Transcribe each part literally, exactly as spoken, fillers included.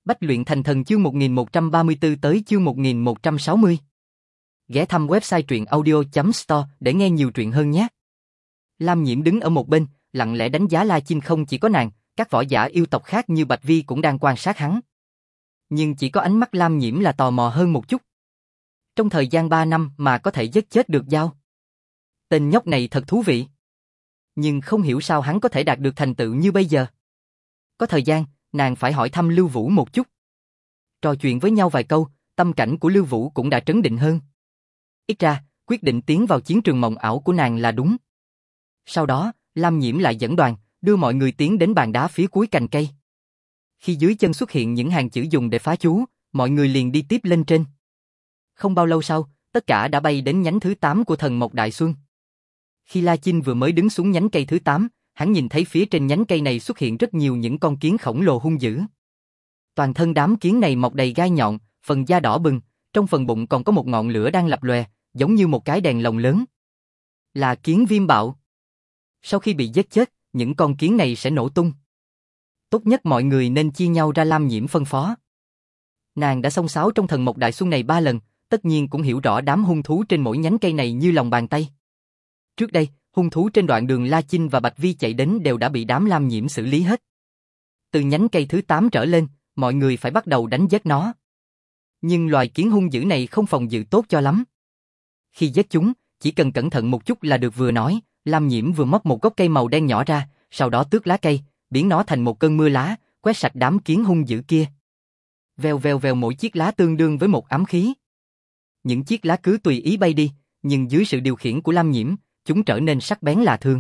Bách luyện thành thần chương một nghìn một trăm ba mươi tư tới chương một nghìn một trăm sáu mươi. Ghé thăm website truyện audio chấm store để nghe nhiều truyện hơn nhé. Lam Nhiễm đứng ở một bên, lặng lẽ đánh giá La Chinh. Không chỉ có nàng, các võ giả yêu tộc khác như Bạch Vi cũng đang quan sát hắn. Nhưng chỉ có ánh mắt Lam Nhiễm là tò mò hơn một chút. Trong thời gian ba năm mà có thể giết chết được Giao. Tên nhóc này thật thú vị. Nhưng không hiểu sao hắn có thể đạt được thành tựu như bây giờ. Có thời gian, nàng phải hỏi thăm Lưu Vũ một chút. Trò chuyện với nhau vài câu, tâm cảnh của Lưu Vũ cũng đã trấn định hơn. Ít ra, quyết định tiến vào chiến trường mộng ảo của nàng là đúng. Sau đó, Lam Nhiễm lại dẫn đoàn, đưa mọi người tiến đến bàn đá phía cuối cành cây. Khi dưới chân xuất hiện những hàng chữ dùng để phá chú, mọi người liền đi tiếp lên trên. Không bao lâu sau, tất cả đã bay đến nhánh thứ tám của thần Mộc Đại Xuân. Khi La Chinh vừa mới đứng xuống nhánh cây thứ tám, hắn nhìn thấy phía trên nhánh cây này xuất hiện rất nhiều những con kiến khổng lồ hung dữ. Toàn thân đám kiến này mọc đầy gai nhọn, phần da đỏ bừng, trong phần bụng còn có một ngọn lửa đang lập lòe, giống như một cái đèn lồng lớn. Là kiến viêm bạo. Sau khi bị giết chết, những con kiến này sẽ nổ tung. Tốt nhất mọi người nên chia nhau ra. Lam Nhiễm phân phó. Nàng đã xông xáo trong thần Mộc Đại Xuân này ba lần, tất nhiên cũng hiểu rõ đám hung thú trên mỗi nhánh cây này như lòng bàn tay. Trước đây, hung thú trên đoạn đường La Chinh và Bạch Vi chạy đến đều đã bị đám Lam Nhiễm xử lý hết. Từ nhánh cây thứ tám trở lên, mọi người phải bắt đầu đánh giết nó. Nhưng loài kiến hung dữ này không phòng dự tốt cho lắm. Khi giết chúng, chỉ cần cẩn thận một chút là được. Vừa nói, Lam Nhiễm vừa móc một gốc cây màu đen nhỏ ra, sau đó tước lá cây, biến nó thành một cơn mưa lá, quét sạch đám kiến hung dữ kia. Vèo vèo vèo, mỗi chiếc lá tương đương với một ám khí. Những chiếc lá cứ tùy ý bay đi, nhưng dưới sự điều khiển của Lam Nhiễm, chúng trở nên sắc bén lạ thường.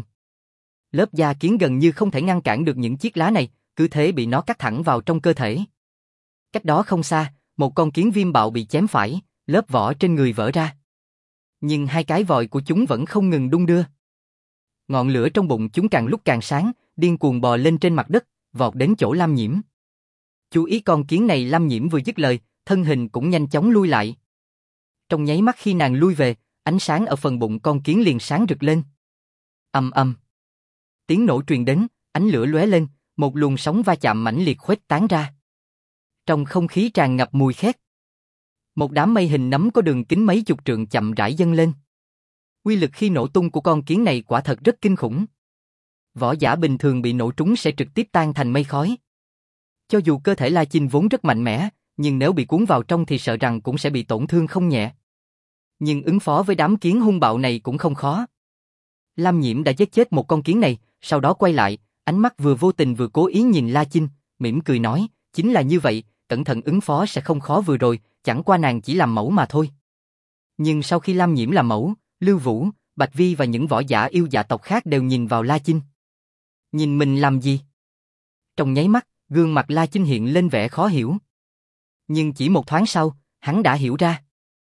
Lớp da kiến gần như không thể ngăn cản được những chiếc lá này, cứ thế bị nó cắt thẳng vào trong cơ thể. Cách đó không xa, một con kiến viêm bạo bị chém phải, lớp vỏ trên người vỡ ra. Nhưng hai cái vòi của chúng vẫn không ngừng đung đưa. Ngọn lửa trong bụng chúng càng lúc càng sáng, điên cuồng bò lên trên mặt đất, vọt đến chỗ Lam Nhiễm. Chú ý con kiến này. Lam Nhiễm vừa dứt lời, thân hình cũng nhanh chóng lui lại. Trong nháy mắt khi nàng lui về, ánh sáng ở phần bụng con kiến liền sáng rực lên. Ầm ầm. Tiếng nổ truyền đến, ánh lửa lóe lên, một luồng sóng va chạm mãnh liệt khuếch tán ra. Trong không khí tràn ngập mùi khét. Một đám mây hình nấm có đường kính mấy chục trượng chậm rãi dâng lên. Uy lực khi nổ tung của con kiến này quả thật rất kinh khủng. Võ giả bình thường bị nổ trúng sẽ trực tiếp tan thành mây khói. Cho dù cơ thể La Chinh vốn rất mạnh mẽ, nhưng nếu bị cuốn vào trong thì sợ rằng cũng sẽ bị tổn thương không nhẹ. Nhưng ứng phó với đám kiến hung bạo này cũng không khó. Lam Nhiễm đã giết chết một con kiến này, sau đó quay lại, ánh mắt vừa vô tình vừa cố ý nhìn La Chinh, mỉm cười nói, chính là như vậy, cẩn thận ứng phó sẽ không khó. Vừa rồi, chẳng qua nàng chỉ làm mẫu mà thôi. Nhưng sau khi Lam Nhiễm làm mẫu, Lưu Vũ, Bạch Vi và những võ giả yêu dạ tộc khác đều nhìn vào La Chinh. Nhìn mình làm gì? Trong nháy mắt, gương mặt La Chinh hiện lên vẻ khó hiểu. Nhưng chỉ một thoáng sau, hắn đã hiểu ra.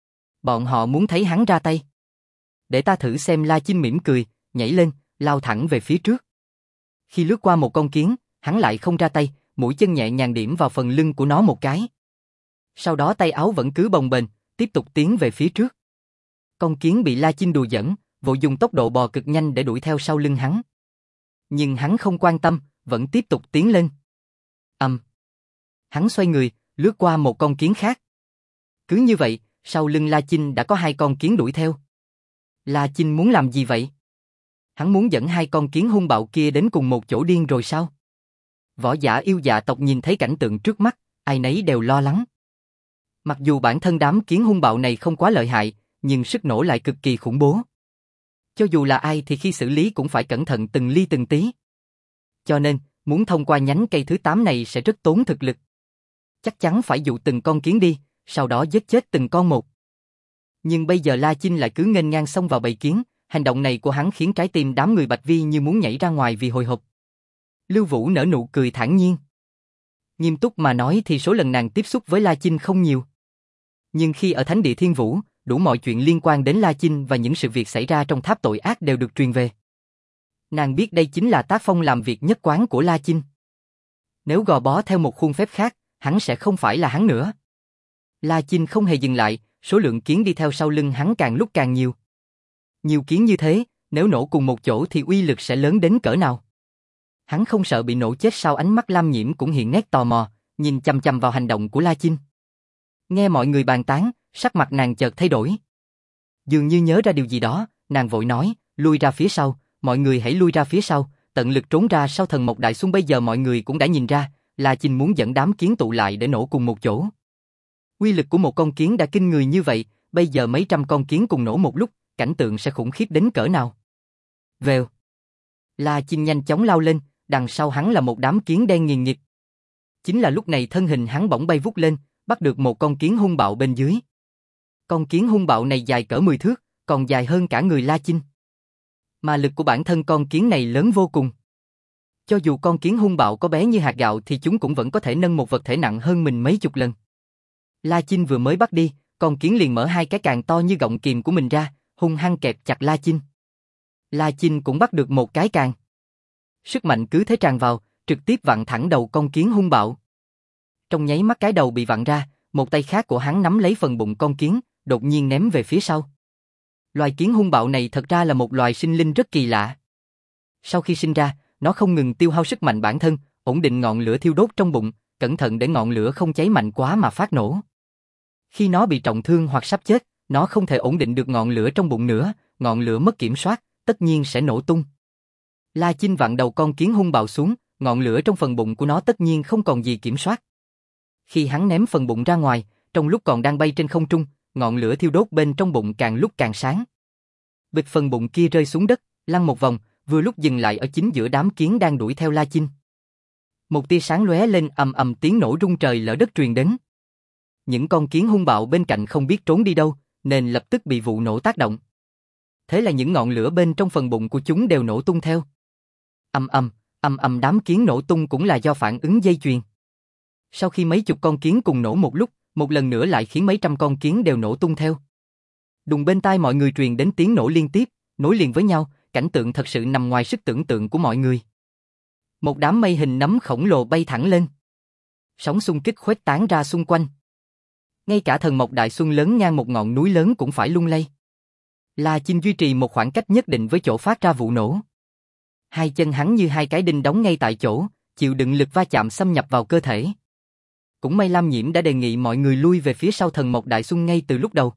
Bọn họ muốn thấy hắn ra tay. Để ta thử xem. La Chinh mỉm cười, nhảy lên, lao thẳng về phía trước. Khi lướt qua một con kiến, hắn lại không ra tay, mũi chân nhẹ nhàng điểm vào phần lưng của nó một cái. Sau đó tay áo vẫn cứ bồng bềnh, tiếp tục tiến về phía trước. Con kiến bị La Chinh đùa giỡn, vội dùng tốc độ bò cực nhanh để đuổi theo sau lưng hắn. Nhưng hắn không quan tâm, vẫn tiếp tục tiến lên. Ầm. Hắn xoay người, lướt qua một con kiến khác. Cứ như vậy, sau lưng La Chinh đã có hai con kiến đuổi theo. La Chinh muốn làm gì vậy? Hắn muốn dẫn hai con kiến hung bạo kia đến cùng một chỗ điên rồi sao? Võ giả yêu dạ tộc nhìn thấy cảnh tượng trước mắt, ai nấy đều lo lắng. Mặc dù bản thân đám kiến hung bạo này không quá lợi hại, nhưng sức nổ lại cực kỳ khủng bố. Cho dù là ai thì khi xử lý cũng phải cẩn thận từng ly từng tí. Cho nên, muốn thông qua nhánh cây thứ tám này sẽ rất tốn thực lực. Chắc chắn phải dụ từng con kiến đi, sau đó giết chết từng con một. Nhưng bây giờ La Chinh lại cứ nghênh ngang xông vào bầy kiến, hành động này của hắn khiến trái tim đám người Bạch Vi như muốn nhảy ra ngoài vì hồi hộp. Lưu Vũ nở nụ cười thản nhiên. Nghiêm túc mà nói thì số lần nàng tiếp xúc với La Chinh không nhiều. Nhưng khi ở Thánh Địa Thiên Vũ, đủ mọi chuyện liên quan đến La Chinh và những sự việc xảy ra trong tháp tội ác đều được truyền về. Nàng biết đây chính là tác phong làm việc nhất quán của La Chinh. Nếu gò bó theo một khuôn phép khác, hắn sẽ không phải là hắn nữa. La Chinh không hề dừng lại, số lượng kiến đi theo sau lưng hắn càng lúc càng nhiều. Nhiều kiến như thế, nếu nổ cùng một chỗ thì uy lực sẽ lớn đến cỡ nào? Hắn không sợ bị nổ chết sao? Ánh mắt Lam Nhiễm cũng hiện nét tò mò, nhìn chằm chằm vào hành động của La Chinh. Nghe mọi người bàn tán, sắc mặt nàng chợt thay đổi. Dường như nhớ ra điều gì đó, nàng vội nói, lui ra phía sau, mọi người hãy lui ra phía sau, tận lực trốn ra sau thần mộc đại xuân. Bây giờ mọi người cũng đã nhìn ra, La Chinh muốn dẫn đám kiến tụ lại để nổ cùng một chỗ. Uy lực của một con kiến đã kinh người như vậy, bây giờ mấy trăm con kiến cùng nổ một lúc, cảnh tượng sẽ khủng khiếp đến cỡ nào. Vèo. La Chinh nhanh chóng lao lên, đằng sau hắn là một đám kiến đen nghiền nghịt. Chính là lúc này thân hình hắn bỗng bay vút lên, bắt được một con kiến hung bạo bên dưới. Con kiến hung bạo này dài cỡ mười thước, còn dài hơn cả người La Chinh. Mà lực của bản thân con kiến này lớn vô cùng. Cho dù con kiến hung bạo có bé như hạt gạo thì chúng cũng vẫn có thể nâng một vật thể nặng hơn mình mấy chục lần. La Chinh vừa mới bắt đi, con kiến liền mở hai cái càng to như gọng kìm của mình ra, hung hăng kẹp chặt La Chinh. La Chinh cũng bắt được một cái càng. Sức mạnh cứ thế tràn vào, trực tiếp vặn thẳng đầu con kiến hung bạo. Trong nháy mắt cái đầu bị vặn ra, một tay khác của hắn nắm lấy phần bụng con kiến, đột nhiên ném về phía sau. Loài kiến hung bạo này thật ra là một loài sinh linh rất kỳ lạ. Sau khi sinh ra, nó không ngừng tiêu hao sức mạnh bản thân, ổn định ngọn lửa thiêu đốt trong bụng, cẩn thận để ngọn lửa không cháy mạnh quá mà phát nổ. Khi nó bị trọng thương hoặc sắp chết, nó không thể ổn định được ngọn lửa trong bụng nữa, ngọn lửa mất kiểm soát, tất nhiên sẽ nổ tung. La Chinh vặn đầu con kiến hung bạo xuống, ngọn lửa trong phần bụng của nó tất nhiên không còn gì kiểm soát. Khi hắn ném phần bụng ra ngoài, trong lúc còn đang bay trên không trung, ngọn lửa thiêu đốt bên trong bụng càng lúc càng sáng. Bịch phần bụng kia rơi xuống đất, lăn một vòng, vừa lúc dừng lại ở chính giữa đám kiến đang đuổi theo La Chinh. Một tia sáng lóe lên, ầm ầm tiếng nổ rung trời lở đất truyền đến. Những con kiến hung bạo bên cạnh không biết trốn đi đâu, nên lập tức bị vụ nổ tác động. Thế là những ngọn lửa bên trong phần bụng của chúng đều nổ tung theo. Ầm ầm, ầm ầm đám kiến nổ tung cũng là do phản ứng dây chuyền. Sau khi mấy chục con kiến cùng nổ một lúc, một lần nữa lại khiến mấy trăm con kiến đều nổ tung theo. Đùng bên tai mọi người truyền đến tiếng nổ liên tiếp, nối liền với nhau, cảnh tượng thật sự nằm ngoài sức tưởng tượng của mọi người. Một đám mây hình nấm khổng lồ bay thẳng lên. Sóng xung kích khuếch tán ra xung quanh. Ngay cả thần mộc đại xuân lớn ngang một ngọn núi lớn cũng phải lung lay. La Chinh duy trì một khoảng cách nhất định với chỗ phát ra vụ nổ. Hai chân hắn như hai cái đinh đóng ngay tại chỗ, chịu đựng lực va chạm xâm nhập vào cơ thể. Cũng may Lam Nhiễm đã đề nghị mọi người lui về phía sau thần mộc đại xuân ngay từ lúc đầu.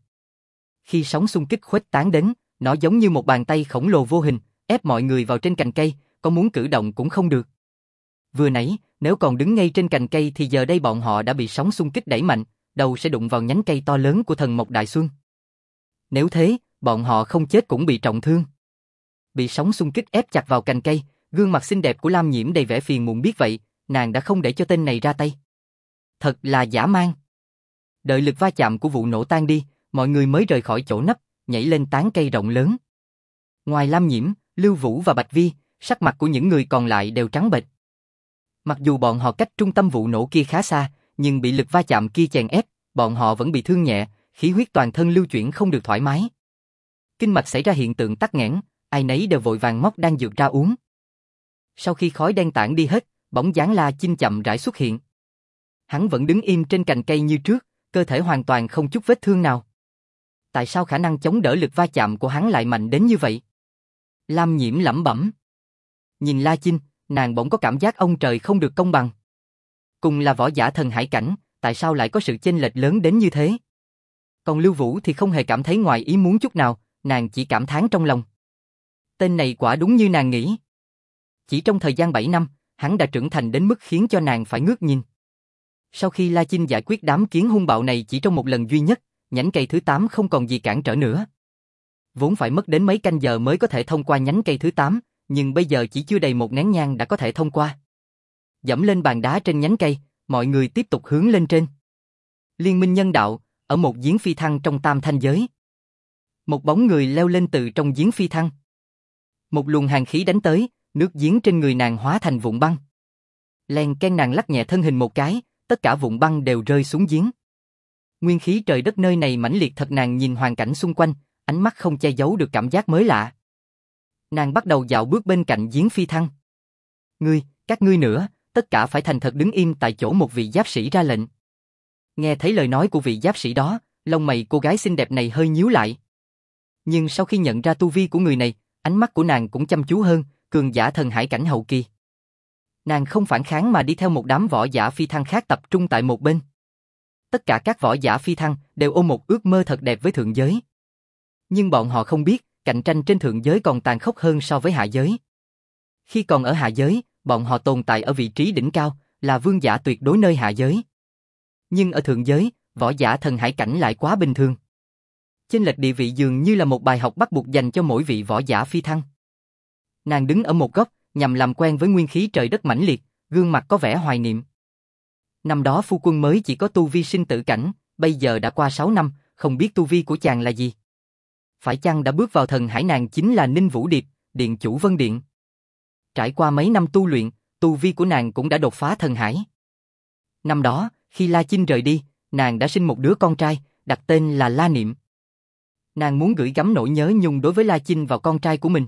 Khi sóng xung kích khuếch tán đến, nó giống như một bàn tay khổng lồ vô hình, ép mọi người vào trên cành cây, có muốn cử động cũng không được. Vừa nãy, nếu còn đứng ngay trên cành cây thì giờ đây bọn họ đã bị sóng xung kích đẩy mạnh, đầu sẽ đụng vào nhánh cây to lớn của thần mộc đại xuân. Nếu thế, bọn họ không chết cũng bị trọng thương. Bị sóng xung kích ép chặt vào cành cây, gương mặt xinh đẹp của Lam Nhiễm đầy vẻ phiền muộn biết vậy, nàng đã không để cho tên này ra tay. Thật là dã man. Đợi lực va chạm của vụ nổ tan đi, mọi người mới rời khỏi chỗ nấp, nhảy lên tán cây rộng lớn. Ngoài Lam Nhiễm, Lưu Vũ và Bạch Vi, sắc mặt của những người còn lại đều trắng bệch. Mặc dù bọn họ cách trung tâm vụ nổ kia khá xa, nhưng bị lực va chạm kia chèn ép, bọn họ vẫn bị thương nhẹ, khí huyết toàn thân lưu chuyển không được thoải mái. Kinh mạch xảy ra hiện tượng tắc nghẽn, ai nấy đều vội vàng móc đan dược ra uống. Sau khi khói đen tản đi hết, bóng dáng La Chinh chậm rãi xuất hiện. Hắn vẫn đứng im trên cành cây như trước, cơ thể hoàn toàn không chút vết thương nào. Tại sao khả năng chống đỡ lực va chạm của hắn lại mạnh đến như vậy? Lam Nhiễm lẩm bẩm. Nhìn La Chinh, nàng bỗng có cảm giác ông trời không được công bằng. Cùng là võ giả thần hải cảnh, tại sao lại có sự chênh lệch lớn đến như thế? Còn Lưu Vũ thì không hề cảm thấy ngoài ý muốn chút nào, nàng chỉ cảm thán trong lòng. Tên này quả đúng như nàng nghĩ. Chỉ trong thời gian bảy năm, hắn đã trưởng thành đến mức khiến cho nàng phải ngước nhìn. Sau khi La Chinh giải quyết đám kiến hung bạo này chỉ trong một lần duy nhất, nhánh cây thứ tám không còn gì cản trở nữa. Vốn phải mất đến mấy canh giờ mới có thể thông qua nhánh cây thứ tám, nhưng bây giờ chỉ chưa đầy một nén nhang đã có thể thông qua. Dẫm lên bàn đá trên nhánh cây, mọi người tiếp tục hướng lên trên. Liên minh nhân đạo, ở một giếng phi thăng trong tam thanh giới. Một bóng người leo lên từ trong giếng phi thăng. Một luồng hàn khí đánh tới, nước giếng trên người nàng hóa thành vụn băng. Len ken nàng lắc nhẹ thân hình một cái, tất cả vụn băng đều rơi xuống giếng. Nguyên khí trời đất nơi này mãnh liệt thật, nàng nhìn hoàn cảnh xung quanh, ánh mắt không che giấu được cảm giác mới lạ. Nàng bắt đầu dạo bước bên cạnh giếng phi thăng. Ngươi, các ngươi nữa, tất cả phải thành thật đứng im tại chỗ, một vị giáp sĩ ra lệnh. Nghe thấy lời nói của vị giáp sĩ đó, lông mày cô gái xinh đẹp này hơi nhíu lại. Nhưng sau khi nhận ra tu vi của người này, ánh mắt của nàng cũng chăm chú hơn, cường giả thần hải cảnh hậu kỳ. Nàng không phản kháng mà đi theo một đám võ giả phi thăng khác tập trung tại một bên. Tất cả các võ giả phi thăng đều ôm một ước mơ thật đẹp với thượng giới. Nhưng bọn họ không biết, cạnh tranh trên thượng giới còn tàn khốc hơn so với hạ giới. Khi còn ở hạ giới, bọn họ tồn tại ở vị trí đỉnh cao, là vương giả tuyệt đối nơi hạ giới. Nhưng ở thượng giới, võ giả thần hải cảnh lại quá bình thường. Chênh lệch địa vị dường như là một bài học bắt buộc dành cho mỗi vị võ giả phi thăng. Nàng đứng ở một góc, nhằm làm quen với nguyên khí trời đất mãnh liệt, gương mặt có vẻ hoài niệm. Năm đó phu quân mới chỉ có tu vi sinh tử cảnh, bây giờ đã qua sáu năm, không biết tu vi của chàng là gì. Phải chăng đã bước vào thần hải? Nàng chính là Ninh Vũ Điệp, điện chủ Vân Điện. Trải qua mấy năm tu luyện, tu vi của nàng cũng đã đột phá thần hải. Năm đó, khi La Chinh rời đi, nàng đã sinh một đứa con trai, đặt tên là La Niệm. Nàng muốn gửi gắm nỗi nhớ nhung đối với La Chinh vào con trai của mình.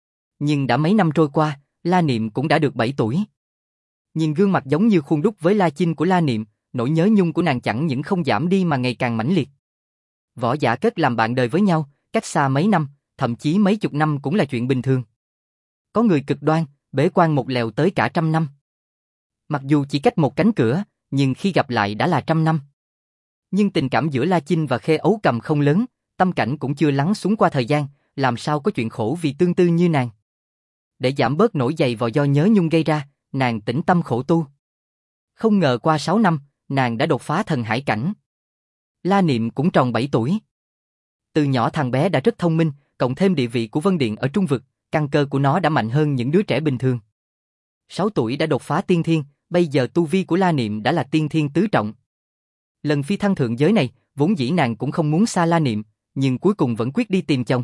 Nhưng đã mấy năm trôi qua, La Niệm cũng đã được bảy tuổi. Nhìn gương mặt giống như khuôn đúc với La Chinh của La Niệm, nỗi nhớ nhung của nàng chẳng những không giảm đi mà ngày càng mãnh liệt. Võ giả kết làm bạn đời với nhau, cách xa mấy năm, thậm chí mấy chục năm cũng là chuyện bình thường. Có người cực đoan, bế quan một lèo tới cả trăm năm. Mặc dù chỉ cách một cánh cửa, nhưng khi gặp lại đã là trăm năm. Nhưng tình cảm giữa La Chinh và Khê Ấu Cầm không lớn, tâm cảnh cũng chưa lắng xuống qua thời gian, làm sao có chuyện khổ vì tương tư như nàng. Để giảm bớt nỗi dày vò do nhớ nhung gây ra, nàng tĩnh tâm khổ tu. Không ngờ qua sáu năm, nàng đã đột phá thần hải cảnh. La Niệm cũng tròn bảy tuổi. Từ nhỏ thằng bé đã rất thông minh, cộng thêm địa vị của Vân Điện ở Trung Vực, căn cơ của nó đã mạnh hơn những đứa trẻ bình thường. sáu tuổi đã đột phá tiên thiên, bây giờ tu vi của La Niệm đã là tiên thiên tứ trọng. Lần phi thăng thượng giới này, vốn dĩ nàng cũng không muốn xa La Niệm, nhưng cuối cùng vẫn quyết đi tìm chồng.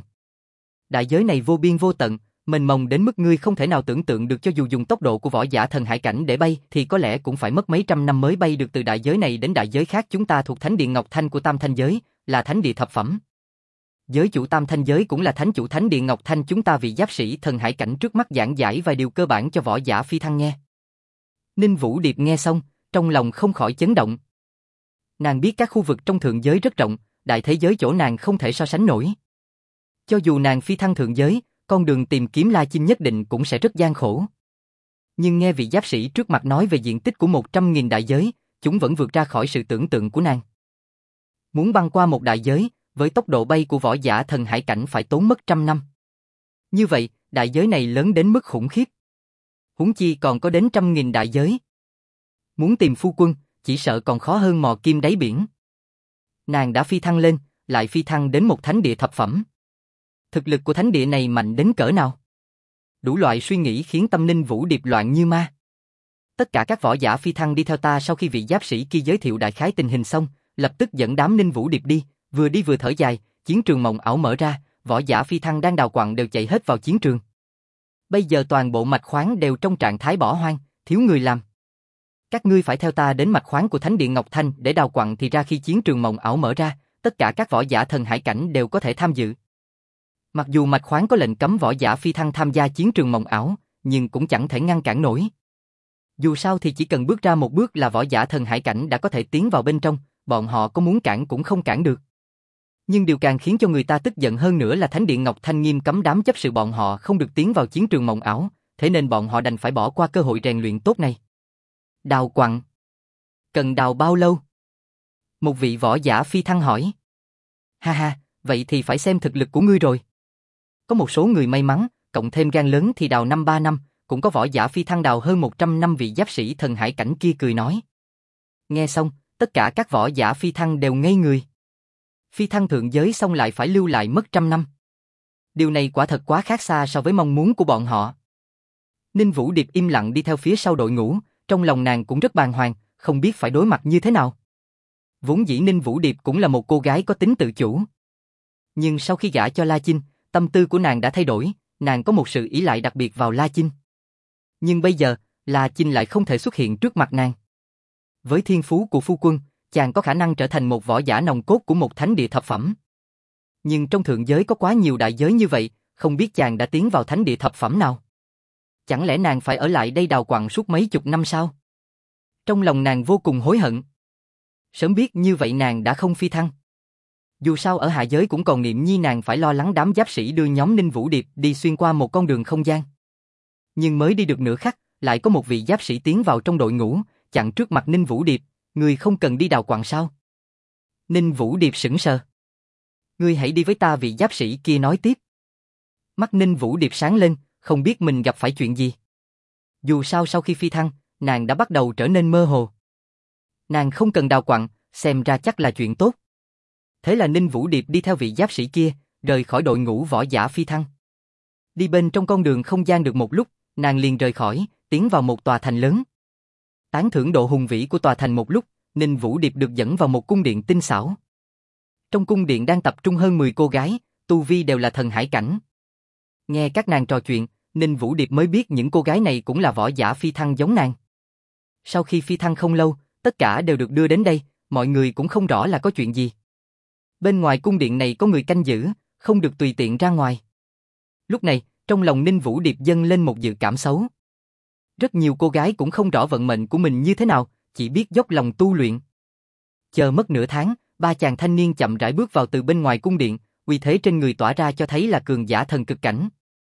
Đại giới này vô biên vô tận, mênh mông đến mức ngươi không thể nào tưởng tượng được, cho dù dùng tốc độ của võ giả thần hải cảnh để bay thì có lẽ cũng phải mất mấy trăm năm mới bay được từ đại giới này đến đại giới khác. Chúng ta thuộc thánh địa Ngọc Thanh của Tam Thanh giới, là thánh địa thập phẩm. Giới chủ Tam Thanh giới cũng là thánh chủ thánh địa Ngọc Thanh. Chúng ta vì giáp sĩ thần hải cảnh trước mắt giảng giải vài điều cơ bản cho võ giả phi thăng nghe. Ninh Vũ Điệp nghe xong, trong lòng không khỏi chấn động. Nàng biết các khu vực trong thượng giới rất rộng, đại thế giới chỗ nàng không thể so sánh nổi. Cho dù nàng phi thăng thượng giới, con đường tìm kiếm La Chinh nhất định cũng sẽ rất gian khổ. Nhưng nghe vị giáp sĩ trước mặt nói về diện tích của một trăm nghìn đại giới, chúng vẫn vượt ra khỏi sự tưởng tượng của nàng. Muốn băng qua một đại giới, với tốc độ bay của võ giả thần hải cảnh phải tốn mất trăm năm. Như vậy, đại giới này lớn đến mức khủng khiếp. Huống chi còn có đến trăm nghìn đại giới. Muốn tìm phu quân, chỉ sợ còn khó hơn mò kim đáy biển. Nàng đã phi thăng lên, lại phi thăng đến một thánh địa thập phẩm. Thực lực của thánh địa này mạnh đến cỡ nào? Đủ loại suy nghĩ khiến tâm Ninh Vũ Điệp loạn như ma. Tất cả các võ giả phi thăng đi theo ta. Sau khi vị giáp sĩ kia giới thiệu đại khái tình hình xong, lập tức dẫn đám Ninh Vũ Điệp đi, vừa đi vừa thở dài, chiến trường mộng ảo mở ra, võ giả phi thăng đang đào quặng đều chạy hết vào chiến trường. Bây giờ toàn bộ mạch khoáng đều trong trạng thái bỏ hoang, thiếu người làm. Các ngươi phải theo ta đến mạch khoáng của thánh địa Ngọc Thanh để đào quặng, thì ra khi chiến trường mộng ảo mở ra, tất cả các võ giả thần hải cảnh đều có thể tham dự. Mặc dù mạch khoáng có lệnh cấm võ giả phi thăng tham gia chiến trường mộng ảo, nhưng cũng chẳng thể ngăn cản nổi. Dù sao thì chỉ cần bước ra một bước là võ giả thần hải cảnh đã có thể tiến vào bên trong, bọn họ có muốn cản cũng không cản được. Nhưng điều càng khiến cho người ta tức giận hơn nữa là thánh điện Ngọc Thanh nghiêm cấm đám chấp sự bọn họ không được tiến vào chiến trường mộng ảo, thế nên bọn họ đành phải bỏ qua cơ hội rèn luyện tốt này. Đào quặng. Cần đào bao lâu? Một vị võ giả phi thăng hỏi. Ha ha, vậy thì phải xem thực lực của ngươi rồi. Có một số người may mắn, cộng thêm gan lớn thì đào năm ba năm, cũng có võ giả phi thăng đào hơn một trăm năm. Vị giáp sĩ thần hải cảnh kia cười nói. Nghe xong, tất cả các võ giả phi thăng đều ngây người. Phi thăng thượng giới xong lại phải lưu lại mất trăm năm. Điều này quả thật quá khác xa so với mong muốn của bọn họ. Ninh Vũ Điệp im lặng đi theo phía sau đội ngũ, trong lòng nàng cũng rất bàng hoàng, không biết phải đối mặt như thế nào. Vốn dĩ Ninh Vũ Điệp cũng là một cô gái có tính tự chủ. Nhưng sau khi gả cho La Chinh, tâm tư của nàng đã thay đổi, nàng có một sự ỷ lại đặc biệt vào La Chinh. Nhưng bây giờ, La Chinh lại không thể xuất hiện trước mặt nàng. Với thiên phú của phu quân, chàng có khả năng trở thành một võ giả nòng cốt của một thánh địa thập phẩm. Nhưng trong thượng giới có quá nhiều đại giới như vậy, không biết chàng đã tiến vào thánh địa thập phẩm nào. Chẳng lẽ nàng phải ở lại đây đào quặng suốt mấy chục năm sao? Trong lòng nàng vô cùng hối hận. Sớm biết như vậy nàng đã không phi thăng. Dù sao ở hạ giới cũng còn Niệm Nhi, nàng phải lo lắng đám giáp sĩ đưa nhóm Ninh Vũ Điệp đi xuyên qua một con đường không gian. Nhưng mới đi được nửa khắc, lại có một vị giáp sĩ tiến vào trong đội ngũ, chặn trước mặt Ninh Vũ Điệp, ngươi không cần đi đào quặng sao? Ninh Vũ Điệp sững sờ. Ngươi hãy đi với ta, vị giáp sĩ kia nói tiếp. Mắt Ninh Vũ Điệp sáng lên, không biết mình gặp phải chuyện gì. Dù sao sau khi phi thăng, nàng đã bắt đầu trở nên mơ hồ. Nàng không cần đào quặng, xem ra chắc là chuyện tốt. Thế là Ninh Vũ Điệp đi theo vị giáp sĩ kia, rời khỏi đội ngũ võ giả phi thăng. Đi bên trong con đường không gian được một lúc, nàng liền rời khỏi, tiến vào một tòa thành lớn. Tán thưởng độ hùng vĩ của tòa thành một lúc, Ninh Vũ Điệp được dẫn vào một cung điện tinh xảo. Trong cung điện đang tập trung hơn mười cô gái, tu vi đều là thần hải cảnh. Nghe các nàng trò chuyện, Ninh Vũ Điệp mới biết những cô gái này cũng là võ giả phi thăng giống nàng. Sau khi phi thăng không lâu, tất cả đều được đưa đến đây, mọi người cũng không rõ là có chuyện gì. Bên ngoài cung điện này có người canh giữ, không được tùy tiện ra ngoài. Lúc này, trong lòng Ninh Vũ Điệp dâng lên một dự cảm xấu. Rất nhiều cô gái cũng không rõ vận mệnh của mình như thế nào, chỉ biết dốc lòng tu luyện. Chờ mất nửa tháng, ba chàng thanh niên chậm rãi bước vào từ bên ngoài cung điện, uy thế trên người tỏa ra cho thấy là cường giả thần cực cảnh.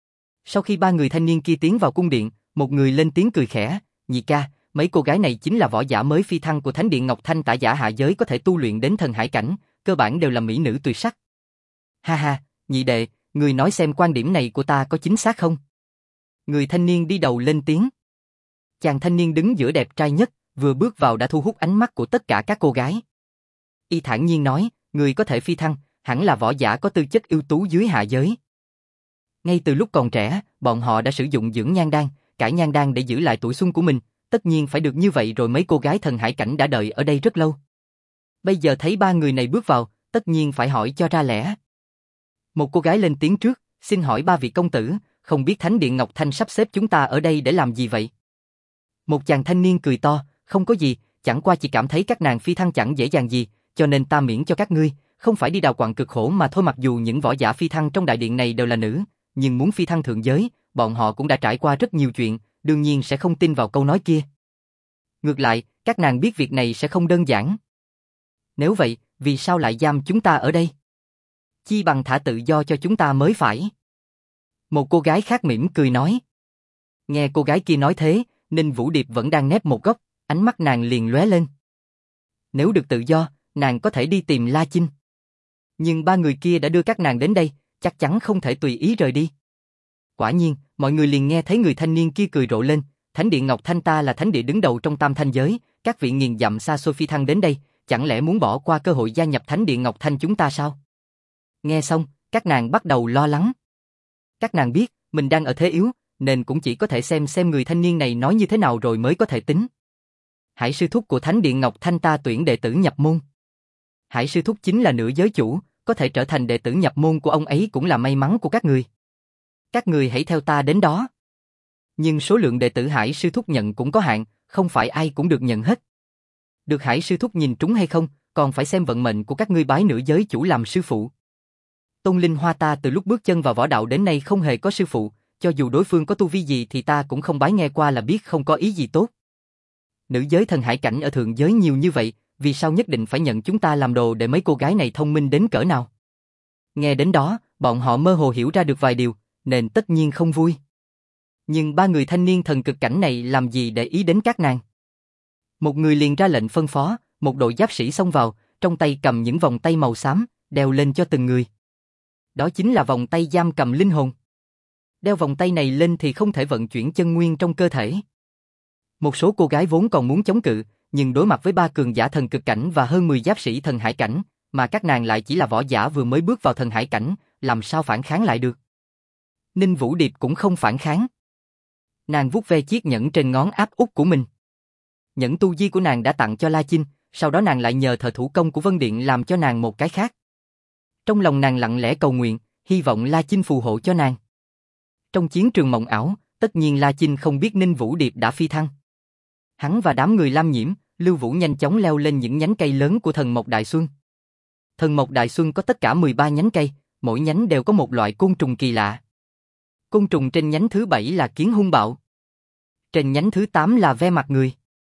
Sau khi ba người thanh niên kia tiến vào cung điện, một người lên tiếng cười khẽ, nhị ca, mấy cô gái này chính là võ giả mới phi thăng của Thánh điện Ngọc Thanh Tả giả hạ giới có thể tu luyện đến thần hải cảnh, cơ bản đều là mỹ nữ tuyệt sắc. Ha ha, nhị đệ, người nói xem quan điểm này của ta có chính xác không? Người thanh niên đi đầu lên tiếng. Chàng thanh niên đứng giữa đẹp trai nhất, vừa bước vào đã thu hút ánh mắt của tất cả các cô gái. Y thản nhiên nói, người có thể phi thăng, hẳn là võ giả có tư chất ưu tú dưới hạ giới. Ngay từ lúc còn trẻ, bọn họ đã sử dụng dưỡng nhan đan, cải nhan đan để giữ lại tuổi xuân của mình, tất nhiên phải được như vậy rồi. Mấy cô gái thần hải cảnh đã đợi ở đây rất lâu. Bây giờ thấy ba người này bước vào, tất nhiên phải hỏi cho ra lẽ. Một cô gái lên tiếng trước, xin hỏi ba vị công tử, không biết Thánh điện Ngọc Thanh sắp xếp chúng ta ở đây để làm gì vậy? Một chàng thanh niên cười to, không có gì, chẳng qua chỉ cảm thấy các nàng phi thăng chẳng dễ dàng gì, cho nên ta miễn cho các ngươi, không phải đi đào quặng cực khổ mà thôi. Mặc dù những võ giả phi thăng trong đại điện này đều là nữ, nhưng muốn phi thăng thượng giới, bọn họ cũng đã trải qua rất nhiều chuyện, đương nhiên sẽ không tin vào câu nói kia. Ngược lại, các nàng biết việc này sẽ không đơn giản. Nếu vậy, vì sao lại giam chúng ta ở đây? Chi bằng thả tự do cho chúng ta mới phải. Một cô gái khác mỉm cười nói. Nghe cô gái kia nói thế, Ninh Vũ Điệp vẫn đang nép một góc, ánh mắt nàng liền lóe lên. Nếu được tự do, nàng có thể đi tìm La Chinh. Nhưng ba người kia đã đưa các nàng đến đây, chắc chắn không thể tùy ý rời đi. Quả nhiên, mọi người liền nghe thấy người thanh niên kia cười rộ lên, Thánh điện Ngọc Thanh ta là thánh địa đứng đầu trong tam thanh giới, các vị nghiền dặm xa xôi phi thăng đến đây, chẳng lẽ muốn bỏ qua cơ hội gia nhập Thánh điện Ngọc Thanh chúng ta sao? Nghe xong, các nàng bắt đầu lo lắng. Các nàng biết, mình đang ở thế yếu, nên cũng chỉ có thể xem xem người thanh niên này nói như thế nào rồi mới có thể tính. Hải sư thúc của Thánh điện Ngọc Thanh ta tuyển đệ tử nhập môn. Hải sư thúc chính là nửa giới chủ, có thể trở thành đệ tử nhập môn của ông ấy cũng là may mắn của các người. Các người hãy theo ta đến đó. Nhưng số lượng đệ tử Hải sư thúc nhận cũng có hạn, không phải ai cũng được nhận hết. Được Hải sư thúc nhìn trúng hay không, còn phải xem vận mệnh của các ngươi bái nửa giới chủ làm sư phụ. Tôn Linh Hoa ta từ lúc bước chân vào võ đạo đến nay không hề có sư phụ, cho dù đối phương có tu vi gì thì ta cũng không bái, nghe qua là biết không có ý gì tốt. Nữ giới thần hải cảnh ở thượng giới nhiều như vậy, vì sao nhất định phải nhận chúng ta làm đồ? Để mấy cô gái này thông minh đến cỡ nào? Nghe đến đó, bọn họ mơ hồ hiểu ra được vài điều, nên tất nhiên không vui. Nhưng ba người thanh niên thần cực cảnh này làm gì để ý đến các nàng? Một người liền ra lệnh phân phó, một đội giáp sĩ xông vào, trong tay cầm những vòng tay màu xám, đeo lên cho từng người. Đó chính là vòng tay giam cầm linh hồn. Đeo vòng tay này lên thì không thể vận chuyển chân nguyên trong cơ thể. Một số cô gái vốn còn muốn chống cự, nhưng đối mặt với ba cường giả thần cực cảnh và hơn mười giáp sĩ thần hải cảnh, mà các nàng lại chỉ là võ giả vừa mới bước vào thần hải cảnh, làm sao phản kháng lại được? Ninh Vũ Điệp cũng không phản kháng. Nàng vuốt ve chiếc nhẫn trên ngón áp út của mình. Nhẫn tu di của nàng đã tặng cho La Chinh, sau đó nàng lại nhờ thợ thủ công của Vân Điện làm cho nàng một cái khác. Trong lòng nàng lặng lẽ cầu nguyện, hy vọng La Chinh phù hộ cho nàng. Trong chiến trường mộng ảo, tất nhiên La Chinh không biết Ninh Vũ Điệp đã phi thăng. Hắn và đám người Lam Nhiễm, Lưu Vũ nhanh chóng leo lên những nhánh cây lớn của thần mộc Đại Xuân. Thần mộc Đại Xuân có tất cả mười ba nhánh cây, mỗi nhánh đều có một loại côn trùng kỳ lạ. Côn trùng trên nhánh thứ bảy là kiến hung bạo. Trên nhánh thứ tám là ve mặt người.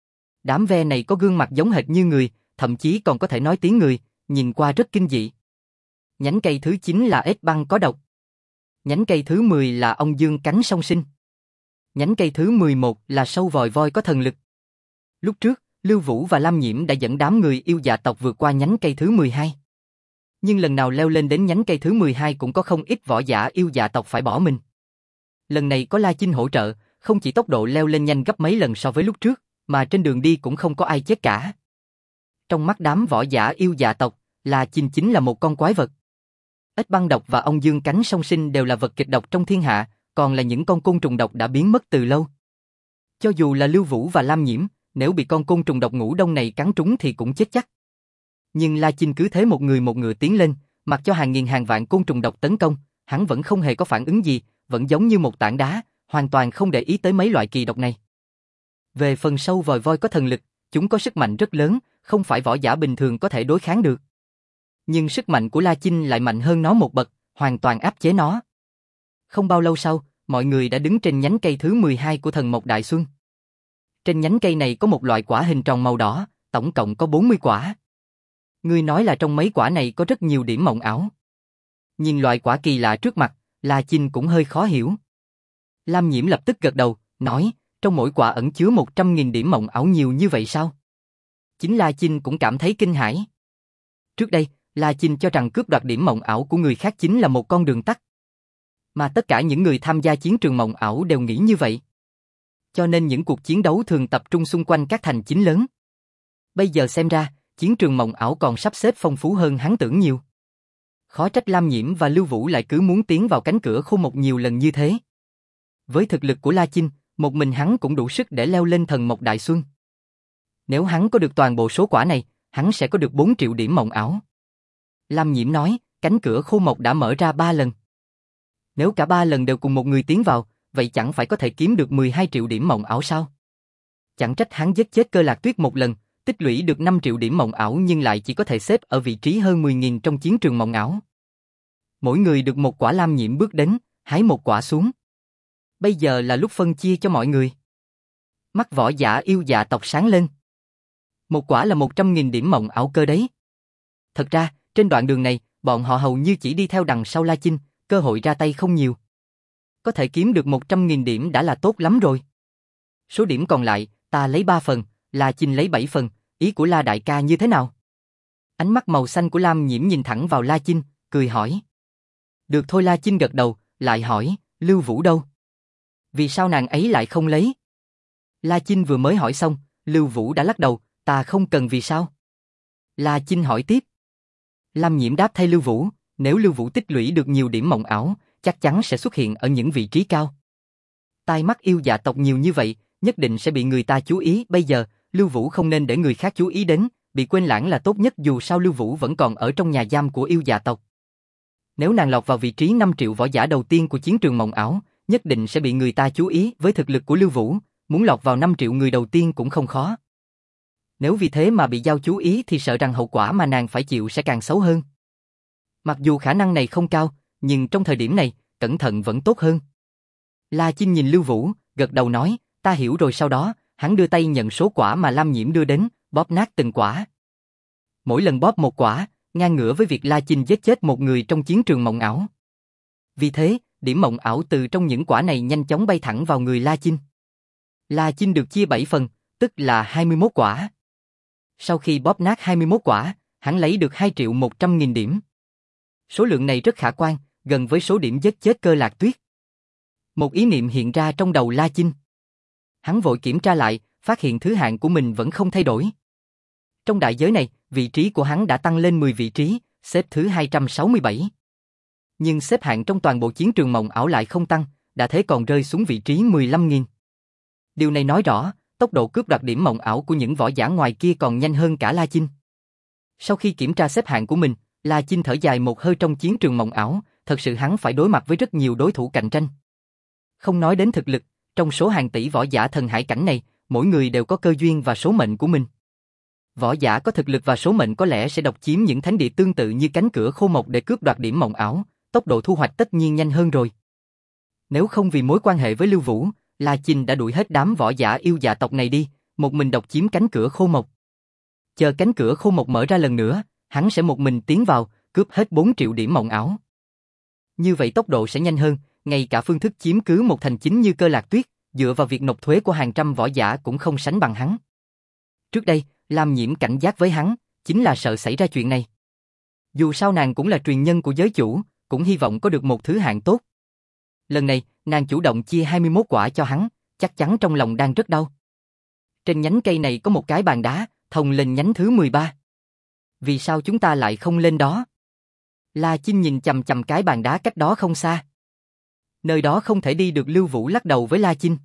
Đám ve này có gương mặt giống hệt như người, thậm chí còn có thể nói tiếng người, nhìn qua rất kinh dị. Nhánh cây thứ chín là ếch băng có độc. Nhánh cây thứ mười là ong dương cánh song sinh. Nhánh cây thứ mười một là sâu vòi voi có thần lực. Lúc trước, Lưu Vũ và Lam Nhiễm đã dẫn đám người yêu dạ tộc vượt qua nhánh cây thứ mười hai. Nhưng lần nào leo lên đến nhánh cây thứ mười hai cũng có không ít võ giả yêu dạ tộc phải bỏ mình. Lần này có La Chinh hỗ trợ, không chỉ tốc độ leo lên nhanh gấp mấy lần so với lúc trước, mà trên đường đi cũng không có ai chết cả. Trong mắt đám võ giả yêu dạ tộc, La Chinh chính là một con quái vật. Ếch băng độc và ong dương cánh song sinh đều là vật kịch độc trong thiên hạ, còn là những con côn trùng độc đã biến mất từ lâu. Cho dù là Lưu Vũ và Lam Nhiễm, nếu bị con côn trùng độc ngũ đông này cắn trúng thì cũng chết chắc. Nhưng La Chinh cứ thế một người một ngựa tiến lên, mặc cho hàng nghìn hàng vạn côn trùng độc tấn công, hắn vẫn không hề có phản ứng gì, vẫn giống như một tảng đá, hoàn toàn không để ý tới mấy loại kỳ độc này. Về phần sâu vòi voi có thần lực, chúng có sức mạnh rất lớn, không phải võ giả bình thường có thể đối kháng được. Nhưng sức mạnh của La Chinh lại mạnh hơn nó một bậc, hoàn toàn áp chế nó. Không bao lâu sau, mọi người đã đứng trên nhánh cây thứ mười hai của thần mộc Đại Xuân. Trên nhánh cây này có một loại quả hình tròn màu đỏ, tổng cộng có bốn mươi quả. Người nói là trong mấy quả này có rất nhiều điểm mộng ảo. Nhìn loại quả kỳ lạ trước mặt, La Chinh cũng hơi khó hiểu. Lam Nhiễm lập tức gật đầu, nói, trong mỗi quả ẩn chứa một trăm nghìn điểm mộng ảo nhiều như vậy sao? Chính La Chinh cũng cảm thấy kinh hãi. Trước đây, La Chinh cho rằng cướp đoạt điểm mộng ảo của người khác chính là một con đường tắt. Mà tất cả những người tham gia chiến trường mộng ảo đều nghĩ như vậy. Cho nên những cuộc chiến đấu thường tập trung xung quanh các thành chính lớn. Bây giờ xem ra, chiến trường mộng ảo còn sắp xếp phong phú hơn hắn tưởng nhiều. Khó trách Lam Nhiễm và Lưu Vũ lại cứ muốn tiến vào cánh cửa khô một nhiều lần như thế. Với thực lực của La Chinh, một mình hắn cũng đủ sức để leo lên thần mộc Đại Xuân. Nếu hắn có được toàn bộ số quả này, hắn sẽ có được bốn triệu điểm mộng ảo. Lam Nhiễm nói, cánh cửa khô mộc đã mở ra ba lần. Nếu cả ba lần đều cùng một người tiến vào, vậy chẳng phải có thể kiếm được mười hai triệu điểm mộng ảo sao? Chẳng trách hắn giết chết Cơ Lạc Tuyết một lần, tích lũy được năm triệu điểm mộng ảo nhưng lại chỉ có thể xếp ở vị trí hơn mười nghìn trong chiến trường mộng ảo. Mỗi người được một quả. Lam Nhiễm bước đến, hái một quả xuống. Bây giờ là lúc phân chia cho mọi người. Mắt võ giả yêu dạ tộc sáng lên. Một quả là một trăm nghìn điểm mộng ảo cơ đấy. Thật ra, trên đoạn đường này, bọn họ hầu như chỉ đi theo đằng sau La Chinh, cơ hội ra tay không nhiều. Có thể kiếm được một trăm nghìn điểm đã là tốt lắm rồi. Số điểm còn lại, ta lấy ba phần, La Chinh lấy bảy phần, ý của La đại ca như thế nào? Ánh mắt màu xanh của Lam Nhiễm nhìn thẳng vào La Chinh, cười hỏi. Được thôi. La Chinh gật đầu, lại hỏi, Lưu Vũ đâu? Vì sao nàng ấy lại không lấy? La Chinh vừa mới hỏi xong, Lưu Vũ đã lắc đầu, ta không cần. Vì sao? La Chinh hỏi tiếp. Lam Nhiễm đáp thay Lưu Vũ, nếu Lưu Vũ tích lũy được nhiều điểm mộng ảo, chắc chắn sẽ xuất hiện ở những vị trí cao. Tai mắt yêu dạ tộc nhiều như vậy, nhất định sẽ bị người ta chú ý. Bây giờ, Lưu Vũ không nên để người khác chú ý đến, bị quên lãng là tốt nhất. Dù sao Lưu Vũ vẫn còn ở trong nhà giam của yêu dạ tộc. Nếu nàng lọt vào vị trí năm triệu võ giả đầu tiên của chiến trường mộng ảo, nhất định sẽ bị người ta chú ý. Với thực lực của Lưu Vũ, muốn lọt vào năm triệu người đầu tiên cũng không khó. Nếu vì thế mà bị giao chú ý thì sợ rằng hậu quả mà nàng phải chịu sẽ càng xấu hơn. Mặc dù khả năng này không cao, nhưng trong thời điểm này, cẩn thận vẫn tốt hơn. La Chinh nhìn Lưu Vũ, gật đầu nói, ta hiểu rồi. Sau đó, hắn đưa tay nhận số quả mà Lam Nhiễm đưa đến, bóp nát từng quả. Mỗi lần bóp một quả, ngang ngửa với việc La Chinh giết chết một người trong chiến trường mộng ảo. Vì thế, điểm mộng ảo từ trong những quả này nhanh chóng bay thẳng vào người La Chinh. La Chinh được chia bảy phần, tức là hai mươi mốt quả. Sau khi bóp nát hai mươi mốt quả, hắn lấy được hai triệu một trăm nghìn điểm. Số lượng này rất khả quan, gần với số điểm giết chết Cơ Lạc Tuyết. Một ý niệm hiện ra trong đầu La Chinh. Hắn vội kiểm tra lại, phát hiện thứ hạng của mình vẫn không thay đổi. Trong đại giới này, vị trí của hắn đã tăng lên mười vị trí, xếp thứ hai trăm sáu mươi bảy. Nhưng xếp hạng trong toàn bộ chiến trường mộng ảo lại không tăng, đã thế còn rơi xuống vị trí mười lăm nghìn. Điều này nói rõ, tốc độ cướp đoạt điểm mộng ảo của những võ giả ngoài kia còn nhanh hơn cả La Chinh. Sau khi kiểm tra xếp hạng của mình, La Chinh thở dài một hơi. Trong chiến trường mộng ảo, thật sự hắn phải đối mặt với rất nhiều đối thủ cạnh tranh. Không nói đến thực lực, trong số hàng tỷ võ giả thần hải cảnh này, mỗi người đều có cơ duyên và số mệnh của mình. Võ giả có thực lực và số mệnh có lẽ sẽ độc chiếm những thánh địa tương tự như cánh cửa khô mộc để cướp đoạt điểm mộng ảo, tốc độ thu hoạch tất nhiên nhanh hơn rồi. Nếu không vì mối quan hệ với Lưu Vũ, La Chinh đã đuổi hết đám võ giả yêu dạ tộc này đi, một mình độc chiếm cánh cửa khô mộc. Chờ cánh cửa khô mộc mở ra lần nữa, hắn sẽ một mình tiến vào, cướp hết bốn triệu điểm mộng ảo. Như vậy tốc độ sẽ nhanh hơn, ngay cả phương thức chiếm cứ một thành chính như Cơ Lạc Tuyết, Dựa vào việc nộp thuế của hàng trăm võ giả cũng không sánh bằng hắn. Trước đây, Lam Nhiễm cảnh giác với hắn, chính là sợ xảy ra chuyện này. Dù sao nàng cũng là truyền nhân của giới chủ, cũng hy vọng có được một thứ hạng tốt. Lần này, nàng chủ động chia hai mươi mốt quả cho hắn, chắc chắn trong lòng đang rất đau. Trên nhánh cây này có một cái bàn đá, thông lên nhánh thứ mười ba. Vì sao chúng ta lại không lên đó? La Chinh nhìn chằm chằm cái bàn đá cách đó không xa. Nơi đó không thể đi được. Lưu Vũ lắc đầu với La Chinh.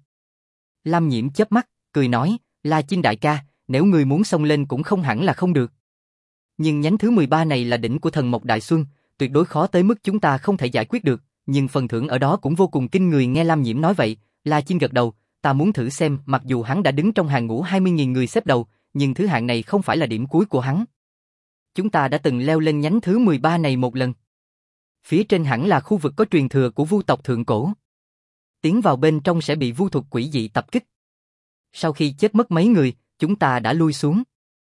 Lam Nhiễm chớp mắt, cười nói, La Chinh đại ca, nếu người muốn xông lên cũng không hẳn là không được. Nhưng nhánh thứ mười ba này là đỉnh của thần Mộc Đại Xuân, tuyệt đối khó tới mức chúng ta không thể giải quyết được, nhưng phần thưởng ở đó cũng vô cùng kinh người. Nghe Lam Nhiễm nói vậy, La Chinh gật đầu, ta muốn thử xem. Mặc dù hắn đã đứng trong hàng ngũ hai mươi nghìn người xếp đầu, nhưng thứ hạng này không phải là điểm cuối của hắn. Chúng ta đã từng leo lên nhánh thứ mười ba này một lần. Phía trên hẳn là khu vực có truyền thừa của vu tộc thượng cổ. Tiến vào bên trong sẽ bị vu thuật quỷ dị tập kích. Sau khi chết mất mấy người, chúng ta đã lui xuống.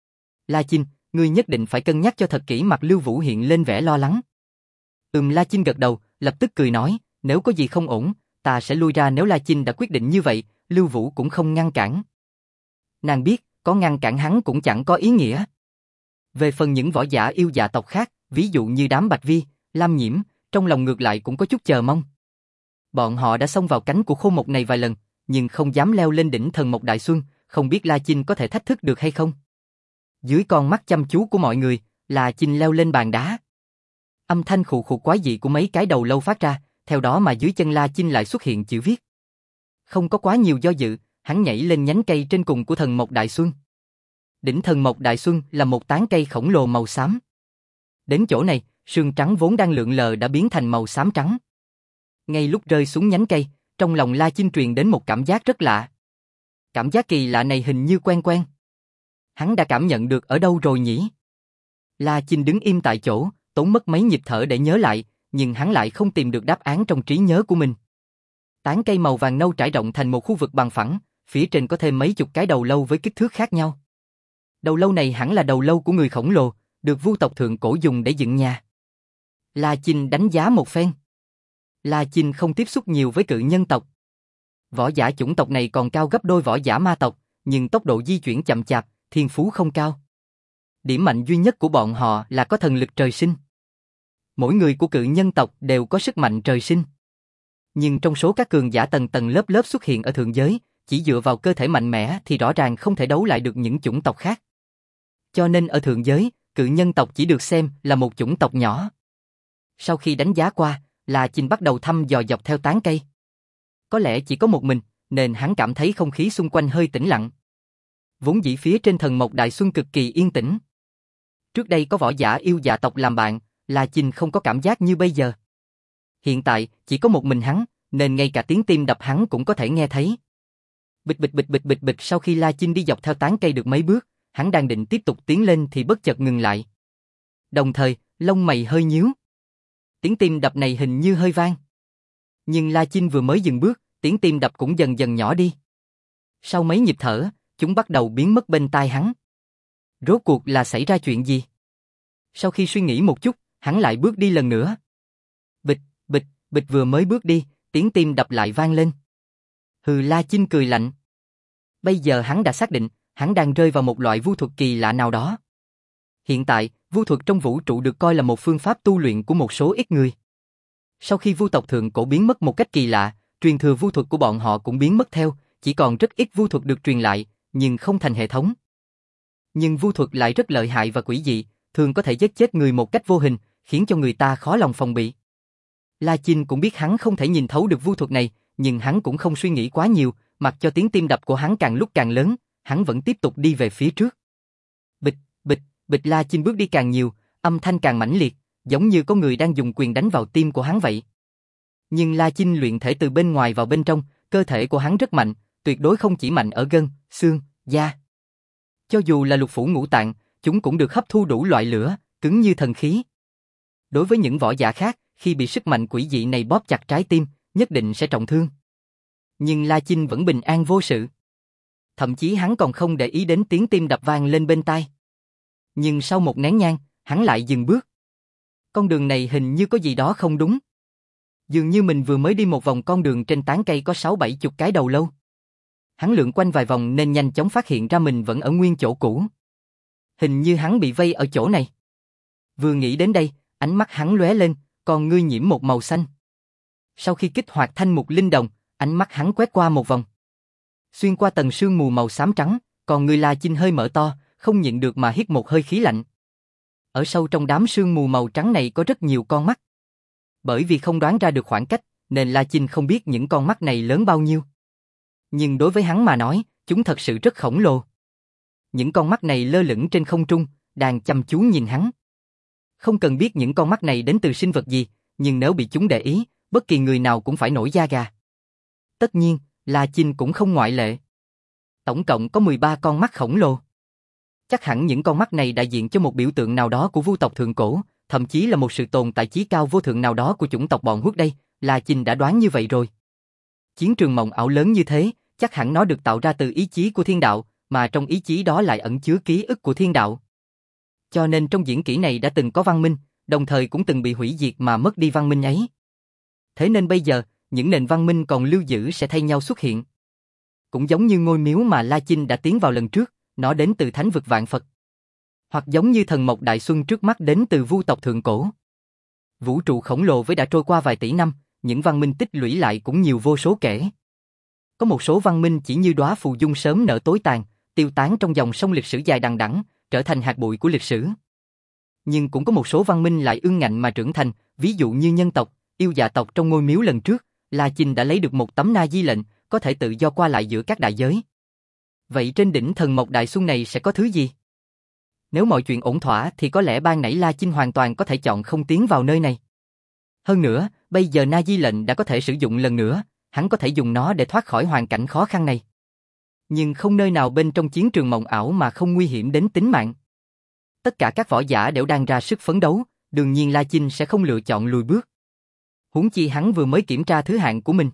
La Chinh, ngươi nhất định phải cân nhắc cho thật kỹ. Mặt Lưu Vũ hiện lên vẻ lo lắng. Ừm, La Chinh gật đầu, lập tức cười nói, nếu có gì không ổn, ta sẽ lui ra. Nếu La Chinh đã quyết định như vậy, Lưu Vũ cũng không ngăn cản. Nàng biết, có ngăn cản hắn cũng chẳng có ý nghĩa. Về phần những võ giả yêu dạ tộc khác, ví dụ như đám Bạch Vi, Lam Nhiễm, trong lòng ngược lại cũng có chút chờ mong. Bọn họ đã xông vào cánh của khô mộc này vài lần, nhưng không dám leo lên đỉnh thần Mộc Đại Xuân, không biết La Chinh có thể thách thức được hay không. Dưới con mắt chăm chú của mọi người, La Chinh leo lên bàn đá. Âm thanh khụ khụ quái dị của mấy cái đầu lâu phát ra, theo đó mà dưới chân La Chinh lại xuất hiện chữ viết. Không có quá nhiều do dự, hắn nhảy lên nhánh cây trên cùng của thần Mộc Đại Xuân. Đỉnh thần Mộc Đại Xuân là một tán cây khổng lồ màu xám. Đến chỗ này, sương trắng vốn đang lượn lờ đã biến thành màu xám trắng. Ngay lúc rơi xuống nhánh cây, trong lòng La Chinh truyền đến một cảm giác rất lạ. Cảm giác kỳ lạ này hình như quen quen. Hắn đã cảm nhận được ở đâu rồi nhỉ? La Chinh đứng im tại chỗ, tốn mất mấy nhịp thở để nhớ lại, nhưng hắn lại không tìm được đáp án trong trí nhớ của mình. Tán cây màu vàng nâu trải rộng thành một khu vực bằng phẳng, phía trên có thêm mấy chục cái đầu lâu với kích thước khác nhau. Đầu lâu này hẳn là đầu lâu của người khổng lồ, được vu tộc thượng cổ dùng để dựng nhà. La Chinh đánh giá một phen. La Chinh không tiếp xúc nhiều với cự nhân tộc. Võ giả chủng tộc này còn cao gấp đôi võ giả ma tộc, nhưng tốc độ di chuyển chậm chạp, thiên phú không cao. Điểm mạnh duy nhất của bọn họ là có thần lực trời sinh. Mỗi người của cự nhân tộc đều có sức mạnh trời sinh. Nhưng trong số các cường giả tầng tầng lớp lớp xuất hiện ở thượng giới, chỉ dựa vào cơ thể mạnh mẽ thì rõ ràng không thể đấu lại được những chủng tộc khác. Cho nên ở thượng giới, cự nhân tộc chỉ được xem là một chủng tộc nhỏ. Sau khi đánh giá qua, La Chinh bắt đầu thăm dò dọc theo tán cây. Có lẽ chỉ có một mình, nên hắn cảm thấy không khí xung quanh hơi tĩnh lặng. Vốn dĩ phía trên thần Mộc Đại Xuân cực kỳ yên tĩnh. Trước đây có võ giả yêu dạ tộc làm bạn, La Chinh không có cảm giác như bây giờ. Hiện tại, chỉ có một mình hắn, nên ngay cả tiếng tim đập hắn cũng có thể nghe thấy. Bịch bịch bịch bịch bịch bịch. Sau khi La Chinh đi dọc theo tán cây được mấy bước, hắn đang định tiếp tục tiến lên thì bất chợt ngừng lại. Đồng thời, lông mày hơi nhíu. Tiếng tim đập này hình như hơi vang. Nhưng La Chinh vừa mới dừng bước, tiếng tim đập cũng dần dần nhỏ đi. Sau mấy nhịp thở, chúng bắt đầu biến mất bên tai hắn. Rốt cuộc là xảy ra chuyện gì? Sau khi suy nghĩ một chút, hắn lại bước đi lần nữa. Bịch, bịch, bịch. Vừa mới bước đi, tiếng tim đập lại vang lên. Hừ, La Chinh cười lạnh. Bây giờ hắn đã xác định, hắn đang rơi vào một loại vu thuật kỳ lạ nào đó. Hiện tại, vu thuật trong vũ trụ được coi là một phương pháp tu luyện của một số ít người. Sau khi vu tộc thượng cổ biến mất một cách kỳ lạ, truyền thừa vu thuật của bọn họ cũng biến mất theo, chỉ còn rất ít vu thuật được truyền lại, nhưng không thành hệ thống. Nhưng vu thuật lại rất lợi hại và quỷ dị, thường có thể giết chết người một cách vô hình, khiến cho người ta khó lòng phòng bị. La Chinh cũng biết hắn không thể nhìn thấu được vu thuật này, nhưng hắn cũng không suy nghĩ quá nhiều, mặc cho tiếng tim đập của hắn càng lúc càng lớn, hắn vẫn tiếp tục đi về phía trước. Bịch, bịch, bịch. La Chinh bước đi càng nhiều, âm thanh càng mãnh liệt, giống như có người đang dùng quyền đánh vào tim của hắn vậy. Nhưng La Chinh luyện thể từ bên ngoài vào bên trong, cơ thể của hắn rất mạnh, tuyệt đối không chỉ mạnh ở gân, xương, da. Cho dù là lục phủ ngũ tạng, chúng cũng được hấp thu đủ loại lửa, cứng như thần khí. Đối với những võ giả khác, khi bị sức mạnh quỷ dị này bóp chặt trái tim, nhất định sẽ trọng thương. Nhưng La Chinh vẫn bình an vô sự. Thậm chí hắn còn không để ý đến tiếng tim đập vang lên bên tai. Nhưng sau một nén nhang, hắn lại dừng bước. Con đường này hình như có gì đó không đúng. Dường như mình vừa mới đi một vòng con đường trên tán cây có sáu bảy chục cái đầu lâu. Hắn lượn quanh vài vòng nên nhanh chóng phát hiện ra mình vẫn ở nguyên chỗ cũ. Hình như hắn bị vây ở chỗ này. Vừa nghĩ đến đây, ánh mắt hắn lóe lên, còn ngươi nhiễm một màu xanh. Sau khi kích hoạt thanh mục linh đồng, ánh mắt hắn quét qua một vòng. Xuyên qua tầng sương mù màu xám trắng, còn người La Chinh hơi mở to, không nhịn được mà hít một hơi khí lạnh. Ở sâu trong đám sương mù màu trắng này có rất nhiều con mắt. Bởi vì không đoán ra được khoảng cách, nên La Chinh không biết những con mắt này lớn bao nhiêu. Nhưng đối với hắn mà nói, chúng thật sự rất khổng lồ. Những con mắt này lơ lửng trên không trung, đang chăm chú nhìn hắn. Không cần biết những con mắt này đến từ sinh vật gì, nhưng nếu bị chúng để ý, bất kỳ người nào cũng phải nổi da gà. Tất nhiên, La Chinh cũng không ngoại lệ. Tổng cộng có mười ba con mắt khổng lồ. Chắc hẳn những con mắt này đại diện cho một biểu tượng nào đó của vu tộc thượng cổ, thậm chí là một sự tồn tại chí cao vô thượng nào đó của chủng tộc bọn Huất đây, La Chinh đã đoán như vậy rồi. Chiến trường mộng ảo lớn như thế, chắc hẳn nó được tạo ra từ ý chí của thiên đạo, mà trong ý chí đó lại ẩn chứa ký ức của thiên đạo. Cho nên trong diễn kỹ này đã từng có văn minh, đồng thời cũng từng bị hủy diệt mà mất đi văn minh ấy. Thế nên bây giờ, những nền văn minh còn lưu giữ sẽ thay nhau xuất hiện. Cũng giống như ngôi miếu mà La Chinh đã tiến vào lần trước, nó đến từ thánh vực vạn Phật. Hoặc giống như thần mộc đại xuân trước mắt đến từ vu tộc thượng cổ. Vũ trụ khổng lồ với đã trôi qua vài tỷ năm, những văn minh tích lũy lại cũng nhiều vô số kể. Có một số văn minh chỉ như đóa phù dung sớm nở tối tàn, tiêu tán trong dòng sông lịch sử dài đằng đẵng, trở thành hạt bụi của lịch sử. Nhưng cũng có một số văn minh lại ương ngạnh mà trưởng thành, ví dụ như nhân tộc, yêu dạ tộc trong ngôi miếu lần trước, La Chinh đã lấy được một tấm na di lệnh, có thể tự do qua lại giữa các đại giới. Vậy trên đỉnh thần mộc đại xuân này sẽ có thứ gì? Nếu mọi chuyện ổn thỏa thì có lẽ ban nãy La Chinh hoàn toàn có thể chọn không tiến vào nơi này. Hơn nữa, bây giờ na di lệnh đã có thể sử dụng lần nữa, hắn có thể dùng nó để thoát khỏi hoàn cảnh khó khăn này. Nhưng không nơi nào bên trong chiến trường mộng ảo mà không nguy hiểm đến tính mạng. Tất cả các võ giả đều đang ra sức phấn đấu, đương nhiên La Chinh sẽ không lựa chọn lùi bước. Huống chi hắn vừa mới kiểm tra thứ hạng của mình.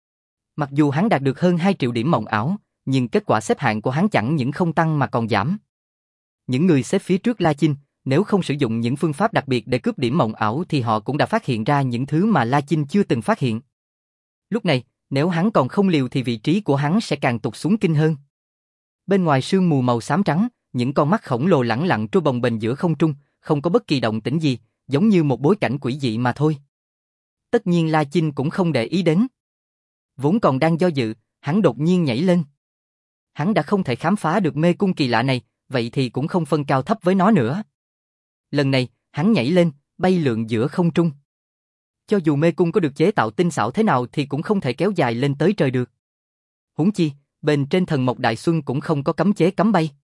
Mặc dù hắn đạt được hơn hai triệu điểm mộng ảo, nhưng kết quả xếp hạng của hắn chẳng những không tăng mà còn giảm. Những người xếp phía trước La Chinh, nếu không sử dụng những phương pháp đặc biệt để cướp điểm mộng ảo thì họ cũng đã phát hiện ra những thứ mà La Chinh chưa từng phát hiện. Lúc này, nếu hắn còn không liều thì vị trí của hắn sẽ càng tụt xuống kinh hơn. Bên ngoài sương mù màu xám trắng, những con mắt khổng lồ lẳng lặng trôi bồng bềnh giữa không trung, không có bất kỳ động tĩnh gì, giống như một bối cảnh quỷ dị mà thôi. Tất nhiên La Chinh cũng không để ý đến. Vốn còn đang do dự, hắn đột nhiên nhảy lên. Hắn đã không thể khám phá được mê cung kỳ lạ này, vậy thì cũng không phân cao thấp với nó nữa. Lần này, hắn nhảy lên, bay lượn giữa không trung. Cho dù mê cung có được chế tạo tinh xảo thế nào thì cũng không thể kéo dài lên tới trời được. Huống chi, bên trên thần mộc đại xuân cũng không có cấm chế cấm bay.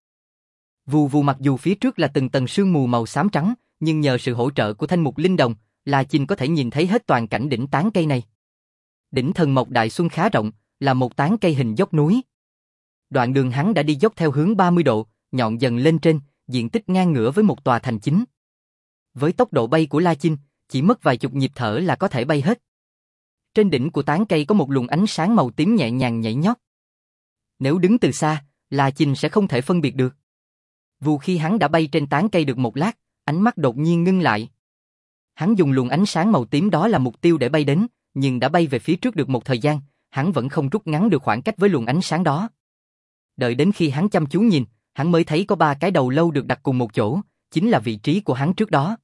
Vù vù, mặc dù phía trước là từng tầng sương mù màu xám trắng, nhưng nhờ sự hỗ trợ của thanh mục linh đồng, La Chinh có thể nhìn thấy hết toàn cảnh đỉnh tán cây này. Đỉnh thần mộc đại xuân khá rộng, là một tán cây hình dốc núi. Đoạn đường hắn đã đi dốc theo hướng ba mươi độ, nhọn dần lên trên, diện tích ngang ngửa với một tòa thành chính. Với tốc độ bay của La Chinh, chỉ mất vài chục nhịp thở là có thể bay hết. Trên đỉnh của tán cây có một luồng ánh sáng màu tím nhẹ nhàng nhảy nhót. Nếu đứng từ xa, La Chinh sẽ không thể phân biệt được. Vù, khi hắn đã bay trên tán cây được một lát, ánh mắt đột nhiên ngưng lại. Hắn dùng luồng ánh sáng màu tím đó là mục tiêu để bay đến, nhưng đã bay về phía trước được một thời gian, hắn vẫn không rút ngắn được khoảng cách với luồng ánh sáng đó. Đợi đến khi hắn chăm chú nhìn, hắn mới thấy có ba cái đầu lâu được đặt cùng một chỗ, chính là vị trí của hắn trước đó.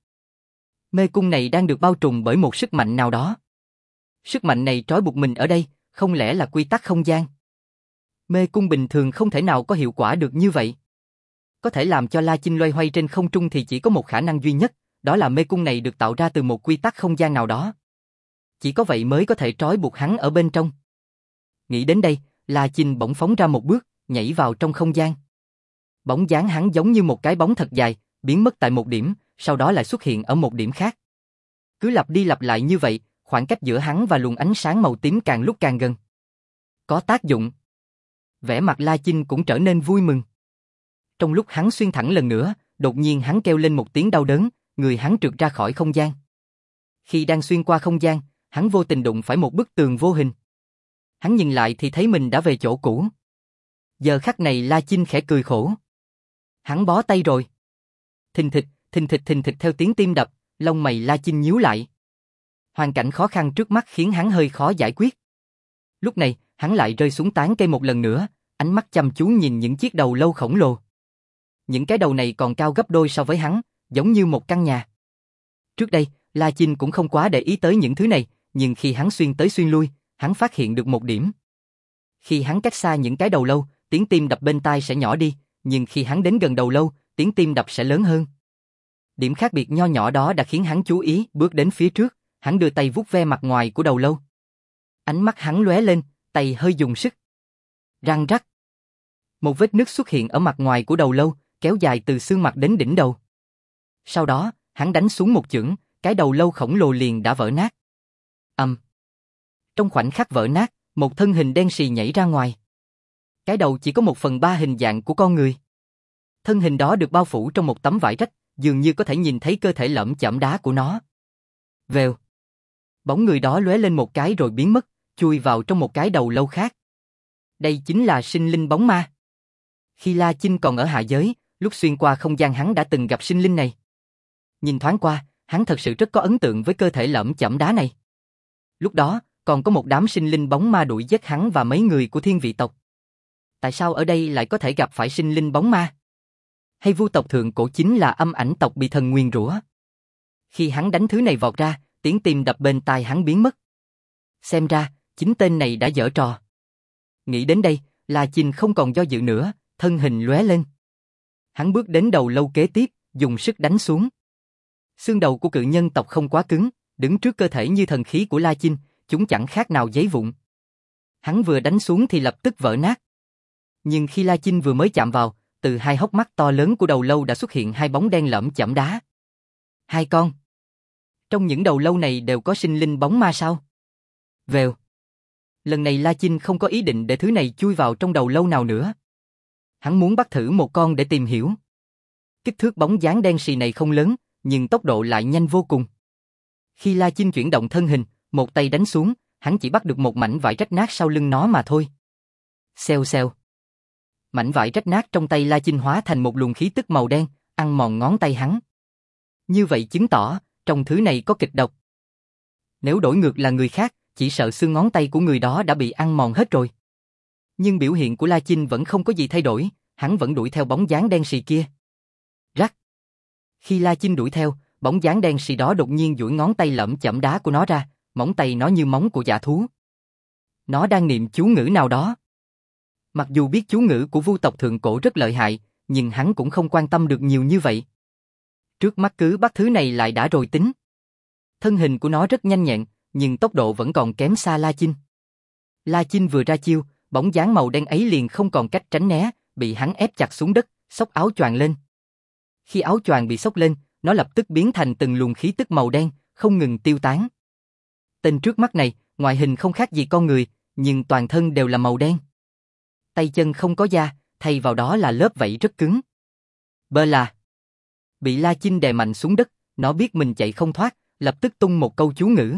Mê cung này đang được bao trùm bởi một sức mạnh nào đó. Sức mạnh này trói buộc mình ở đây, không lẽ là quy tắc không gian? Mê cung bình thường không thể nào có hiệu quả được như vậy. Có thể làm cho La Chinh loay hoay trên không trung thì chỉ có một khả năng duy nhất, đó là mê cung này được tạo ra từ một quy tắc không gian nào đó. Chỉ có vậy mới có thể trói buộc hắn ở bên trong. Nghĩ đến đây, La Chinh bỗng phóng ra một bước, nhảy vào trong không gian. Bóng dáng hắn giống như một cái bóng thật dài, biến mất tại một điểm, sau đó lại xuất hiện ở một điểm khác. Cứ lặp đi lặp lại như vậy, khoảng cách giữa hắn và luồng ánh sáng màu tím càng lúc càng gần. Có tác dụng. Vẻ mặt La Chinh cũng trở nên vui mừng. Trong lúc hắn xuyên thẳng lần nữa, đột nhiên hắn kêu lên một tiếng đau đớn, người hắn trượt ra khỏi không gian. Khi đang xuyên qua không gian, hắn vô tình đụng phải một bức tường vô hình. Hắn nhìn lại thì thấy mình đã về chỗ cũ. Giờ khắc này La Chinh khẽ cười khổ. Hắn bó tay rồi. Thình thịch, thình thịch thình thịch theo tiếng tim đập, lông mày La Chinh nhíu lại. Hoàn cảnh khó khăn trước mắt khiến hắn hơi khó giải quyết. Lúc này, hắn lại rơi xuống tán cây một lần nữa, ánh mắt chăm chú nhìn những chiếc đầu lâu khổng lồ. Những cái đầu này còn cao gấp đôi so với hắn, giống như một căn nhà. Trước đây, La Chinh cũng không quá để ý tới những thứ này, nhưng khi hắn xuyên tới xuyên lui, hắn phát hiện được một điểm. Khi hắn cách xa những cái đầu lâu, tiếng tim đập bên tai sẽ nhỏ đi, nhưng khi hắn đến gần đầu lâu, tiếng tim đập sẽ lớn hơn. Điểm khác biệt nho nhỏ đó đã khiến hắn chú ý, bước đến phía trước, hắn đưa tay vuốt ve mặt ngoài của đầu lâu. Ánh mắt hắn lóe lên, tay hơi dùng sức. Răng rắc. Một vết nứt xuất hiện ở mặt ngoài của đầu lâu, kéo dài từ xương mặt đến đỉnh đầu. Sau đó, hắn đánh xuống một chưởng, cái đầu lâu khổng lồ liền đã vỡ nát. Ầm. Trong khoảnh khắc vỡ nát, một thân hình đen sì nhảy ra ngoài. Cái đầu chỉ có một phần ba hình dạng của con người. Thân hình đó được bao phủ trong một tấm vải rách, dường như có thể nhìn thấy cơ thể lởm chởm đá của nó. Vèo. Bóng người đó lóe lên một cái rồi biến mất, chui vào trong một cái đầu lâu khác. Đây chính là sinh linh bóng ma. Khi La Chinh còn ở hạ giới, lúc xuyên qua không gian hắn đã từng gặp sinh linh này. Nhìn thoáng qua, hắn thật sự rất có ấn tượng với cơ thể lởm chởm đá này. Lúc đó, còn có một đám sinh linh bóng ma đuổi giết hắn và mấy người của thiên vị tộc. Tại sao ở đây lại có thể gặp phải sinh linh bóng ma? Hay vu tộc thượng cổ chính là âm ảnh tộc bị thần nguyền rủa? Khi hắn đánh thứ này vọt ra, tiếng tim đập bên tai hắn biến mất. Xem ra, chính tên này đã giở trò. Nghĩ đến đây, La Chinh không còn do dự nữa, thân hình lóe lên. Hắn bước đến đầu lâu kế tiếp, dùng sức đánh xuống. Xương đầu của cự nhân tộc không quá cứng, đứng trước cơ thể như thần khí của La Chinh, chúng chẳng khác nào giấy vụn. Hắn vừa đánh xuống thì lập tức vỡ nát. Nhưng khi La Chinh vừa mới chạm vào, từ hai hốc mắt to lớn của đầu lâu đã xuất hiện hai bóng đen lởm chởm đá. Hai con. Trong những đầu lâu này đều có sinh linh bóng ma sao? Vèo. Lần này La Chinh không có ý định để thứ này chui vào trong đầu lâu nào nữa. Hắn muốn bắt thử một con để tìm hiểu. Kích thước bóng dáng đen sì này không lớn, nhưng tốc độ lại nhanh vô cùng. Khi La Chinh chuyển động thân hình, một tay đánh xuống, hắn chỉ bắt được một mảnh vải rách nát sau lưng nó mà thôi. Xèo xèo. Mảnh vải rách nát trong tay La Chinh hóa thành một luồng khí tức màu đen, ăn mòn ngón tay hắn. Như vậy chứng tỏ, trong thứ này có kịch độc. Nếu đổi ngược là người khác, chỉ sợ xương ngón tay của người đó đã bị ăn mòn hết rồi. Nhưng biểu hiện của La Chinh vẫn không có gì thay đổi, hắn vẫn đuổi theo bóng dáng đen sì kia. Rắc. Khi La Chinh đuổi theo, bóng dáng đen sì đó đột nhiên duỗi ngón tay lởm chởm đá của nó ra, móng tay nó như móng của dã thú. Nó đang niệm chú ngữ nào đó. Mặc dù biết chú ngữ của vu tộc thượng cổ rất lợi hại, nhưng hắn cũng không quan tâm được nhiều như vậy. Trước mắt cứ bắt thứ này lại đã rồi tính. Thân hình của nó rất nhanh nhẹn, nhưng tốc độ vẫn còn kém xa La Chinh. La Chinh vừa ra chiêu, bóng dáng màu đen ấy liền không còn cách tránh né, bị hắn ép chặt xuống đất, xốc áo choàng lên. Khi áo choàng bị xốc lên, nó lập tức biến thành từng luồng khí tức màu đen, không ngừng tiêu tán. Tên trước mắt này, ngoại hình không khác gì con người, nhưng toàn thân đều là màu đen. Tay chân không có da, thay vào đó là lớp vảy rất cứng. Bơ là. Bị La Chinh đè mạnh xuống đất, nó biết mình chạy không thoát, lập tức tung một câu chú ngữ.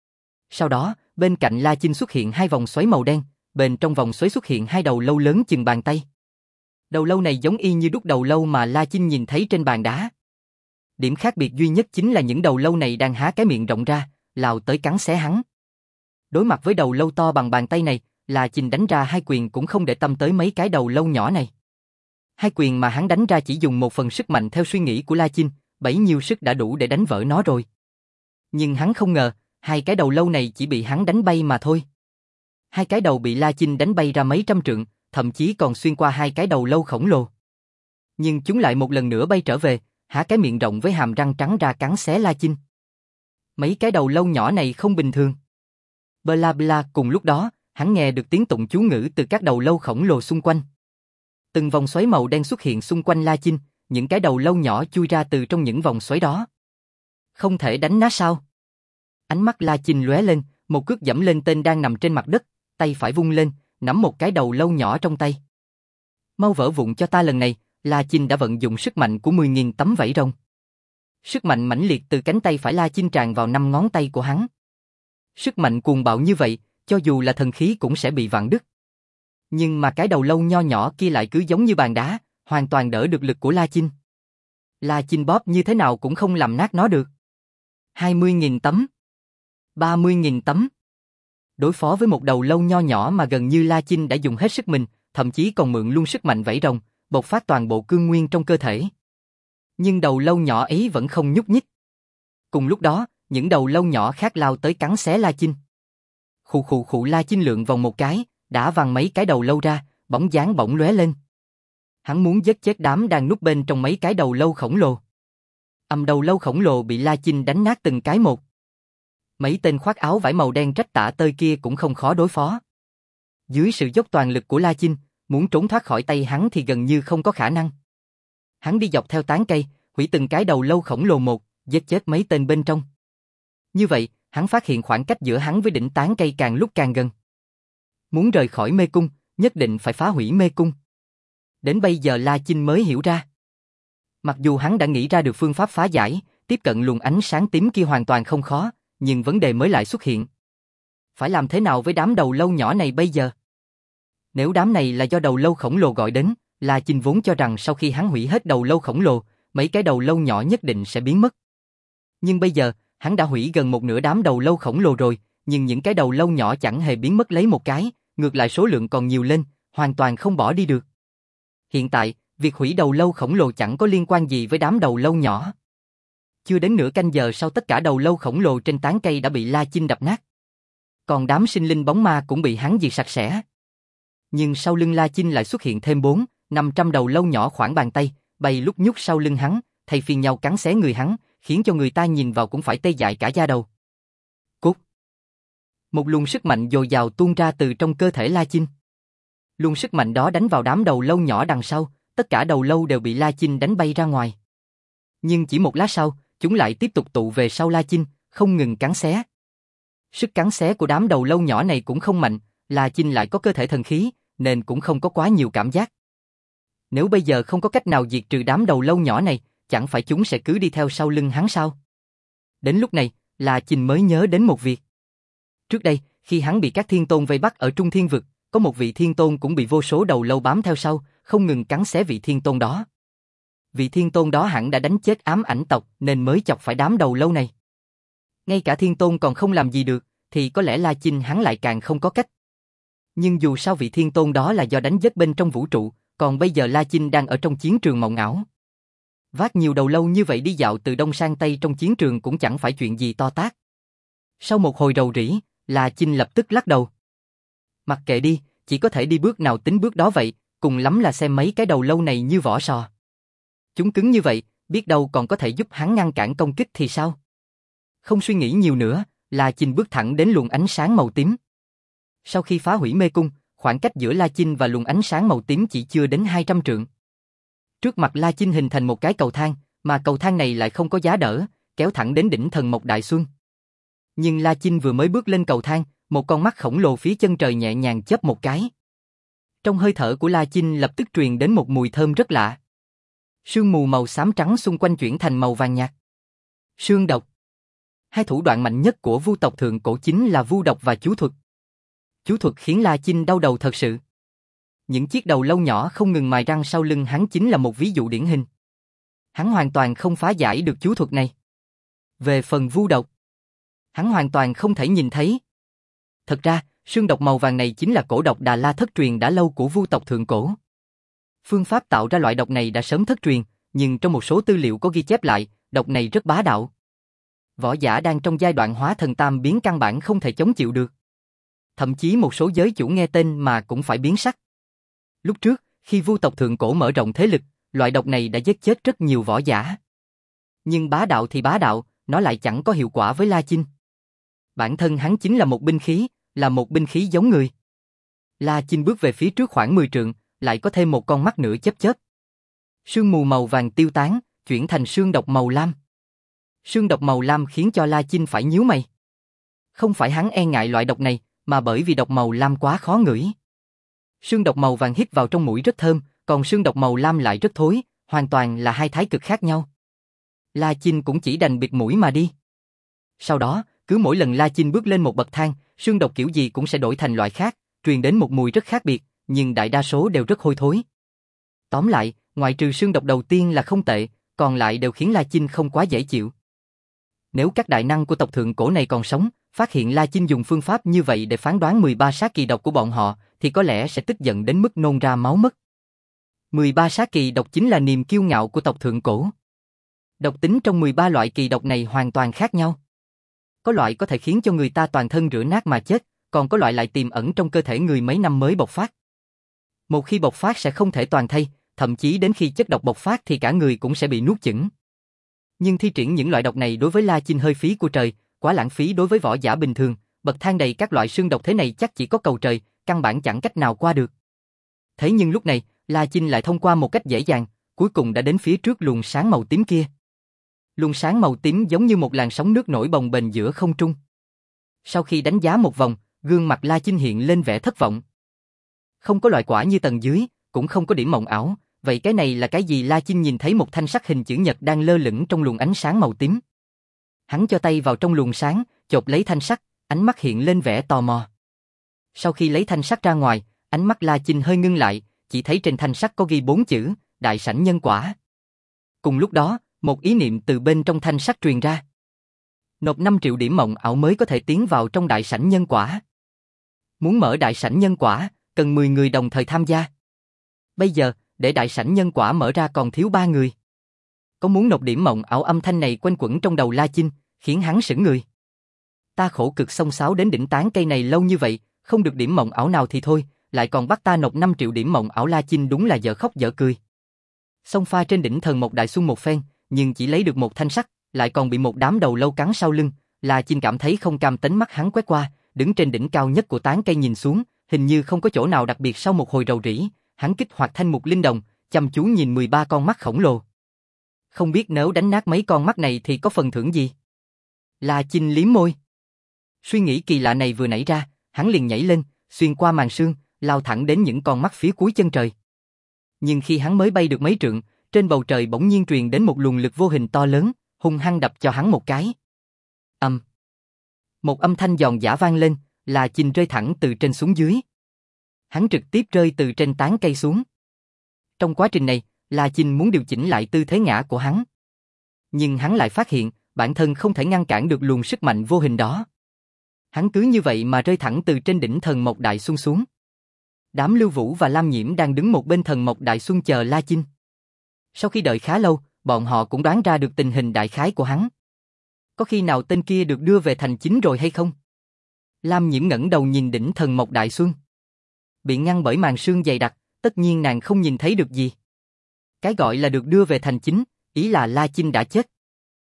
Sau đó, bên cạnh La Chinh xuất hiện hai vòng xoáy màu đen, bên trong vòng xoáy xuất hiện hai đầu lâu lớn chừng bàn tay. Đầu lâu này giống y như đúc đầu lâu mà La Chinh nhìn thấy trên bàn đá. Điểm khác biệt duy nhất chính là những đầu lâu này đang há cái miệng rộng ra, lao tới cắn xé hắn. Đối mặt với đầu lâu to bằng bàn tay này, La Chinh đánh ra hai quyền cũng không để tâm tới mấy cái đầu lâu nhỏ này. Hai quyền mà hắn đánh ra chỉ dùng một phần sức mạnh theo suy nghĩ của La Chinh, bấy nhiêu sức đã đủ để đánh vỡ nó rồi. Nhưng hắn không ngờ, hai cái đầu lâu này chỉ bị hắn đánh bay mà thôi. Hai cái đầu bị La Chinh đánh bay ra mấy trăm trượng, thậm chí còn xuyên qua hai cái đầu lâu khổng lồ. Nhưng chúng lại một lần nữa bay trở về, há cái miệng rộng với hàm răng trắng ra cắn xé La Chinh. Mấy cái đầu lâu nhỏ này không bình thường. Bla bla, cùng lúc đó, hắn nghe được tiếng tụng chú ngữ từ các đầu lâu khổng lồ xung quanh. Từng vòng xoáy màu đen xuất hiện xung quanh La Chinh, những cái đầu lâu nhỏ chui ra từ trong những vòng xoáy đó. Không thể đánh nát sao? Ánh mắt La Chinh lóe lên, một cước giẫm lên tên đang nằm trên mặt đất, tay phải vung lên, nắm một cái đầu lâu nhỏ trong tay. Mau vỡ vụn cho ta lần này, La Chinh đã vận dụng sức mạnh của mười nghìn tấm vảy rồng. Sức mạnh mãnh liệt từ cánh tay phải La Chinh tràn vào năm ngón tay của hắn. Sức mạnh cuồng bạo như vậy, cho dù là thần khí cũng sẽ bị vặn đứt. Nhưng mà cái đầu lâu nho nhỏ kia lại cứ giống như bàn đá, hoàn toàn đỡ được lực của La Chinh. La Chinh bóp như thế nào cũng không làm nát nó được. hai mươi nghìn tấm. ba mươi nghìn tấm. Đối phó với một đầu lâu nho nhỏ mà gần như La Chinh đã dùng hết sức mình, thậm thậm chí còn mượn luôn sức mạnh vảy rồng, bộc phát toàn bộ cương nguyên trong cơ thể. Nhưng đầu lâu nhỏ ấy vẫn không nhúc nhích. Cùng lúc đó, những đầu lâu nhỏ khác lao tới cắn xé La Chinh. Khụ khụ khụ, La Chinh lượn vòng một cái, đã văng mấy cái đầu lâu ra, bóng dáng bỗng lóe lên. Hắn muốn giết chết đám đang núp bên trong mấy cái đầu lâu khổng lồ. Ầm, đầu lâu khổng lồ bị La Chinh đánh nát từng cái một. Mấy tên khoác áo vải màu đen rách tả tơi kia cũng không khó đối phó. Dưới sự dốc toàn lực của La Chinh, muốn trốn thoát khỏi tay hắn thì gần như không có khả năng. Hắn đi dọc theo tán cây, hủy từng cái đầu lâu khổng lồ một, giết chết mấy tên bên trong. Như vậy, hắn phát hiện khoảng cách giữa hắn với đỉnh tán cây càng lúc càng gần. Muốn rời khỏi mê cung, nhất định phải phá hủy mê cung. Đến bây giờ La Chinh mới hiểu ra. Mặc dù hắn đã nghĩ ra được phương pháp phá giải, tiếp cận luồng ánh sáng tím kia hoàn toàn không khó, nhưng vấn đề mới lại xuất hiện. Phải làm thế nào với đám đầu lâu nhỏ này bây giờ? Nếu đám này là do đầu lâu khổng lồ gọi đến, La Chinh vốn cho rằng sau khi hắn hủy hết đầu lâu khổng lồ, mấy cái đầu lâu nhỏ nhất định sẽ biến mất. Nhưng bây giờ, hắn đã hủy gần một nửa đám đầu lâu khổng lồ rồi, nhưng những cái đầu lâu nhỏ chẳng hề biến mất lấy một cái, ngược lại số lượng còn nhiều lên, hoàn toàn không bỏ đi được. Hiện tại, việc hủy đầu lâu khổng lồ chẳng có liên quan gì với đám đầu lâu nhỏ. Chưa đến nửa canh giờ sau, tất cả đầu lâu khổng lồ trên tán cây đã bị La Chinh đập nát. Còn đám sinh linh bóng ma cũng bị hắn diệt sạch sẽ. Nhưng sau lưng La Chinh lại xuất hiện thêm bốn, năm trăm đầu lâu nhỏ khoảng bàn tay, bay lúc nhúc sau lưng hắn, thay phiên nhau cắn xé người hắn, khiến cho người ta nhìn vào cũng phải tê dại cả da đầu. Cút! Một luồng sức mạnh dồi dào tuôn ra từ trong cơ thể La Chinh. Luồng sức mạnh đó đánh vào đám đầu lâu nhỏ đằng sau, tất cả đầu lâu đều bị La Chinh đánh bay ra ngoài. Nhưng chỉ một lát sau, chúng lại tiếp tục tụ về sau La Chinh, không ngừng cắn xé. Sức cắn xé của đám đầu lâu nhỏ này cũng không mạnh, La Chinh lại có cơ thể thần khí, nên cũng không có quá nhiều cảm giác. Nếu bây giờ không có cách nào diệt trừ đám đầu lâu nhỏ này, chẳng phải chúng sẽ cứ đi theo sau lưng hắn sao? Đến lúc này, La Chinh mới nhớ đến một việc. Trước đây, khi hắn bị các thiên tôn vây bắt ở Trung Thiên Vực, có một vị thiên tôn cũng bị vô số đầu lâu bám theo sau, không ngừng cắn xé vị thiên tôn đó. Vị thiên tôn đó hẳn đã đánh chết ám ảnh tộc nên mới chọc phải đám đầu lâu này. Ngay cả thiên tôn còn không làm gì được, thì có lẽ La Chinh hắn lại càng không có cách. Nhưng dù sao vị thiên tôn đó là do đánh giết bên trong vũ trụ, còn bây giờ La Chinh đang ở trong chiến trường mộng ảo. Vác nhiều đầu lâu như vậy đi dạo từ đông sang tây trong chiến trường cũng chẳng phải chuyện gì to tát. Sau một hồi rầu rĩ, La Chinh lập tức lắc đầu. Mặc kệ đi, chỉ có thể đi bước nào tính bước đó vậy, cùng lắm là xem mấy cái đầu lâu này như vỏ sò. Chúng cứng như vậy, biết đâu còn có thể giúp hắn ngăn cản công kích thì sao? Không suy nghĩ nhiều nữa, La Chinh bước thẳng đến luồng ánh sáng màu tím. Sau khi phá hủy mê cung, khoảng cách giữa La Chinh và luồng ánh sáng màu tím chỉ chưa đến hai trăm trượng. Trước mặt La Chinh hình thành một cái cầu thang, mà cầu thang này lại không có giá đỡ, kéo thẳng đến đỉnh Thần Mộc Đại Xuân. Nhưng La Chinh vừa mới bước lên cầu thang, một con mắt khổng lồ phía chân trời nhẹ nhàng chớp một cái. Trong hơi thở của La Chinh lập tức truyền đến một mùi thơm rất lạ. Sương mù màu xám trắng xung quanh chuyển thành màu vàng nhạt. Sương độc. Hai thủ đoạn mạnh nhất của vu tộc thượng cổ chính là vu độc và chú thuật. Chú thuật khiến La Chinh đau đầu thật sự. Những chiếc đầu lâu nhỏ không ngừng mài răng sau lưng hắn chính là một ví dụ điển hình. Hắn hoàn toàn không phá giải được chú thuật này. Về phần vu độc, hắn hoàn toàn không thể nhìn thấy. Thật ra, sương độc màu vàng này chính là cổ độc Đà La thất truyền đã lâu của vu tộc thượng cổ. Phương pháp tạo ra loại độc này đã sớm thất truyền, nhưng trong một số tư liệu có ghi chép lại, độc này rất bá đạo. Võ giả đang trong giai đoạn hóa thần tam biến căn bản không thể chống chịu được. Thậm chí một số giới chủ nghe tên mà cũng phải biến sắc. Lúc trước, khi vu tộc thượng cổ mở rộng thế lực, loại độc này đã giết chết rất nhiều võ giả. Nhưng bá đạo thì bá đạo, nó lại chẳng có hiệu quả với La Chinh. Bản thân hắn chính là một binh khí, là một binh khí giống người. La Chinh bước về phía trước khoảng mười trượng, lại có thêm một con mắt nữa chớp chớp. Sương mù màu vàng tiêu tán, chuyển thành sương độc màu lam. Sương độc màu lam khiến cho La Chinh phải nhíu mày. Không phải hắn e ngại loại độc này, mà bởi vì độc màu lam quá khó ngửi. Sương độc màu vàng hít vào trong mũi rất thơm, còn sương độc màu lam lại rất thối, hoàn toàn là hai thái cực khác nhau. La Chinh cũng chỉ đành bịt mũi mà đi. Sau đó, cứ mỗi lần La Chinh bước lên một bậc thang, sương độc kiểu gì cũng sẽ đổi thành loại khác, truyền đến một mùi rất khác biệt, nhưng đại đa số đều rất hôi thối. Tóm lại, ngoại trừ sương độc đầu tiên là không tệ, còn lại đều khiến La Chinh không quá dễ chịu. Nếu các đại năng của tộc thượng cổ này còn sống, phát hiện La Chinh dùng phương pháp như vậy để phán đoán mười ba sát kỳ độc của bọn họ, thì có lẽ sẽ tức giận đến mức nôn ra máu mất. mười ba sát kỳ độc chính là niềm kiêu ngạo của tộc thượng cổ. Độc tính trong mười ba loại kỳ độc này hoàn toàn khác nhau. Có loại có thể khiến cho người ta toàn thân rửa nát mà chết, còn có loại lại tiềm ẩn trong cơ thể người mấy năm mới bộc phát. Một khi bộc phát sẽ không thể toàn thây, thậm chí đến khi chất độc bộc phát thì cả người cũng sẽ bị nuốt chửng. Nhưng thi triển những loại độc này đối với La Chinh hơi phí của trời, quá lãng phí đối với võ giả bình thường, bậc thang đầy các loại xương độc thế này chắc chỉ có cầu trời, căn bản chẳng cách nào qua được. Thế nhưng lúc này, La Chinh lại thông qua một cách dễ dàng, cuối cùng đã đến phía trước luồng sáng màu tím kia. Luồng sáng màu tím giống như một làn sóng nước nổi bồng bềnh giữa không trung. Sau khi đánh giá một vòng, gương mặt La Chinh hiện lên vẻ thất vọng. Không có loại quả như tầng dưới, cũng không có điểm mộng ảo, vậy cái này là cái gì? La Chinh nhìn thấy một thanh sắt hình chữ nhật đang lơ lửng trong luồng ánh sáng màu tím. Hắn cho tay vào trong luồng sáng, chộp lấy thanh sắt, ánh mắt hiện lên vẻ tò mò. Sau khi lấy thanh sắt ra ngoài, ánh mắt La Chinh hơi ngưng lại, chỉ thấy trên thanh sắt có ghi bốn chữ, Đại Sảnh Nhân Quả. Cùng lúc đó, một ý niệm từ bên trong thanh sắt truyền ra. Nộp năm triệu điểm mộng ảo mới có thể tiến vào trong Đại Sảnh Nhân Quả. Muốn mở Đại Sảnh Nhân Quả, cần mười người đồng thời tham gia. Bây giờ, để Đại Sảnh Nhân Quả mở ra còn thiếu ba người. Có muốn nộp điểm mộng ảo? Âm thanh này quanh quẩn trong đầu La Chinh, khiến hắn sững người. Ta khổ cực xông xáo đến đỉnh tán cây này lâu như vậy, không được điểm mộng ảo nào thì thôi, lại còn bắt ta nộp năm triệu điểm mộng ảo. La Chinh đúng là dở khóc dở cười. Xông pha trên đỉnh thần một đại xuân một phen, nhưng chỉ lấy được một thanh sắt, lại còn bị một đám đầu lâu cắn sau lưng. La Chinh cảm thấy không cam tính, mắt hắn quét qua, đứng trên đỉnh cao nhất của tán cây nhìn xuống, hình như không có chỗ nào đặc biệt. Sau một hồi rầu rĩ, hắn kích hoạt thanh mục linh đồng, chăm chú nhìn mười ba con mắt khổng lồ. Không biết nếu đánh nát mấy con mắt này thì có phần thưởng gì? La Chinh liếm môi. Suy nghĩ kỳ lạ này vừa nảy ra, hắn liền nhảy lên, xuyên qua màn sương, lao thẳng đến những con mắt phía cuối chân trời. Nhưng khi hắn mới bay được mấy trượng, trên bầu trời bỗng nhiên truyền đến một luồng lực vô hình to lớn, hung hăng đập cho hắn một cái. Ầm. Um. Một âm thanh giòn giã vang lên, La Chinh rơi thẳng từ trên xuống dưới. Hắn trực tiếp rơi từ trên tán cây xuống. Trong quá trình này, La Chinh muốn điều chỉnh lại tư thế ngã của hắn. Nhưng hắn lại phát hiện, bản thân không thể ngăn cản được luồng sức mạnh vô hình đó. Hắn cứ như vậy mà rơi thẳng từ trên đỉnh thần Mộc Đại Xuân xuống. Đám Lưu Vũ và Lam Nhiễm đang đứng một bên thần Mộc Đại Xuân chờ La Chinh. Sau khi đợi khá lâu, bọn họ cũng đoán ra được tình hình đại khái của hắn. Có khi nào tên kia được đưa về thành chính rồi hay không? Lam Nhiễm ngẩng đầu nhìn đỉnh thần Mộc Đại Xuân. Bị ngăn bởi màn sương dày đặc, tất nhiên nàng không nhìn thấy được gì. Cái gọi là được đưa về thành chính, ý là La Chinh đã chết.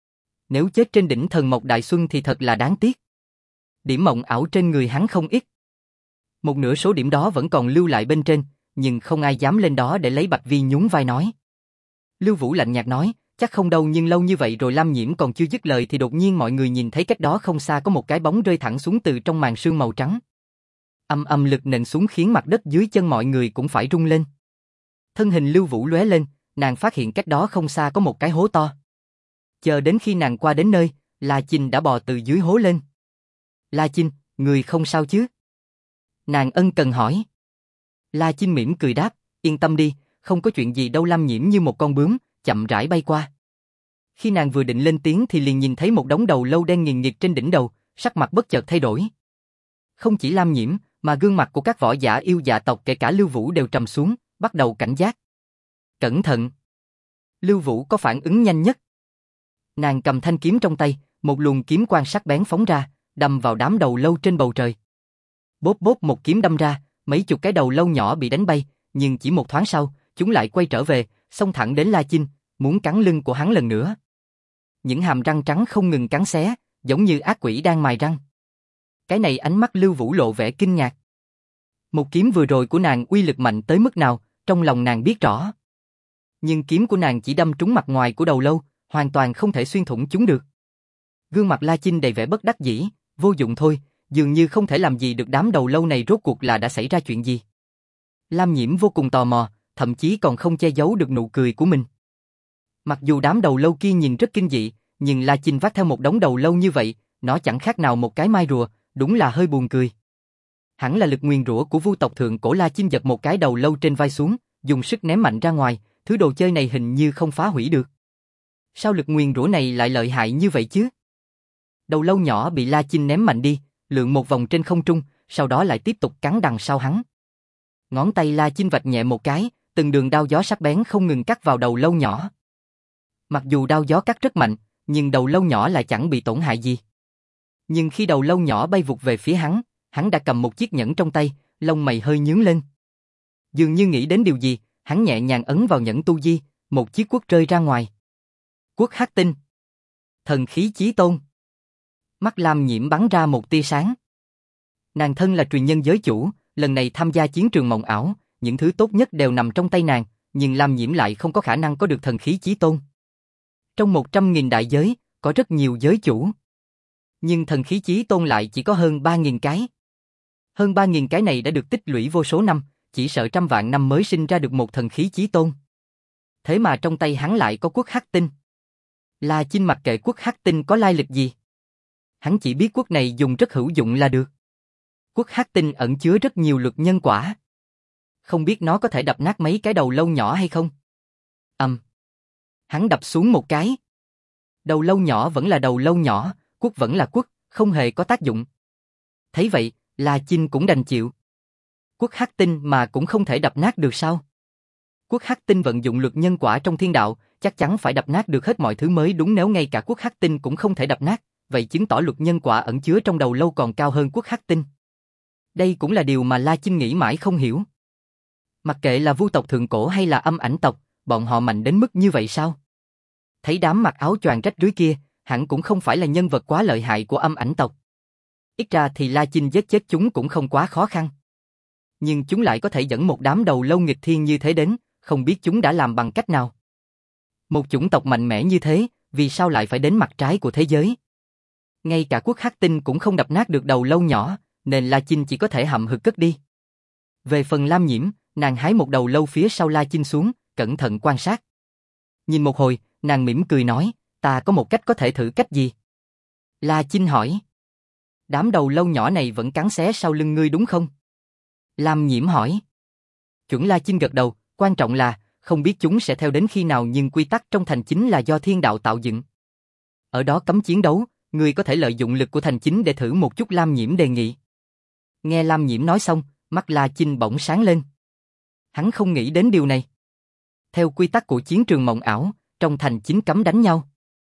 Nếu chết trên đỉnh thần Mộc Đại Xuân thì thật là đáng tiếc. Điểm mộng ảo trên người hắn không ít. Một nửa số điểm đó vẫn còn lưu lại bên trên, nhưng không ai dám lên đó để lấy. Bạch Vi nhún vai nói. Lưu Vũ lạnh nhạt nói, chắc không đâu, nhưng lâu như vậy rồi. Lam Nhiễm còn chưa dứt lời thì đột nhiên mọi người nhìn thấy cách đó không xa có một cái bóng rơi thẳng xuống từ trong màn sương màu trắng. Âm âm lực nện xuống khiến mặt đất dưới chân mọi người cũng phải rung lên. Thân hình Lưu Vũ lóe lên, nàng phát hiện cách đó không xa có một cái hố to. Chờ đến khi nàng qua đến nơi, La Chinh đã bò từ dưới hố lên. La Chinh, người không sao chứ? Nàng ân cần hỏi. La Chinh mỉm cười đáp, yên tâm đi, không có chuyện gì đâu. Lam Nhiễm như một con bướm, chậm rãi bay qua. Khi nàng vừa định lên tiếng thì liền nhìn thấy một đống đầu lâu đen nghiền nghịt trên đỉnh đầu, sắc mặt bất chợt thay đổi. Không chỉ Lam Nhiễm, mà gương mặt của các võ giả yêu dạ tộc kể cả Lưu Vũ đều trầm xuống, bắt đầu cảnh giác. Cẩn thận! Lưu Vũ có phản ứng nhanh nhất. Nàng cầm thanh kiếm trong tay, một luồng kiếm quang sắc bén phóng ra, đâm vào đám đầu lâu trên bầu trời. Bốp bốp, một kiếm đâm ra, mấy chục cái đầu lâu nhỏ bị đánh bay, nhưng chỉ một thoáng sau, chúng lại quay trở về, xông thẳng đến La Chinh, muốn cắn lưng của hắn lần nữa. Những hàm răng trắng không ngừng cắn xé, giống như ác quỷ đang mài răng. Cái này ánh mắt Lưu Vũ lộ vẻ kinh ngạc. Một kiếm vừa rồi của nàng uy lực mạnh tới mức nào, trong lòng nàng biết rõ. Nhưng kiếm của nàng chỉ đâm trúng mặt ngoài của đầu lâu, hoàn toàn không thể xuyên thủng chúng được. Gương mặt La Chinh đầy vẻ bất đắc dĩ, vô dụng thôi, dường như không thể làm gì được. Đám đầu lâu này rốt cuộc là đã xảy ra chuyện gì? Lam Nhiễm vô cùng tò mò, thậm chí còn không che giấu được nụ cười của mình. Mặc dù đám đầu lâu kia nhìn rất kinh dị, nhưng La Chinh vác theo một đống đầu lâu như vậy, nó chẳng khác nào một cái mai rùa, đúng là hơi buồn cười. Hẳn là lực nguyền rủa của Vu tộc thượng cổ. La Chinh giật một cái đầu lâu trên vai xuống, dùng sức ném mạnh ra ngoài, thứ đồ chơi này hình như không phá hủy được. Sao lực nguyền rủa này lại lợi hại như vậy chứ? Đầu lâu nhỏ bị La Chinh ném mạnh đi, lượn một vòng trên không trung, sau đó lại tiếp tục cắn đằng sau hắn. Ngón tay La Chinh vạch nhẹ một cái, từng đường đao gió sắc bén không ngừng cắt vào đầu lâu nhỏ. Mặc dù đao gió cắt rất mạnh, nhưng đầu lâu nhỏ lại chẳng bị tổn hại gì. Nhưng khi đầu lâu nhỏ bay vụt về phía hắn, hắn đã cầm một chiếc nhẫn trong tay, lông mày hơi nhướng lên. Dường như nghĩ đến điều gì, hắn nhẹ nhàng ấn vào nhẫn tu di, một chiếc cuốc rơi ra ngoài. Cuốc hắc tinh. Thần khí chí tôn. Mắt Lam Nhiễm bắn ra một tia sáng. Nàng thân là truyền nhân giới chủ, lần này tham gia chiến trường mộng ảo, những thứ tốt nhất đều nằm trong tay nàng, nhưng Lam Nhiễm lại không có khả năng có được thần khí chí tôn. Trong một trăm nghìn đại giới, có rất nhiều giới chủ. Nhưng thần khí chí tôn lại chỉ có hơn ba nghìn cái. Hơn ba nghìn cái này đã được tích lũy vô số năm, chỉ sợ trăm vạn năm mới sinh ra được một thần khí chí tôn. Thế mà trong tay hắn lại có quốc hắc tinh. La Chinh mặc kệ quốc hắc tinh có lai lịch gì. Hắn chỉ biết quốc này dùng rất hữu dụng là được. Quốc hắc tinh ẩn chứa rất nhiều luật nhân quả. Không biết nó có thể đập nát mấy cái đầu lâu nhỏ hay không? Ầm. Um. Hắn đập xuống một cái. Đầu lâu nhỏ vẫn là đầu lâu nhỏ, quốc vẫn là quốc, không hề có tác dụng. Thấy vậy, La Chinh cũng đành chịu. Quốc hắc tinh mà cũng không thể đập nát được sao? Quốc hắc tinh vận dụng luật nhân quả trong thiên đạo, chắc chắn phải đập nát được hết mọi thứ mới đúng, nếu ngay cả quốc hắc tinh cũng không thể đập nát, vậy chứng tỏ luật nhân quả ẩn chứa trong đầu lâu còn cao hơn quốc hắc tinh. Đây cũng là điều mà La Chinh nghĩ mãi không hiểu. Mặc kệ là vu tộc thượng cổ hay là âm ảnh tộc, bọn họ mạnh đến mức như vậy sao? Thấy đám mặc áo choàng rách rưới kia, hẳn cũng không phải là nhân vật quá lợi hại của âm ảnh tộc. Ít ra thì La Chinh giết chết chúng cũng không quá khó khăn. Nhưng chúng lại có thể dẫn một đám đầu lâu nghịch thiên như thế đến, không biết chúng đã làm bằng cách nào. Một chủng tộc mạnh mẽ như thế, vì sao lại phải đến mặt trái của thế giới? Ngay cả quốc hắc tinh cũng không đập nát được đầu lâu nhỏ, nên La Chinh chỉ có thể hậm hực cất đi. Về phần Lam Nhiễm, nàng hái một đầu lâu phía sau La Chinh xuống, cẩn thận quan sát. Nhìn một hồi, nàng mỉm cười nói, ta có một cách có thể thử cách gì? La Chinh hỏi. Đám đầu lâu nhỏ này vẫn cắn xé sau lưng ngươi đúng không? Lam Nhiễm hỏi. Chuẩn. La Chinh gật đầu, quan trọng là, không biết chúng sẽ theo đến khi nào, nhưng quy tắc trong thành chính là do thiên đạo tạo dựng. Ở đó cấm chiến đấu, ngươi có thể lợi dụng lực của thành chính để thử một chút, Lam Nhiễm đề nghị. Nghe Lam Nhiễm nói xong, mắt La Chinh bỗng sáng lên. Hắn không nghĩ đến điều này. Theo quy tắc của chiến trường mộng ảo, trong thành chính cấm đánh nhau.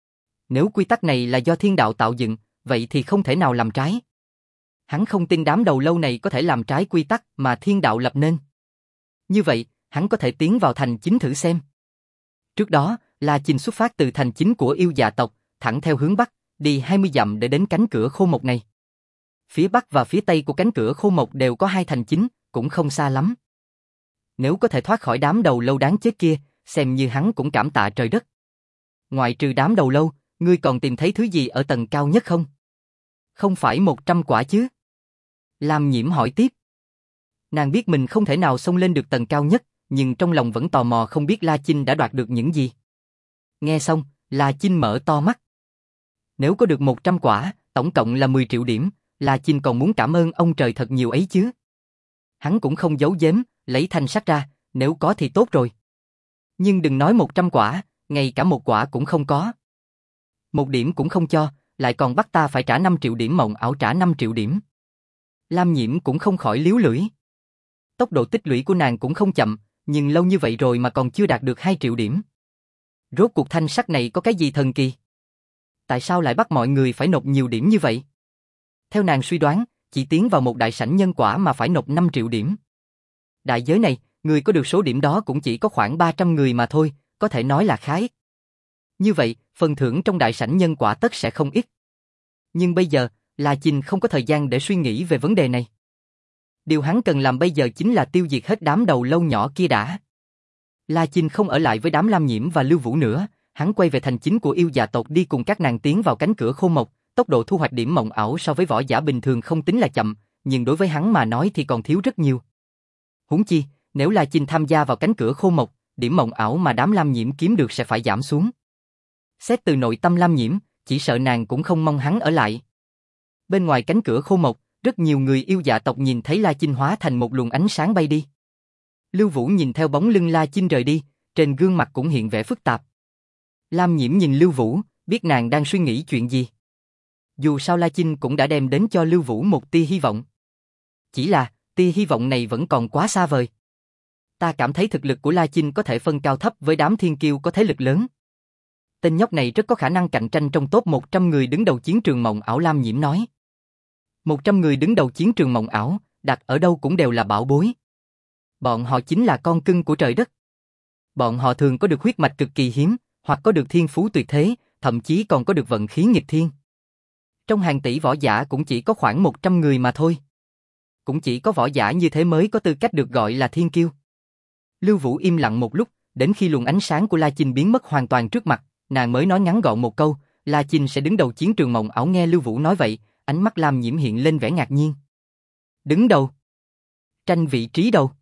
Nếu quy tắc này là do thiên đạo tạo dựng, vậy thì không thể nào làm trái. Hắn không tin đám đầu lâu này có thể làm trái quy tắc mà thiên đạo lập nên. Như vậy, hắn có thể tiến vào thành chính thử xem. Trước đó, La Chinh xuất phát từ thành chính của yêu dạ tộc, thẳng theo hướng bắc, đi hai mươi dặm để đến cánh cửa khô mộc này. Phía bắc và phía tây của cánh cửa khô mộc đều có hai thành chính, cũng không xa lắm. Nếu có thể thoát khỏi đám đầu lâu đáng chết kia, xem như hắn cũng cảm tạ trời đất. Ngoại trừ đám đầu lâu, ngươi còn tìm thấy thứ gì ở tầng cao nhất không? Không phải một trăm quả chứ? Lam Nhiễm hỏi tiếp. Nàng biết mình không thể nào xông lên được tầng cao nhất, nhưng trong lòng vẫn tò mò không biết La Chinh đã đoạt được những gì. Nghe xong, La Chinh mở to mắt. Nếu có được một trăm quả, tổng cộng là mười triệu điểm, La Chinh còn muốn cảm ơn ông trời thật nhiều ấy chứ. Hắn cũng không giấu giếm, lấy thanh sắt ra, nếu có thì tốt rồi. Nhưng đừng nói một trăm quả, ngay cả một quả cũng không có. Một điểm cũng không cho, lại còn bắt ta phải trả năm triệu điểm, mộng ảo trả năm triệu điểm. Lam Nhiễm cũng không khỏi líu lưỡi. Tốc độ tích lũy của nàng cũng không chậm, nhưng lâu như vậy rồi mà còn chưa đạt được hai triệu điểm. Rốt cuộc thanh sắt này có cái gì thần kỳ? Tại sao lại bắt mọi người phải nộp nhiều điểm như vậy? Theo nàng suy đoán, chỉ tiến vào một đại sảnh nhân quả mà phải nộp năm triệu điểm. Đại giới này, người có được số điểm đó cũng chỉ có khoảng ba trăm người mà thôi, có thể nói là khá ít. Như vậy, phần thưởng trong đại sảnh nhân quả tất sẽ không ít. Nhưng bây giờ, La Chinh không có thời gian để suy nghĩ về vấn đề này. Điều hắn cần làm bây giờ chính là tiêu diệt hết đám đầu lâu nhỏ kia đã. La Chinh không ở lại với đám Lam Nhiễm và Lưu Vũ nữa, hắn quay về thành chính của yêu dạ tộc đi cùng các nàng tiến vào cánh cửa khô mộc. Tốc độ thu hoạch điểm mộng ảo so với võ giả bình thường không tính là chậm, nhưng đối với hắn mà nói thì còn thiếu rất nhiều. Huống chi, nếu La Chinh tham gia vào cánh cửa khô mộc, điểm mộng ảo mà đám Lam Nhiễm kiếm được sẽ phải giảm xuống. Xét từ nội tâm Lam Nhiễm, chỉ sợ nàng cũng không mong hắn ở lại. Bên ngoài cánh cửa khô mộc, rất nhiều người yêu dạ tộc nhìn thấy La Chinh hóa thành một luồng ánh sáng bay đi. Lưu Vũ nhìn theo bóng lưng La Chinh rời đi, trên gương mặt cũng hiện vẻ phức tạp. Lam Nhiễm nhìn Lưu Vũ, biết nàng đang suy nghĩ chuyện gì. Dù sao La Chinh cũng đã đem đến cho Lưu Vũ một tia hy vọng. Chỉ là, tia hy vọng này vẫn còn quá xa vời. Ta cảm thấy thực lực của La Chinh có thể phân cao thấp với đám thiên kiêu có thế lực lớn. Tên nhóc này rất có khả năng cạnh tranh trong top một trăm người đứng đầu chiến trường mộng ảo, Lam Nhiễm nói. một trăm người đứng đầu chiến trường mộng ảo, đặt ở đâu cũng đều là bảo bối. Bọn họ chính là con cưng của trời đất. Bọn họ thường có được huyết mạch cực kỳ hiếm, hoặc có được thiên phú tuyệt thế, thậm chí còn có được vận khí nghịch thiên. Trong hàng tỷ võ giả cũng chỉ có khoảng một trăm người mà thôi. Cũng chỉ có võ giả như thế mới có tư cách được gọi là thiên kiêu. Lưu Vũ im lặng một lúc, đến khi luồng ánh sáng của La Chinh biến mất hoàn toàn trước mặt, nàng mới nói ngắn gọn một câu, La Chinh sẽ đứng đầu chiến trường mộng ảo. Nghe Lưu Vũ nói vậy, ánh mắt Lam Nhiễm hiện lên vẻ ngạc nhiên. Đứng đầu? Tranh vị trí đầu?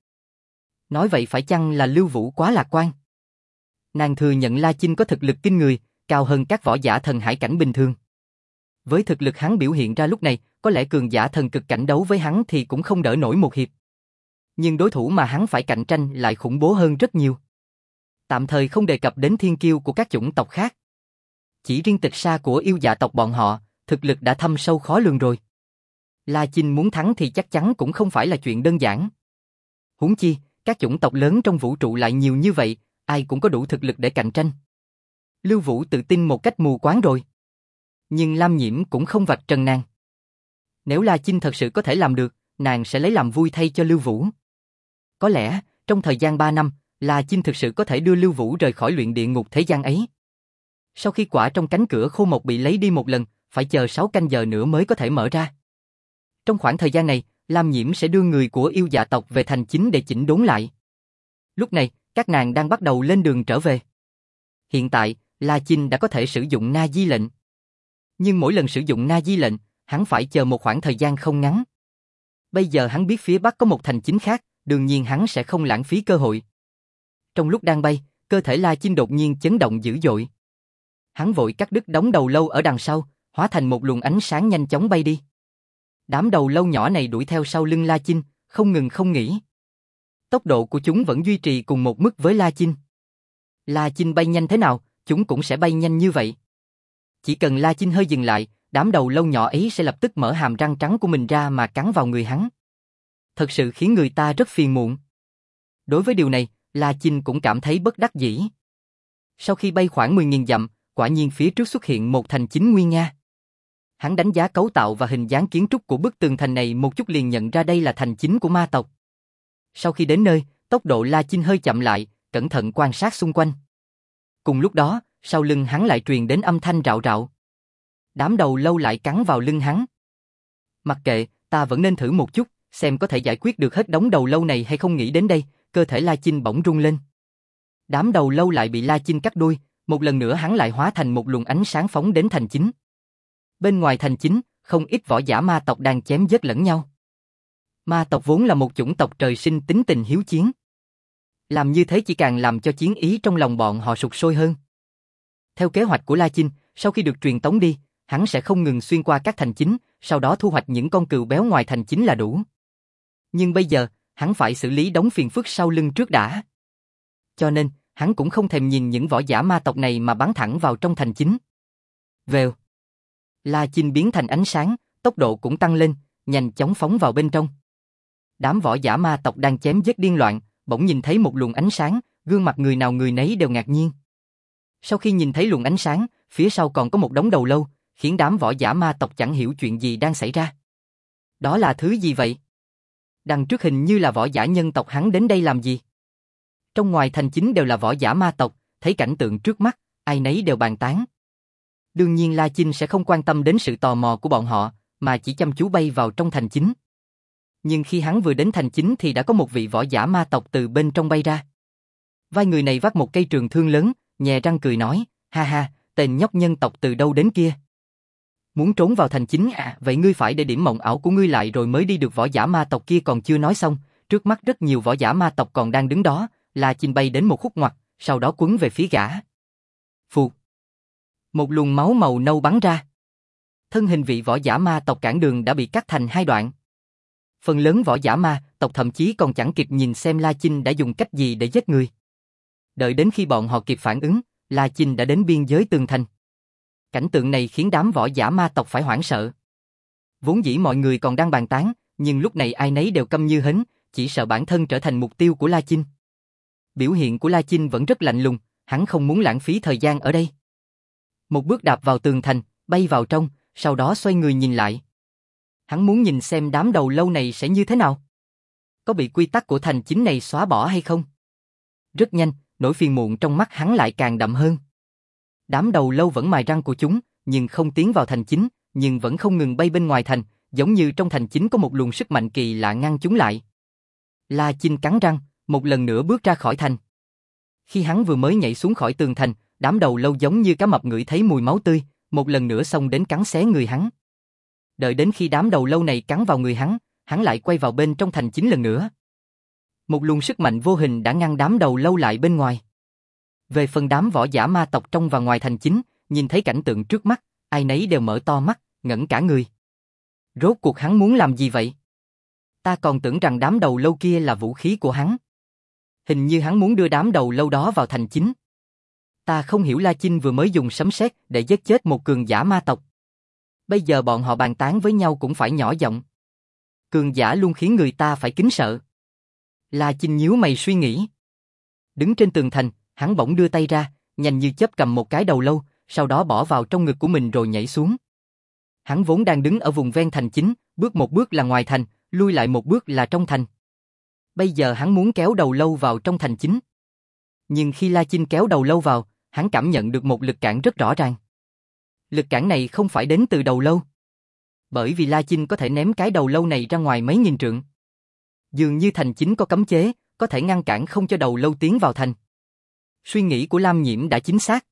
Nói vậy phải chăng là Lưu Vũ quá lạc quan? Nàng thừa nhận La Chinh có thực lực kinh người, cao hơn các võ giả thần hải cảnh bình thường. Với thực lực hắn biểu hiện ra lúc này, có lẽ cường giả thần cực cảnh đấu với hắn thì cũng không đỡ nổi một hiệp. Nhưng đối thủ mà hắn phải cạnh tranh lại khủng bố hơn rất nhiều. Tạm thời không đề cập đến thiên kiêu của các chủng tộc khác. Chỉ riêng Tịch Sa của yêu dạ tộc bọn họ, thực lực đã thâm sâu khó lường rồi. La Chinh muốn thắng thì chắc chắn cũng không phải là chuyện đơn giản. Huống chi, các chủng tộc lớn trong vũ trụ lại nhiều như vậy, ai cũng có đủ thực lực để cạnh tranh. Lưu Vũ tự tin một cách mù quáng rồi. Nhưng Lam Nhiễm cũng không vạch trần nàng. Nếu La Chinh thật sự có thể làm được, nàng sẽ lấy làm vui thay cho Lưu Vũ. Có lẽ, trong thời gian ba năm, La Chinh thực sự có thể đưa Lưu Vũ rời khỏi luyện địa ngục thế gian ấy. Sau khi quả trong cánh cửa khô mộc bị lấy đi một lần, phải chờ sáu canh giờ nữa mới có thể mở ra. Trong khoảng thời gian này, Lam Nhiễm sẽ đưa người của yêu dạ tộc về thành chính để chỉnh đốn lại. Lúc này, các nàng đang bắt đầu lên đường trở về. Hiện tại, La Chinh đã có thể sử dụng Na Di lệnh. Nhưng mỗi lần sử dụng Na Di lệnh, hắn phải chờ một khoảng thời gian không ngắn. Bây giờ hắn biết phía Bắc có một thành chính khác, đương nhiên hắn sẽ không lãng phí cơ hội. Trong lúc đang bay, cơ thể La Chinh đột nhiên chấn động dữ dội. Hắn vội cắt đứt đống đầu lâu ở đằng sau, hóa thành một luồng ánh sáng nhanh chóng bay đi. Đám đầu lâu nhỏ này đuổi theo sau lưng La Chinh, không ngừng không nghỉ. Tốc độ của chúng vẫn duy trì cùng một mức với La Chinh. La Chinh bay nhanh thế nào, chúng cũng sẽ bay nhanh như vậy. Chỉ cần La Chinh hơi dừng lại, đám đầu lâu nhỏ ấy sẽ lập tức mở hàm răng trắng của mình ra mà cắn vào người hắn. Thật sự khiến người ta rất phiền muộn. Đối với điều này, La Chinh cũng cảm thấy bất đắc dĩ. Sau khi bay khoảng mười nghìn dặm, quả nhiên phía trước xuất hiện một thành chính nguy nga. Hắn đánh giá cấu tạo và hình dáng kiến trúc của bức tường thành này một chút liền nhận ra đây là thành chính của ma tộc. Sau khi đến nơi, tốc độ La Chinh hơi chậm lại, cẩn thận quan sát xung quanh. Cùng lúc đó, sau lưng hắn lại truyền đến âm thanh rạo rạo. Đám đầu lâu lại cắn vào lưng hắn. Mặc kệ, ta vẫn nên thử một chút, xem có thể giải quyết được hết đống đầu lâu này hay không. Nghĩ đến đây, cơ thể La Chinh bỗng rung lên. Đám đầu lâu lại bị La Chinh cắt đuôi, một lần nữa hắn lại hóa thành một luồng ánh sáng phóng đến thành chính. Bên ngoài thành chính, không ít võ giả ma tộc đang chém giết lẫn nhau. Ma tộc vốn là một chủng tộc trời sinh tính tình hiếu chiến. Làm như thế chỉ càng làm cho chiến ý trong lòng bọn họ sục sôi hơn. Theo kế hoạch của La Chinh, sau khi được truyền tống đi, hắn sẽ không ngừng xuyên qua các thành chính, sau đó thu hoạch những con cừu béo ngoài thành chính là đủ. Nhưng bây giờ, hắn phải xử lý đống phiền phức sau lưng trước đã. Cho nên, hắn cũng không thèm nhìn những võ giả ma tộc này mà bắn thẳng vào trong thành chính. Vèo. La Chinh biến thành ánh sáng, tốc độ cũng tăng lên, nhanh chóng phóng vào bên trong. Đám võ giả ma tộc đang chém giết điên loạn, bỗng nhìn thấy một luồng ánh sáng, gương mặt người nào người nấy đều ngạc nhiên. Sau khi nhìn thấy luồng ánh sáng, phía sau còn có một đống đầu lâu, khiến đám võ giả ma tộc chẳng hiểu chuyện gì đang xảy ra. Đó là thứ gì vậy? Đằng trước hình như là võ giả nhân tộc, hắn đến đây làm gì? Trong ngoài thành chính đều là võ giả ma tộc, thấy cảnh tượng trước mắt, ai nấy đều bàn tán. Đương nhiên La Chinh sẽ không quan tâm đến sự tò mò của bọn họ, mà chỉ chăm chú bay vào trong thành chính. Nhưng khi hắn vừa đến thành chính thì đã có một vị võ giả ma tộc từ bên trong bay ra. Vai người này vác một cây trường thương lớn, nhè răng cười nói, ha ha, tên nhóc nhân tộc từ đâu đến kia? Muốn trốn vào thành chính à, vậy ngươi phải để điểm mộng ảo của ngươi lại rồi mới đi được. Võ giả ma tộc kia còn chưa nói xong, trước mắt rất nhiều võ giả ma tộc còn đang đứng đó, La Chinh bay đến một khúc ngoặt, sau đó quấn về phía gã. Phụt. Một luồng máu màu nâu bắn ra. Thân hình vị võ giả ma tộc cản đường đã bị cắt thành hai đoạn. Phần lớn võ giả ma tộc thậm chí còn chẳng kịp nhìn xem La Chinh đã dùng cách gì để giết người. Đợi đến khi bọn họ kịp phản ứng, La Chinh đã đến biên giới tường thành. Cảnh tượng này khiến đám võ giả ma tộc phải hoảng sợ. Vốn dĩ mọi người còn đang bàn tán, nhưng lúc này ai nấy đều câm như hến, chỉ sợ bản thân trở thành mục tiêu của La Chinh. Biểu hiện của La Chinh vẫn rất lạnh lùng, hắn không muốn lãng phí thời gian ở đây. Một bước đạp vào tường thành, bay vào trong, sau đó xoay người nhìn lại. Hắn muốn nhìn xem đám đầu lâu này sẽ như thế nào. Có bị quy tắc của thành chính này xóa bỏ hay không? Rất nhanh, nỗi phiền muộn trong mắt hắn lại càng đậm hơn. Đám đầu lâu vẫn mài răng của chúng, nhưng không tiến vào thành chính, nhưng vẫn không ngừng bay bên ngoài thành, giống như trong thành chính có một luồng sức mạnh kỳ lạ ngăn chúng lại. La Chinh cắn răng, một lần nữa bước ra khỏi thành. Khi hắn vừa mới nhảy xuống khỏi tường thành, đám đầu lâu giống như cá mập ngửi thấy mùi máu tươi, một lần nữa xông đến cắn xé người hắn. Đợi đến khi đám đầu lâu này cắn vào người hắn, hắn lại quay vào bên trong thành chính lần nữa. Một luồng sức mạnh vô hình đã ngăn đám đầu lâu lại bên ngoài. Về phần đám võ giả ma tộc trong và ngoài thành chính, nhìn thấy cảnh tượng trước mắt, ai nấy đều mở to mắt, ngẩn cả người. Rốt cuộc hắn muốn làm gì vậy? Ta còn tưởng rằng đám đầu lâu kia là vũ khí của hắn. Hình như hắn muốn đưa đám đầu lâu đó vào thành chính. Ta không hiểu La Chinh vừa mới dùng sấm sét để giết chết một cường giả ma tộc. Bây giờ bọn họ bàn tán với nhau cũng phải nhỏ giọng. Cường giả luôn khiến người ta phải kính sợ. La Chinh nhíu mày suy nghĩ. Đứng trên tường thành, hắn bỗng đưa tay ra, nhanh như chớp cầm một cái đầu lâu, sau đó bỏ vào trong ngực của mình rồi nhảy xuống. Hắn vốn đang đứng ở vùng ven thành chính, bước một bước là ngoài thành, lui lại một bước là trong thành. Bây giờ hắn muốn kéo đầu lâu vào trong thành chính. Nhưng khi La Chinh kéo đầu lâu vào, hắn cảm nhận được một lực cản rất rõ ràng. Lực cản này không phải đến từ đầu lâu. Bởi vì La Chinh có thể ném cái đầu lâu này ra ngoài mấy nghìn trượng. Dường như thành chính có cấm chế, có thể ngăn cản không cho đầu lâu tiến vào thành. Suy nghĩ của Lam Nhiễm đã chính xác.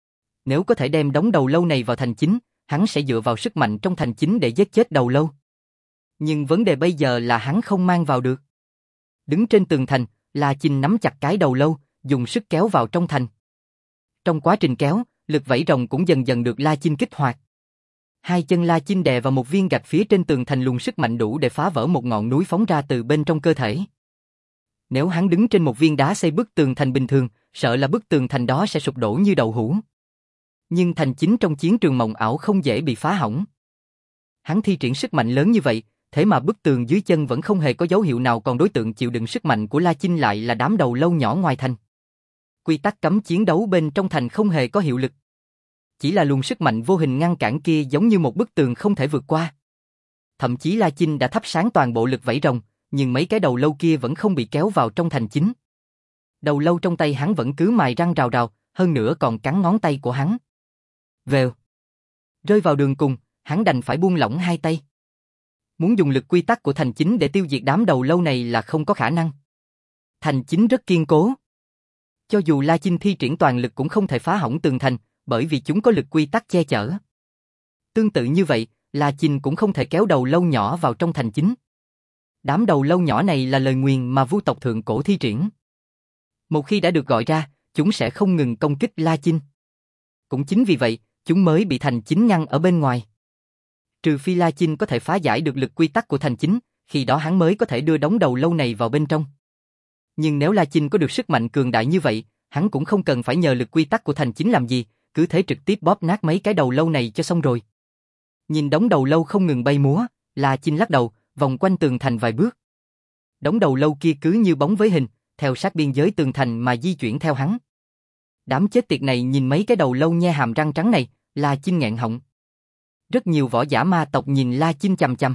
Nếu có thể đem đống đầu lâu này vào thành chính, hắn sẽ dựa vào sức mạnh trong thành chính để giết chết đầu lâu. Nhưng vấn đề bây giờ là hắn không mang vào được. Đứng trên tường thành, La Chinh nắm chặt cái đầu lâu, dùng sức kéo vào trong thành. Trong quá trình kéo, lực vẫy rồng cũng dần dần được La Chinh kích hoạt. Hai chân La Chinh đè vào một viên gạch phía trên tường thành, luồng sức mạnh đủ để phá vỡ một ngọn núi phóng ra từ bên trong cơ thể. Nếu hắn đứng trên một viên đá xây bức tường thành bình thường, sợ là bức tường thành đó sẽ sụp đổ như đậu hũ. Nhưng thành chính trong chiến trường mộng ảo không dễ bị phá hỏng. Hắn thi triển sức mạnh lớn như vậy, thế mà bức tường dưới chân vẫn không hề có dấu hiệu nào, còn đối tượng chịu đựng sức mạnh của La Chinh lại là đám đầu lâu nhỏ ngoài thành. Quy tắc cấm chiến đấu bên trong thành không hề có hiệu lực. Chỉ là luồng sức mạnh vô hình ngăn cản kia giống như một bức tường không thể vượt qua. Thậm chí La Chinh đã thắp sáng toàn bộ lực vẫy rồng, nhưng mấy cái đầu lâu kia vẫn không bị kéo vào trong thành chính. Đầu lâu trong tay hắn vẫn cứ mài răng rào rào, hơn nữa còn cắn ngón tay của hắn. Vèo. Rơi vào đường cùng, hắn đành phải buông lỏng hai tay. Muốn dùng lực quy tắc của thành chính để tiêu diệt đám đầu lâu này là không có khả năng. Thành chính rất kiên cố. Cho dù La Chinh thi triển toàn lực cũng không thể phá hỏng tường thành, bởi vì chúng có lực quy tắc che chở. Tương tự như vậy, La Chinh cũng không thể kéo đầu lâu nhỏ vào trong thành chính. Đám đầu lâu nhỏ này là lời nguyền mà Vu tộc thượng cổ thi triển. Một khi đã được gọi ra, chúng sẽ không ngừng công kích La Chinh. Cũng chính vì vậy, chúng mới bị thành chính ngăn ở bên ngoài. Trừ phi La Chinh có thể phá giải được lực quy tắc của thành chính, khi đó hắn mới có thể đưa đống đầu lâu này vào bên trong. Nhưng nếu La Chinh có được sức mạnh cường đại như vậy, hắn cũng không cần phải nhờ lực quy tắc của thành chính làm gì, cứ thế trực tiếp bóp nát mấy cái đầu lâu này cho xong rồi. Nhìn đống đầu lâu không ngừng bay múa, La Chinh lắc đầu, vòng quanh tường thành vài bước. Đống đầu lâu kia cứ như bóng với hình, theo sát biên giới tường thành mà di chuyển theo hắn. Đám chết tiệt này nhìn mấy cái đầu lâu nhe hàm răng trắng này, La Chinh nghẹn họng. Rất nhiều võ giả ma tộc nhìn La Chinh chằm chằm.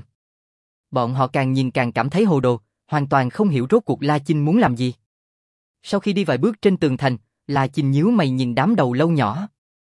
Bọn họ càng nhìn càng cảm thấy hồ đồ, hoàn toàn không hiểu rốt cuộc La Chinh muốn làm gì. Sau khi đi vài bước trên tường thành, La Chinh nhíu mày nhìn đám đầu lâu nhỏ.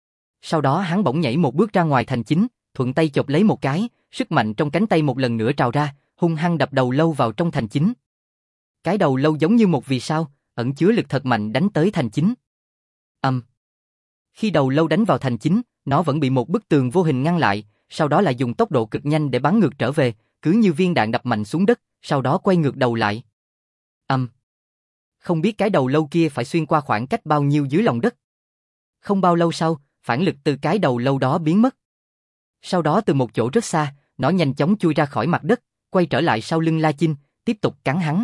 Sau đó hắn bỗng nhảy một bước ra ngoài thành chính, thuận tay chộp lấy một cái, sức mạnh trong cánh tay một lần nữa trào ra, hung hăng đập đầu lâu vào trong thành chính. Cái đầu lâu giống như một vì sao, ẩn chứa lực thật mạnh đánh tới thành chính. Ầm. Um. Khi đầu lâu đánh vào thành chính, nó vẫn bị một bức tường vô hình ngăn lại, sau đó lại dùng tốc độ cực nhanh để bắn ngược trở về, cứ như viên đạn đập mạnh xuống đất, sau đó quay ngược đầu lại. Ầm. Um. Không biết cái đầu lâu kia phải xuyên qua khoảng cách bao nhiêu dưới lòng đất. Không bao lâu sau, phản lực từ cái đầu lâu đó biến mất. Sau đó từ một chỗ rất xa, nó nhanh chóng chui ra khỏi mặt đất, quay trở lại sau lưng La Chinh, tiếp tục cắn hắn.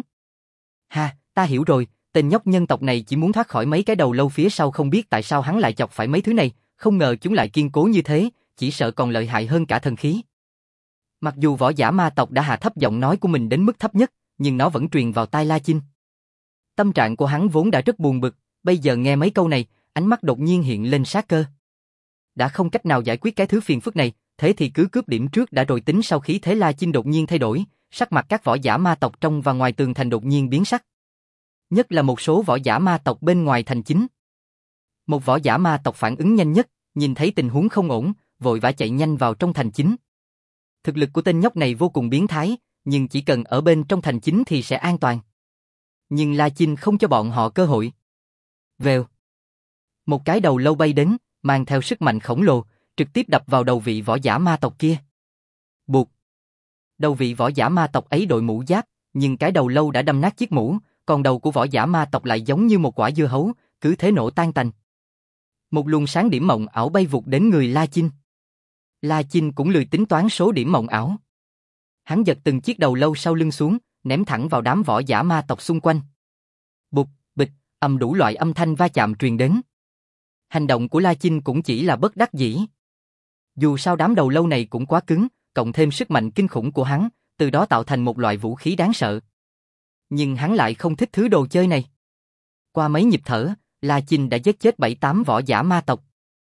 Ha, ta hiểu rồi, tên nhóc nhân tộc này chỉ muốn thoát khỏi mấy cái đầu lâu phía sau, không biết tại sao hắn lại chọc phải mấy thứ này, không ngờ chúng lại kiên cố như thế, chỉ sợ còn lợi hại hơn cả thần khí. Mặc dù võ giả ma tộc đã hạ thấp giọng nói của mình đến mức thấp nhất, nhưng nó vẫn truyền vào tai La Chinh. Tâm trạng của hắn vốn đã rất buồn bực, bây giờ nghe mấy câu này, ánh mắt đột nhiên hiện lên sát cơ. Đã không cách nào giải quyết cái thứ phiền phức này, thế thì cứ cướp điểm trước đã rồi tính sau. Khí thế La Chinh đột nhiên thay đổi, sắc mặt các võ giả ma tộc trong và ngoài tường thành đột nhiên biến sắc. Nhất là một số võ giả ma tộc bên ngoài thành chính. Một võ giả ma tộc phản ứng nhanh nhất, nhìn thấy tình huống không ổn, vội vã chạy nhanh vào trong thành chính. Thực lực của tên nhóc này vô cùng biến thái, nhưng chỉ cần ở bên trong thành chính thì sẽ an toàn. Nhưng La Chinh không cho bọn họ cơ hội. Vèo. Một cái đầu lâu bay đến, mang theo sức mạnh khổng lồ, trực tiếp đập vào đầu vị võ giả ma tộc kia. Buộc. Đầu vị võ giả ma tộc ấy đội mũ giáp, nhưng cái đầu lâu đã đâm nát chiếc mũ, còn đầu của võ giả ma tộc lại giống như một quả dưa hấu, cứ thế nổ tan tành. Một luồng sáng điểm mộng ảo bay vụt đến người La Chinh. La Chinh cũng lười tính toán số điểm mộng ảo. Hắn giật từng chiếc đầu lâu sau lưng xuống, ném thẳng vào đám võ giả ma tộc xung quanh. Bụp, bịch, ầm đủ loại âm thanh va chạm truyền đến. Hành động của La Chinh cũng chỉ là bất đắc dĩ. Dù sao đám đầu lâu này cũng quá cứng, cộng thêm sức mạnh kinh khủng của hắn, từ đó tạo thành một loại vũ khí đáng sợ. Nhưng hắn lại không thích thứ đồ chơi này. Qua mấy nhịp thở, La Chinh đã giết chết bảy tám võ giả ma tộc.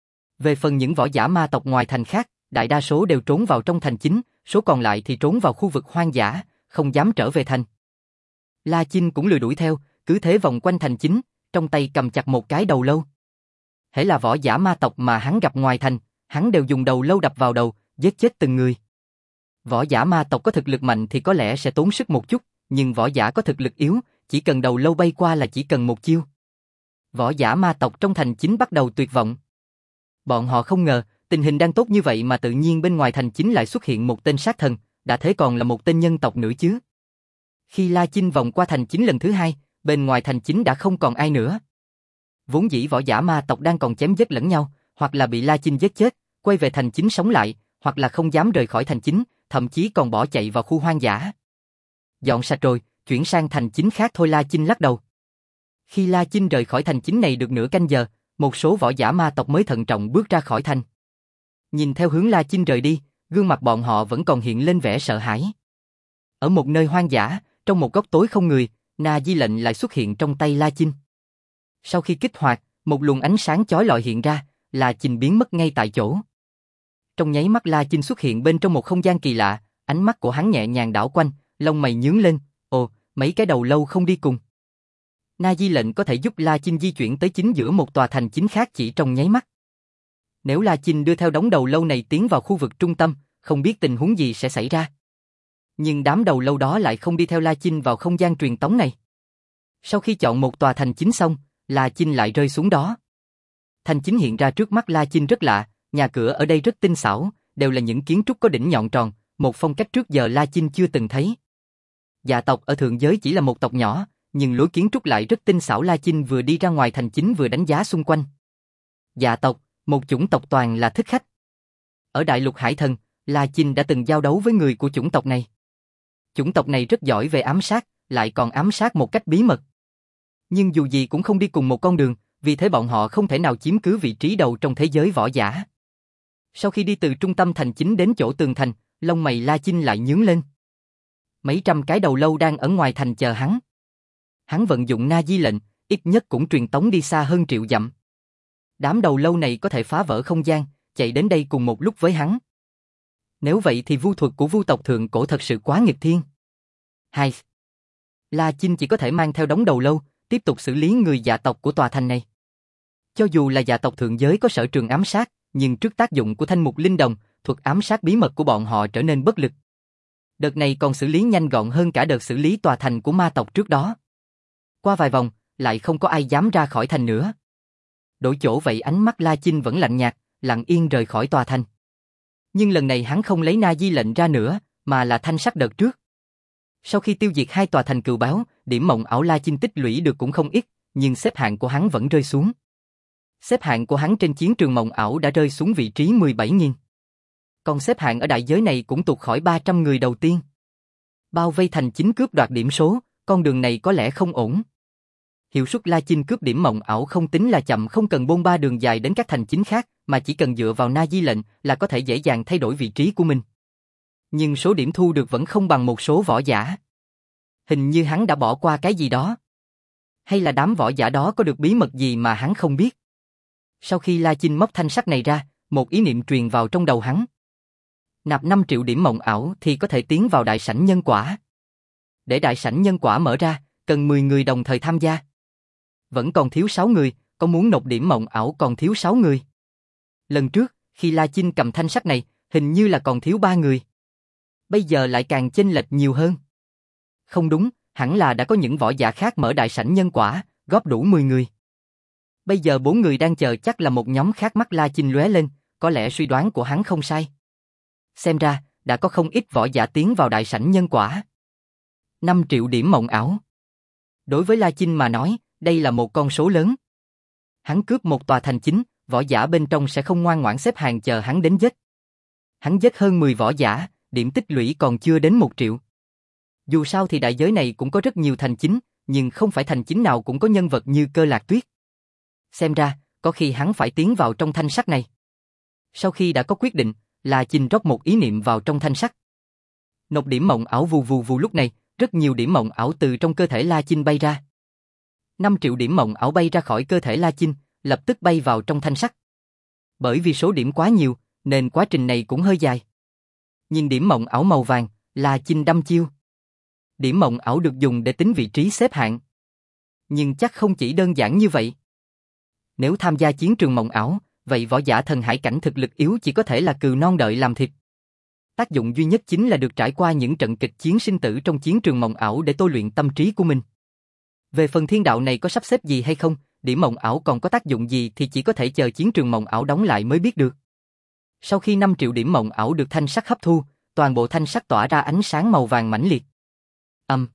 Về phần những võ giả ma tộc ngoài thành khác, đại đa số đều trốn vào trong thành chính, số còn lại thì trốn vào khu vực hoang dã, không dám trở về thành. La Chinh cũng lười đuổi theo, cứ thế vòng quanh thành chính, trong tay cầm chặt một cái đầu lâu. Hễ là võ giả ma tộc mà hắn gặp ngoài thành, hắn đều dùng đầu lâu đập vào đầu, giết chết từng người. Võ giả ma tộc có thực lực mạnh thì có lẽ sẽ tốn sức một chút, nhưng võ giả có thực lực yếu, chỉ cần đầu lâu bay qua là chỉ cần một chiêu. Võ giả ma tộc trong thành chính bắt đầu tuyệt vọng. Bọn họ không ngờ, tình hình đang tốt như vậy mà tự nhiên bên ngoài thành chính lại xuất hiện một tên sát thần, đã thế còn là một tên nhân tộc nữa chứ. Khi La Chinh vòng qua thành chính lần thứ hai, bên ngoài thành chính đã không còn ai nữa. Vốn dĩ võ giả ma tộc đang còn chém giết lẫn nhau, hoặc là bị La Chinh giết chết, quay về thành chính sống lại, hoặc là không dám rời khỏi thành chính, thậm chí còn bỏ chạy vào khu hoang dã. Dọn sạch rồi, chuyển sang thành chính khác thôi. La Chinh lắc đầu. Khi La Chinh rời khỏi thành chính này được nửa canh giờ, một số võ giả ma tộc mới thận trọng bước ra khỏi thành. Nhìn theo hướng La Chinh rời đi, gương mặt bọn họ vẫn còn hiện lên vẻ sợ hãi. Ở một nơi hoang dã, trong một góc tối không người, Na Di lệnh lại xuất hiện trong tay La Chinh. Sau khi kích hoạt, một luồng ánh sáng chói lọi hiện ra, La Chinh biến mất ngay tại chỗ. Trong nháy mắt La Chinh xuất hiện bên trong một không gian kỳ lạ, ánh mắt của hắn nhẹ nhàng đảo quanh, lông mày nhướng lên, ồ, mấy cái đầu lâu không đi cùng. Na Di lệnh có thể giúp La Chinh di chuyển tới chính giữa một tòa thành chính khác chỉ trong nháy mắt. Nếu La Chinh đưa theo đống đầu lâu này tiến vào khu vực trung tâm, không biết tình huống gì sẽ xảy ra. Nhưng đám đầu lâu đó lại không đi theo La Chinh vào không gian truyền tống này. Sau khi chọn một tòa thành chính xong, La Chinh lại rơi xuống đó. Thành chính hiện ra trước mắt La Chinh rất lạ, nhà cửa ở đây rất tinh xảo, đều là những kiến trúc có đỉnh nhọn tròn, một phong cách trước giờ La Chinh chưa từng thấy. Dạ tộc ở thượng giới chỉ là một tộc nhỏ, nhưng lối kiến trúc lại rất tinh xảo. La Chinh vừa đi ra ngoài thành chính vừa đánh giá xung quanh. Dạ tộc, một chủng tộc toàn là thích khách. Ở đại lục Hải Thần, La Chinh đã từng giao đấu với người của chủng tộc này. Chủng tộc này rất giỏi về ám sát, lại còn ám sát một cách bí mật. Nhưng dù gì cũng không đi cùng một con đường, vì thế bọn họ không thể nào chiếm cứ vị trí đầu trong thế giới võ giả. Sau khi đi từ trung tâm thành chính đến chỗ tường thành, lông mày La Chinh lại nhướng lên. Mấy trăm cái đầu lâu đang ở ngoài thành chờ hắn. Hắn vận dụng Na Di lệnh, ít nhất cũng truyền tống đi xa hơn triệu dặm. Đám đầu lâu này có thể phá vỡ không gian, chạy đến đây cùng một lúc với hắn. Nếu vậy thì vu thuật của vu tộc thượng cổ thật sự quá nghịch thiên. Hai. La Chinh chỉ có thể mang theo đống đầu lâu, tiếp tục xử lý người dạ tộc của tòa thành này. Cho dù là dạ tộc thượng giới có sở trường ám sát, nhưng trước tác dụng của thanh mục linh đồng, thuật ám sát bí mật của bọn họ trở nên bất lực. Đợt này còn xử lý nhanh gọn hơn cả đợt xử lý tòa thành của ma tộc trước đó. Qua vài vòng, lại không có ai dám ra khỏi thành nữa. Đổi chỗ vậy ánh mắt La Chinh vẫn lạnh nhạt, lặng yên rời khỏi tòa thành. Nhưng lần này hắn không lấy Na Di lệnh ra nữa, mà là thanh sắc đợt trước. Sau khi tiêu diệt hai tòa thành cừu báo, điểm mộng ảo La Chinh tích lũy được cũng không ít, nhưng xếp hạng của hắn vẫn rơi xuống. Xếp hạng của hắn trên chiến trường mộng ảo đã rơi xuống vị trí mười bảy nghìn. Còn xếp hạng ở đại giới này cũng tụt khỏi ba trăm người đầu tiên. Bao vây thành chính cướp đoạt điểm số, con đường này có lẽ không ổn. Hiệu suất La Chinh cướp điểm mộng ảo không tính là chậm, không cần bôn ba đường dài đến các thành chính khác, mà chỉ cần dựa vào na di lệnh là có thể dễ dàng thay đổi vị trí của mình. Nhưng số điểm thu được vẫn không bằng một số võ giả. Hình như hắn đã bỏ qua cái gì đó. Hay là đám võ giả đó có được bí mật gì mà hắn không biết. Sau khi La Chinh móc thanh sắt này ra, một ý niệm truyền vào trong đầu hắn. Nạp năm triệu điểm mộng ảo thì có thể tiến vào đại sảnh nhân quả. Để đại sảnh nhân quả mở ra, cần mười người đồng thời tham gia. Vẫn còn thiếu sáu người, có muốn nộp điểm mộng ảo còn thiếu sáu người. Lần trước, khi La Chinh cầm thanh sắt này, hình như là còn thiếu ba người. Bây giờ lại càng chênh lệch nhiều hơn. Không đúng, hẳn là đã có những võ giả khác mở đại sảnh nhân quả, góp đủ mười người. Bây giờ bốn người đang chờ chắc là một nhóm khác. Mắt La Chinh lóe lên, có lẽ suy đoán của hắn không sai. Xem ra, đã có không ít võ giả tiến vào đại sảnh nhân quả. năm triệu điểm mộng ảo. Đối với La Chinh mà nói, đây là một con số lớn. Hắn cướp một tòa thành chính, võ giả bên trong sẽ không ngoan ngoãn xếp hàng chờ hắn đến giết. Hắn giết hơn mười võ giả, điểm tích lũy còn chưa đến một triệu. Dù sao thì đại giới này cũng có rất nhiều thành chính, nhưng không phải thành chính nào cũng có nhân vật như Cơ Lạc Tuyết. Xem ra, có khi hắn phải tiến vào trong thanh sắt này. Sau khi đã có quyết định, La Chinh rót một ý niệm vào trong thanh sắt. Nộp điểm mộng ảo vù vù vù. Lúc này, rất nhiều điểm mộng ảo từ trong cơ thể La Chinh bay ra. năm triệu điểm mộng ảo bay ra khỏi cơ thể La Chinh, lập tức bay vào trong thanh sắt. Bởi vì số điểm quá nhiều, nên quá trình này cũng hơi dài. Nhìn điểm mộng ảo màu vàng, La Chinh đăm chiêu. Điểm mộng ảo được dùng để tính vị trí xếp hạng. Nhưng chắc không chỉ đơn giản như vậy. Nếu tham gia chiến trường mộng ảo, vậy võ giả thần hải cảnh thực lực yếu chỉ có thể là cừu non đợi làm thịt. Tác dụng duy nhất chính là được trải qua những trận kịch chiến sinh tử trong chiến trường mộng ảo để tôi luyện tâm trí của mình. Về phần thiên đạo này có sắp xếp gì hay không, điểm mộng ảo còn có tác dụng gì thì chỉ có thể chờ chiến trường mộng ảo đóng lại mới biết được. Sau khi năm triệu điểm mộng ảo được thanh sắt hấp thu, toàn bộ thanh sắt tỏa ra ánh sáng màu vàng mãnh liệt. Âm.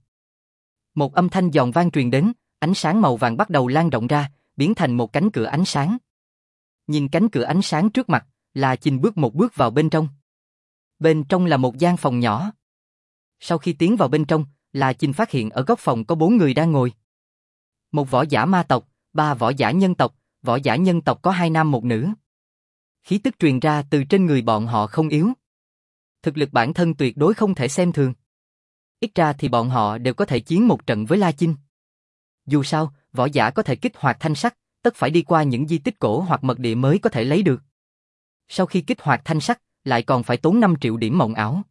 Một âm thanh giòn vang truyền đến, ánh sáng màu vàng bắt đầu lan rộng ra, biến thành một cánh cửa ánh sáng. Nhìn cánh cửa ánh sáng trước mặt, La Chinh bước một bước vào bên trong. Bên trong là một gian phòng nhỏ. Sau khi tiến vào bên trong, La Chinh phát hiện ở góc phòng có bốn người đang ngồi. Một võ giả ma tộc, ba võ giả nhân tộc, võ giả nhân tộc có hai nam một nữ. Khí tức truyền ra từ trên người bọn họ không yếu. Thực lực bản thân tuyệt đối không thể xem thường. Ít ra thì bọn họ đều có thể chiến một trận với La Chinh. Dù sao, võ giả có thể kích hoạt thanh sắt, tất phải đi qua những di tích cổ hoặc mật địa mới có thể lấy được. Sau khi kích hoạt thanh sắt, lại còn phải tốn năm triệu điểm mộng ảo.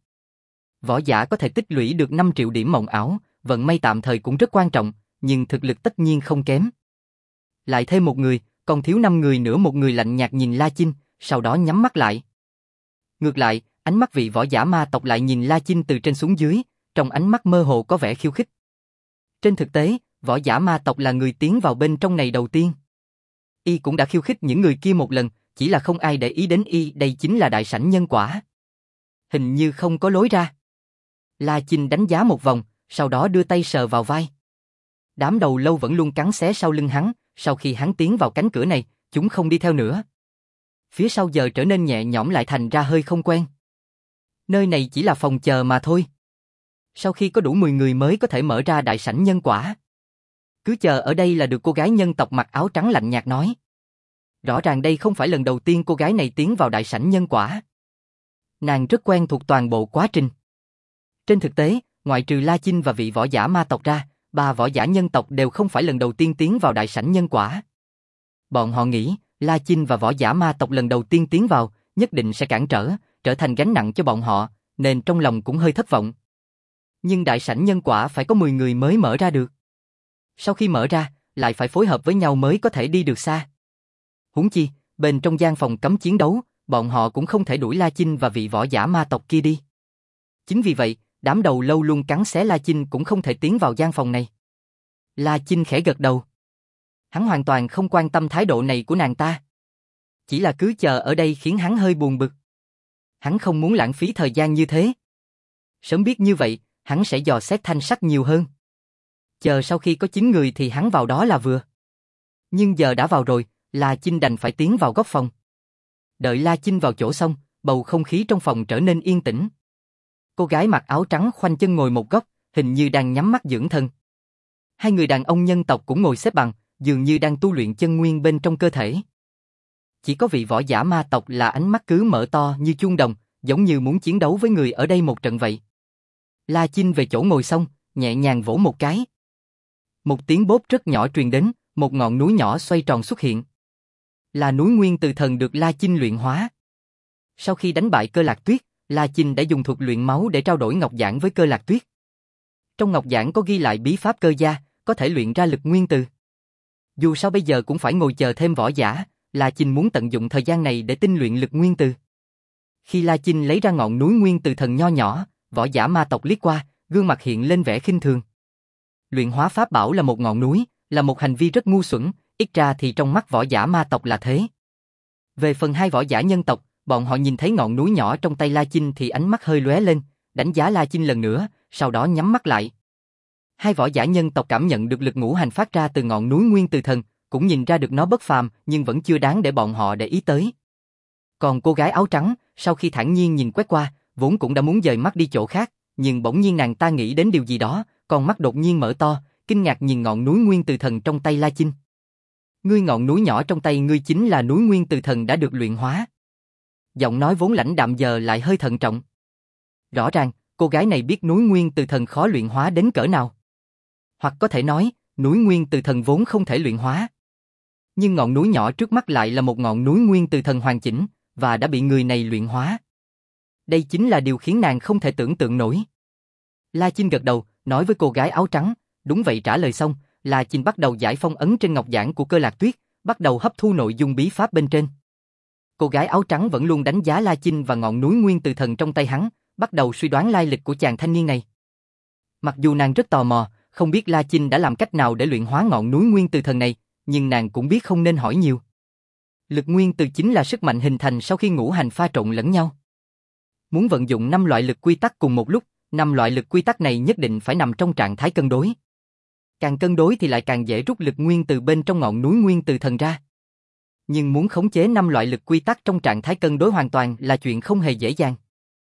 Võ giả có thể tích lũy được năm triệu điểm mộng ảo, vận may tạm thời cũng rất quan trọng, nhưng thực lực tất nhiên không kém. Lại thêm một người, còn thiếu năm người nữa. Một người lạnh nhạt nhìn La Chinh, sau đó nhắm mắt lại. Ngược lại, ánh mắt vị võ giả ma tộc lại nhìn La Chinh từ trên xuống dưới, trong ánh mắt mơ hồ có vẻ khiêu khích. Trên thực tế, võ giả ma tộc là người tiến vào bên trong này đầu tiên. Y cũng đã khiêu khích những người kia một lần, chỉ là không ai để ý đến Y. Đây chính là đại sảnh nhân quả. Hình như không có lối ra. La Chinh đánh giá một vòng, sau đó đưa tay sờ vào vai. Đám đầu lâu vẫn luôn cắn xé sau lưng hắn, sau khi hắn tiến vào cánh cửa này, chúng không đi theo nữa. Phía sau giờ trở nên nhẹ nhõm lại thành ra hơi không quen. Nơi này chỉ là phòng chờ mà thôi. Sau khi có đủ mười người mới có thể mở ra đại sảnh nhân quả. Cứ chờ ở đây là được. Cô gái nhân tộc mặc áo trắng lạnh nhạt nói. Rõ ràng đây không phải lần đầu tiên cô gái này tiến vào đại sảnh nhân quả. Nàng rất quen thuộc toàn bộ quá trình. Trên thực tế, ngoại trừ La Chinh và vị võ giả ma tộc ra, ba võ giả nhân tộc đều không phải lần đầu tiên tiến vào đại sảnh nhân quả. Bọn họ nghĩ, La Chinh và võ giả ma tộc lần đầu tiên tiến vào, nhất định sẽ cản trở, trở thành gánh nặng cho bọn họ, nên trong lòng cũng hơi thất vọng. Nhưng đại sảnh nhân quả phải có mười người mới mở ra được. Sau khi mở ra, lại phải phối hợp với nhau mới có thể đi được xa. Huống chi, bên trong gian phòng cấm chiến đấu, bọn họ cũng không thể đuổi La Chinh và vị võ giả ma tộc kia đi. Chính vì vậy, đám đầu lâu luôn cắn xé La Chinh cũng không thể tiến vào gian phòng này. La Chinh khẽ gật đầu. Hắn hoàn toàn không quan tâm thái độ này của nàng ta. Chỉ là cứ chờ ở đây khiến hắn hơi buồn bực. Hắn không muốn lãng phí thời gian như thế. Sớm biết như vậy, hắn sẽ dò xét thanh sắt nhiều hơn. Chờ sau khi có chín người thì hắn vào đó là vừa. Nhưng giờ đã vào rồi, La Chinh đành phải tiến vào góc phòng. Đợi La Chinh vào chỗ xong, bầu không khí trong phòng trở nên yên tĩnh. Cô gái mặc áo trắng khoanh chân ngồi một góc, hình như đang nhắm mắt dưỡng thân. Hai người đàn ông nhân tộc cũng ngồi xếp bằng, dường như đang tu luyện chân nguyên bên trong cơ thể. Chỉ có vị võ giả ma tộc là ánh mắt cứ mở to như chuông đồng, giống như muốn chiến đấu với người ở đây một trận vậy. La Chinh về chỗ ngồi xong, nhẹ nhàng vỗ một cái. Một tiếng bốp rất nhỏ truyền đến, một ngọn núi nhỏ xoay tròn xuất hiện. Là núi Nguyên Từ Thần được La Chinh luyện hóa. Sau khi đánh bại Cơ Lạc Tuyết, La Chinh đã dùng thuật luyện máu để trao đổi ngọc giản với Cơ Lạc Tuyết. Trong ngọc giản có ghi lại bí pháp cơ gia, có thể luyện ra lực nguyên từ. Dù sao bây giờ cũng phải ngồi chờ thêm võ giả, La Chinh muốn tận dụng thời gian này để tinh luyện lực nguyên từ. Khi La Chinh lấy ra ngọn núi Nguyên Từ Thần nho nhỏ, võ giả ma tộc liếc qua, gương mặt hiện lên vẻ khinh thường. Luyện hóa pháp bảo là một ngọn núi, là một hành vi rất ngu xuẩn, ít ra thì trong mắt võ giả ma tộc là thế. Về phần hai võ giả nhân tộc, bọn họ nhìn thấy ngọn núi nhỏ trong tay La Chinh thì ánh mắt hơi lóe lên, đánh giá La Chinh lần nữa, sau đó nhắm mắt lại. Hai võ giả nhân tộc cảm nhận được lực ngũ hành phát ra từ ngọn núi Nguyên Từ Thần, cũng nhìn ra được nó bất phàm, nhưng vẫn chưa đáng để bọn họ để ý tới. Còn cô gái áo trắng, sau khi thản nhiên nhìn quét qua, vốn cũng đã muốn dời mắt đi chỗ khác, nhưng bỗng nhiên nàng ta nghĩ đến điều gì đó, con mắt đột nhiên mở to, kinh ngạc nhìn ngọn núi Nguyên Từ Thần trong tay La Chinh. Ngươi, ngọn núi nhỏ trong tay ngươi chính là núi Nguyên Từ Thần đã được luyện hóa. Giọng nói vốn lãnh đạm giờ lại hơi thận trọng. Rõ ràng, cô gái này biết núi Nguyên Từ Thần khó luyện hóa đến cỡ nào. Hoặc có thể nói, núi Nguyên Từ Thần vốn không thể luyện hóa. Nhưng ngọn núi nhỏ trước mắt lại là một ngọn núi Nguyên Từ Thần hoàn chỉnh, và đã bị người này luyện hóa. Đây chính là điều khiến nàng không thể tưởng tượng nổi. La Chinh gật đầu, nói với cô gái áo trắng, đúng vậy. Trả lời xong, La Chinh bắt đầu giải phong ấn trên ngọc giản của Cơ Lạc Tuyết, bắt đầu hấp thu nội dung bí pháp bên trên. Cô gái áo trắng vẫn luôn đánh giá La Chinh và ngọn núi Nguyên Từ Thần trong tay hắn, bắt đầu suy đoán lai lịch của chàng thanh niên này. Mặc dù nàng rất tò mò, không biết La Chinh đã làm cách nào để luyện hóa ngọn núi Nguyên Từ Thần này, nhưng nàng cũng biết không nên hỏi nhiều. Lực nguyên từ chính là sức mạnh hình thành sau khi ngũ hành pha trộn lẫn nhau. Muốn vận dụng năm loại lực quy tắc cùng một lúc, năm loại lực quy tắc này nhất định phải nằm trong trạng thái cân đối. Càng cân đối thì lại càng dễ rút lực nguyên từ bên trong ngọn núi Nguyên Từ Thần ra. Nhưng muốn khống chế năm loại lực quy tắc trong trạng thái cân đối hoàn toàn là chuyện không hề dễ dàng.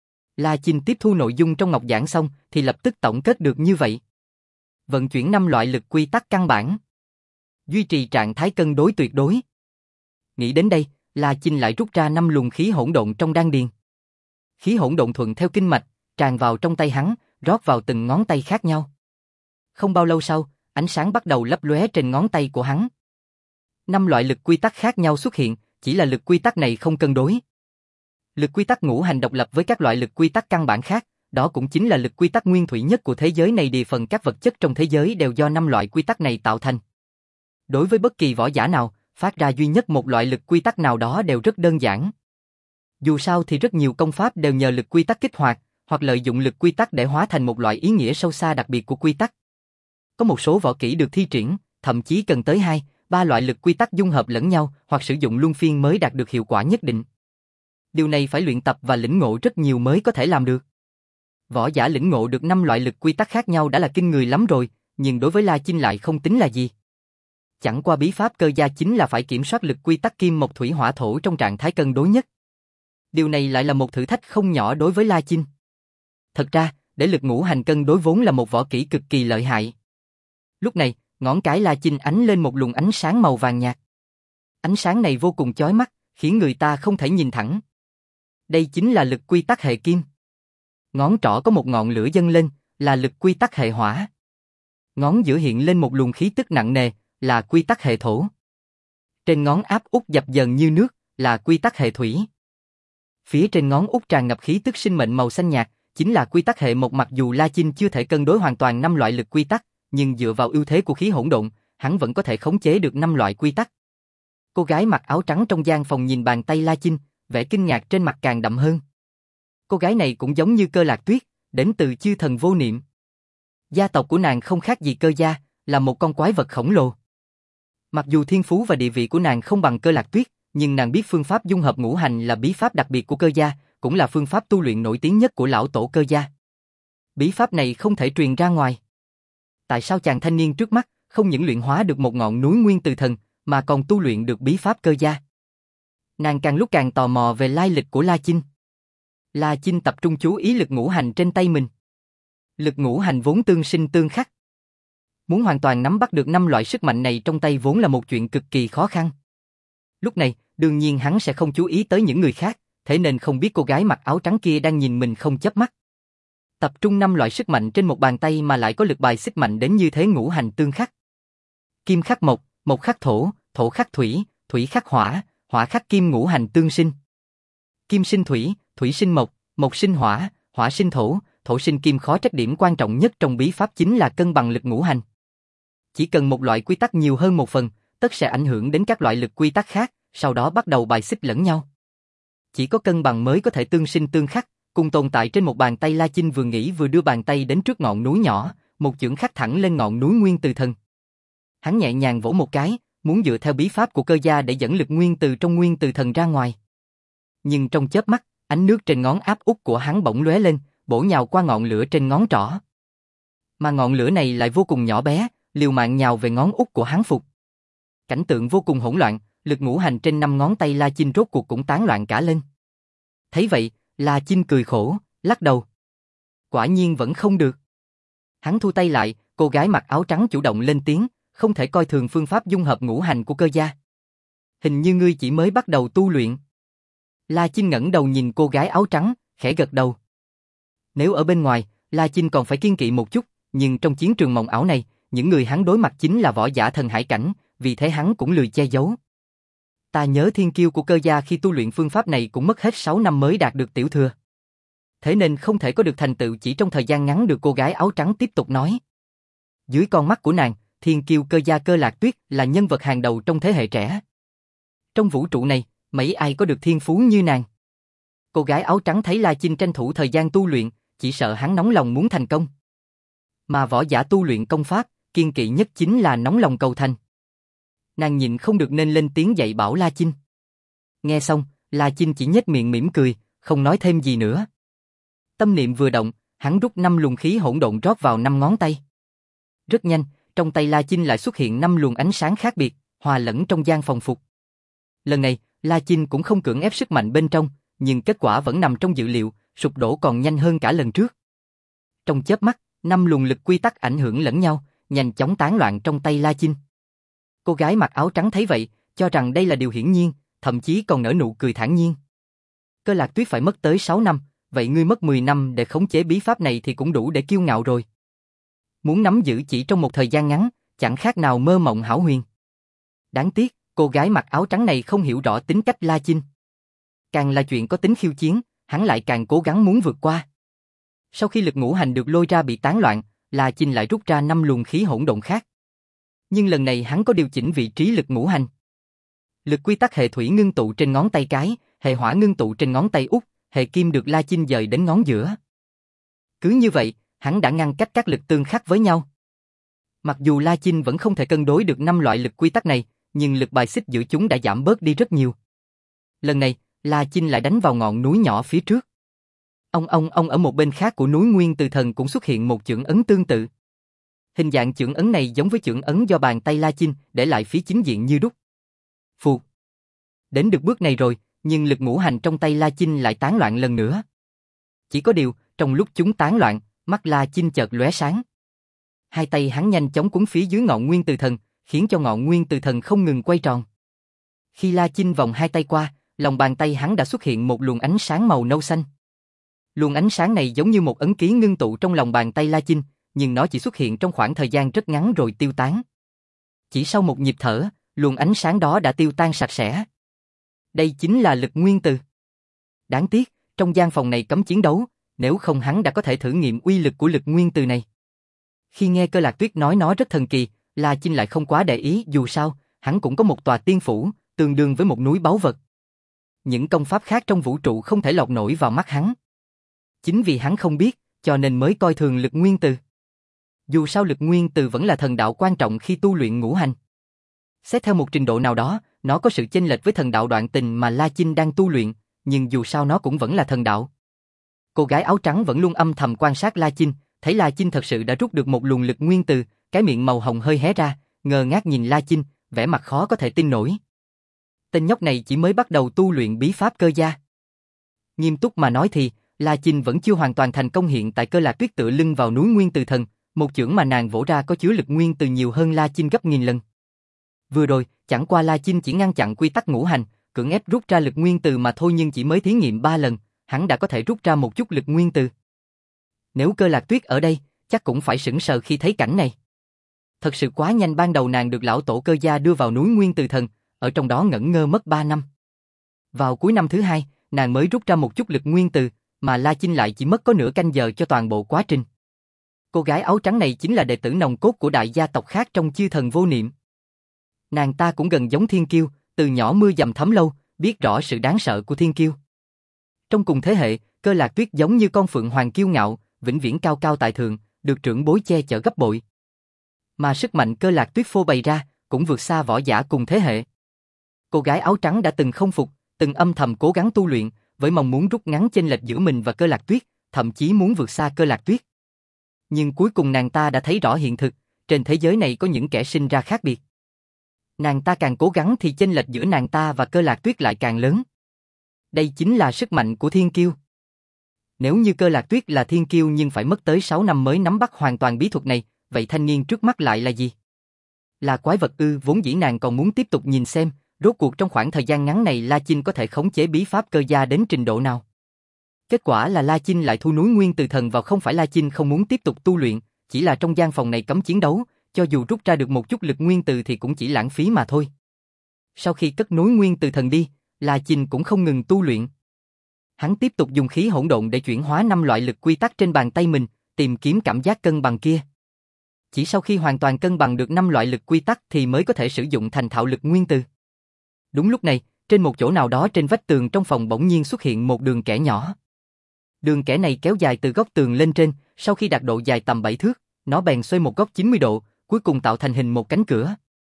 La Chinh tiếp thu nội dung trong ngọc giản xong thì lập tức tổng kết được như vậy. Vận chuyển năm loại lực quy tắc căn bản. Duy trì trạng thái cân đối tuyệt đối. Nghĩ đến đây, La Chinh lại rút ra năm luồng khí hỗn độn trong đan điền. Khí hỗn độn thuận theo kinh mạch, tràn vào trong tay hắn, rót vào từng ngón tay khác nhau. Không bao lâu sau, ánh sáng bắt đầu lấp lóe trên ngón tay của hắn. Năm loại lực quy tắc khác nhau xuất hiện, chỉ là lực quy tắc này không cân đối. Lực quy tắc ngũ hành độc lập với các loại lực quy tắc căn bản khác, đó cũng chính là lực quy tắc nguyên thủy nhất của thế giới này. Địa phần các vật chất trong thế giới đều do năm loại quy tắc này tạo thành. Đối với bất kỳ võ giả nào, phát ra duy nhất một loại lực quy tắc nào đó đều rất đơn giản. Dù sao thì rất nhiều công pháp đều nhờ lực quy tắc kích hoạt, hoặc lợi dụng lực quy tắc để hóa thành một loại ý nghĩa sâu xa đặc biệt của quy tắc. Có một số võ kỹ được thi triển, thậm chí cần tới hai, ba loại lực quy tắc dung hợp lẫn nhau hoặc sử dụng luân phiên mới đạt được hiệu quả nhất định. Điều này phải luyện tập và lĩnh ngộ rất nhiều mới có thể làm được. Võ giả lĩnh ngộ được năm loại lực quy tắc khác nhau đã là kinh người lắm rồi, nhưng đối với La Chinh lại không tính là gì. Chẳng qua bí pháp cơ gia chính là phải kiểm soát lực quy tắc kim mộc thủy hỏa thổ trong trạng thái cân đối nhất. Điều này lại là một thử thách không nhỏ đối với La Chinh. Thật ra, để lực ngũ hành cân đối vốn là một võ kỹ cực kỳ lợi hại. Lúc này, ngón cái La Chinh ánh lên một luồng ánh sáng màu vàng nhạt. Ánh sáng này vô cùng chói mắt, khiến người ta không thể nhìn thẳng. Đây chính là lực quy tắc hệ kim. Ngón trỏ có một ngọn lửa dâng lên, là lực quy tắc hệ hỏa. Ngón giữa hiện lên một luồng khí tức nặng nề, là quy tắc hệ thổ. Trên ngón áp út dập dờn như nước, là quy tắc hệ thủy. Phía trên ngón út tràn ngập khí tức sinh mệnh màu xanh nhạt, chính là quy tắc hệ mộc. Mặc dù La Chinh chưa thể cân đối hoàn toàn năm loại lực quy tắc, nhưng dựa vào ưu thế của khí hỗn độn, hắn vẫn có thể khống chế được năm loại quy tắc. Cô gái mặc áo trắng trong gian phòng nhìn bàn tay La Chinh, vẻ kinh ngạc trên mặt càng đậm hơn. Cô gái này cũng giống như Cơ Lạc Tuyết, đến từ chư thần vô niệm. Gia tộc của nàng không khác gì Cơ gia, là một con quái vật khổng lồ. Mặc dù thiên phú và địa vị của nàng không bằng Cơ Lạc Tuyết, nhưng nàng biết phương pháp dung hợp ngũ hành là bí pháp đặc biệt của Cơ gia, cũng là phương pháp tu luyện nổi tiếng nhất của lão tổ Cơ gia. Bí pháp này không thể truyền ra ngoài. Tại sao chàng thanh niên trước mắt không những luyện hóa được một ngọn núi Nguyên Từ Thần, mà còn tu luyện được bí pháp Cơ gia? Nàng càng lúc càng tò mò về lai lịch của La Chinh. La Chinh tập trung chú ý lực ngũ hành trên tay mình. Lực ngũ hành vốn tương sinh tương khắc. Muốn hoàn toàn nắm bắt được năm loại sức mạnh này trong tay vốn là một chuyện cực kỳ khó khăn. Lúc này, đương nhiên hắn sẽ không chú ý tới những người khác, thế nên không biết cô gái mặc áo trắng kia đang nhìn mình không chớp mắt. Tập trung năm loại sức mạnh trên một bàn tay mà lại có lực bài xích mạnh đến như thế ngũ hành tương khắc. Kim khắc mộc, mộc khắc thổ, thổ khắc thủy, thủy khắc hỏa, hỏa khắc kim ngũ hành tương sinh. Kim sinh thủy, thủy sinh mộc, mộc sinh hỏa, hỏa sinh thổ, thổ sinh kim khó trách điểm quan trọng nhất trong bí pháp chính là cân bằng lực ngũ hành. Chỉ cần một loại quy tắc nhiều hơn một phần, tất sẽ ảnh hưởng đến các loại lực quy tắc khác, sau đó bắt đầu bài xích lẫn nhau. Chỉ có cân bằng mới có thể tương sinh tương khắc, cùng tồn tại trên một bàn tay. La Chinh vừa nghĩ vừa đưa bàn tay đến trước ngọn núi nhỏ, một chưởng khắc thẳng lên ngọn núi Nguyên Từ Thần. Hắn nhẹ nhàng vỗ một cái, muốn dựa theo bí pháp của Cơ gia để dẫn lực nguyên từ trong Nguyên Từ Thần ra ngoài. Nhưng trong chớp mắt, ánh nước trên ngón áp út của hắn bỗng lóe lên, bổ nhào qua ngọn lửa trên ngón trỏ. Mà ngọn lửa này lại vô cùng nhỏ bé, liều mạng nhào về ngón út của hắn phục. Cảnh tượng vô cùng hỗn loạn, lực ngũ hành trên năm ngón tay La Chinh rốt cuộc cũng tán loạn cả lên. Thấy vậy, La Chinh cười khổ, lắc đầu. Quả nhiên vẫn không được. Hắn thu tay lại, cô gái mặc áo trắng chủ động lên tiếng, không thể coi thường phương pháp dung hợp ngũ hành của Cơ gia. Hình như ngươi chỉ mới bắt đầu tu luyện. La Chinh ngẩng đầu nhìn cô gái áo trắng, khẽ gật đầu. Nếu ở bên ngoài, La Chinh còn phải kiêng kỵ một chút, nhưng trong chiến trường mộng ảo này, những người hắn đối mặt chính là võ giả thần hải cảnh, vì thế hắn cũng lười che giấu. Ta nhớ thiên kiêu của Cơ gia khi tu luyện phương pháp này cũng mất hết sáu năm mới đạt được tiểu thừa. Thế nên không thể có được thành tựu chỉ trong thời gian ngắn được. Cô gái áo trắng tiếp tục nói. Dưới con mắt của nàng, thiên kiêu Cơ gia Cơ Lạc Tuyết là nhân vật hàng đầu trong thế hệ trẻ. Trong vũ trụ này, mấy ai có được thiên phú như nàng. Cô gái áo trắng thấy La Chinh tranh thủ thời gian tu luyện, chỉ sợ hắn nóng lòng muốn thành công. Mà võ giả tu luyện công pháp, kiêng kỵ nhất chính là nóng lòng cầu thành. Nàng nhịn không được nên lên tiếng dạy bảo La Chinh. Nghe xong, La Chinh chỉ nhếch miệng mỉm cười, không nói thêm gì nữa. Tâm niệm vừa động, hắn rút năm luồng khí hỗn độn rót vào năm ngón tay. Rất nhanh, trong tay La Chinh lại xuất hiện năm luồng ánh sáng khác biệt, hòa lẫn trong gian phòng phục. Lần này, La Chinh cũng không cưỡng ép sức mạnh bên trong, nhưng kết quả vẫn nằm trong dự liệu, sụp đổ còn nhanh hơn cả lần trước. Trong chớp mắt, năm luồng lực quy tắc ảnh hưởng lẫn nhau, nhanh chóng tán loạn trong tay La Chinh. Cô gái mặc áo trắng thấy vậy, cho rằng đây là điều hiển nhiên, thậm chí còn nở nụ cười thản nhiên. Cơ Lạc Tuyết phải mất tới sáu năm, vậy ngươi mất mười năm để khống chế bí pháp này thì cũng đủ để kiêu ngạo rồi. Muốn nắm giữ chỉ trong một thời gian ngắn, chẳng khác nào mơ mộng hão huyền. Đáng tiếc, cô gái mặc áo trắng này không hiểu rõ tính cách La Chinh. Càng là chuyện có tính khiêu chiến, hắn lại càng cố gắng muốn vượt qua. Sau khi lực ngũ hành được lôi ra bị tán loạn, La Chinh lại rút ra năm luồng khí hỗn độn khác. Nhưng lần này hắn có điều chỉnh vị trí lực ngũ hành. Lực quy tắc hệ thủy ngưng tụ trên ngón tay cái, hệ hỏa ngưng tụ trên ngón tay út, hệ kim được La Chinh dời đến ngón giữa. Cứ như vậy, hắn đã ngăn cách các lực tương khắc với nhau. Mặc dù La Chinh vẫn không thể cân đối được năm loại lực quy tắc này, nhưng lực bài xích giữa chúng đã giảm bớt đi rất nhiều. Lần này, La Chinh lại đánh vào ngọn núi nhỏ phía trước. Ông ông ông ở một bên khác của núi Nguyên Từ Thần cũng xuất hiện một chưởng ấn tương tự. Hình dạng chưởng ấn này giống với chưởng ấn do bàn tay La Chinh để lại phía chính diện như đúc. Phù. Đến được bước này rồi, nhưng lực ngũ hành trong tay La Chinh lại tán loạn lần nữa. Chỉ có điều, trong lúc chúng tán loạn, mắt La Chinh chợt lóe sáng. Hai tay hắn nhanh chóng cuốn phía dưới ngọn Nguyên Từ Thần, khiến cho ngọn Nguyên Từ Thần không ngừng quay tròn. Khi La Chinh vòng hai tay qua, lòng bàn tay hắn đã xuất hiện một luồng ánh sáng màu nâu xanh. Luồng ánh sáng này giống như một ấn ký ngưng tụ trong lòng bàn tay La Chinh, nhưng nó chỉ xuất hiện trong khoảng thời gian rất ngắn rồi tiêu tán. Chỉ sau một nhịp thở, luồng ánh sáng đó đã tiêu tan sạch sẽ. Đây chính là lực nguyên từ. Đáng tiếc, trong gian phòng này cấm chiến đấu, nếu không hắn đã có thể thử nghiệm uy lực của lực nguyên từ này. Khi nghe Cơ Lạc Tuyết nói nó rất thần kỳ, La Chinh lại không quá để ý, dù sao, hắn cũng có một tòa tiên phủ, tương đương với một núi báu vật. Những công pháp khác trong vũ trụ không thể lọt nổi vào mắt hắn. Chính vì hắn không biết, cho nên mới coi thường lực nguyên từ. Dù sao lực nguyên từ vẫn là thần đạo quan trọng khi tu luyện ngũ hành. Xét theo một trình độ nào đó, nó có sự chênh lệch với thần đạo đoạn tình mà La Chinh đang tu luyện, nhưng dù sao nó cũng vẫn là thần đạo. Cô gái áo trắng vẫn luôn âm thầm quan sát La Chinh, thấy La Chinh thật sự đã rút được một luồng lực nguyên từ, cái miệng màu hồng hơi hé ra, ngơ ngác nhìn La Chinh, vẻ mặt khó có thể tin nổi. Tên nhóc này chỉ mới bắt đầu tu luyện bí pháp Cơ gia. Nghiêm túc mà nói thì, La Chinh vẫn chưa hoàn toàn thành công. Hiện tại Cơ Lạc Tuyết tựa lưng vào núi Nguyên Từ Thần, Một chưởng mà nàng vỗ ra có chứa lực nguyên từ nhiều hơn La Chinh gấp nghìn lần. Vừa rồi, chẳng qua La Chinh chỉ ngăn chặn quy tắc ngũ hành, cưỡng ép rút ra lực nguyên từ mà thôi, nhưng chỉ mới thí nghiệm ba lần, hắn đã có thể rút ra một chút lực nguyên từ. Nếu Cơ Lạc Tuyết ở đây, chắc cũng phải sững sờ khi thấy cảnh này. Thật sự quá nhanh, ban đầu nàng được lão tổ Cơ gia đưa vào núi Nguyên Từ Thần, ở trong đó ngẩn ngơ mất ba năm. Vào cuối năm thứ hai, nàng mới rút ra một chút lực nguyên từ, mà La Chinh lại chỉ mất có nửa canh giờ cho toàn bộ quá trình. Cô gái áo trắng này chính là đệ tử nòng cốt của đại gia tộc khác trong Chư Thần Vô Niệm. Nàng ta cũng gần giống Thiên Kiêu, từ nhỏ mưa dầm thấm lâu, biết rõ sự đáng sợ của Thiên Kiêu. Trong cùng thế hệ, Cơ Lạc Tuyết giống như con phượng hoàng kiêu ngạo, vĩnh viễn cao cao tại thượng, được trưởng bối che chở gấp bội. Mà sức mạnh Cơ Lạc Tuyết phô bày ra, cũng vượt xa võ giả cùng thế hệ. Cô gái áo trắng đã từng không phục, từng âm thầm cố gắng tu luyện, với mong muốn rút ngắn chênh lệch giữa mình và Cơ Lạc Tuyết, thậm chí muốn vượt xa Cơ Lạc Tuyết. Nhưng cuối cùng nàng ta đã thấy rõ hiện thực, trên thế giới này có những kẻ sinh ra khác biệt. Nàng ta càng cố gắng thì chênh lệch giữa nàng ta và Cơ Lạc Tuyết lại càng lớn. Đây chính là sức mạnh của Thiên Kiêu. Nếu như Cơ Lạc Tuyết là Thiên Kiêu nhưng phải mất tới sáu năm mới nắm bắt hoàn toàn bí thuật này, vậy thanh niên trước mắt lại là gì? Là quái vật ư? Vốn dĩ nàng còn muốn tiếp tục nhìn xem, rốt cuộc trong khoảng thời gian ngắn này La Chinh có thể khống chế bí pháp Cơ gia đến trình độ nào. Kết quả là La Chinh lại thu núi Nguyên Từ Thần vào. Không phải La Chinh không muốn tiếp tục tu luyện, chỉ là trong gian phòng này cấm chiến đấu, cho dù rút ra được một chút lực nguyên từ thì cũng chỉ lãng phí mà thôi. Sau khi cất núi Nguyên Từ Thần đi, La Chinh cũng không ngừng tu luyện. Hắn tiếp tục dùng khí hỗn độn để chuyển hóa năm loại lực quy tắc trên bàn tay mình, tìm kiếm cảm giác cân bằng kia. Chỉ sau khi hoàn toàn cân bằng được năm loại lực quy tắc thì mới có thể sử dụng thành thạo lực nguyên từ. Đúng lúc này, trên một chỗ nào đó trên vách tường trong phòng bỗng nhiên xuất hiện một đường kẻ nhỏ. Đường kẻ này kéo dài từ góc tường lên trên, sau khi đạt độ dài tầm bảy thước, nó bèn xoay một góc chín mươi độ, cuối cùng tạo thành hình một cánh cửa.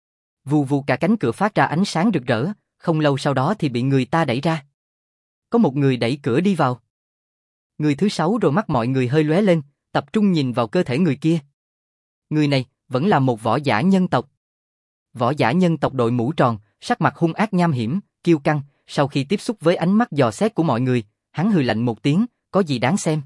Vù vù, cả cánh cửa phát ra ánh sáng rực rỡ, không lâu sau đó thì bị người ta đẩy ra. Có một người đẩy cửa đi vào. Người thứ sáu, rồi mắt mọi người hơi lóe lên, tập trung nhìn vào cơ thể người kia. Người này vẫn là một võ giả nhân tộc. Võ giả nhân tộc đội mũ tròn, sắc mặt hung ác nham hiểm, kiêu căng. Sau khi tiếp xúc với ánh mắt dò xét của mọi người, hắn hừ lạnh một tiếng, có gì đáng xem?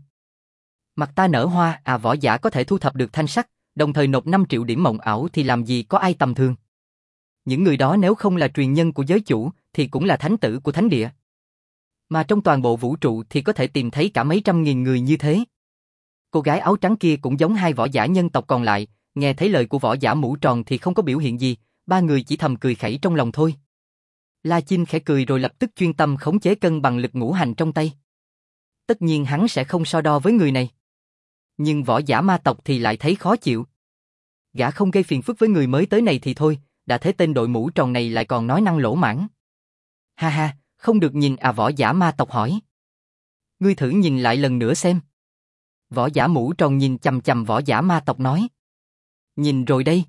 Mặt ta nở hoa, à võ giả có thể thu thập được thanh sắc, đồng thời nộp năm triệu điểm mộng ảo thì làm gì có ai tầm thường. Những người đó nếu không là truyền nhân của giới chủ thì cũng là thánh tử của thánh địa. Mà trong toàn bộ vũ trụ thì có thể tìm thấy cả mấy trăm nghìn người như thế. Cô gái áo trắng kia cũng giống hai võ giả nhân tộc còn lại, nghe thấy lời của võ giả mũ tròn thì không có biểu hiện gì, ba người chỉ thầm cười khẩy trong lòng thôi. La Chinh khẽ cười rồi lập tức chuyên tâm khống chế cân bằng lực ngũ hành trong tay. Tất nhiên hắn sẽ không so đo với người này. Nhưng võ giả ma tộc thì lại thấy khó chịu. Gã không gây phiền phức với người mới tới này thì thôi, đã thế tên đội mũ tròn này lại còn nói năng lỗ mãng. Ha ha, không được nhìn à, võ giả ma tộc hỏi. Ngươi thử nhìn lại lần nữa xem. Võ giả mũ tròn nhìn chằm chằm võ giả ma tộc nói. Nhìn rồi đây.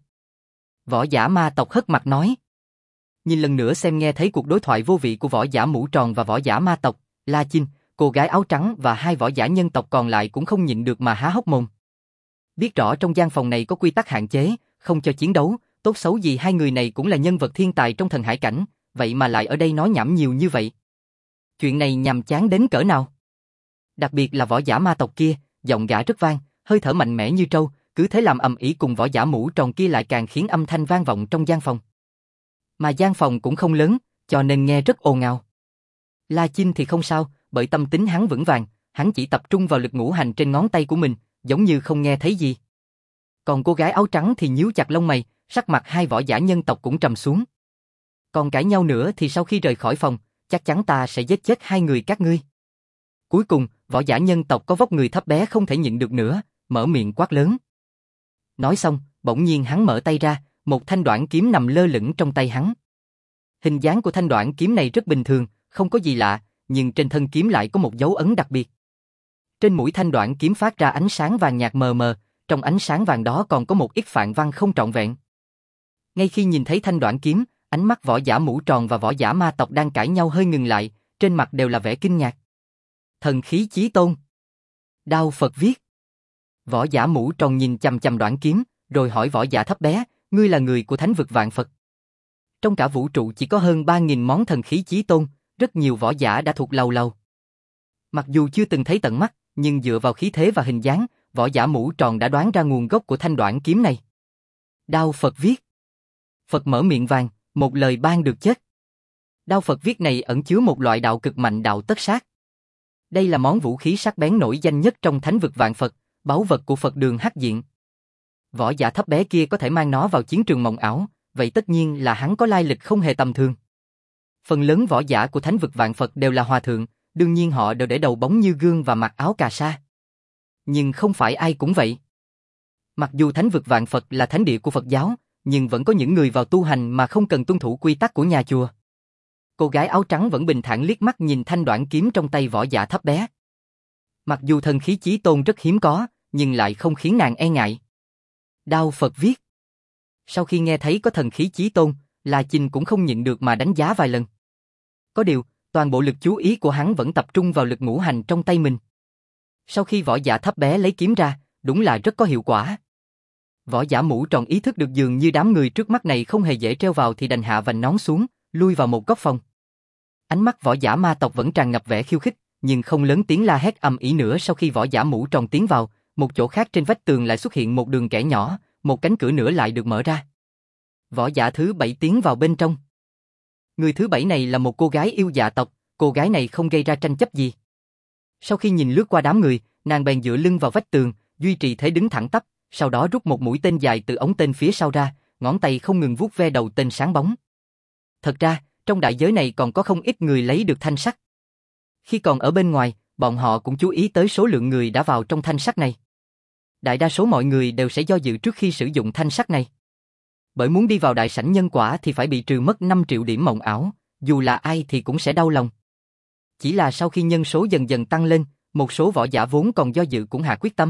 Võ giả ma tộc hất mặt nói. Nhìn lần nữa xem. Nghe thấy cuộc đối thoại vô vị của võ giả mũ tròn và võ giả ma tộc, La Chinh, cô gái áo trắng và hai võ giả nhân tộc còn lại cũng không nhịn được mà há hốc mồm. Biết rõ trong gian phòng này có quy tắc hạn chế, không cho chiến đấu, tốt xấu gì hai người này cũng là nhân vật thiên tài trong thần hải cảnh, vậy mà lại ở đây nói nhảm nhiều như vậy. Chuyện này nhàm chán đến cỡ nào? Đặc biệt là võ giả ma tộc kia, giọng gã rất vang, hơi thở mạnh mẽ như trâu, cứ thế làm ầm ĩ cùng võ giả mũ tròn kia lại càng khiến âm thanh vang vọng trong gian phòng. Mà gian phòng cũng không lớn, cho nên nghe rất ồn ào. La Chinh thì không sao, bởi tâm tính hắn vững vàng, hắn chỉ tập trung vào lực ngũ hành trên ngón tay của mình, giống như không nghe thấy gì. Còn cô gái áo trắng thì nhíu chặt lông mày, sắc mặt hai võ giả nhân tộc cũng trầm xuống. Còn cãi nhau nữa thì sau khi rời khỏi phòng, chắc chắn ta sẽ giết chết hai người các ngươi. Cuối cùng, võ giả nhân tộc có vóc người thấp bé không thể nhịn được nữa, mở miệng quát lớn. Nói xong, bỗng nhiên hắn mở tay ra, một thanh đoản kiếm nằm lơ lửng trong tay hắn. Hình dáng của thanh đoản kiếm này rất bình thường, không có gì lạ, nhưng trên thân kiếm lại có một dấu ấn đặc biệt. Trên mũi thanh đoản kiếm phát ra ánh sáng vàng nhạt mờ mờ, trong ánh sáng vàng đó còn có một ít phạn văn không trọn vẹn. Ngay khi nhìn thấy thanh đoản kiếm, ánh mắt võ giả mũ tròn và võ giả ma tộc đang cãi nhau hơi ngừng lại, trên mặt đều là vẻ kinh ngạc. Thần khí chí tôn. Đao Phật viết. Võ giả mũ tròn nhìn chằm chằm đoản kiếm, rồi hỏi võ giả thấp bé, ngươi là người của thánh vực vạn Phật. Trong cả vũ trụ chỉ có hơn ba nghìn món thần khí chí tôn, rất nhiều võ giả đã thuộc lầu lầu. Mặc dù chưa từng thấy tận mắt, nhưng dựa vào khí thế và hình dáng, võ giả mũ tròn đã đoán ra nguồn gốc của thanh đoạn kiếm này. Đao Phật viết. Phật mở miệng vàng, một lời ban được chết. Đao Phật viết này ẩn chứa một loại đạo cực mạnh đạo tất sát. Đây là món vũ khí sắc bén nổi danh nhất trong thánh vực vạn Phật, báu vật của Phật đường Hắc Diện. Võ giả thấp bé kia có thể mang nó vào chiến trường mộng ảo, vậy tất nhiên là hắn có lai lịch không hề tầm thường. Phần lớn võ giả của thánh vực vạn Phật đều là hòa thượng, đương nhiên họ đều để đầu bóng như gương và mặc áo cà sa. Nhưng không phải ai cũng vậy. Mặc dù thánh vực vạn Phật là thánh địa của Phật giáo, nhưng vẫn có những người vào tu hành mà không cần tuân thủ quy tắc của nhà chùa. Cô gái áo trắng vẫn bình thản liếc mắt nhìn thanh đoạn kiếm trong tay võ giả thấp bé. Mặc dù thần khí chí tôn rất hiếm có, nhưng lại không khiến nàng e ngại. Đao Phật viết. Sau khi nghe thấy có thần khí chí tôn, La Chinh cũng không nhịn được mà đánh giá vài lần. Có điều, toàn bộ lực chú ý của hắn vẫn tập trung vào lực ngũ hành trong tay mình. Sau khi võ giả thấp bé lấy kiếm ra, đúng là rất có hiệu quả. Võ giả mũ tròn ý thức được dường như đám người trước mắt này không hề dễ treo vào thì đành hạ vành nón xuống, lui vào một góc phòng. Ánh mắt võ giả ma tộc vẫn tràn ngập vẻ khiêu khích, nhưng không lớn tiếng la hét ầm ĩ nữa. Sau khi võ giả mũ tròn tiến vào, một chỗ khác trên vách tường lại xuất hiện một đường kẽ nhỏ, một cánh cửa nữa lại được mở ra. Võ giả thứ bảy tiến vào bên trong. Người thứ bảy này là một cô gái yêu dạ tộc, cô gái này không gây ra tranh chấp gì. Sau khi nhìn lướt qua đám người, nàng bèn dựa lưng vào vách tường, duy trì thế đứng thẳng tắp, sau đó rút một mũi tên dài từ ống tên phía sau ra, ngón tay không ngừng vuốt ve đầu tên sáng bóng. Thật ra, trong đại giới này còn có không ít người lấy được thanh sắc. Khi còn ở bên ngoài, bọn họ cũng chú ý tới số lượng người đã vào trong thanh sắc này. Đại đa số mọi người đều sẽ do dự trước khi sử dụng thanh sắc này. Bởi muốn đi vào đại sảnh nhân quả thì phải bị trừ mất năm triệu điểm mộng ảo, dù là ai thì cũng sẽ đau lòng. Chỉ là sau khi nhân số dần dần tăng lên, một số võ giả vốn còn do dự cũng hạ quyết tâm.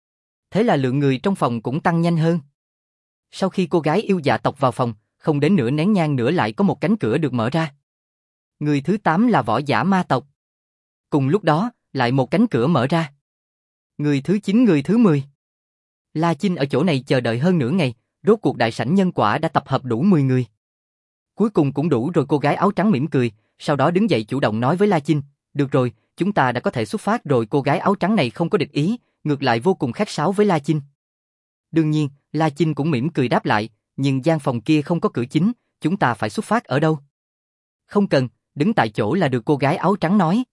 Thế là lượng người trong phòng cũng tăng nhanh hơn. Sau khi cô gái yêu dạ tộc vào phòng, không đến nửa nén nhang nữa lại có một cánh cửa được mở ra. Người thứ tám là võ giả ma tộc. Cùng lúc đó, lại một cánh cửa mở ra. Người thứ chín, người thứ mười. La Chinh ở chỗ này chờ đợi hơn nửa ngày, rốt cuộc đại sảnh nhân quả đã tập hợp đủ mười người. Cuối cùng cũng đủ rồi. Cô gái áo trắng mỉm cười, sau đó đứng dậy chủ động nói với La Chinh, được rồi, chúng ta đã có thể xuất phát rồi. Cô gái áo trắng này không có địch ý, ngược lại vô cùng khách sáo với La Chinh. Đương nhiên, La Chinh cũng mỉm cười đáp lại, nhưng gian phòng kia không có cửa chính, chúng ta phải xuất phát ở đâu? Không cần, đứng tại chỗ là được, cô gái áo trắng nói.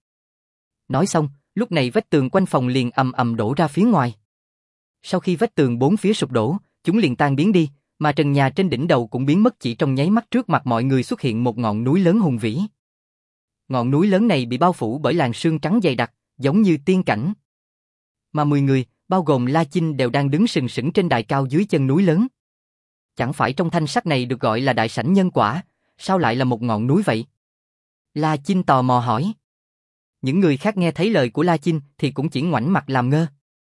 Nói xong, lúc này vách tường quanh phòng liền ầm ầm đổ ra phía ngoài. Sau khi vách tường bốn phía sụp đổ, chúng liền tan biến đi, mà trần nhà trên đỉnh đầu cũng biến mất. Chỉ trong nháy mắt trước mặt mọi người xuất hiện một ngọn núi lớn hùng vĩ. Ngọn núi lớn này bị bao phủ bởi làn sương trắng dày đặc, giống như tiên cảnh. Mà mười người, bao gồm La Chinh đều đang đứng sừng sững trên đài cao dưới chân núi lớn. Chẳng phải trong thanh sắc này được gọi là đại sảnh nhân quả, sao lại là một ngọn núi vậy? La Chinh tò mò hỏi. Những người khác nghe thấy lời của La Chinh thì cũng chỉ ngoảnh mặt làm ngơ.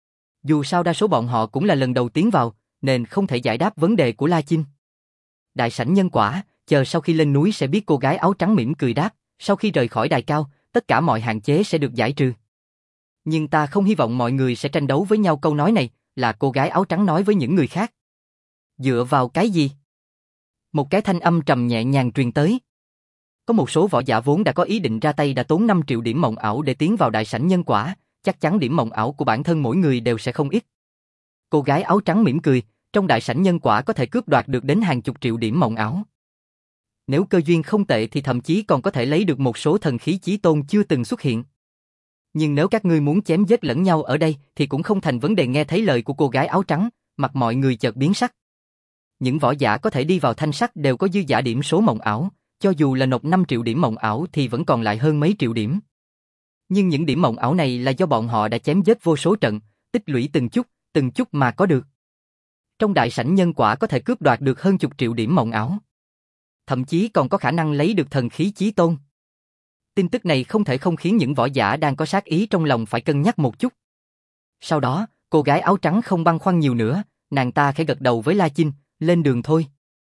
Dù sao đa số bọn họ cũng là lần đầu tiến vào, nên không thể giải đáp vấn đề của La Chinh. Đại sảnh nhân quả, chờ sau khi lên núi sẽ biết, cô gái áo trắng mỉm cười đáp. Sau khi rời khỏi đài cao, tất cả mọi hạn chế sẽ được giải trừ. Nhưng ta không hy vọng mọi người sẽ tranh đấu với nhau. Câu nói này là cô gái áo trắng nói với những người khác. Dựa vào cái gì? Một cái thanh âm trầm nhẹ nhàng truyền tới. Có một số võ giả vốn đã có ý định ra tay đã tốn năm triệu điểm mộng ảo để tiến vào đại sảnh nhân quả, chắc chắn điểm mộng ảo của bản thân mỗi người đều sẽ không ít. Cô gái áo trắng mỉm cười, trong đại sảnh nhân quả có thể cướp đoạt được đến hàng chục triệu điểm mộng ảo. Nếu cơ duyên không tệ thì thậm chí còn có thể lấy được một số thần khí chí tôn chưa từng xuất hiện. Nhưng nếu các ngươi muốn chém giết lẫn nhau ở đây thì cũng không thành vấn đề. Nghe thấy lời của cô gái áo trắng, mặt mọi người chợt biến sắc. Những võ giả có thể đi vào thanh sắc đều có dư giả điểm số mộng ảo, cho dù là nộp năm triệu điểm mộng ảo thì vẫn còn lại hơn mấy triệu điểm. Nhưng những điểm mộng ảo này là do bọn họ đã chém giết vô số trận, tích lũy từng chút, từng chút mà có được. Trong đại sảnh nhân quả có thể cướp đoạt được hơn chục triệu điểm mộng ảo. Thậm chí còn có khả năng lấy được thần khí chí tôn. Tin tức này không thể không khiến những võ giả đang có sát ý trong lòng phải cân nhắc một chút. Sau đó, cô gái áo trắng không băn khoăn nhiều nữa, nàng ta khẽ gật đầu với La Chinh, lên đường thôi.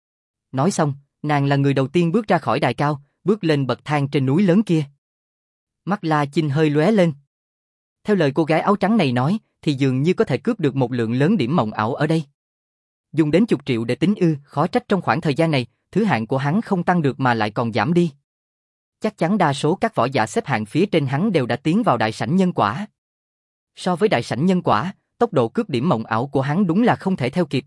Nói xong, nàng là người đầu tiên bước ra khỏi đài cao, bước lên bậc thang trên núi lớn kia. Mắt La Chinh hơi lóe lên. Theo lời cô gái áo trắng này nói, thì dường như có thể cướp được một lượng lớn điểm mộng ảo ở đây. Dùng đến chục triệu để tính ư, khó trách trong khoảng thời gian này, thứ hạng của hắn không tăng được mà lại còn giảm đi. Chắc chắn đa số các võ giả xếp hạng phía trên hắn đều đã tiến vào đại sảnh nhân quả. So với đại sảnh nhân quả, tốc độ cướp điểm mộng ảo của hắn đúng là không thể theo kịp.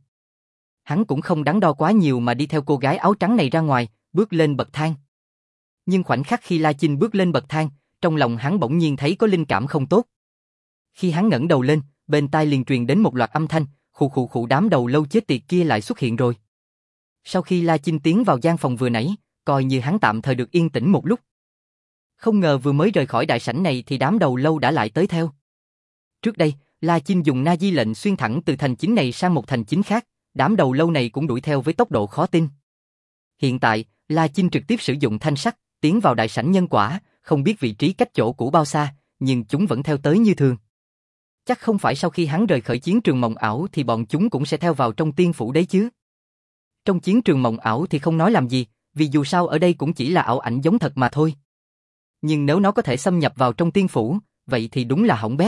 Hắn cũng không đắn đo quá nhiều mà đi theo cô gái áo trắng này ra ngoài, bước lên bậc thang. Nhưng khoảnh khắc khi La Chinh bước lên bậc thang, trong lòng hắn bỗng nhiên thấy có linh cảm không tốt. Khi hắn ngẩng đầu lên, bên tai liền truyền đến một loạt âm thanh, khụ khụ khụ, đám đầu lâu chết tiệt kia lại xuất hiện rồi. Sau khi La Chinh tiến vào gian phòng vừa nãy, coi như hắn tạm thời được yên tĩnh một lúc. Không ngờ vừa mới rời khỏi đại sảnh này thì đám đầu lâu đã lại tới theo. Trước đây, La Chinh dùng Na Di lệnh xuyên thẳng từ thành chính này sang một thành chính khác, đám đầu lâu này cũng đuổi theo với tốc độ khó tin. Hiện tại, La Chinh trực tiếp sử dụng thanh sắc, tiến vào đại sảnh nhân quả, không biết vị trí cách chỗ cũ bao xa, nhưng chúng vẫn theo tới như thường. Chắc không phải sau khi hắn rời khỏi chiến trường mộng ảo thì bọn chúng cũng sẽ theo vào trong tiên phủ đấy chứ. Trong chiến trường mộng ảo thì không nói làm gì, vì dù sao ở đây cũng chỉ là ảo ảnh giống thật mà thôi. Nhưng nếu nó có thể xâm nhập vào trong tiên phủ, vậy thì đúng là hỏng bét.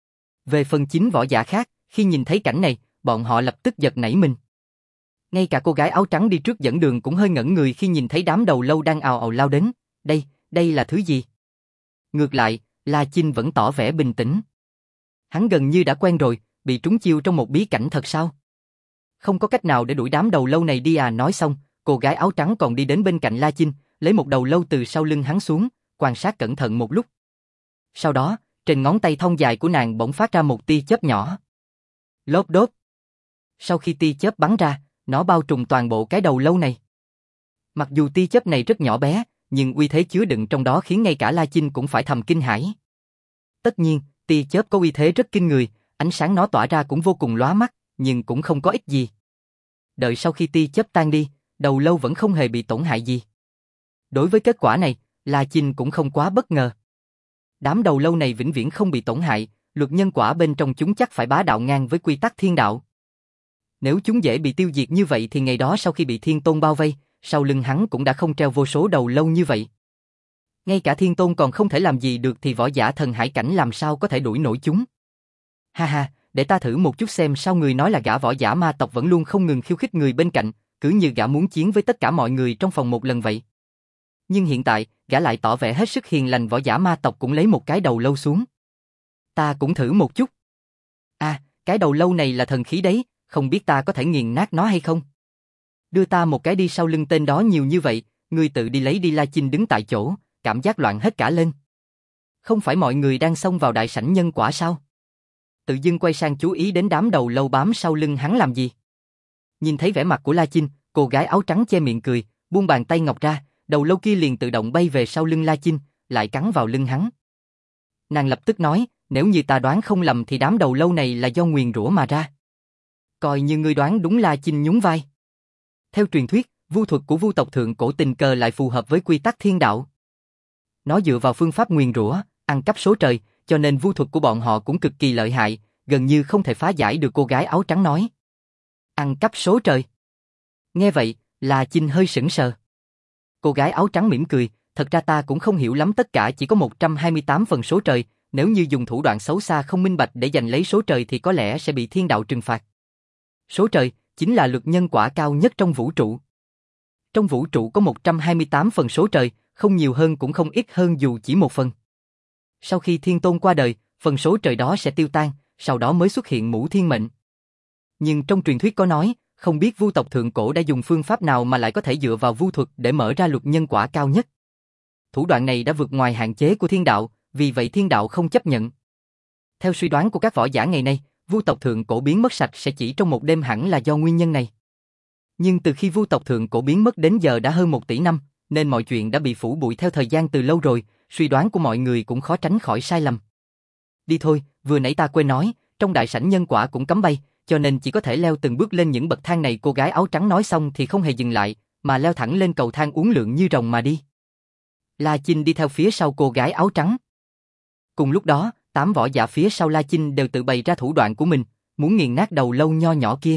Về phần chính võ giả khác, khi nhìn thấy cảnh này, bọn họ lập tức giật nảy mình. Ngay cả cô gái áo trắng đi trước dẫn đường cũng hơi ngẩn người khi nhìn thấy đám đầu lâu đang ào ào lao đến. Đây, đây là thứ gì? Ngược lại, La Chinh vẫn tỏ vẻ bình tĩnh. Hắn gần như đã quen rồi, bị trúng chiêu trong một bí cảnh thật sao? Không có cách nào để đuổi đám đầu lâu này đi à. Nói xong, cô gái áo trắng còn đi đến bên cạnh La Chinh, lấy một đầu lâu từ sau lưng hắn xuống, quan sát cẩn thận một lúc. Sau đó, trên ngón tay thon dài của nàng bỗng phát ra một tia chớp nhỏ. Lốp đốp. Sau khi tia chớp bắn ra, nó bao trùm toàn bộ cái đầu lâu này. Mặc dù tia chớp này rất nhỏ bé, nhưng uy thế chứa đựng trong đó khiến ngay cả La Chinh cũng phải thầm kinh hãi. Tất nhiên, tia chớp có uy thế rất kinh người, ánh sáng nó tỏa ra cũng vô cùng lóa mắt, nhưng cũng không có ích gì. Đợi sau khi tia chớp tan đi, đầu lâu vẫn không hề bị tổn hại gì. Đối với kết quả này, La Chinh cũng không quá bất ngờ. Đám đầu lâu này vĩnh viễn không bị tổn hại, luật nhân quả bên trong chúng chắc phải bá đạo ngang với quy tắc thiên đạo. Nếu chúng dễ bị tiêu diệt như vậy thì ngày đó sau khi bị Thiên Tôn bao vây, sau lưng hắn cũng đã không treo vô số đầu lâu như vậy. Ngay cả Thiên Tôn còn không thể làm gì được thì võ giả thần hải cảnh làm sao có thể đuổi nổi chúng. Ha ha, để ta thử một chút xem sao. Người nói là gã võ giả ma tộc vẫn luôn không ngừng khiêu khích người bên cạnh, cứ như gã muốn chiến với tất cả mọi người trong phòng một lần vậy. Nhưng hiện tại, gã lại tỏ vẻ hết sức hiền lành. Võ giả ma tộc cũng lấy một cái đầu lâu xuống. Ta cũng thử một chút. À, cái đầu lâu này là thần khí đấy, không biết ta có thể nghiền nát nó hay không? Đưa ta một cái đi. Sau lưng tên đó nhiều như vậy, ngươi tự đi lấy đi. La Chinh đứng tại chỗ, cảm giác loạn hết cả lên. Không phải mọi người đang xông vào đại sảnh nhân quả sao? Tự dưng quay sang chú ý đến đám đầu lâu bám sau lưng hắn làm gì? Nhìn thấy vẻ mặt của La Chinh, cô gái áo trắng che miệng cười, buông bàn tay ngọc ra, đầu lâu kia liền tự động bay về sau lưng La Chinh, lại cắn vào lưng hắn. Nàng lập tức nói, nếu như ta đoán không lầm thì đám đầu lâu này là do nguyền rủa mà ra. Coi như ngươi đoán đúng. La Chinh nhún vai. Theo truyền thuyết, vu thuật của vu tộc thượng cổ tình cờ lại phù hợp với quy tắc thiên đạo. Nó dựa vào phương pháp nguyền rủa, ăn cắp số trời, cho nên vu thuật của bọn họ cũng cực kỳ lợi hại, gần như không thể phá giải được. Cô gái áo trắng nói. Ăn cắp số trời. Nghe vậy, La Chinh hơi sững sờ. Cô gái áo trắng mỉm cười, thật ra ta cũng không hiểu lắm, tất cả chỉ có một trăm hai mươi tám phần số trời, nếu như dùng thủ đoạn xấu xa không minh bạch để giành lấy số trời thì có lẽ sẽ bị thiên đạo trừng phạt. Số trời chính là luật nhân quả cao nhất trong vũ trụ. Trong vũ trụ có một trăm hai mươi tám phần số trời, không nhiều hơn cũng không ít hơn dù chỉ một phần. Sau khi Thiên Tôn qua đời, phần số trời đó sẽ tiêu tan, sau đó mới xuất hiện Mũ Thiên Mệnh. Nhưng trong truyền thuyết có nói, không biết vu tộc thượng cổ đã dùng phương pháp nào mà lại có thể dựa vào vu thuật để mở ra luật nhân quả cao nhất. Thủ đoạn này đã vượt ngoài hạn chế của thiên đạo, vì vậy thiên đạo không chấp nhận. Theo suy đoán của các võ giả ngày nay, vu tộc thượng cổ biến mất sạch sẽ chỉ trong một đêm hẳn là do nguyên nhân này. Nhưng từ khi vu tộc thượng cổ biến mất đến giờ đã hơn một tỷ năm, nên mọi chuyện đã bị phủ bụi theo thời gian từ lâu rồi, suy đoán của mọi người cũng khó tránh khỏi sai lầm. Đi thôi, vừa nãy ta quên nói, trong đại sảnh nhân quả cũng cấm bay, cho nên chỉ có thể leo từng bước lên những bậc thang này. Cô gái áo trắng nói xong thì không hề dừng lại, mà leo thẳng lên cầu thang uốn lượn như rồng mà đi. La Chinh đi theo phía sau cô gái áo trắng. Cùng lúc đó, tám võ giả phía sau La Chinh đều tự bày ra thủ đoạn của mình, muốn nghiền nát đầu lâu nho nhỏ kia.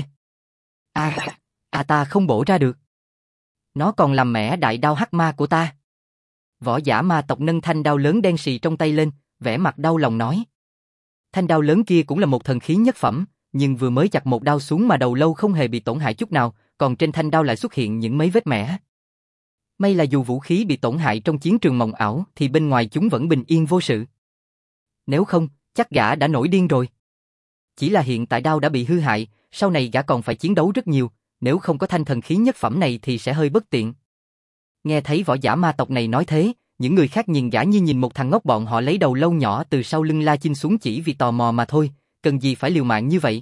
À, à ta không bổ ra được. Nó còn làm mẻ đại đao hắc ma của ta. Võ giả ma tộc nâng thanh đao lớn đen xì trong tay lên, vẻ mặt đau lòng nói. Thanh đao lớn kia cũng là một thần khí nhất phẩm, nhưng vừa mới chặt một đao xuống mà đầu lâu không hề bị tổn hại chút nào, còn trên thanh đao lại xuất hiện những mấy vết mẻ. May là dù vũ khí bị tổn hại trong chiến trường mộng ảo thì bên ngoài chúng vẫn bình yên vô sự. Nếu không, chắc gã đã nổi điên rồi. Chỉ là hiện tại đao đã bị hư hại, sau này gã còn phải chiến đấu rất nhiều, nếu không có thanh thần khí nhất phẩm này thì sẽ hơi bất tiện. Nghe thấy võ giả ma tộc này nói thế, những người khác nhìn gã như nhìn một thằng ngốc, bọn họ lấy đầu lâu nhỏ từ sau lưng La Chinh xuống chỉ vì tò mò mà thôi, cần gì phải liều mạng như vậy.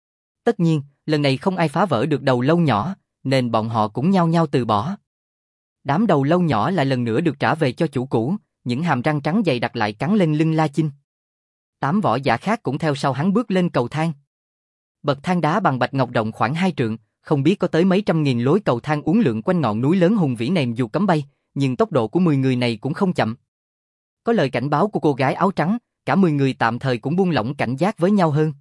Tất nhiên, lần này không ai phá vỡ được đầu lâu nhỏ, nên bọn họ cũng nhao nhao từ bỏ. Đám đầu lâu nhỏ lại lần nữa được trả về cho chủ cũ, những hàm răng trắng dày đặc lại cắn lên lưng La Chinh. Tám võ giả khác cũng theo sau hắn bước lên cầu thang. Bậc thang đá bằng bạch ngọc rộng khoảng hai trượng, không biết có tới mấy trăm nghìn lối cầu thang uốn lượn quanh ngọn núi lớn hùng vĩ này dù cấm bay, nhưng tốc độ của mười người này cũng không chậm. Có lời cảnh báo của cô gái áo trắng, cả mười người tạm thời cũng buông lỏng cảnh giác với nhau hơn.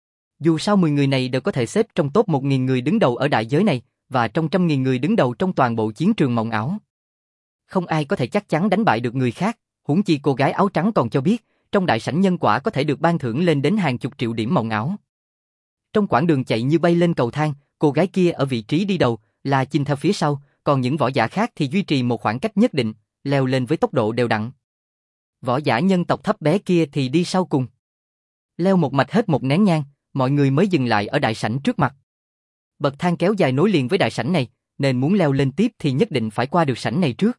Dù sao mười người này đều có thể xếp trong top một nghìn người đứng đầu ở đại giới này, và trong trăm nghìn người đứng đầu trong toàn bộ chiến trường mộng ảo. Không ai có thể chắc chắn đánh bại được người khác, huống chi cô gái áo trắng còn cho biết, trong đại sảnh nhân quả có thể được ban thưởng lên đến hàng chục triệu điểm mộng ảo. Trong quãng đường chạy như bay lên cầu thang, cô gái kia ở vị trí đi đầu, La Chinh theo phía sau, còn những võ giả khác thì duy trì một khoảng cách nhất định, leo lên với tốc độ đều đặn. Võ giả nhân tộc thấp bé kia thì đi sau cùng. Leo một mạch hết một nén nhang, mọi người mới dừng lại ở đại sảnh trước mặt. Bậc thang kéo dài nối liền với đại sảnh này, nên muốn leo lên tiếp thì nhất định phải qua được sảnh này trước.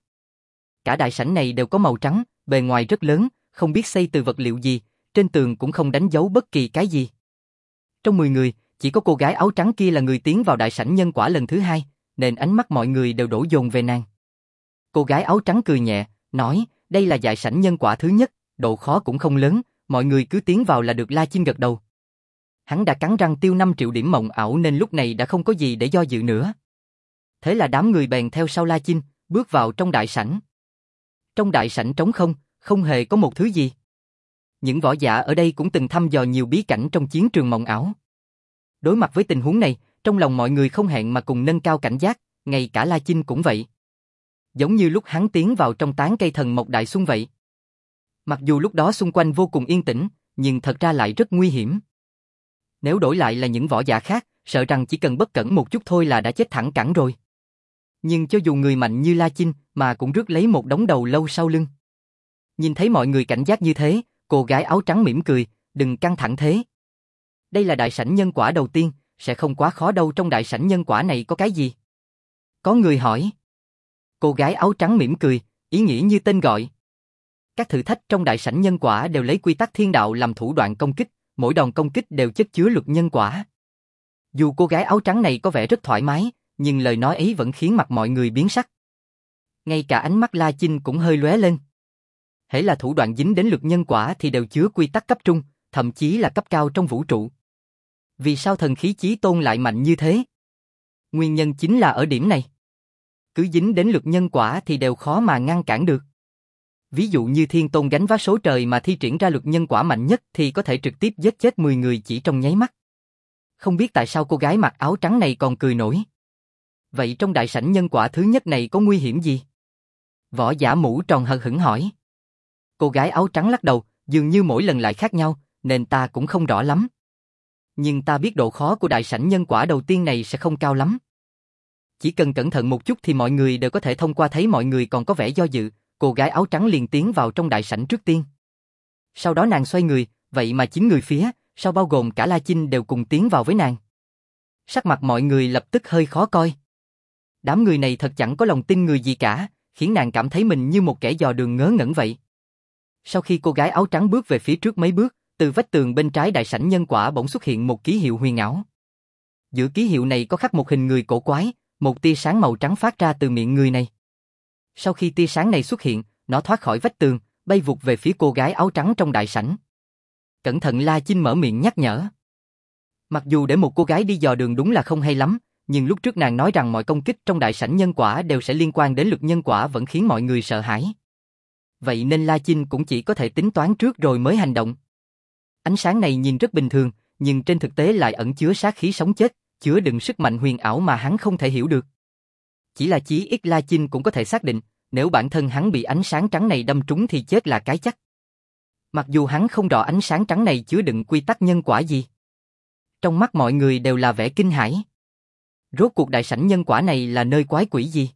Cả đại sảnh này đều có màu trắng, bề ngoài rất lớn, không biết xây từ vật liệu gì, trên tường cũng không đánh dấu bất kỳ cái gì. Trong mười người, chỉ có cô gái áo trắng kia là người tiến vào đại sảnh nhân quả lần thứ hai, nên ánh mắt mọi người đều đổ dồn về nàng. Cô gái áo trắng cười nhẹ, nói, đây là đại sảnh nhân quả thứ nhất, độ khó cũng không lớn, mọi người cứ tiến vào là được. La Chinh gật đầu. Hắn đã cắn răng tiêu năm triệu điểm mộng ảo nên lúc này đã không có gì để do dự nữa. Thế là đám người bèn theo sau La Chinh, bước vào trong đại sảnh. Trong đại sảnh trống không, không hề có một thứ gì. Những võ giả ở đây cũng từng thăm dò nhiều bí cảnh trong chiến trường mộng ảo. Đối mặt với tình huống này, trong lòng mọi người không hẹn mà cùng nâng cao cảnh giác, ngay cả La Chinh cũng vậy. Giống như lúc hắn tiến vào trong tán cây thần mộc đại xuân vậy. Mặc dù lúc đó xung quanh vô cùng yên tĩnh, nhưng thật ra lại rất nguy hiểm. Nếu đổi lại là những võ giả khác, sợ rằng chỉ cần bất cẩn một chút thôi là đã chết thẳng cẳng rồi. Nhưng cho dù người mạnh như La Chinh mà cũng rước lấy một đống đầu lâu sau lưng. Nhìn thấy mọi người cảnh giác như thế, cô gái áo trắng mỉm cười, đừng căng thẳng thế. Đây là đại sảnh nhân quả đầu tiên, sẽ không quá khó đâu. Trong đại sảnh nhân quả này có cái gì? Có người hỏi. Cô gái áo trắng mỉm cười, ý nghĩa như tên gọi. Các thử thách trong đại sảnh nhân quả đều lấy quy tắc thiên đạo làm thủ đoạn công kích, mỗi đòn công kích đều chất chứa luật nhân quả. Dù cô gái áo trắng này có vẻ rất thoải mái, nhưng lời nói ấy vẫn khiến mặt mọi người biến sắc. Ngay cả ánh mắt La Chinh cũng hơi lóe lên. Hễ là thủ đoạn dính đến luật nhân quả thì đều chứa quy tắc cấp trung, thậm chí là cấp cao trong vũ trụ. Vì sao thần khí chí tôn lại mạnh như thế? Nguyên nhân chính là ở điểm này. Cứ dính đến luật nhân quả thì đều khó mà ngăn cản được. Ví dụ như thiên tôn gánh vác số trời mà thi triển ra luật nhân quả mạnh nhất thì có thể trực tiếp giết chết mười người chỉ trong nháy mắt. Không biết tại sao cô gái mặc áo trắng này còn cười nổi. Vậy trong đại sảnh nhân quả thứ nhất này có nguy hiểm gì? Võ giả mũ tròn hờ hững hỏi. Cô gái áo trắng lắc đầu, dường như mỗi lần lại khác nhau, nên ta cũng không rõ lắm. Nhưng ta biết độ khó của đại sảnh nhân quả đầu tiên này sẽ không cao lắm. Chỉ cần cẩn thận một chút thì mọi người đều có thể thông qua. Thấy mọi người còn có vẻ do dự, cô gái áo trắng liền tiến vào trong đại sảnh trước tiên. Sau đó nàng xoay người, vậy mà chín người phía, sau bao gồm cả La Chinh đều cùng tiến vào với nàng. Sắc mặt mọi người lập tức hơi khó coi. Đám người này thật chẳng có lòng tin người gì cả, khiến nàng cảm thấy mình như một kẻ dò đường ngớ ngẩn vậy. Sau khi cô gái áo trắng bước về phía trước mấy bước, từ vách tường bên trái đại sảnh nhân quả bỗng xuất hiện một ký hiệu huyền ảo. Giữa ký hiệu này có khắc một hình người cổ quái, một tia sáng màu trắng phát ra từ miệng người này. Sau khi tia sáng này xuất hiện, nó thoát khỏi vách tường, bay vụt về phía cô gái áo trắng trong đại sảnh. Cẩn thận, La Chinh mở miệng nhắc nhở. Mặc dù để một cô gái đi dò đường đúng là không hay lắm, nhưng lúc trước nàng nói rằng mọi công kích trong đại sảnh nhân quả đều sẽ liên quan đến luật nhân quả vẫn khiến mọi người sợ hãi. Vậy nên La Chinh cũng chỉ có thể tính toán trước rồi mới hành động. Ánh sáng này nhìn rất bình thường, nhưng trên thực tế lại ẩn chứa sát khí sống chết, chứa đựng sức mạnh huyền ảo mà hắn không thể hiểu được. Chỉ là chí ít La Chinh cũng có thể xác định, nếu bản thân hắn bị ánh sáng trắng này đâm trúng thì chết là cái chắc. Mặc dù hắn không rõ ánh sáng trắng này chứa đựng quy tắc nhân quả gì. Trong mắt mọi người đều là vẻ kinh hãi. Rốt cuộc đại sảnh nhân quả này là nơi quái quỷ gì?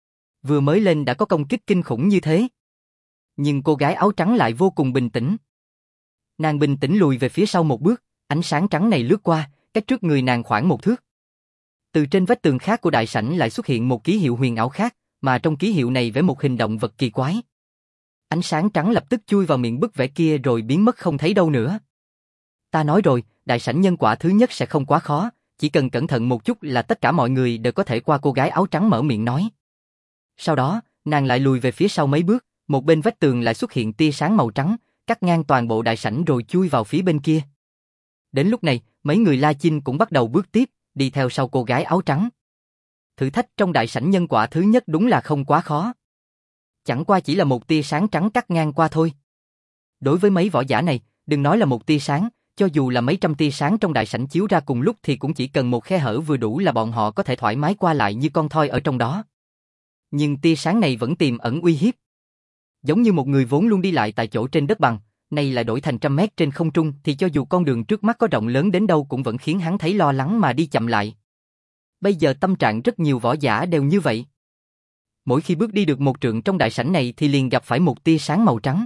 Vừa mới lên đã có công kích kinh khủng như thế. Nhưng cô gái áo trắng lại vô cùng bình tĩnh. Nàng bình tĩnh lùi về phía sau một bước, Ánh sáng trắng này lướt qua, cách trước người nàng khoảng một thước. Từ trên vách tường khác của đại sảnh lại xuất hiện một ký hiệu huyền ảo khác, mà trong ký hiệu này vẽ một hình động vật kỳ quái. Ánh sáng trắng lập tức chui vào miệng bức vẽ kia rồi biến mất không thấy đâu nữa. Ta nói rồi, đại sảnh nhân quả thứ nhất sẽ không quá khó, chỉ cần cẩn thận một chút là tất cả mọi người đều có thể qua. Cô gái áo trắng mở miệng nói. Sau đó, nàng lại lùi về phía sau mấy bước, một bên vách tường lại xuất hiện tia sáng màu trắng, cắt ngang toàn bộ đại sảnh rồi chui vào phía bên kia. Đến lúc này, mấy người La Chinh cũng bắt đầu bước tiếp, đi theo sau cô gái áo trắng. Thử thách trong đại sảnh nhân quả thứ nhất đúng là không quá khó. Chẳng qua chỉ là một tia sáng trắng cắt ngang qua thôi. Đối với mấy võ giả này, đừng nói là một tia sáng, cho dù là mấy trăm tia sáng trong đại sảnh chiếu ra cùng lúc thì cũng chỉ cần một khe hở vừa đủ là bọn họ có thể thoải mái qua lại như con thoi ở trong đó. Nhưng tia sáng này vẫn tiềm ẩn uy hiếp. Giống như một người vốn luôn đi lại tại chỗ trên đất bằng, nay lại đổi thành trăm mét trên không trung thì cho dù con đường trước mắt có rộng lớn đến đâu cũng vẫn khiến hắn thấy lo lắng mà đi chậm lại. Bây giờ tâm trạng rất nhiều võ giả đều như vậy. Mỗi khi bước đi được một trượng trong đại sảnh này thì liền gặp phải một tia sáng màu trắng.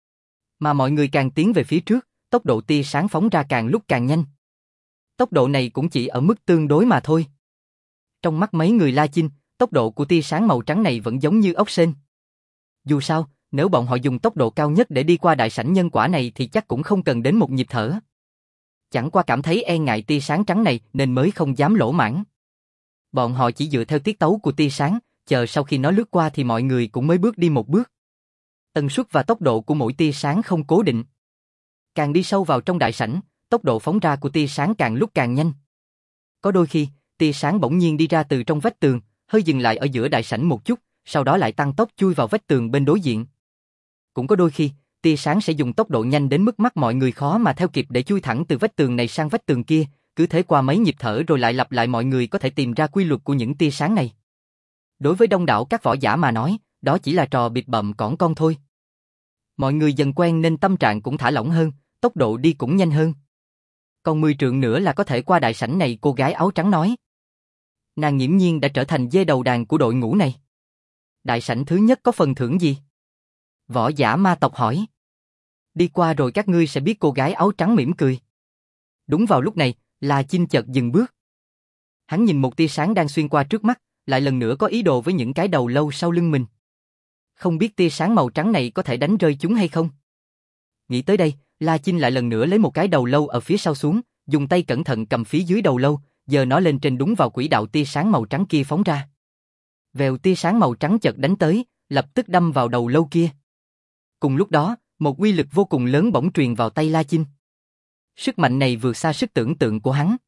Mà mọi người càng tiến về phía trước, tốc độ tia sáng phóng ra càng lúc càng nhanh. Tốc độ này cũng chỉ ở mức tương đối mà thôi. Trong mắt mấy người La Chinh, tốc độ của tia sáng màu trắng này vẫn giống như ốc sên. Dù sao, nếu bọn họ dùng tốc độ cao nhất để đi qua đại sảnh nhân quả này thì chắc cũng không cần đến một nhịp thở. Chẳng qua cảm thấy e ngại tia sáng trắng này nên mới không dám lỗ mãng. Bọn họ chỉ dựa theo tiết tấu của tia sáng, chờ sau khi nó lướt qua thì mọi người cũng mới bước đi một bước. Tần suất và tốc độ của mỗi tia sáng không cố định. Càng đi sâu vào trong đại sảnh, tốc độ phóng ra của tia sáng càng lúc càng nhanh. Có đôi khi, tia sáng bỗng nhiên đi ra từ trong vách tường, hơi dừng lại ở giữa đại sảnh một chút, sau đó lại tăng tốc chui vào vách tường bên đối diện. Cũng có đôi khi, tia sáng sẽ dùng tốc độ nhanh đến mức mắt mọi người khó mà theo kịp để chui thẳng từ vách tường này sang vách tường kia, cứ thế qua mấy nhịp thở rồi lại lặp lại mọi người có thể tìm ra quy luật của những tia sáng này. Đối với đông đảo các võ giả mà nói, đó chỉ là trò bịp bợm cỏn con thôi. Mọi người dần quen nên tâm trạng cũng thả lỏng hơn, tốc độ đi cũng nhanh hơn. Còn mười trượng nữa là có thể qua đại sảnh này, cô gái áo trắng nói. Nàng nghiễm nhiên đã trở thành dê đầu đàn của đội ngũ này. Đại sảnh thứ nhất có phần thưởng gì? Võ giả ma tộc hỏi. Đi qua rồi các ngươi sẽ biết, cô gái áo trắng mỉm cười. Đúng vào lúc này, La Chinh chợt dừng bước. Hắn nhìn một tia sáng đang xuyên qua trước mắt, lại lần nữa có ý đồ với những cái đầu lâu sau lưng mình. Không biết tia sáng màu trắng này có thể đánh rơi chúng hay không? Nghĩ tới đây, La Chinh lại lần nữa lấy một cái đầu lâu ở phía sau xuống, dùng tay cẩn thận cầm phía dưới đầu lâu, giơ nó lên trên đúng vào quỹ đạo tia sáng màu trắng kia phóng ra. Vèo, tia sáng màu trắng chợt đánh tới, lập tức đâm vào đầu lâu kia. Cùng lúc đó, một uy lực vô cùng lớn bỗng truyền vào tay La Chinh. Sức mạnh này vượt xa sức tưởng tượng của hắn.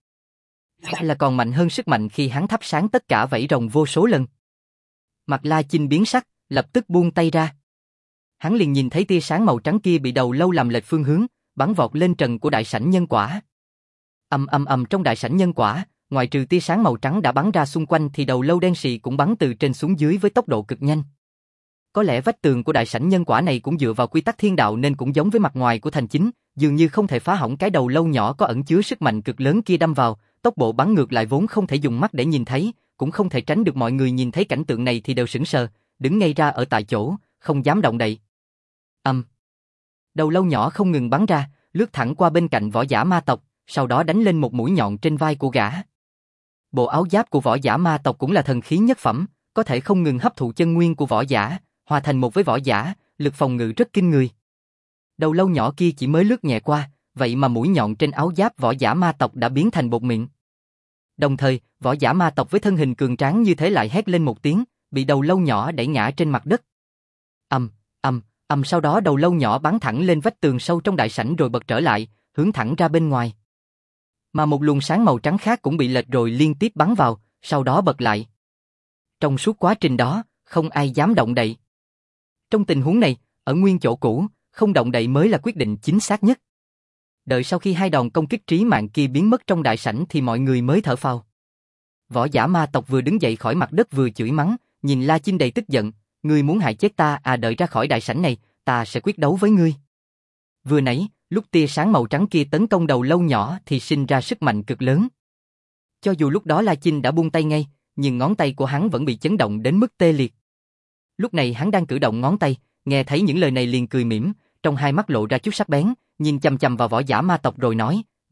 Là còn mạnh hơn sức mạnh khi hắn thắp sáng tất cả vảy rồng vô số lần. Mặt La Chinh biến sắc, lập tức buông tay ra. Hắn liền nhìn thấy tia sáng màu trắng kia bị đầu lâu làm lệch phương hướng, bắn vọt lên trần của đại sảnh nhân quả. Ầm ầm ầm, trong đại sảnh nhân quả, ngoài trừ tia sáng màu trắng đã bắn ra xung quanh thì đầu lâu đen sì cũng bắn từ trên xuống dưới với tốc độ cực nhanh. Có lẽ vách tường của đại sảnh nhân quả này cũng dựa vào quy tắc thiên đạo nên cũng giống với mặt ngoài của thành chính, dường như không thể phá hỏng cái đầu lâu nhỏ có ẩn chứa sức mạnh cực lớn kia đâm vào, tốc độ bắn ngược lại vốn không thể dùng mắt để nhìn thấy, cũng không thể tránh được. Mọi người nhìn thấy cảnh tượng này thì đều sững sờ, đứng ngây ra ở tại chỗ, không dám động đậy. Ầm. Um. Đầu lâu nhỏ không ngừng bắn ra, lướt thẳng qua bên cạnh võ giả ma tộc, sau đó đánh lên một mũi nhọn trên vai của gã. Bộ áo giáp của võ giả ma tộc cũng là thần khí nhất phẩm, có thể không ngừng hấp thụ chân nguyên của võ giả, hòa thành một với võ giả, lực phòng ngự rất kinh người. Đầu lâu nhỏ kia chỉ mới lướt nhẹ qua, vậy mà mũi nhọn trên áo giáp võ giả ma tộc đã biến thành bột mịn. Đồng thời, võ giả ma tộc với thân hình cường tráng như thế lại hét lên một tiếng, bị đầu lâu nhỏ đẩy ngã trên mặt đất. Ầm, ầm, ầm, sau đó đầu lâu nhỏ bắn thẳng lên vách tường sâu trong đại sảnh rồi bật trở lại, hướng thẳng ra bên ngoài. Mà một luồng sáng màu trắng khác cũng bị lệch rồi liên tiếp bắn vào, sau đó bật lại. Trong suốt quá trình đó, không ai dám động đậy. Trong tình huống này, ở nguyên chỗ cũ, không động đậy mới là quyết định chính xác nhất. Đợi sau khi hai đòn công kích trí mạng kia biến mất trong đại sảnh thì mọi người mới thở phào. Võ giả ma tộc vừa đứng dậy khỏi mặt đất vừa chửi mắng, nhìn La Chinh đầy tức giận, ngươi muốn hại chết ta à, đợi ra khỏi đại sảnh này, ta sẽ quyết đấu với ngươi. Vừa nãy, lúc tia sáng màu trắng kia tấn công đầu lâu nhỏ thì sinh ra sức mạnh cực lớn. Cho dù lúc đó La Chinh đã buông tay ngay, nhưng ngón tay của hắn vẫn bị chấn động đến mức tê liệt. Lúc này hắn đang cử động ngón tay, nghe thấy những lời này liền cười mỉm, trong hai mắt lộ ra chút sắc bén, nhìn chằm chằm vào võ giả ma tộc rồi nói,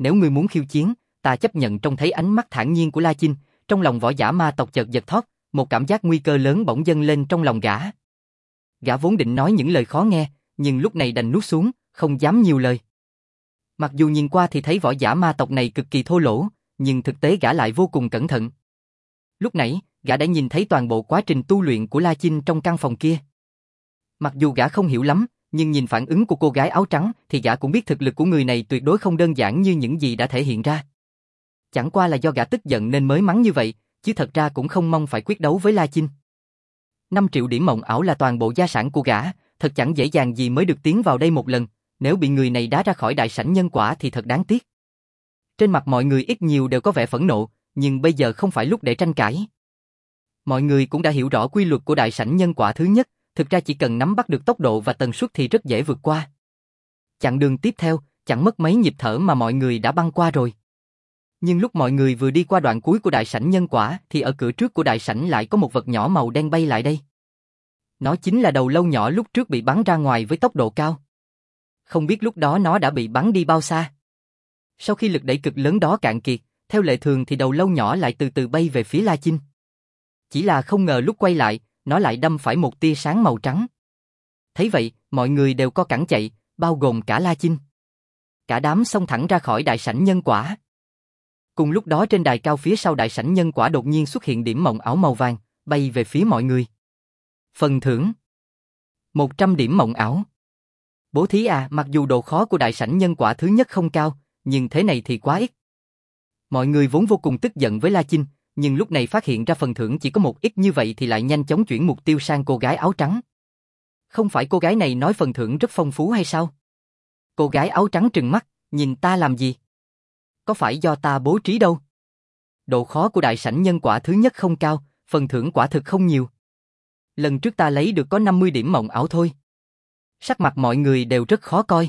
nếu ngươi muốn khiêu chiến, ta chấp nhận. Trông thấy ánh mắt thản nhiên của La Chinh, trong lòng võ giả ma tộc chợt giật thót, một cảm giác nguy cơ lớn bỗng dâng lên trong lòng gã. Gã vốn định nói những lời khó nghe, nhưng lúc này đành nuốt xuống, không dám nhiều lời. Mặc dù nhìn qua thì thấy võ giả ma tộc này cực kỳ thô lỗ, nhưng thực tế gã lại vô cùng cẩn thận. Lúc nãy, gã đã nhìn thấy toàn bộ quá trình tu luyện của La Chinh trong căn phòng kia. Mặc dù gã không hiểu lắm, nhưng nhìn phản ứng của cô gái áo trắng thì gã cũng biết thực lực của người này tuyệt đối không đơn giản như những gì đã thể hiện ra. Chẳng qua là do gã tức giận nên mới mắng như vậy, chứ thật ra cũng không mong phải quyết đấu với La Chinh. năm triệu điểm mộng ảo là toàn bộ gia sản của gã, thật chẳng dễ dàng gì mới được tiến vào đây một lần, nếu bị người này đá ra khỏi đại sảnh nhân quả thì thật đáng tiếc. Trên mặt mọi người ít nhiều đều có vẻ phẫn nộ, nhưng bây giờ không phải lúc để tranh cãi. Mọi người cũng đã hiểu rõ quy luật của đại sảnh nhân quả thứ nhất, thực ra chỉ cần nắm bắt được tốc độ và tần suất thì rất dễ vượt qua. Chặng đường tiếp theo, chẳng mất mấy nhịp thở mà mọi người đã băng qua rồi. Nhưng lúc mọi người vừa đi qua đoạn cuối của đại sảnh nhân quả thì ở cửa trước của đại sảnh lại có một vật nhỏ màu đen bay lại đây. Nó chính là đầu lâu nhỏ lúc trước bị bắn ra ngoài với tốc độ cao. Không biết lúc đó nó đã bị bắn đi bao xa. Sau khi lực đẩy cực lớn đó cạn kiệt, theo lệ thường thì đầu lâu nhỏ lại từ từ bay về phía La Chinh. Chỉ là không ngờ lúc quay lại, nó lại đâm phải một tia sáng màu trắng. Thấy vậy, mọi người đều co cẳng chạy, bao gồm cả La Chinh. Cả đám xông thẳng ra khỏi đại sảnh nhân quả. Cùng lúc đó trên đài cao phía sau đại sảnh nhân quả đột nhiên xuất hiện điểm mộng ảo màu vàng, bay về phía mọi người. Phần thưởng một trăm điểm mộng ảo. Bố thí à, mặc dù độ khó của đại sảnh nhân quả thứ nhất không cao, nhưng thế này thì quá ít. Mọi người vốn vô cùng tức giận với La Chinh, nhưng lúc này phát hiện ra phần thưởng chỉ có một ít như vậy thì lại nhanh chóng chuyển mục tiêu sang cô gái áo trắng. Không phải cô gái này nói phần thưởng rất phong phú hay sao? Cô gái áo trắng trừng mắt, nhìn ta làm gì? Có phải do ta bố trí đâu? Độ khó của đại sảnh nhân quả thứ nhất không cao, phần thưởng quả thực không nhiều. Lần trước ta lấy được có năm mươi điểm mộng ảo thôi. Sắc mặt mọi người đều rất khó coi.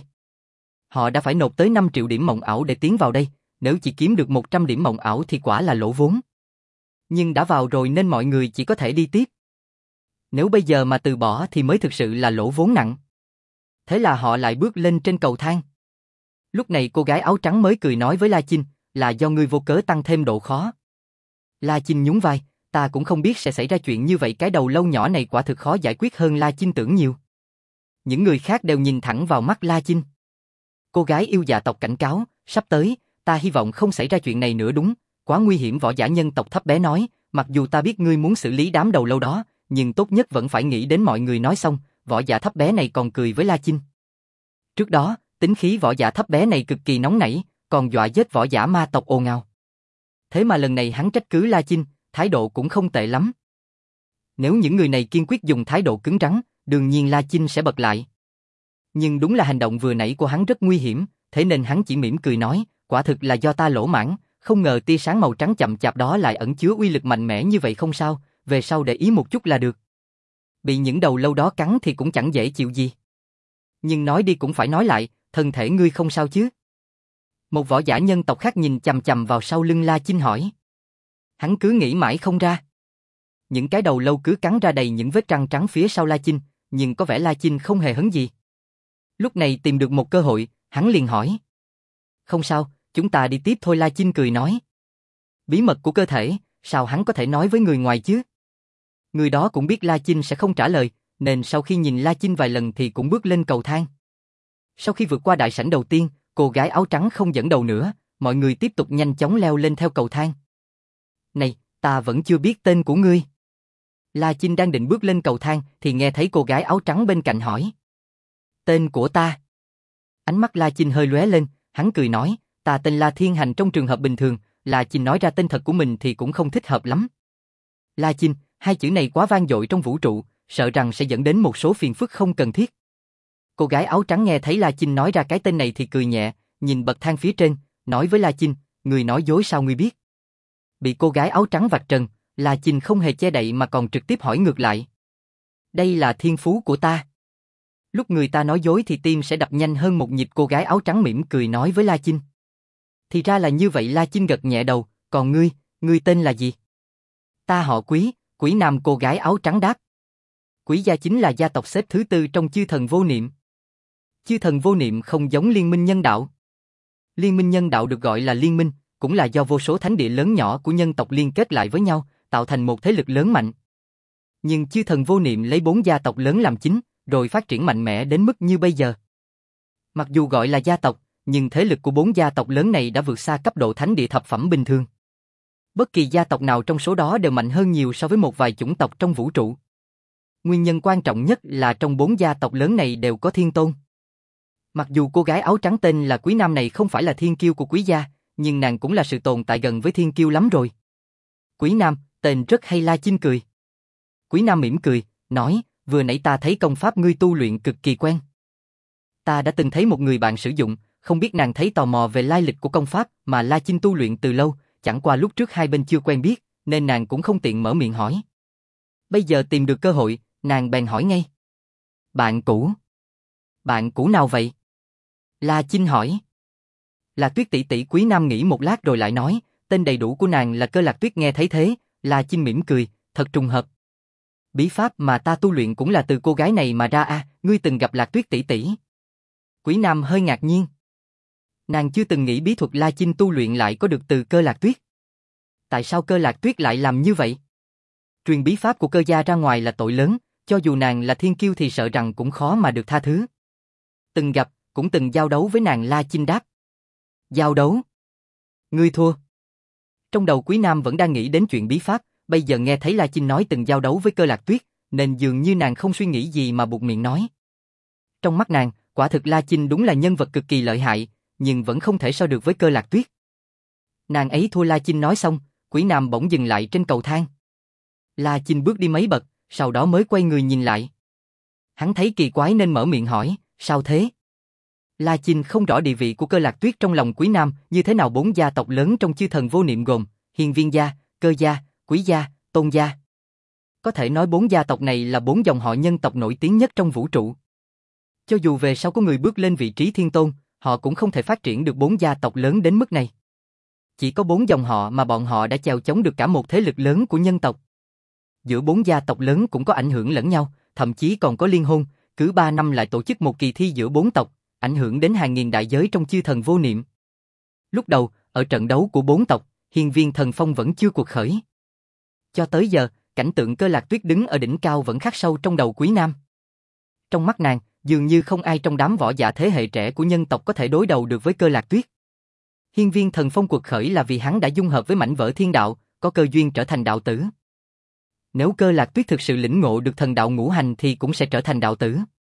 Họ đã phải nộp tới năm triệu điểm mộng ảo để tiến vào đây, nếu chỉ kiếm được một trăm điểm mộng ảo thì quả là lỗ vốn. Nhưng đã vào rồi nên mọi người chỉ có thể đi tiếp. Nếu bây giờ mà từ bỏ thì mới thực sự là lỗ vốn nặng. Thế là họ lại bước lên trên cầu thang. Lúc này cô gái áo trắng mới cười nói với La Chinh, là do ngươi vô cớ tăng thêm độ khó. La Chinh nhún vai, ta cũng không biết sẽ xảy ra chuyện như vậy, cái đầu lâu nhỏ này quả thực khó giải quyết hơn La Chinh tưởng nhiều. Những người khác đều nhìn thẳng vào mắt La Chinh. Cô gái yêu dạ tộc cảnh cáo, sắp tới, ta hy vọng không xảy ra chuyện này nữa đúng, quá nguy hiểm. Võ giả nhân tộc thấp bé nói, mặc dù ta biết ngươi muốn xử lý đám đầu lâu đó, nhưng tốt nhất vẫn phải nghĩ đến mọi người. Nói xong, võ giả thấp bé này còn cười với La Chinh. Trước đó, tính khí võ giả thấp bé này cực kỳ nóng nảy, còn dọa giết võ giả ma tộc ồn ào. Thế mà lần này hắn trách cứ La Chinh, thái độ cũng không tệ lắm. Nếu những người này kiên quyết dùng thái độ cứng rắn, đương nhiên La Chinh sẽ bật lại. Nhưng đúng là hành động vừa nãy của hắn rất nguy hiểm, thế nên hắn chỉ mỉm cười nói, quả thực là do ta lỗ mãng, không ngờ tia sáng màu trắng chậm chạp đó lại ẩn chứa uy lực mạnh mẽ như vậy. Không sao, về sau để ý một chút là được. Bị những đầu lâu đó cắn thì cũng chẳng dễ chịu gì. Nhưng nói đi cũng phải nói lại, thân thể ngươi không sao chứ? Một võ giả nhân tộc khác nhìn chằm chằm vào sau lưng La Chinh hỏi. Hắn cứ nghĩ mãi không ra. Những cái đầu lâu cứ cắn ra đầy những vết răng trắng phía sau La Chinh, nhưng có vẻ La Chinh không hề hấn gì. Lúc này tìm được một cơ hội, hắn liền hỏi. Không sao, chúng ta đi tiếp thôi. La Chinh cười nói. Bí mật của cơ thể, sao hắn có thể nói với người ngoài chứ? Người đó cũng biết La Chinh sẽ không trả lời, nên sau khi nhìn La Chinh vài lần thì cũng bước lên cầu thang. Sau khi vượt qua đại sảnh đầu tiên, cô gái áo trắng không dẫn đầu nữa, mọi người tiếp tục nhanh chóng leo lên theo cầu thang. Này, ta vẫn chưa biết tên của ngươi. La Chinh đang định bước lên cầu thang thì nghe thấy cô gái áo trắng bên cạnh hỏi. Tên của ta. Ánh mắt La Chinh hơi lóe lên, hắn cười nói, ta tên La Thiên Hành. Trong trường hợp bình thường, La Chinh nói ra tên thật của mình thì cũng không thích hợp lắm. La Chinh, hai chữ này quá vang dội trong vũ trụ, sợ rằng sẽ dẫn đến một số phiền phức không cần thiết. Cô gái áo trắng nghe thấy La Chinh nói ra cái tên này thì cười nhẹ, nhìn bậc thang phía trên, nói với La Chinh, người nói dối sao ngươi biết? Bị cô gái áo trắng vạch trần, La Chinh không hề che đậy mà còn trực tiếp hỏi ngược lại. Đây là thiên phú của ta. Lúc người ta nói dối thì tim sẽ đập nhanh hơn một nhịp. Cô gái áo trắng mỉm cười nói với La Chinh. Thì ra là như vậy. La Chinh gật nhẹ đầu, còn ngươi, ngươi tên là gì? Ta họ Quý, Quý Nam. Cô gái áo trắng đáp. Quý gia chính là gia tộc xếp thứ tư trong chư thần vô niệm. Chư thần vô niệm không giống liên minh nhân đạo. Liên minh nhân đạo được gọi là liên minh, cũng là do vô số thánh địa lớn nhỏ của nhân tộc liên kết lại với nhau, tạo thành một thế lực lớn mạnh. Nhưng chư thần vô niệm lấy bốn gia tộc lớn làm chính, rồi phát triển mạnh mẽ đến mức như bây giờ. Mặc dù gọi là gia tộc, nhưng thế lực của bốn gia tộc lớn này đã vượt xa cấp độ thánh địa thập phẩm bình thường. Bất kỳ gia tộc nào trong số đó đều mạnh hơn nhiều so với một vài chủng tộc trong vũ trụ. Nguyên nhân quan trọng nhất là trong bốn gia tộc lớn này đều có thiên tôn. Mặc dù cô gái áo trắng tên là Quý Nam này không phải là thiên kiêu của Quý gia, nhưng nàng cũng là sự tồn tại gần với thiên kiêu lắm rồi. Quý Nam, tên rất hay. La Chinh cười. Quý Nam mỉm cười, nói, vừa nãy ta thấy công pháp ngươi tu luyện cực kỳ quen. Ta đã từng thấy một người bạn sử dụng, không biết nàng thấy tò mò về lai lịch của công pháp mà La Chinh tu luyện từ lâu, chẳng qua lúc trước hai bên chưa quen biết, nên nàng cũng không tiện mở miệng hỏi. Bây giờ tìm được cơ hội, nàng bèn hỏi ngay. Bạn cũ? Bạn cũ nào vậy? La Chinh hỏi. Là Tuyết tỷ tỷ. Quý Nam nghĩ một lát rồi lại nói, tên đầy đủ của nàng là Cơ Lạc Tuyết. Nghe thấy thế, La Chinh mỉm cười, thật trùng hợp. Bí pháp mà ta tu luyện cũng là từ cô gái này mà ra. À, ngươi từng gặp Lạc Tuyết tỷ tỷ? Quý Nam hơi ngạc nhiên. Nàng chưa từng nghĩ bí thuật La Chinh tu luyện lại có được từ Cơ Lạc Tuyết. Tại sao Cơ Lạc Tuyết lại làm như vậy? Truyền bí pháp của Cơ gia ra ngoài là tội lớn, cho dù nàng là thiên kiêu thì sợ rằng cũng khó mà được tha thứ. Từng gặp, cũng từng giao đấu với nàng. La Chinh đáp. Giao đấu? Ngươi thua. Trong đầu Quý Nam vẫn đang nghĩ đến chuyện bí pháp, bây giờ nghe thấy La Chinh nói từng giao đấu với Cơ Lạc Tuyết, nên dường như nàng không suy nghĩ gì mà buột miệng nói. Trong mắt nàng, quả thực La Chinh đúng là nhân vật cực kỳ lợi hại, nhưng vẫn không thể so được với Cơ Lạc Tuyết. Nàng ấy thua. La Chinh nói xong, Quý Nam bỗng dừng lại trên cầu thang. La Chinh bước đi mấy bậc, sau đó mới quay người nhìn lại. Hắn thấy kỳ quái nên mở miệng hỏi, sao thế? La Chinh không rõ địa vị của Cơ Lạc Tuyết trong lòng Quý Nam như thế nào. Bốn gia tộc lớn trong chư thần vô niệm gồm Hiên Viên gia, Cơ gia, Quý gia, Tôn gia. Có thể nói bốn gia tộc này là bốn dòng họ nhân tộc nổi tiếng nhất trong vũ trụ. Cho dù về sau có người bước lên vị trí thiên tôn, họ cũng không thể phát triển được bốn gia tộc lớn đến mức này. Chỉ có bốn dòng họ mà bọn họ đã chèo chống được cả một thế lực lớn của nhân tộc. Giữa bốn gia tộc lớn cũng có ảnh hưởng lẫn nhau, thậm chí còn có liên hôn, cứ ba năm lại tổ chức một kỳ thi giữa bốn tộc, ảnh hưởng đến hàng nghìn đại giới trong chư thần vô niệm. Lúc đầu, ở trận đấu của bốn tộc, Hiên Viên Thần Phong vẫn chưa cuộc khởi. Cho tới giờ, cảnh tượng Cơ Lạc Tuyết đứng ở đỉnh cao vẫn khắc sâu trong đầu Quý Nam. Trong mắt nàng, dường như không ai trong đám võ giả thế hệ trẻ của nhân tộc có thể đối đầu được với Cơ Lạc Tuyết. Hiên Viên Thần Phong cuộc khởi là vì hắn đã dung hợp với mảnh vỡ thiên đạo, có cơ duyên trở thành đạo tử. Nếu Cơ Lạc Tuyết thực sự lĩnh ngộ được thần đạo ngũ hành thì cũng sẽ trở thành đạo tử.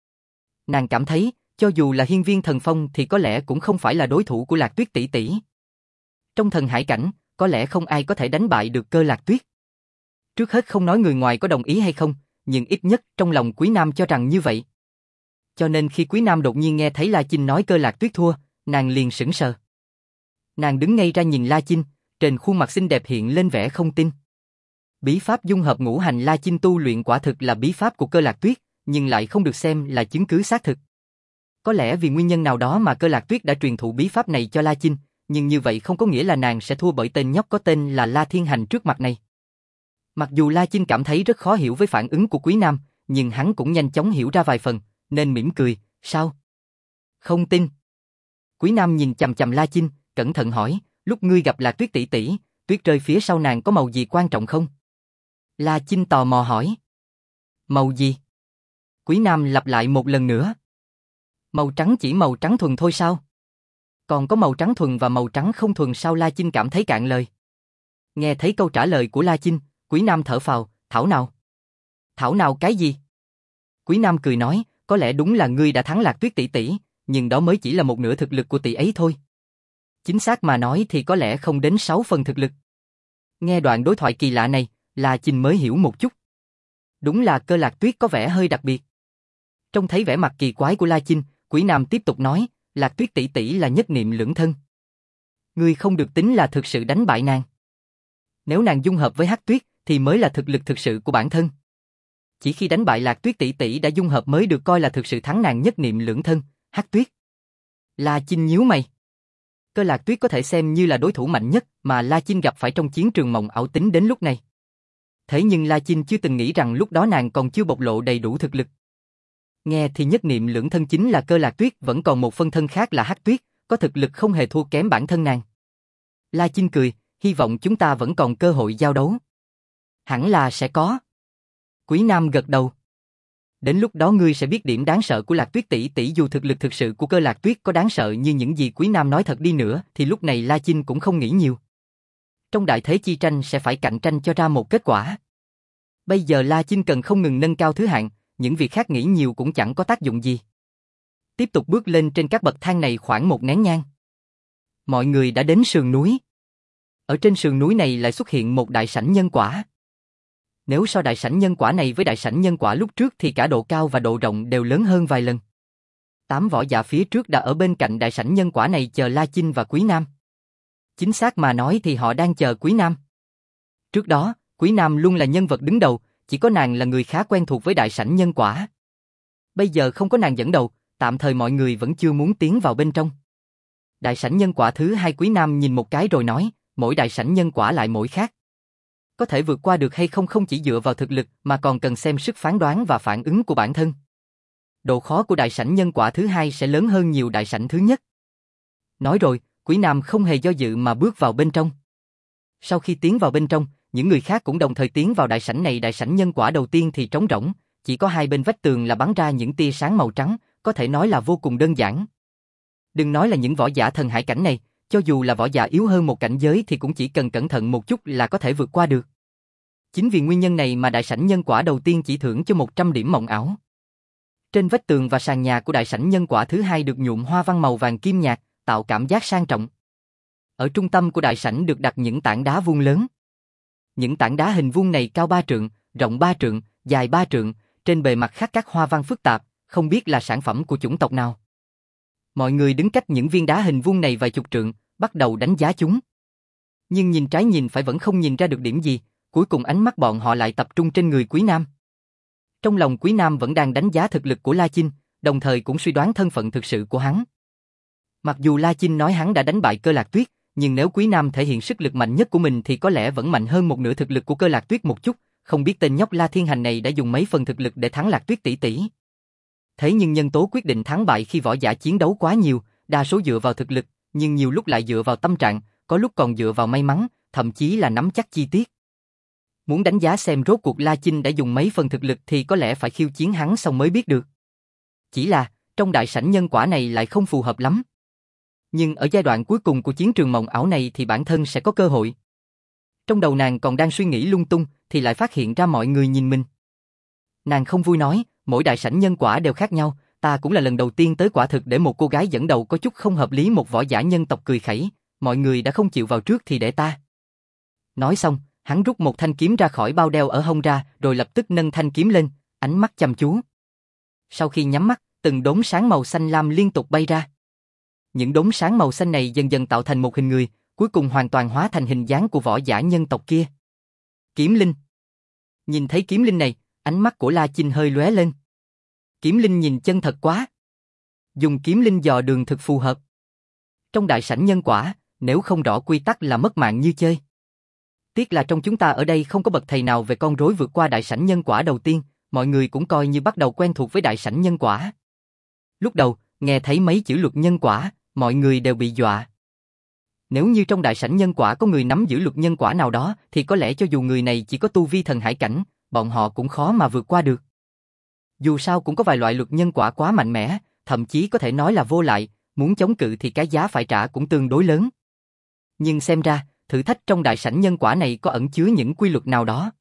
Nàng cảm thấy, cho dù là Hiên Viên Thần Phong thì có lẽ cũng không phải là đối thủ của Lạc Tuyết tỷ tỷ. Trong thần hải cảnh, có lẽ không ai có thể đánh bại được Cơ Lạc Tuyết. Trước hết không nói người ngoài có đồng ý hay không, nhưng ít nhất trong lòng Quý Nam cho rằng như vậy. Cho nên khi Quý Nam đột nhiên nghe thấy La Chinh nói Cơ Lạc Tuyết thua, nàng liền sững sờ. Nàng đứng ngay ra nhìn La Chinh, trên khuôn mặt xinh đẹp hiện lên vẻ không tin. Bí pháp dung hợp ngũ hành La Chinh tu luyện quả thực là bí pháp của Cơ Lạc Tuyết, nhưng lại không được xem là chứng cứ xác thực. Có lẽ vì nguyên nhân nào đó mà Cơ Lạc Tuyết đã truyền thụ bí pháp này cho La Chinh, nhưng như vậy không có nghĩa là nàng sẽ thua bởi tên nhóc có tên là La Thiên Hành trước mặt này. Mặc dù La Chinh cảm thấy rất khó hiểu với phản ứng của Quý Nam, nhưng hắn cũng nhanh chóng hiểu ra vài phần, nên mỉm cười, sao? Không tin. Quý Nam nhìn chằm chằm La Chinh, cẩn thận hỏi, lúc ngươi gặp Lạc Tuyết tỷ tỷ, tuyết rơi phía sau nàng có màu gì quan trọng không? La Chinh tò mò hỏi. Màu gì? Quý Nam lặp lại một lần nữa. Màu trắng, chỉ màu trắng thuần thôi sao? Còn có màu trắng thuần và màu trắng không thuần sao? La Chinh cảm thấy cạn lời. Nghe thấy câu trả lời của La Chinh, Quý Nam thở phào, thảo nào? Thảo nào cái gì? Quý Nam cười nói, có lẽ đúng là ngươi đã thắng Lạc Tuyết tỷ tỷ, nhưng đó mới chỉ là một nửa thực lực của tỷ ấy thôi. Chính xác mà nói thì có lẽ không đến sáu phần thực lực. Nghe đoạn đối thoại kỳ lạ này, La Chinh mới hiểu một chút. Đúng là Cơ Lạc Tuyết có vẻ hơi đặc biệt. Trông thấy vẻ mặt kỳ quái của La Chinh, Quý Nam tiếp tục nói, Lạc Tuyết tỷ tỷ là nhất niệm lưỡng thân. Ngươi không được tính là thực sự đánh bại nàng. Nếu nàng dung hợp với Hắc Tuyết thì mới là thực lực thực sự của bản thân. Chỉ khi đánh bại Lạc Tuyết tỷ tỷ đã dung hợp mới được coi là thực sự thắng nàng nhất niệm lưỡng thân, Hắc Tuyết. La Chinh nhíu mày. Cơ Lạc Tuyết có thể xem như là đối thủ mạnh nhất mà La Chinh gặp phải trong chiến trường mộng ảo tính đến lúc này. Thế nhưng La Chinh chưa từng nghĩ rằng lúc đó nàng còn chưa bộc lộ đầy đủ thực lực. Nghe thì nhất niệm lưỡng thân chính là Cơ Lạc Tuyết, vẫn còn một phân thân khác là Hắc Tuyết, có thực lực không hề thua kém bản thân nàng. La Chinh cười, hy vọng chúng ta vẫn còn cơ hội giao đấu. Hẳn là sẽ có. Quý Nam gật đầu. Đến lúc đó ngươi sẽ biết điểm đáng sợ của Lạc Tuyết tỷ tỷ, dù thực lực thực sự của Cơ Lạc Tuyết có đáng sợ như những gì Quý Nam nói thật đi nữa thì lúc này La Chinh cũng không nghĩ nhiều. Trong đại thế chi tranh sẽ phải cạnh tranh cho ra một kết quả. Bây giờ La Chinh cần không ngừng nâng cao thứ hạng, những việc khác nghĩ nhiều cũng chẳng có tác dụng gì. Tiếp tục bước lên trên các bậc thang này khoảng một nén nhang. Mọi người đã đến sườn núi. Ở trên sườn núi này lại xuất hiện một đại sảnh nhân quả. Nếu so đại sảnh nhân quả này với đại sảnh nhân quả lúc trước thì cả độ cao và độ rộng đều lớn hơn vài lần. Tám võ giả phía trước đã ở bên cạnh đại sảnh nhân quả này chờ La Chinh và Quý Nam. Chính xác mà nói thì họ đang chờ Quý Nam. Trước đó, Quý Nam luôn là nhân vật đứng đầu, chỉ có nàng là người khá quen thuộc với đại sảnh nhân quả. Bây giờ không có nàng dẫn đầu, tạm thời mọi người vẫn chưa muốn tiến vào bên trong. Đại sảnh nhân quả thứ hai, Quý Nam nhìn một cái rồi nói, mỗi đại sảnh nhân quả lại mỗi khác. Có thể vượt qua được hay không không chỉ dựa vào thực lực mà còn cần xem sức phán đoán và phản ứng của bản thân. Độ khó của đại sảnh nhân quả thứ hai sẽ lớn hơn nhiều đại sảnh thứ nhất. Nói rồi, Quý Nam không hề do dự mà bước vào bên trong. Sau khi tiến vào bên trong, những người khác cũng đồng thời tiến vào đại sảnh này. Đại sảnh nhân quả đầu tiên thì trống rỗng, chỉ có hai bên vách tường là bắn ra những tia sáng màu trắng, có thể nói là vô cùng đơn giản. Đừng nói là những võ giả thần hải cảnh này, cho dù là võ giả yếu hơn một cảnh giới thì cũng chỉ cần cẩn thận một chút là có thể vượt qua được. Chính vì nguyên nhân này mà đại sảnh nhân quả đầu tiên chỉ thưởng cho một trăm điểm mộng ảo. Trên vách tường và sàn nhà của đại sảnh nhân quả thứ hai được nhuộm hoa văn màu vàng kim nhạt, tạo cảm giác sang trọng. Ở trung tâm của đại sảnh được đặt những tảng đá vuông lớn. Những tảng đá hình vuông này cao ba trượng, rộng ba trượng, dài ba trượng, trên bề mặt khắc các hoa văn phức tạp, không biết là sản phẩm của chủng tộc nào. Mọi người đứng cách những viên đá hình vuông này vài chục trượng, bắt đầu đánh giá chúng. Nhưng nhìn trái nhìn phải vẫn không nhìn ra được điểm gì, cuối cùng ánh mắt bọn họ lại tập trung trên người Quý Nam. Trong lòng Quý Nam vẫn đang đánh giá thực lực của La Chinh, đồng thời cũng suy đoán thân phận thực sự của hắn. Mặc dù La Chinh nói hắn đã đánh bại Cơ Lạc Tuyết, nhưng nếu Quý Nam thể hiện sức lực mạnh nhất của mình thì có lẽ vẫn mạnh hơn một nửa thực lực của Cơ Lạc Tuyết một chút, không biết tên nhóc La Thiên Hành này đã dùng mấy phần thực lực để thắng Lạc Tuyết tỷ tỷ. Thế nhưng nhân tố quyết định thắng bại khi võ giả chiến đấu quá nhiều, đa số dựa vào thực lực, nhưng nhiều lúc lại dựa vào tâm trạng, có lúc còn dựa vào may mắn, thậm chí là nắm chắc chi tiết. Muốn đánh giá xem rốt cuộc La Chinh đã dùng mấy phần thực lực thì có lẽ phải khiêu chiến hắn xong mới biết được. Chỉ là, trong đại sảnh nhân quả này lại không phù hợp lắm. Nhưng ở giai đoạn cuối cùng của chiến trường mộng ảo này thì bản thân sẽ có cơ hội. Trong đầu nàng còn đang suy nghĩ lung tung thì lại phát hiện ra mọi người nhìn mình. Nàng không vui nói, mỗi đại sảnh nhân quả đều khác nhau, ta cũng là lần đầu tiên tới, quả thực để một cô gái dẫn đầu có chút không hợp lý. Một võ giả nhân tộc cười khẩy, mọi người đã không chịu vào trước thì để ta. Nói xong, hắn rút một thanh kiếm ra khỏi bao đeo ở hông ra, rồi lập tức nâng thanh kiếm lên, ánh mắt chăm chú. Sau khi nhắm mắt, từng đốm sáng màu xanh lam liên tục bay ra. Những đốm sáng màu xanh này dần dần tạo thành một hình người, cuối cùng hoàn toàn hóa thành hình dáng của võ giả nhân tộc kia. Kiếm linh. Nhìn thấy kiếm linh này, ánh mắt của La Chinh hơi lóe lên. Kiếm linh nhìn chân thật quá. Dùng kiếm linh dò đường thực phù hợp. Trong đại sảnh nhân quả, nếu không rõ quy tắc là mất mạng như chơi. Tiếc là trong chúng ta ở đây không có bậc thầy nào về con rối vượt qua đại sảnh nhân quả đầu tiên, mọi người cũng coi như bắt đầu quen thuộc với đại sảnh nhân quả. Lúc đầu, nghe thấy mấy chữ luật nhân quả, mọi người đều bị dọa. Nếu như trong đại sảnh nhân quả có người nắm giữ luật nhân quả nào đó, thì có lẽ cho dù người này chỉ có tu vi thần hải cảnh, bọn họ cũng khó mà vượt qua được. Dù sao cũng có vài loại luật nhân quả quá mạnh mẽ, thậm chí có thể nói là vô lại, muốn chống cự thì cái giá phải trả cũng tương đối lớn. Nhưng xem ra, thử thách trong đại sảnh nhân quả này có ẩn chứa những quy luật nào đó.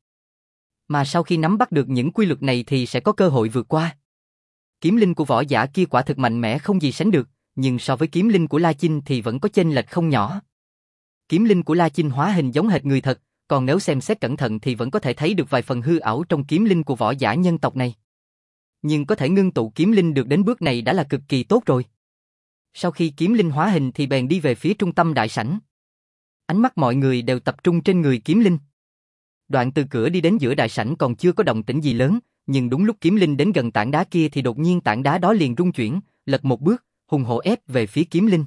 Mà sau khi nắm bắt được những quy luật này thì sẽ có cơ hội vượt qua. Kiếm linh của võ giả kia quả thực mạnh mẽ không gì sánh được, nhưng so với kiếm linh của La Chinh thì vẫn có chênh lệch không nhỏ. Kiếm linh của La Chinh hóa hình giống hệt người thật, còn nếu xem xét cẩn thận thì vẫn có thể thấy được vài phần hư ảo trong kiếm linh của võ giả nhân tộc này. Nhưng có thể ngưng tụ kiếm linh được đến bước này đã là cực kỳ tốt rồi. Sau khi kiếm linh hóa hình thì bèn đi về phía trung tâm đại sảnh. Ánh mắt mọi người đều tập trung trên người kiếm linh. Đoạn từ cửa đi đến giữa đại sảnh còn chưa có động tĩnh gì lớn, nhưng đúng lúc kiếm linh đến gần tảng đá kia thì đột nhiên tảng đá đó liền rung chuyển, lật một bước, hùng hổ ép về phía kiếm linh.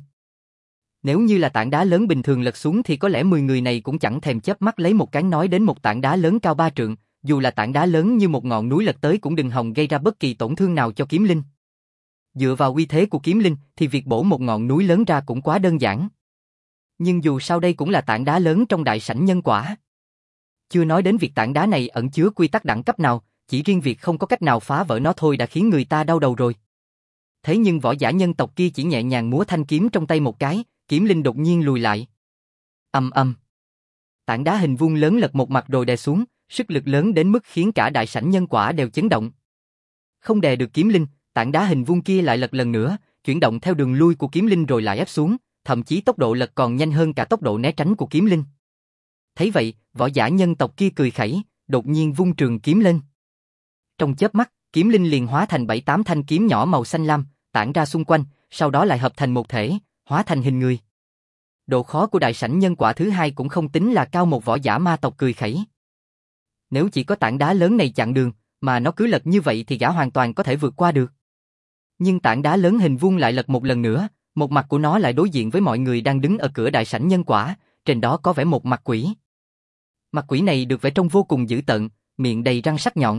Nếu như là tảng đá lớn bình thường lật xuống thì có lẽ mười người này cũng chẳng thèm chớp mắt lấy một cán, nói đến một tảng đá lớn cao ba trượng, dù là tảng đá lớn như một ngọn núi lật tới cũng đừng hòng gây ra bất kỳ tổn thương nào cho kiếm linh. Dựa vào uy thế của kiếm linh thì việc bổ một ngọn núi lớn ra cũng quá đơn giản. Nhưng dù sao đây cũng là tảng đá lớn trong đại sảnh nhân quả. Chưa nói đến việc tảng đá này ẩn chứa quy tắc đẳng cấp nào, chỉ riêng việc không có cách nào phá vỡ nó thôi đã khiến người ta đau đầu rồi. Thế nhưng võ giả nhân tộc kia chỉ nhẹ nhàng múa thanh kiếm trong tay một cái, kiếm linh đột nhiên lùi lại. Ầm ầm. Tảng đá hình vuông lớn lật một mặt rồi đè xuống, sức lực lớn đến mức khiến cả đại sảnh nhân quả đều chấn động. Không đè được kiếm linh, tảng đá hình vuông kia lại lật lần nữa, chuyển động theo đường lui của kiếm linh rồi lại ép xuống, thậm chí tốc độ lật còn nhanh hơn cả tốc độ né tránh của kiếm linh. Thấy vậy, võ giả nhân tộc kia cười khẩy, đột nhiên vung trường kiếm lên. Trong chớp mắt, kiếm linh liền hóa thành bảy tám thanh kiếm nhỏ màu xanh lam, tản ra xung quanh, sau đó lại hợp thành một thể, hóa thành hình người. Độ khó của đại sảnh nhân quả thứ hai cũng không tính là cao, một võ giả ma tộc cười khẩy. Nếu chỉ có tảng đá lớn này chặn đường, mà nó cứ lật như vậy thì gã hoàn toàn có thể vượt qua được. Nhưng tảng đá lớn hình vuông lại lật một lần nữa, một mặt của nó lại đối diện với mọi người đang đứng ở cửa đại sảnh nhân quả, trên đó có vẽ một mặt quỷ. Mặt quỷ này được vẽ trông vô cùng dữ tợn, miệng đầy răng sắc nhọn.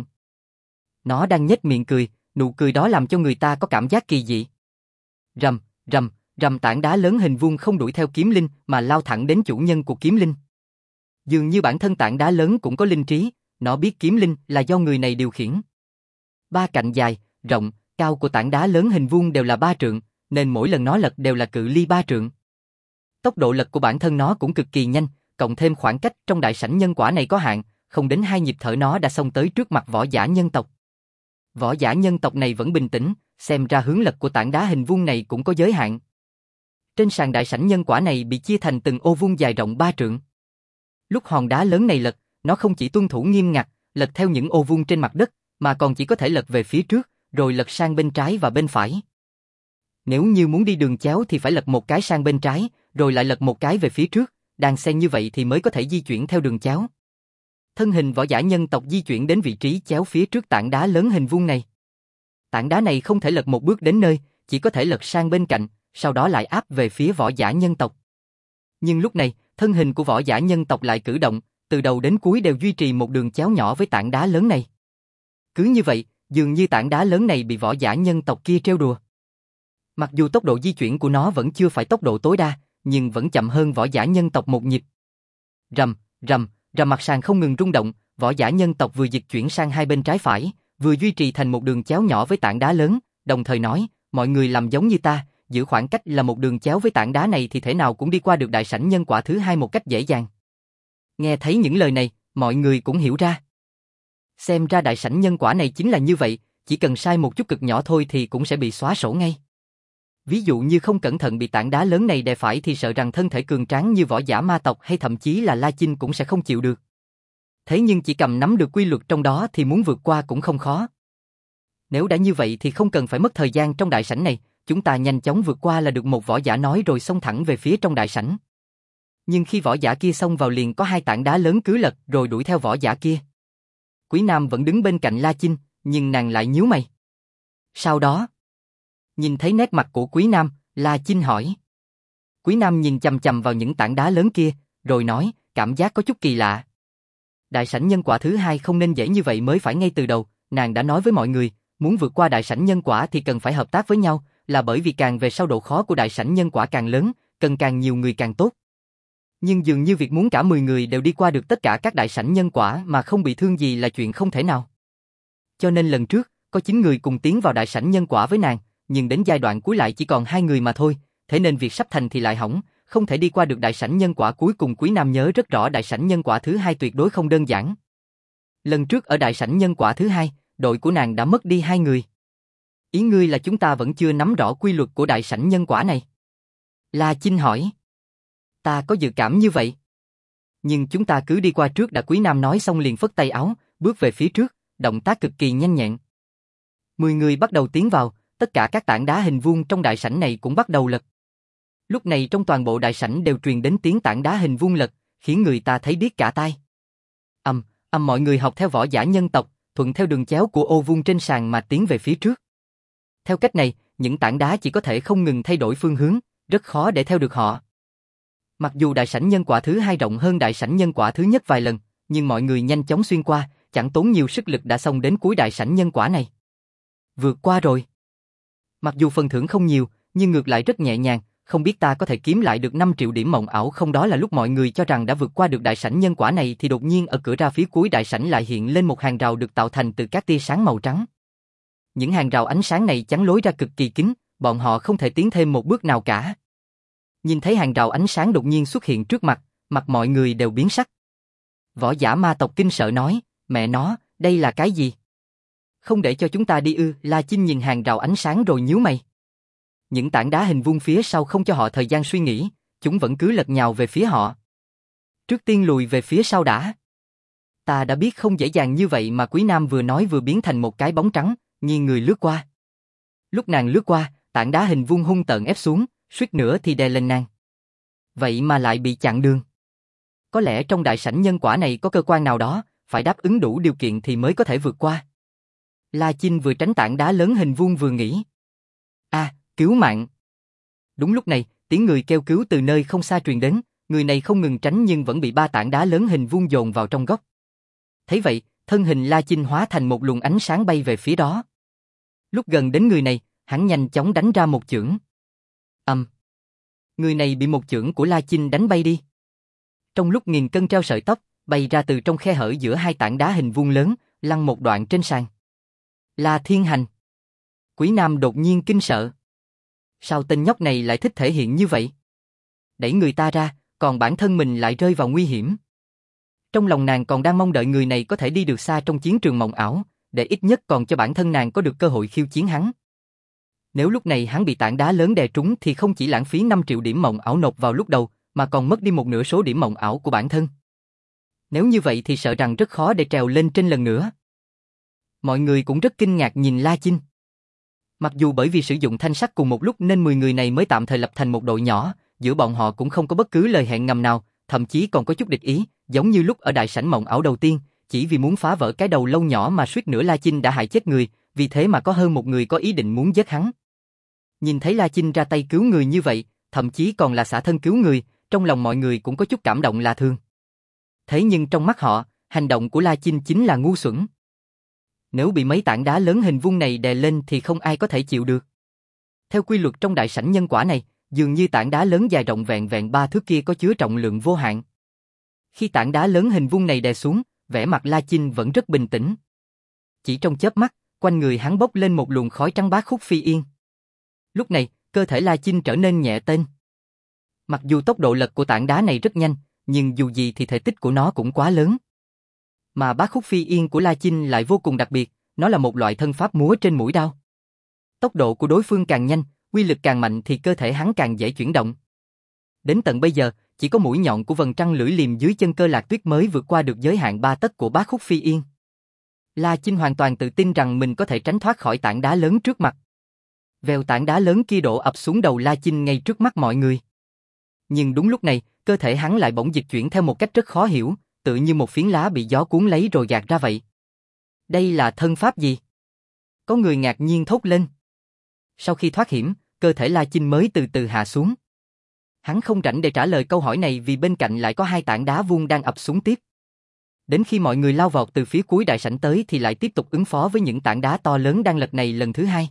Nó đang nhếch miệng cười, nụ cười đó làm cho người ta có cảm giác kỳ dị. Rầm, rầm, rầm, tảng đá lớn hình vuông không đuổi theo kiếm linh mà lao thẳng đến chủ nhân của kiếm linh. Dường như bản thân tảng đá lớn cũng có linh trí, nó biết kiếm linh là do người này điều khiển. Ba cạnh dài, rộng, cao của tảng đá lớn hình vuông đều là ba trượng, nên mỗi lần nó lật đều là cự ly ba trượng. Tốc độ lật của bản thân nó cũng cực kỳ nhanh, cộng thêm khoảng cách trong đại sảnh nhân quả này có hạn, không đến hai nhịp thở nó đã xông tới trước mặt võ giả nhân tộc. Võ giả nhân tộc này vẫn bình tĩnh, xem ra hướng lật của tảng đá hình vuông này cũng có giới hạn. Trên sàn đại sảnh nhân quả này bị chia thành từng ô vuông dài rộng ba trượng. Lúc hòn đá lớn này lật, nó không chỉ tuân thủ nghiêm ngặt, lật theo những ô vuông trên mặt đất, mà còn chỉ có thể lật về phía trước, rồi lật sang bên trái và bên phải. Nếu như muốn đi đường chéo thì phải lật một cái sang bên trái, rồi lại lật một cái về phía trước, đan xen như vậy thì mới có thể di chuyển theo đường chéo. Thân hình võ giả nhân tộc di chuyển đến vị trí chéo phía trước tảng đá lớn hình vuông này. Tảng đá này không thể lật một bước đến nơi, chỉ có thể lật sang bên cạnh, sau đó lại áp về phía võ giả nhân tộc. Nhưng lúc này, thân hình của võ giả nhân tộc lại cử động, từ đầu đến cuối đều duy trì một đường chéo nhỏ với tảng đá lớn này. Cứ như vậy, dường như tảng đá lớn này bị võ giả nhân tộc kia trêu đùa. Mặc dù tốc độ di chuyển của nó vẫn chưa phải tốc độ tối đa, nhưng vẫn chậm hơn võ giả nhân tộc một nhịp. Rầm, rầm, rầm, mặt sàn không ngừng rung động, võ giả nhân tộc vừa dịch chuyển sang hai bên trái phải, vừa duy trì thành một đường chéo nhỏ với tảng đá lớn, đồng thời nói, mọi người làm giống như ta, giữ khoảng cách là một đường chéo với tảng đá này thì thể nào cũng đi qua được đại sảnh nhân quả thứ hai một cách dễ dàng. Nghe thấy những lời này, mọi người cũng hiểu ra. Xem ra đại sảnh nhân quả này chính là như vậy, chỉ cần sai một chút cực nhỏ thôi thì cũng sẽ bị xóa sổ ngay. Ví dụ như không cẩn thận bị tảng đá lớn này đè phải thì sợ rằng thân thể cường tráng như võ giả ma tộc hay thậm chí là La Chinh cũng sẽ không chịu được. Thế nhưng chỉ cầm nắm được quy luật trong đó thì muốn vượt qua cũng không khó. Nếu đã như vậy thì không cần phải mất thời gian trong đại sảnh này, chúng ta nhanh chóng vượt qua là được, một võ giả nói rồi xông thẳng về phía trong đại sảnh. Nhưng khi võ giả kia xông vào liền có hai tảng đá lớn cứ lật rồi đuổi theo võ giả kia. Quý Nam vẫn đứng bên cạnh La Chinh, nhưng nàng lại nhíu mày. Sau đó, nhìn thấy nét mặt của Quý Nam, La Chinh hỏi. Quý Nam nhìn chằm chằm vào những tảng đá lớn kia, rồi nói, cảm giác có chút kỳ lạ. Đại sảnh nhân quả thứ hai không nên dễ như vậy mới phải, ngay từ đầu, nàng đã nói với mọi người, muốn vượt qua đại sảnh nhân quả thì cần phải hợp tác với nhau, là bởi vì càng về sau độ khó của đại sảnh nhân quả càng lớn, cần càng nhiều người càng tốt. Nhưng dường như việc muốn cả mười người đều đi qua được tất cả các đại sảnh nhân quả mà không bị thương gì là chuyện không thể nào. Cho nên lần trước, có chín người cùng tiến vào đại sảnh nhân quả với nàng, nhưng đến giai đoạn cuối lại chỉ còn hai người mà thôi, thế nên việc sắp thành thì lại hỏng, không thể đi qua được đại sảnh nhân quả cuối cùng. Quý Nam nhớ rất rõ đại sảnh nhân quả thứ hai tuyệt đối không đơn giản. Lần trước ở đại sảnh nhân quả thứ hai, đội của nàng đã mất đi hai người. Ý ngươi là chúng ta vẫn chưa nắm rõ quy luật của đại sảnh nhân quả này? La Chinh hỏi. Ta có dự cảm như vậy. Nhưng chúng ta cứ đi qua trước đã. Quý Nam nói xong liền phất tay áo, bước về phía trước, động tác cực kỳ nhanh nhẹn. Mười người bắt đầu tiến vào, tất cả các tảng đá hình vuông trong đại sảnh này cũng bắt đầu lật. Lúc này trong toàn bộ đại sảnh đều truyền đến tiếng tảng đá hình vuông lật, khiến người ta thấy điếc cả tai. Ầm, ầm, mọi người học theo võ giả nhân tộc, thuận theo đường chéo của ô vuông trên sàn mà tiến về phía trước. Theo cách này, những tảng đá chỉ có thể không ngừng thay đổi phương hướng, rất khó để theo được họ. Mặc dù đại sảnh nhân quả thứ hai rộng hơn đại sảnh nhân quả thứ nhất vài lần, nhưng mọi người nhanh chóng xuyên qua, chẳng tốn nhiều sức lực đã xông đến cuối đại sảnh nhân quả này. Vượt qua rồi. Mặc dù phần thưởng không nhiều, nhưng ngược lại rất nhẹ nhàng, không biết ta có thể kiếm lại được năm triệu điểm mộng ảo không. Đó là lúc mọi người cho rằng đã vượt qua được đại sảnh nhân quả này thì đột nhiên ở cửa ra phía cuối đại sảnh lại hiện lên một hàng rào được tạo thành từ các tia sáng màu trắng. Những hàng rào ánh sáng này chắn lối ra cực kỳ kín, bọn họ không thể tiến thêm một bước nào cả. Nhìn thấy hàng rào ánh sáng đột nhiên xuất hiện trước mặt, mặt mọi người đều biến sắc. Võ giả ma tộc kinh sợ nói, mẹ nó, đây là cái gì? Không để cho chúng ta đi ư? La Chinh nhìn hàng rào ánh sáng rồi nhíu mày. Những tảng đá hình vuông phía sau không cho họ thời gian suy nghĩ, chúng vẫn cứ lật nhào về phía họ. Trước tiên lùi về phía sau đã. Ta đã biết không dễ dàng như vậy mà Quý Nam vừa nói vừa biến thành một cái bóng trắng, nghiêng người lướt qua. Lúc nàng lướt qua, tảng đá hình vuông hung tợn ép xuống, suýt nữa thì đè lên nàng. Vậy mà lại bị chặn đường. Có lẽ trong đại sảnh nhân quả này có cơ quan nào đó, phải đáp ứng đủ điều kiện thì mới có thể vượt qua. La Chinh vừa tránh tảng đá lớn hình vuông vừa nghĩ. A, à, cứu mạng. Đúng lúc này, tiếng người kêu cứu từ nơi không xa truyền đến, người này không ngừng tránh nhưng vẫn bị ba tảng đá lớn hình vuông dồn vào trong góc. Thấy vậy, thân hình La Chinh hóa thành một luồng ánh sáng bay về phía đó. Lúc gần đến người này, hắn nhanh chóng đánh ra một chưởng. Ầm. Um. Người này bị một chưởng của La Chinh đánh bay đi. Trong lúc nghìn cân treo sợi tóc, bay ra từ trong khe hở giữa hai tảng đá hình vuông lớn, lăn một đoạn trên sàn. La Thiên Hành. Quý Nam đột nhiên kinh sợ. Sao tên nhóc này lại thích thể hiện như vậy? Đẩy người ta ra, còn bản thân mình lại rơi vào nguy hiểm. Trong lòng nàng còn đang mong đợi người này có thể đi được xa trong chiến trường mộng ảo, để ít nhất còn cho bản thân nàng có được cơ hội khiêu chiến hắn. Nếu lúc này hắn bị tảng đá lớn đè trúng thì không chỉ lãng phí năm triệu điểm mộng ảo nộp vào lúc đầu, mà còn mất đi một nửa số điểm mộng ảo của bản thân. Nếu như vậy thì sợ rằng rất khó để trèo lên trên lần nữa. Mọi người cũng rất kinh ngạc nhìn La Chinh. Mặc dù bởi vì sử dụng thanh sắc cùng một lúc nên mười người này mới tạm thời lập thành một đội nhỏ, giữa bọn họ cũng không có bất cứ lời hẹn ngầm nào, thậm chí còn có chút địch ý, giống như lúc ở đại sảnh mộng ảo đầu tiên, chỉ vì muốn phá vỡ cái đầu lâu nhỏ mà suýt nữa La Chinh đã hại chết người, vì thế mà có hơn một người có ý định muốn giết hắn. Nhìn thấy La Chinh ra tay cứu người như vậy, thậm chí còn là xả thân cứu người, trong lòng mọi người cũng có chút cảm động là thương. Thế nhưng trong mắt họ, hành động của La Chinh chính là ngu xuẩn. Nếu bị mấy tảng đá lớn hình vuông này đè lên thì không ai có thể chịu được. Theo quy luật trong đại sảnh nhân quả này, dường như tảng đá lớn dài rộng vẹn vẹn ba thước kia có chứa trọng lượng vô hạn. Khi tảng đá lớn hình vuông này đè xuống, vẻ mặt La Chinh vẫn rất bình tĩnh. Chỉ trong chớp mắt, quanh người hắn bốc lên một luồng khói trắng bá khúc phi yên. Lúc này, cơ thể La Chinh trở nên nhẹ tênh. Mặc dù tốc độ lật của tảng đá này rất nhanh, nhưng dù gì thì thể tích của nó cũng quá lớn. Mà bá khúc phi yên của La Chinh lại vô cùng đặc biệt, nó là một loại thân pháp múa trên mũi đao. Tốc độ của đối phương càng nhanh, uy lực càng mạnh thì cơ thể hắn càng dễ chuyển động. Đến tận bây giờ, chỉ có mũi nhọn của vầng trăng lưỡi liềm dưới chân Cơ Lạc Tuyết mới vượt qua được giới hạn ba tấc của bá khúc phi yên. La Chinh hoàn toàn tự tin rằng mình có thể tránh thoát khỏi tảng đá lớn trước mặt. Vèo, tảng đá lớn kia đổ ập xuống đầu La Chinh ngay trước mắt mọi người. Nhưng đúng lúc này, cơ thể hắn lại bỗng dịch chuyển theo một cách rất khó hiểu, tự như một phiến lá bị gió cuốn lấy rồi gạt ra vậy. Đây là thân pháp gì? Có người ngạc nhiên thốt lên. Sau khi thoát hiểm, cơ thể La Chinh mới từ từ hạ xuống. Hắn không rảnh để trả lời câu hỏi này vì bên cạnh lại có hai tảng đá vuông đang ập xuống tiếp. Đến khi mọi người lao vọt từ phía cuối đại sảnh tới thì lại tiếp tục ứng phó với những tảng đá to lớn đang lật này lần thứ hai.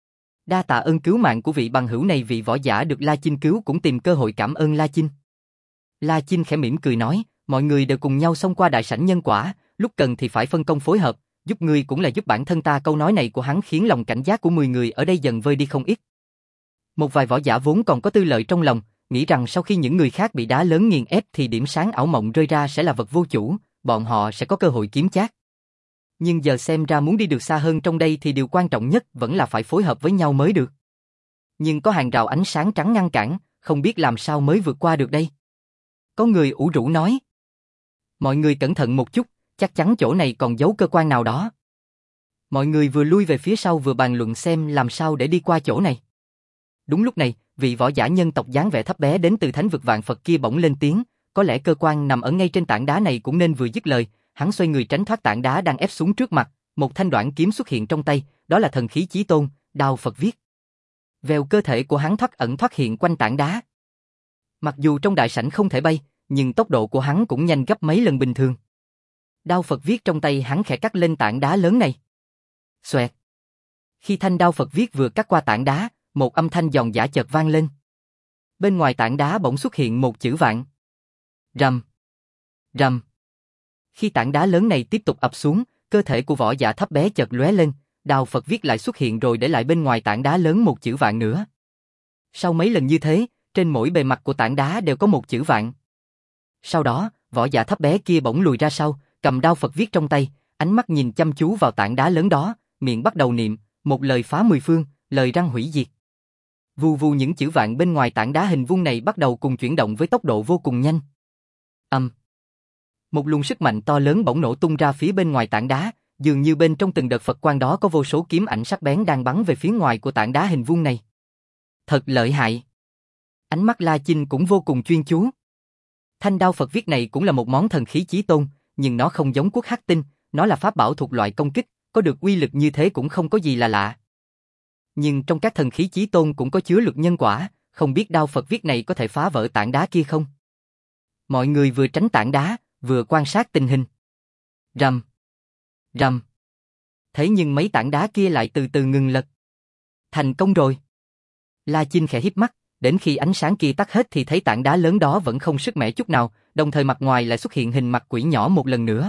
Đa tạ ơn cứu mạng của vị bằng hữu này, vị võ giả được La Chinh cứu cũng tìm cơ hội cảm ơn La Chinh. La Chinh khẽ mỉm cười nói, mọi người đều cùng nhau xông qua đại sảnh nhân quả, lúc cần thì phải phân công phối hợp, giúp ngươi cũng là giúp bản thân ta. Câu nói này của hắn khiến lòng cảnh giác của mười người ở đây dần vơi đi không ít. Một vài võ giả vốn còn có tư lợi trong lòng, nghĩ rằng sau khi những người khác bị đá lớn nghiền ép thì điểm sáng ảo mộng rơi ra sẽ là vật vô chủ, bọn họ sẽ có cơ hội kiếm chác. Nhưng giờ xem ra muốn đi được xa hơn trong đây thì điều quan trọng nhất vẫn là phải phối hợp với nhau mới được. Nhưng có hàng rào ánh sáng trắng ngăn cản, không biết làm sao mới vượt qua được đây. Có người ủ rũ nói. Mọi người cẩn thận một chút, chắc chắn chỗ này còn giấu cơ quan nào đó. Mọi người vừa lui về phía sau vừa bàn luận xem làm sao để đi qua chỗ này. Đúng lúc này, vị võ giả nhân tộc dáng vẻ thấp bé đến từ thánh vực vạn Phật kia bỗng lên tiếng, có lẽ cơ quan nằm ở ngay trên tảng đá này. Cũng nên vừa dứt lời, hắn xoay người tránh thoát tảng đá đang ép xuống trước mặt, một thanh đoạn kiếm xuất hiện trong tay, đó là thần khí chí tôn, đao Phật viết. Vèo, cơ thể của hắn thoát ẩn thoát hiện quanh tảng đá. Mặc dù trong đại sảnh không thể bay, nhưng tốc độ của hắn cũng nhanh gấp mấy lần bình thường. Đao Phật viết trong tay hắn khẽ cắt lên tảng đá lớn này. Xoẹt. Khi thanh đao Phật viết vừa cắt qua tảng đá, một âm thanh giòn giã chợt vang lên. Bên ngoài tảng đá bỗng xuất hiện một chữ vạn. Rầm, rầm. Khi tảng đá lớn này tiếp tục ập xuống, cơ thể của Võ Giả thấp bé chợt lóe lên, đao Phật viết lại xuất hiện rồi để lại bên ngoài tảng đá lớn một chữ vạn nữa. Sau mấy lần như thế, trên mỗi bề mặt của tảng đá đều có một chữ vạn. Sau đó, Võ Giả thấp bé kia bỗng lùi ra sau, cầm đao Phật viết trong tay, ánh mắt nhìn chăm chú vào tảng đá lớn đó, miệng bắt đầu niệm, một lời phá mười phương, lời răng hủy diệt. Vù vù những chữ vạn bên ngoài tảng đá hình vuông này bắt đầu cùng chuyển động với tốc độ vô cùng nhanh. Âm. Um. Một luồng sức mạnh to lớn bỗng nổ tung ra phía bên ngoài tảng đá, dường như bên trong từng đợt Phật quang đó có vô số kiếm ảnh sắc bén đang bắn về phía ngoài của tảng đá hình vuông này. Thật lợi hại. Ánh mắt La Chinh cũng vô cùng chuyên chú. Thanh đao Phật viết này cũng là một món thần khí chí tôn, nhưng nó không giống Quốc Hắc Tinh, nó là pháp bảo thuộc loại công kích, có được uy lực như thế cũng không có gì là lạ. Nhưng trong các thần khí chí tôn cũng có chứa lực nhân quả, không biết đao Phật viết này có thể phá vỡ tảng đá kia không? Mọi người vừa tránh tảng đá, vừa quan sát tình hình. Rầm, rầm. Thế nhưng mấy tảng đá kia lại từ từ ngừng lật. Thành công rồi. La Chinh khẽ híp mắt, đến khi ánh sáng kia tắt hết thì thấy tảng đá lớn đó vẫn không sức mẻ chút nào, đồng thời mặt ngoài lại xuất hiện hình mặt quỷ nhỏ một lần nữa.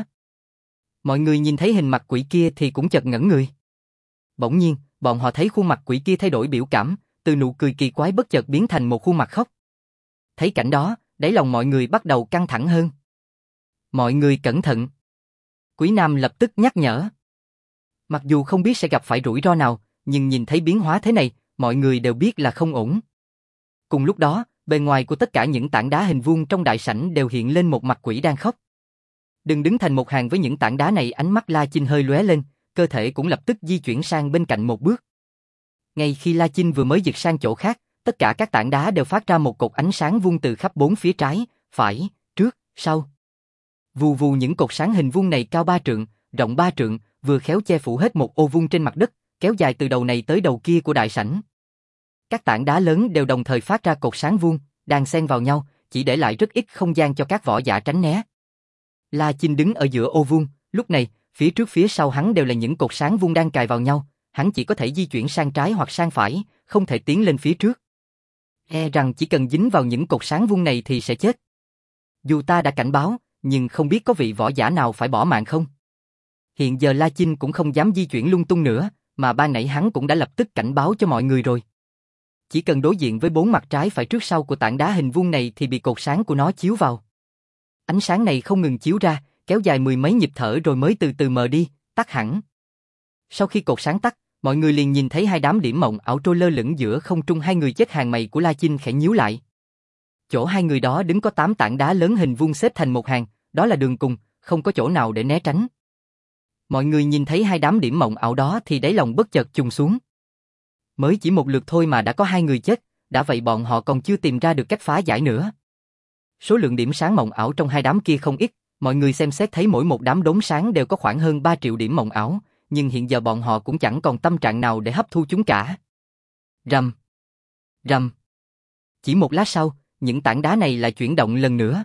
Mọi người nhìn thấy hình mặt quỷ kia thì cũng chợt ngẩn người. Bỗng nhiên, bọn họ thấy khuôn mặt quỷ kia thay đổi biểu cảm, từ nụ cười kỳ quái bất chợt biến thành một khuôn mặt khóc. Thấy cảnh đó, đáy lòng mọi người bắt đầu căng thẳng hơn. Mọi người cẩn thận. Quý Nam lập tức nhắc nhở. Mặc dù không biết sẽ gặp phải rủi ro nào, nhưng nhìn thấy biến hóa thế này, mọi người đều biết là không ổn. Cùng lúc đó, bề ngoài của tất cả những tảng đá hình vuông trong đại sảnh đều hiện lên một mặt quỷ đang khóc. Đừng đứng thành một hàng với những tảng đá này, ánh mắt La Chinh hơi lóe lên, cơ thể cũng lập tức di chuyển sang bên cạnh một bước. Ngay khi La Chinh vừa mới dịch sang chỗ khác, tất cả các tảng đá đều phát ra một cột ánh sáng vuông từ khắp bốn phía trái, phải, trước, sau. Vù vù những cột sáng hình vuông này cao ba trượng, rộng ba trượng, vừa khéo che phủ hết một ô vuông trên mặt đất, kéo dài từ đầu này tới đầu kia của đại sảnh. Các tảng đá lớn đều đồng thời phát ra cột sáng vuông, đang xen vào nhau, chỉ để lại rất ít không gian cho các võ giả tránh né. La Chinh đứng ở giữa ô vuông, lúc này, phía trước phía sau hắn đều là những cột sáng vuông đang cài vào nhau, hắn chỉ có thể di chuyển sang trái hoặc sang phải, không thể tiến lên phía trước. E rằng chỉ cần dính vào những cột sáng vuông này thì sẽ chết. Dù ta đã cảnh báo, nhưng không biết có vị võ giả nào phải bỏ mạng không? Hiện giờ La Chinh cũng không dám di chuyển lung tung nữa, mà ban nãy hắn cũng đã lập tức cảnh báo cho mọi người rồi. Chỉ cần đối diện với bốn mặt trái phải trước sau của tảng đá hình vuông này thì bị cột sáng của nó chiếu vào. Ánh sáng này không ngừng chiếu ra, kéo dài mười mấy nhịp thở rồi mới từ từ mờ đi, tắt hẳn. Sau khi cột sáng tắt, mọi người liền nhìn thấy hai đám điểm mộng ảo trôi lơ lửng giữa không trung, hai người chết, hàng mày của La Chinh khẽ nhíu lại. Chỗ hai người đó đứng có tám tảng đá lớn hình vuông xếp thành một hàng, đó là đường cùng, không có chỗ nào để né tránh. Mọi người nhìn thấy hai đám điểm mộng ảo đó thì đáy lòng bất chợt trùng xuống. Mới chỉ một lượt thôi mà đã có hai người chết, đã vậy bọn họ còn chưa tìm ra được cách phá giải nữa. Số lượng điểm sáng mộng ảo trong hai đám kia không ít, mọi người xem xét thấy mỗi một đám đốm sáng đều có khoảng hơn ba triệu điểm mộng ảo, nhưng hiện giờ bọn họ cũng chẳng còn tâm trạng nào để hấp thu chúng cả. Rầm, rầm. Chỉ một lát sau, những tảng đá này lại chuyển động lần nữa.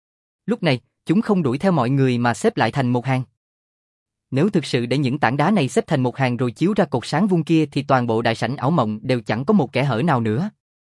Lúc này, chúng không đuổi theo mọi người mà xếp lại thành một hàng. Nếu thực sự để những tảng đá này xếp thành một hàng rồi chiếu ra cột sáng vuông kia thì toàn bộ đại sảnh ảo mộng đều chẳng có một kẽ hở nào nữa.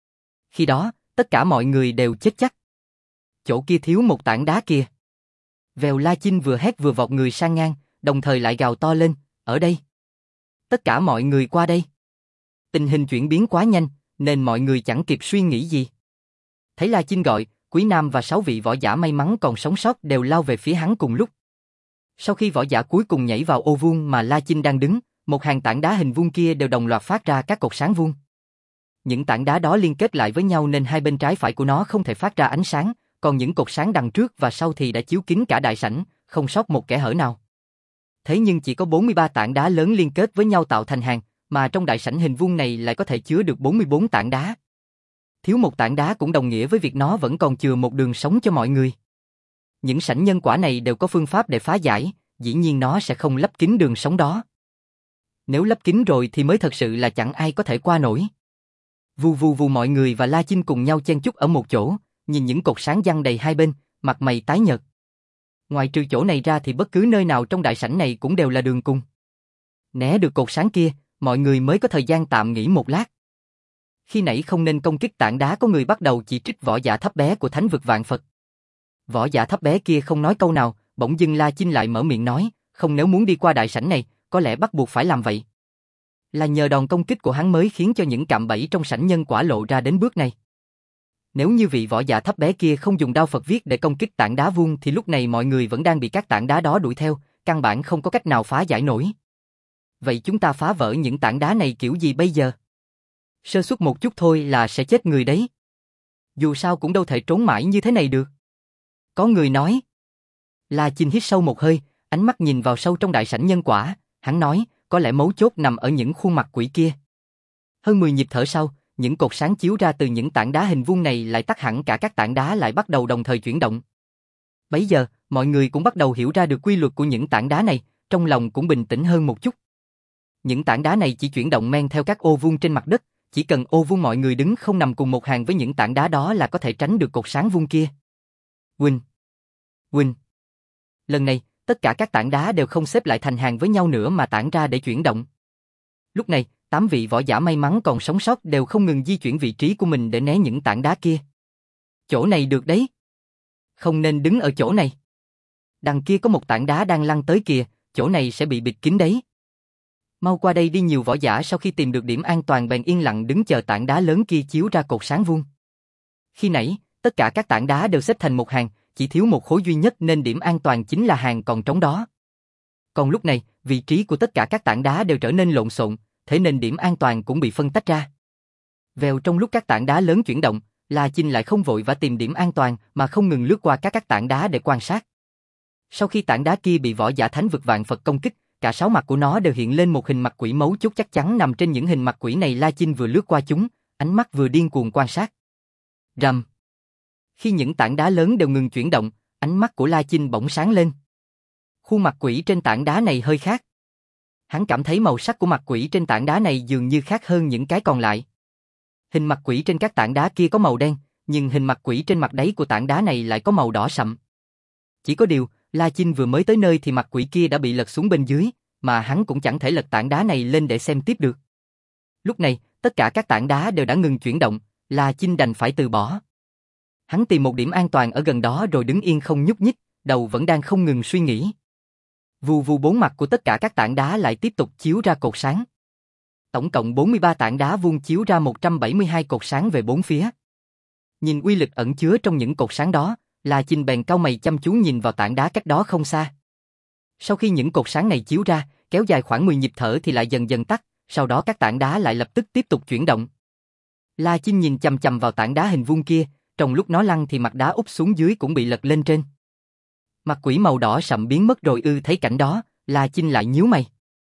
Khi đó, tất cả mọi người đều chết chắc. Chỗ kia thiếu một tảng đá kia. Vèo, La Chinh vừa hét vừa vọt người sang ngang, đồng thời lại gào to lên, ở đây. Tất cả mọi người qua đây. Tình hình chuyển biến quá nhanh, nên mọi người chẳng kịp suy nghĩ gì. Thấy La Chinh gọi, Quý Nam và sáu vị võ giả may mắn còn sống sót đều lao về phía hắn cùng lúc. Sau khi võ giả cuối cùng nhảy vào ô vuông mà La Chinh đang đứng, một hàng tảng đá hình vuông kia đều đồng loạt phát ra các cột sáng vuông. Những tảng đá đó liên kết lại với nhau nên hai bên trái phải của nó không thể phát ra ánh sáng, còn những cột sáng đằng trước và sau thì đã chiếu kín cả đại sảnh, không sót một kẽ hở nào. Thế nhưng chỉ có bốn mươi ba tảng đá lớn liên kết với nhau tạo thành hàng, mà trong đại sảnh hình vuông này lại có thể chứa được bốn mươi bốn tảng đá. Thiếu một tảng đá cũng đồng nghĩa với việc nó vẫn còn chừa một đường sống cho mọi người. Những sảnh nhân quả này đều có phương pháp để phá giải, dĩ nhiên nó sẽ không lấp kín đường sống đó. Nếu lấp kín rồi thì mới thật sự là chẳng ai có thể qua nổi. Vù vù vù, mọi người và La Chinh cùng nhau chen chúc ở một chỗ, nhìn những cột sáng giăng đầy hai bên, mặt mày tái nhợt. Ngoài trừ chỗ này ra thì bất cứ nơi nào trong đại sảnh này cũng đều là đường cùng. Né được cột sáng kia, mọi người mới có thời gian tạm nghỉ một lát. Khi nãy không nên công kích tảng đá, có người bắt đầu chỉ trích võ giả thấp bé của thánh vực vạn Phật. Võ giả thấp bé kia không nói câu nào, bỗng dưng La Chinh lại mở miệng nói, không, nếu muốn đi qua đại sảnh này, có lẽ bắt buộc phải làm vậy. Là nhờ đòn công kích của hắn mới khiến cho những cạm bẫy trong sảnh nhân quả lộ ra đến bước này. Nếu như vị võ giả thấp bé kia không dùng đao Phật viết để công kích tảng đá vuông thì lúc này mọi người vẫn đang bị các tảng đá đó đuổi theo, căn bản không có cách nào phá giải nổi. Vậy chúng ta phá vỡ những tảng đá này kiểu gì bây giờ? Sơ suất một chút thôi là sẽ chết người đấy. Dù sao cũng đâu thể trốn mãi như thế này được. Có người nói. La Chinh hít sâu một hơi, ánh mắt nhìn vào sâu trong đại sảnh nhân quả, hắn nói, có lẽ mấu chốt nằm ở những khuôn mặt quỷ kia. Hơn mười nhịp thở sau, những cột sáng chiếu ra từ những tảng đá hình vuông này lại tắt hẳn, cả các tảng đá lại bắt đầu đồng thời chuyển động. Bấy giờ, mọi người cũng bắt đầu hiểu ra được quy luật của những tảng đá này, trong lòng cũng bình tĩnh hơn một chút. Những tảng đá này chỉ chuyển động men theo các ô vuông trên mặt đất, chỉ cần ô vuông mọi người đứng không nằm cùng một hàng với những tảng đá đó là có thể tránh được cột sáng vuông kia. Huynh, huynh. Lần này, tất cả các tảng đá đều không xếp lại thành hàng với nhau nữa mà tản ra để chuyển động. Lúc này, tám vị võ giả may mắn còn sống sót đều không ngừng di chuyển vị trí của mình để né những tảng đá kia. Chỗ này được đấy. Không nên đứng ở chỗ này. Đằng kia có một tảng đá đang lăn tới kìa, chỗ này sẽ bị bịt kín đấy. Mau qua đây đi, nhiều võ giả sau khi tìm được điểm an toàn bèn yên lặng đứng chờ tảng đá lớn kia chiếu ra cột sáng vuông. Khi nãy, tất cả các tảng đá đều xếp thành một hàng, chỉ thiếu một khối duy nhất nên điểm an toàn chính là hàng còn trống đó. Còn lúc này, vị trí của tất cả các tảng đá đều trở nên lộn xộn, thế nên điểm an toàn cũng bị phân tách ra. Vèo, trong lúc các tảng đá lớn chuyển động, La Chinh lại không vội vã tìm điểm an toàn mà không ngừng lướt qua các các tảng đá để quan sát. Sau khi tảng đá kia bị võ giả thánh vực vạn Phật công kích, cả sáu mặt của nó đều hiện lên một hình mặt quỷ mấu chốt chắc chắn nằm trên những hình mặt quỷ này. La Chinh vừa lướt qua chúng, ánh mắt vừa điên cuồng quan sát. Rầm. Khi những tảng đá lớn đều ngừng chuyển động, ánh mắt của La Chinh bỗng sáng lên. Khuôn mặt quỷ trên tảng đá này hơi khác. Hắn cảm thấy màu sắc của mặt quỷ trên tảng đá này dường như khác hơn những cái còn lại. Hình mặt quỷ trên các tảng đá kia có màu đen, nhưng hình mặt quỷ trên mặt đáy của tảng đá này lại có màu đỏ sậm. Chỉ có điều, La Chinh vừa mới tới nơi thì mặt quỷ kia đã bị lật xuống bên dưới, mà hắn cũng chẳng thể lật tảng đá này lên để xem tiếp được. Lúc này, tất cả các tảng đá đều đã ngừng chuyển động, La Chinh đành phải từ bỏ. Hắn tìm một điểm an toàn ở gần đó rồi đứng yên không nhúc nhích, đầu vẫn đang không ngừng suy nghĩ. Vù vù, bốn mặt của tất cả các tảng đá lại tiếp tục chiếu ra cột sáng. Tổng cộng bốn mươi ba tảng đá vuông chiếu ra một trăm bảy mươi hai cột sáng về bốn phía. Nhìn uy lực ẩn chứa trong những cột sáng đó, La Chinh bèn cau mày chăm chú nhìn vào tảng đá cách đó không xa. Sau khi những cột sáng này chiếu ra, kéo dài khoảng mười nhịp thở thì lại dần dần tắt, sau đó các tảng đá lại lập tức tiếp tục chuyển động. La Chinh nhìn chằm chằm vào tảng đá hình vuông kia, trong lúc nó lăn thì mặt đá úp xuống dưới cũng bị lật lên trên. Mặt quỷ màu đỏ sậm biến mất rồi ư? Thấy cảnh đó, La Chinh lại nhíu mày.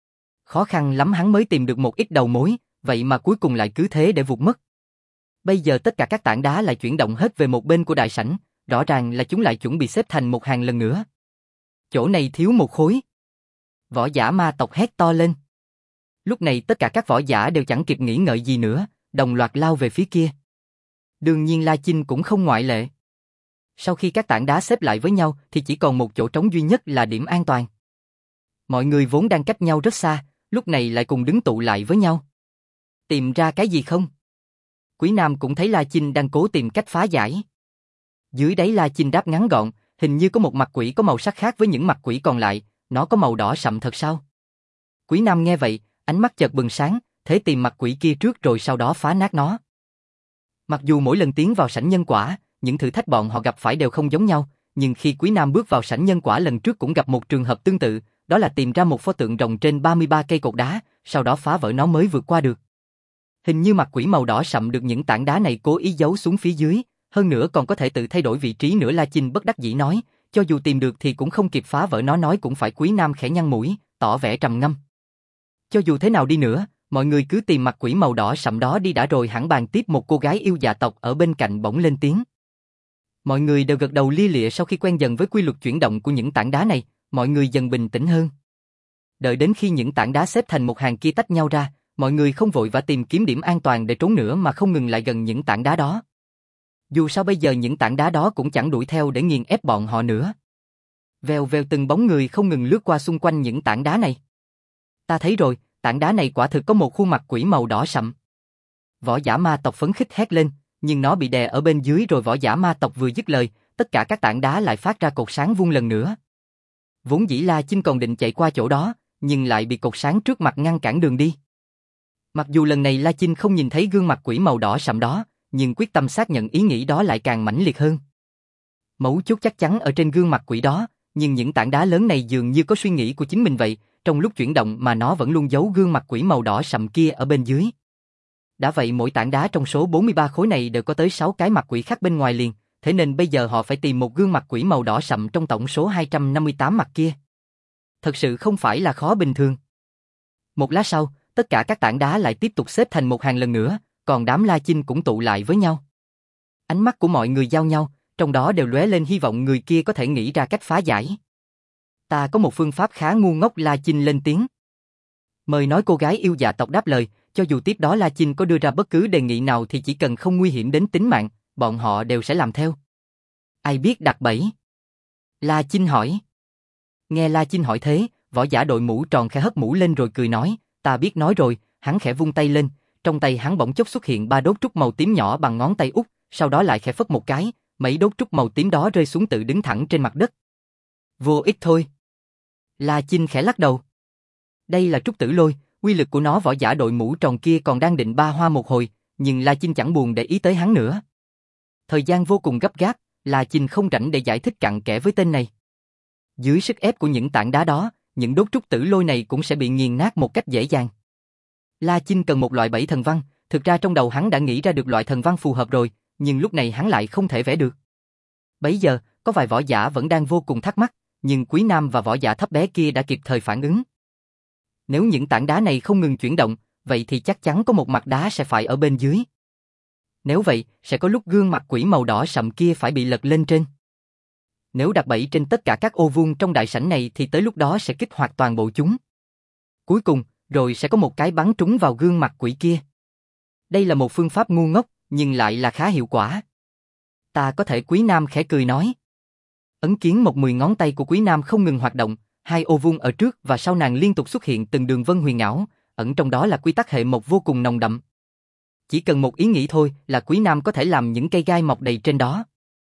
Khó khăn lắm hắn mới tìm được một ít đầu mối, vậy mà cuối cùng lại cứ thế để vụt mất. Bây giờ tất cả các tảng đá lại chuyển động hết về một bên của đại sảnh, rõ ràng là chúng lại chuẩn bị xếp thành một hàng lần nữa. Chỗ này thiếu một khối. Võ giả ma tộc hét to lên. Lúc này tất cả các võ giả đều chẳng kịp nghĩ ngợi gì nữa, đồng loạt lao về phía kia. Đương nhiên La Chinh cũng không ngoại lệ. Sau khi các tảng đá xếp lại với nhau thì chỉ còn một chỗ trống duy nhất là điểm an toàn. Mọi người vốn đang cách nhau rất xa, lúc này lại cùng đứng tụ lại với nhau. Tìm ra cái gì không? Quý Nam cũng thấy La Chinh đang cố tìm cách phá giải. Dưới đáy La Chinh đáp ngắn gọn, hình như có một mặt quỷ có màu sắc khác với những mặt quỷ còn lại, nó có màu đỏ sậm thật sao? Quý Nam nghe vậy, ánh mắt chợt bừng sáng, thế tìm mặt quỷ kia trước rồi sau đó phá nát nó. Mặc dù mỗi lần tiến vào sảnh nhân quả, những thử thách bọn họ gặp phải đều không giống nhau, nhưng khi Quý Nam bước vào sảnh nhân quả lần trước cũng gặp một trường hợp tương tự, đó là tìm ra một pho tượng rồng trên ba mươi ba cây cột đá, sau đó phá vỡ nó mới vượt qua được. Hình như mặt quỷ màu đỏ sậm được những tảng đá này cố ý giấu xuống phía dưới, hơn nữa còn có thể tự thay đổi vị trí nữa. La Chinh bất đắc dĩ nói, cho dù tìm được thì cũng không kịp phá vỡ nó. Nói cũng phải. Quý Nam khẽ nhăn mũi, tỏ vẻ trầm ngâm. Cho dù thế nào đi nữa, mọi người cứ tìm mặt quỷ màu đỏ sậm đó đi đã rồi hẳn bàn tiếp. Một cô gái yêu dạ tộc ở bên cạnh bỗng lên tiếng. Mọi người đều gật đầu lia lịa. Sau khi quen dần với quy luật chuyển động của những tảng đá này, mọi người dần bình tĩnh hơn. Đợi đến khi những tảng đá xếp thành một hàng kia tách nhau ra, mọi người không vội vã tìm kiếm điểm an toàn để trốn nữa mà không ngừng lại gần những tảng đá đó. Dù sao bây giờ những tảng đá đó cũng chẳng đuổi theo để nghiền ép bọn họ nữa. Vèo vèo, từng bóng người không ngừng lướt qua xung quanh những tảng đá này. Ta thấy rồi, tảng đá này quả thực có một khuôn mặt quỷ màu đỏ sậm. Võ giả ma tộc phấn khích hét lên, nhưng nó bị đè ở bên dưới rồi võ giả ma tộc vừa dứt lời, tất cả các tảng đá lại phát ra cột sáng vuông lần nữa. Vốn dĩ La Chinh còn định chạy qua chỗ đó, nhưng lại bị cột sáng trước mặt ngăn cản đường đi. Mặc dù lần này La Chinh không nhìn thấy gương mặt quỷ màu đỏ sậm đó, nhưng quyết tâm xác nhận ý nghĩ đó lại càng mãnh liệt hơn. Mấu chốt chắc chắn ở trên gương mặt quỷ đó, nhưng những tảng đá lớn này dường như có suy nghĩ của chính mình vậy, trong lúc chuyển động mà nó vẫn luôn giấu gương mặt quỷ màu đỏ sậm kia ở bên dưới. Đã vậy mỗi tảng đá trong số bốn mươi ba khối này đều có tới sáu cái mặt quỷ khác bên ngoài liền, thế nên bây giờ họ phải tìm một gương mặt quỷ màu đỏ sậm trong tổng số hai trăm năm mươi tám mặt kia. Thật sự không phải là khó bình thường. Một lát sau, tất cả các tảng đá lại tiếp tục xếp thành một hàng lần nữa, còn đám La Chinh cũng tụ lại với nhau. Ánh mắt của mọi người giao nhau, trong đó đều lóe lên hy vọng người kia có thể nghĩ ra cách phá giải. Ta có một phương pháp khá ngu ngốc, La Chinh lên tiếng. Mời nói, cô gái yêu dạ tộc đáp lời, cho dù tiếp đó La Chinh có đưa ra bất cứ đề nghị nào thì chỉ cần không nguy hiểm đến tính mạng, bọn họ đều sẽ làm theo. Ai biết đặt bẫy? La Chinh hỏi. Nghe La Chinh hỏi thế, võ giả đội mũ tròn khẽ hất mũ lên rồi cười nói, ta biết nói rồi. Hắn khẽ vung tay lên, trong tay hắn bỗng chốc xuất hiện ba đốt trúc màu tím nhỏ bằng ngón tay út, sau đó lại khẽ phất một cái, mấy đốt trúc màu tím đó rơi xuống tự đứng thẳng trên mặt đất. Vô ích thôi. La Chinh khẽ lắc đầu. Đây là trúc tử lôi, uy lực của nó võ giả đội mũ tròn kia còn đang định ba hoa một hồi, nhưng La Chinh chẳng buồn để ý tới hắn nữa. Thời gian vô cùng gấp gáp, La Chinh không rảnh để giải thích cặn kẽ với tên này. Dưới sức ép của những tảng đá đó, những đốt trúc tử lôi này cũng sẽ bị nghiền nát một cách dễ dàng. La Chinh cần một loại bẫy thần văn, thực ra trong đầu hắn đã nghĩ ra được loại thần văn phù hợp rồi, nhưng lúc này hắn lại không thể vẽ được. Bấy giờ, có vài võ giả vẫn đang vô cùng thắc mắc, nhưng Quý Nam và võ giả thấp bé kia đã kịp thời phản ứng. Nếu những tảng đá này không ngừng chuyển động, vậy thì chắc chắn có một mặt đá sẽ phải ở bên dưới. Nếu vậy, sẽ có lúc gương mặt quỷ màu đỏ sậm kia phải bị lật lên trên. Nếu đặt bẫy trên tất cả các ô vuông trong đại sảnh này thì tới lúc đó sẽ kích hoạt toàn bộ chúng. Cuối cùng, rồi sẽ có một cái bắn trúng vào gương mặt quỷ kia. Đây là một phương pháp ngu ngốc, nhưng lại là khá hiệu quả. Ta có thể, Quý Nam khẽ cười nói. Ấn kiến một mười ngón tay của Quý Nam không ngừng hoạt động, hai ô vuông ở trước và sau nàng liên tục xuất hiện từng đường vân huyền ảo, ẩn trong đó là quy tắc hệ mộc vô cùng nồng đậm. Chỉ cần một ý nghĩ thôi là Quý Nam có thể làm những cây gai mọc đầy trên đó.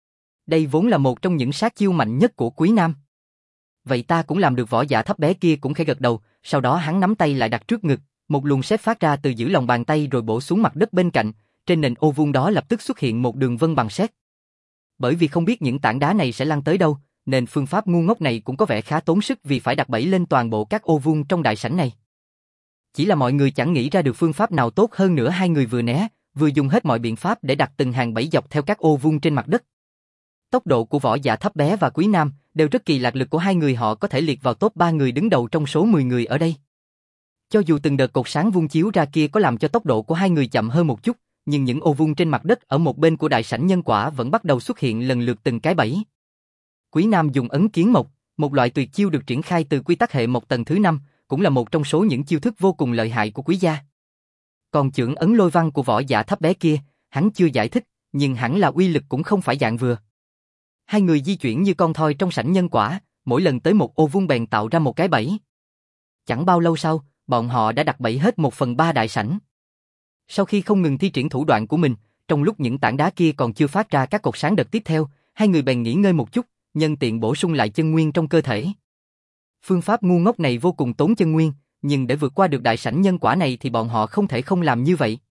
Đây vốn là một trong những sát chiêu mạnh nhất của Quý Nam. Vậy ta cũng làm được, võ giả thấp bé kia cũng khẽ gật đầu, sau đó hắn nắm tay lại đặt trước ngực, một luồng sét phát ra từ giữa lòng bàn tay rồi bổ xuống mặt đất bên cạnh, trên nền ô vuông đó lập tức xuất hiện một đường vân bằng sét. Bởi vì không biết những tảng đá này sẽ lăn tới đâu, nên phương pháp ngu ngốc này cũng có vẻ khá tốn sức vì phải đặt bẫy lên toàn bộ các ô vuông trong đại sảnh này. Chỉ là mọi người chẳng nghĩ ra được phương pháp nào tốt hơn nữa, hai người vừa né, vừa dùng hết mọi biện pháp để đặt từng hàng bẫy dọc theo các ô vuông trên mặt đất. Tốc độ của võ giả thấp bé và Quý Nam đều rất kỳ lạ, lực của hai người họ có thể liệt vào top ba người đứng đầu trong số mười người ở đây. Cho dù từng đợt cột sáng vuông chiếu ra kia có làm cho tốc độ của hai người chậm hơn một chút, nhưng những ô vuông trên mặt đất ở một bên của đại sảnh nhân quả vẫn bắt đầu xuất hiện lần lượt từng cái bẫy. Quý Nam dùng ấn kiến mộc, một loại tuyệt chiêu được triển khai từ quy tắc hệ mộc tầng thứ năm, cũng là một trong số những chiêu thức vô cùng lợi hại của Quý gia. Còn chưởng ấn lôi văn của võ giả thấp bé kia, hắn chưa giải thích, nhưng hẳn là uy lực cũng không phải dạng vừa. Hai người di chuyển như con thoi trong sảnh nhân quả, mỗi lần tới một ô vuông bèn tạo ra một cái bẫy. Chẳng bao lâu sau, bọn họ đã đặt bẫy hết một phần ba đại sảnh. Sau khi không ngừng thi triển thủ đoạn của mình, trong lúc những tảng đá kia còn chưa phát ra các cột sáng đợt tiếp theo, hai người bèn nghỉ ngơi một chút, nhân tiện bổ sung lại chân nguyên trong cơ thể. Phương pháp ngu ngốc này vô cùng tốn chân nguyên, nhưng để vượt qua được đại sảnh nhân quả này thì bọn họ không thể không làm như vậy.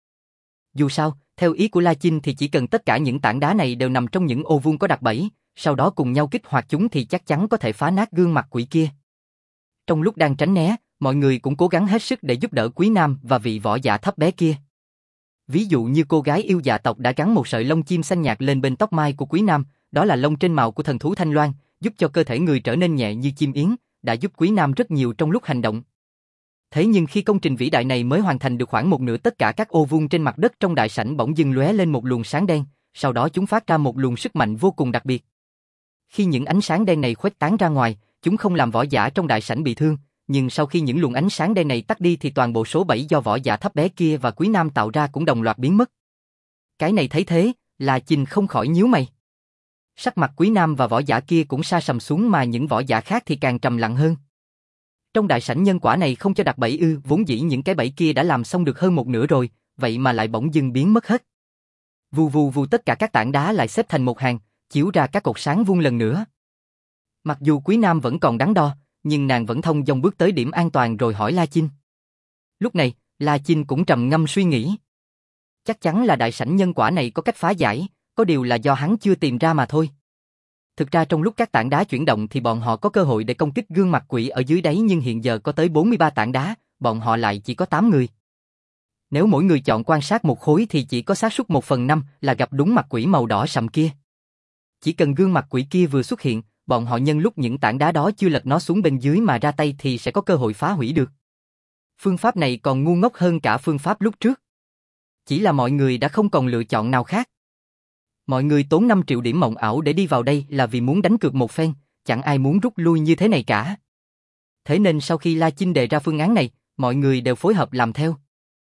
Dù sao, theo ý của La Chinh thì chỉ cần tất cả những tảng đá này đều nằm trong những ô vuông có đặt bẫy, sau đó cùng nhau kích hoạt chúng thì chắc chắn có thể phá nát gương mặt quỷ kia. Trong lúc đang tránh né, mọi người cũng cố gắng hết sức để giúp đỡ Quý Nam và vị võ giả thấp bé kia. Ví dụ như cô gái yêu dạ tộc đã gắn một sợi lông chim xanh nhạt lên bên tóc mai của Quý Nam, đó là lông trên màu của thần thú Thanh Loan, giúp cho cơ thể người trở nên nhẹ như chim yến, đã giúp Quý Nam rất nhiều trong lúc hành động. Thế nhưng khi công trình vĩ đại này mới hoàn thành được khoảng một nửa, tất cả các ô vuông trên mặt đất trong đại sảnh bỗng dưng lóe lên một luồng sáng đen, sau đó chúng phát ra một luồng sức mạnh vô cùng đặc biệt. Khi những ánh sáng đen này khuếch tán ra ngoài, chúng không làm võ giả trong đại sảnh bị thương, nhưng sau khi những luồng ánh sáng đen này tắt đi thì toàn bộ số bẫy do võ giả thấp bé kia và Quý Nam tạo ra cũng đồng loạt biến mất. Cái này thấy thế, La Chinh không khỏi nhíu mày. Sắc mặt Quý Nam và võ giả kia cũng sa sầm xuống, mà những võ giả khác thì càng trầm lặng hơn. Trong đại sảnh nhân quả này không cho đặt bẫy ư? Vốn dĩ những cái bẫy kia đã làm xong được hơn một nửa rồi, vậy mà lại bỗng dưng biến mất hết. Vù vù vù, tất cả các tảng đá lại xếp thành một hàng, chiếu ra các cột sáng vuông lần nữa. Mặc dù Quý Nam vẫn còn đắn đo, nhưng nàng vẫn thông dong bước tới điểm an toàn rồi hỏi La Chinh. Lúc này, La Chinh cũng trầm ngâm suy nghĩ. Chắc chắn là đại sảnh nhân quả này có cách phá giải, có điều là do hắn chưa tìm ra mà thôi. Thực ra trong lúc các tảng đá chuyển động thì bọn họ có cơ hội để công kích gương mặt quỷ ở dưới đáy, nhưng hiện giờ có tới bốn mươi ba tảng đá, bọn họ lại chỉ có tám người. Nếu mỗi người chọn quan sát một khối thì chỉ có xác suất một phần năm là gặp đúng mặt quỷ màu đỏ sậm kia. Chỉ cần gương mặt quỷ kia vừa xuất hiện, bọn họ nhân lúc những tảng đá đó chưa lật nó xuống bên dưới mà ra tay thì sẽ có cơ hội phá hủy được. Phương pháp này còn ngu ngốc hơn cả phương pháp lúc trước. Chỉ là mọi người đã không còn lựa chọn nào khác. Mọi người tốn năm triệu điểm mộng ảo để đi vào đây là vì muốn đánh cược một phen, chẳng ai muốn rút lui như thế này cả. Thế nên sau khi La Chinh đề ra phương án này, mọi người đều phối hợp làm theo.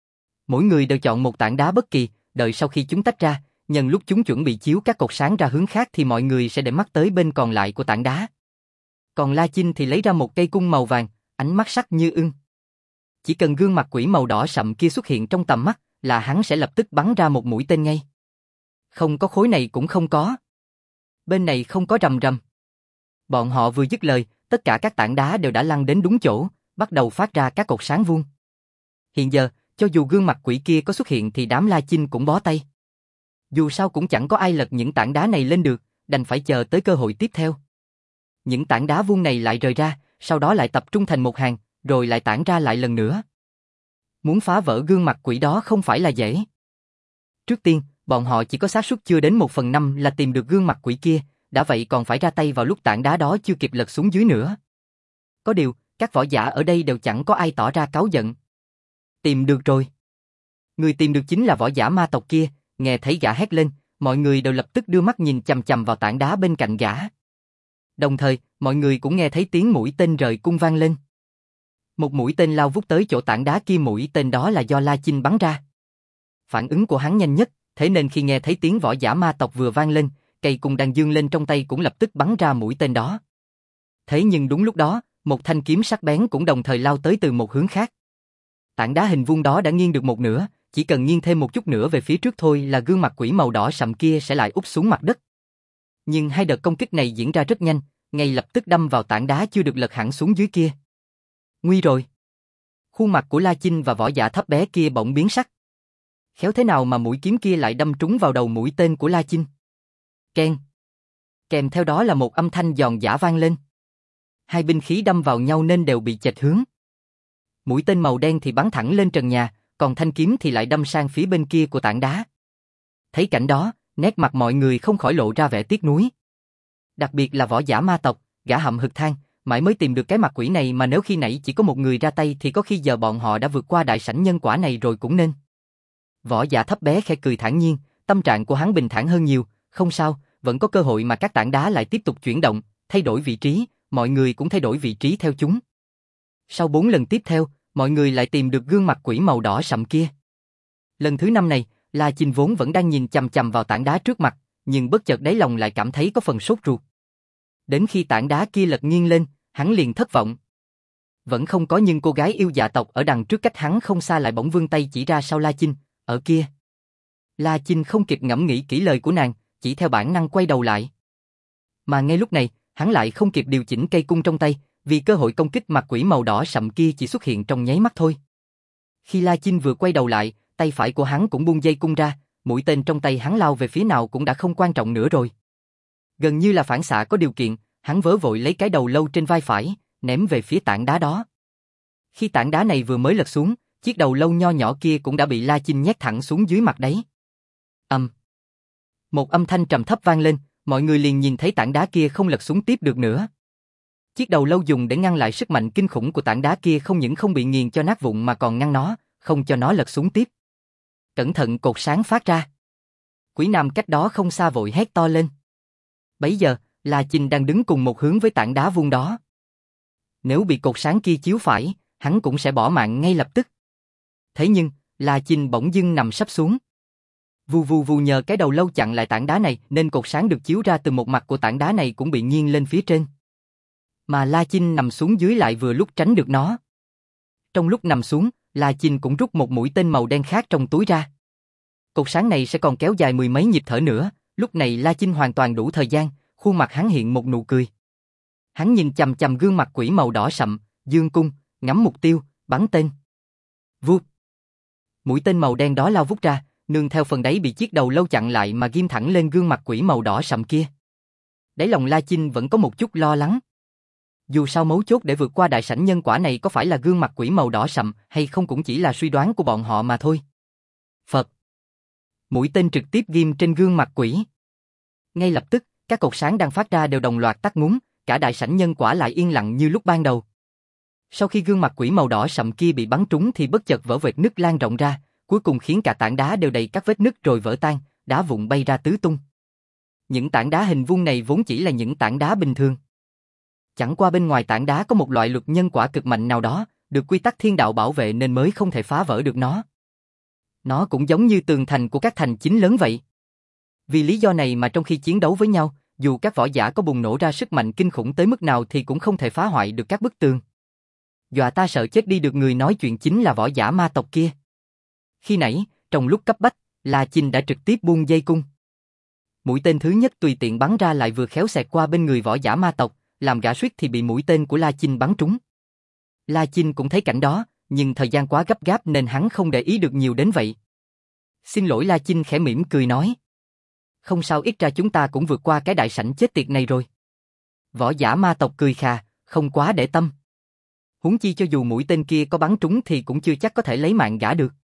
Mỗi người đều chọn một tảng đá bất kỳ, đợi sau khi chúng tách ra, nhân lúc chúng chuẩn bị chiếu các cột sáng ra hướng khác thì mọi người sẽ để mắt tới bên còn lại của tảng đá. Còn La Chinh thì lấy ra một cây cung màu vàng, ánh mắt sắc như ưng. Chỉ cần gương mặt quỷ màu đỏ sậm kia xuất hiện trong tầm mắt, là hắn sẽ lập tức bắn ra một mũi tên ngay. Không có khối này cũng không có. Bên này không có rầm rầm. Bọn họ vừa dứt lời, tất cả các tảng đá đều đã lăn đến đúng chỗ, bắt đầu phát ra các cột sáng vuông. Hiện giờ, cho dù gương mặt quỷ kia có xuất hiện thì đám La Chinh cũng bó tay. Dù sao cũng chẳng có ai lật những tảng đá này lên được, đành phải chờ tới cơ hội tiếp theo. Những tảng đá vuông này lại rời ra, sau đó lại tập trung thành một hàng, rồi lại tản ra lại lần nữa. Muốn phá vỡ gương mặt quỷ đó không phải là dễ. Trước tiên, bọn họ chỉ có xác suất chưa đến một phần năm là tìm được gương mặt quỷ kia, đã vậy còn phải ra tay vào lúc tảng đá đó chưa kịp lật xuống dưới nữa. Có điều, các võ giả ở đây đều chẳng có ai tỏ ra cáu giận. Tìm được rồi. Người tìm được chính là võ giả ma tộc kia, nghe thấy gã hét lên, mọi người đều lập tức đưa mắt nhìn chằm chằm vào tảng đá bên cạnh gã. Đồng thời, mọi người cũng nghe thấy tiếng mũi tên rời cung vang lên. Một mũi tên lao vút tới chỗ tảng đá kia, mũi tên đó là do La Chinh bắn ra. Phản ứng của hắn nhanh nhất, thế nên khi nghe thấy tiếng võ giả ma tộc vừa vang lên, cây cung đang dương lên trong tay cũng lập tức bắn ra mũi tên đó. Thế nhưng đúng lúc đó, một thanh kiếm sắc bén cũng đồng thời lao tới từ một hướng khác. Tảng đá hình vuông đó đã nghiêng được một nửa, chỉ cần nghiêng thêm một chút nữa về phía trước thôi là gương mặt quỷ màu đỏ sậm kia sẽ lại úp xuống mặt đất. Nhưng hai đợt công kích này diễn ra rất nhanh, ngay lập tức đâm vào tảng đá chưa được lật hẳn xuống dưới kia. Nguy rồi. Khuôn mặt của La Chinh và võ giả thấp bé kia bỗng biến sắc. Khéo thế nào mà mũi kiếm kia lại đâm trúng vào đầu mũi tên của La Chinh. Keng. Kèm theo đó là một âm thanh giòn giã vang lên. Hai binh khí đâm vào nhau nên đều bị chệch hướng. Mũi tên màu đen thì bắn thẳng lên trần nhà, còn thanh kiếm thì lại đâm sang phía bên kia của tảng đá. Thấy cảnh đó, nét mặt mọi người không khỏi lộ ra vẻ tiếc nuối. Đặc biệt là võ giả ma tộc, gã hậm hực than, mãi mới tìm được cái mặt quỷ này mà nếu khi nãy chỉ có một người ra tay thì có khi giờ bọn họ đã vượt qua đại sảnh nhân quả này rồi cũng nên. Võ giả thấp bé khẽ cười thản nhiên, tâm trạng của hắn bình thản hơn nhiều, không sao, vẫn có cơ hội mà các tảng đá lại tiếp tục chuyển động, thay đổi vị trí, mọi người cũng thay đổi vị trí theo chúng. Sau bốn lần tiếp theo, mọi người lại tìm được gương mặt quỷ màu đỏ sậm kia. Lần thứ năm này, La Chinh vốn vẫn đang nhìn chằm chằm vào tảng đá trước mặt, nhưng bất chợt đáy lòng lại cảm thấy có phần sốt ruột. Đến khi tảng đá kia lật nghiêng lên, hắn liền thất vọng. Vẫn không có, nhưng cô gái yêu dạ tộc ở đằng trước cách hắn không xa lại bỗng vươn tay chỉ ra sau La Chinh, ở kia. La Chinh không kịp ngẫm nghĩ kỹ lời của nàng, chỉ theo bản năng quay đầu lại. Mà ngay lúc này, hắn lại không kịp điều chỉnh cây cung trong tay, vì cơ hội công kích mặt quỷ màu đỏ sậm kia chỉ xuất hiện trong nháy mắt thôi. Khi La Chinh vừa quay đầu lại, tay phải của hắn cũng buông dây cung ra, mũi tên trong tay hắn lao về phía nào cũng đã không quan trọng nữa rồi. Gần như là phản xạ có điều kiện, hắn vớ vội lấy cái đầu lâu trên vai phải, ném về phía tảng đá đó. Khi tảng đá này vừa mới lật xuống, chiếc đầu lâu nho nhỏ kia cũng đã bị La Chinh nhét thẳng xuống dưới mặt đáy. Âm. Um. Một âm thanh trầm thấp vang lên, mọi người liền nhìn thấy tảng đá kia không lật xuống tiếp được nữa. Chiếc đầu lâu dùng để ngăn lại sức mạnh kinh khủng của tảng đá kia không những không bị nghiền cho nát vụn mà còn ngăn nó, không cho nó lật xuống tiếp. Cẩn thận, cột sáng phát ra. Quỷ Nam cách đó không xa vội hét to lên. Bấy giờ, La Chinh đang đứng cùng một hướng với tảng đá vuông đó. Nếu bị cột sáng kia chiếu phải, hắn cũng sẽ bỏ mạng ngay lập tức. Thế nhưng, La Chinh bỗng dưng nằm sấp xuống. Vù vù vù, nhờ cái đầu lâu chặn lại tảng đá này nên cột sáng được chiếu ra từ một mặt của tảng đá này cũng bị nghiêng lên phía trên. Mà La Chinh nằm xuống dưới lại vừa lúc tránh được nó. Trong lúc nằm xuống, La Chinh cũng rút một mũi tên màu đen khác trong túi ra. Cột sáng này sẽ còn kéo dài mười mấy nhịp thở nữa, lúc này La Chinh hoàn toàn đủ thời gian, khuôn mặt hắn hiện một nụ cười. Hắn nhìn chằm chằm gương mặt quỷ màu đỏ sậm, dương cung, ngắm mục tiêu, bắn tên. Vút. Mũi tên màu đen đó lao vút ra, nương theo phần đáy bị chiếc đầu lâu chặn lại mà ghim thẳng lên gương mặt quỷ màu đỏ sậm kia. Đáy lòng La Chinh vẫn có một chút lo lắng. Dù sao mấu chốt để vượt qua đại sảnh nhân quả này có phải là gương mặt quỷ màu đỏ sậm hay không cũng chỉ là suy đoán của bọn họ mà thôi. Phật. Mũi tên trực tiếp ghim trên gương mặt quỷ. Ngay lập tức, các cột sáng đang phát ra đều đồng loạt tắt ngúm, cả đại sảnh nhân quả lại yên lặng như lúc ban đầu. Sau khi gương mặt quỷ màu đỏ sậm kia bị bắn trúng thì bất chợt vỡ vệt nứt lan rộng ra, cuối cùng khiến cả tảng đá đều đầy các vết nứt rồi vỡ tan, đá vụn bay ra tứ tung. Những tảng đá hình vuông này vốn chỉ là những tảng đá bình thường. Chẳng qua bên ngoài tảng đá có một loại luật nhân quả cực mạnh nào đó, được quy tắc thiên đạo bảo vệ nên mới không thể phá vỡ được nó. Nó cũng giống như tường thành của các thành chính lớn vậy. Vì lý do này mà trong khi chiến đấu với nhau, dù các võ giả có bùng nổ ra sức mạnh kinh khủng tới mức nào thì cũng không thể phá hoại được các bức tường. Dọa ta sợ chết đi được người nói chuyện chính là võ giả ma tộc kia. Khi nãy, trong lúc cấp bách, La Chinh đã trực tiếp buông dây cung. Mũi tên thứ nhất tùy tiện bắn ra lại vừa khéo xẹt qua bên người võ giả ma tộc, làm gã suýt thì bị mũi tên của La Chinh bắn trúng. La Chinh cũng thấy cảnh đó, nhưng thời gian quá gấp gáp nên hắn không để ý được nhiều đến vậy. Xin lỗi, La Chinh khẽ mỉm cười nói. Không sao, ít ra chúng ta cũng vượt qua cái đại sảnh chết tiệt này rồi. Võ giả ma tộc cười khà, không quá để tâm. Huống chi cho dù mũi tên kia có bắn trúng thì cũng chưa chắc có thể lấy mạng gã được.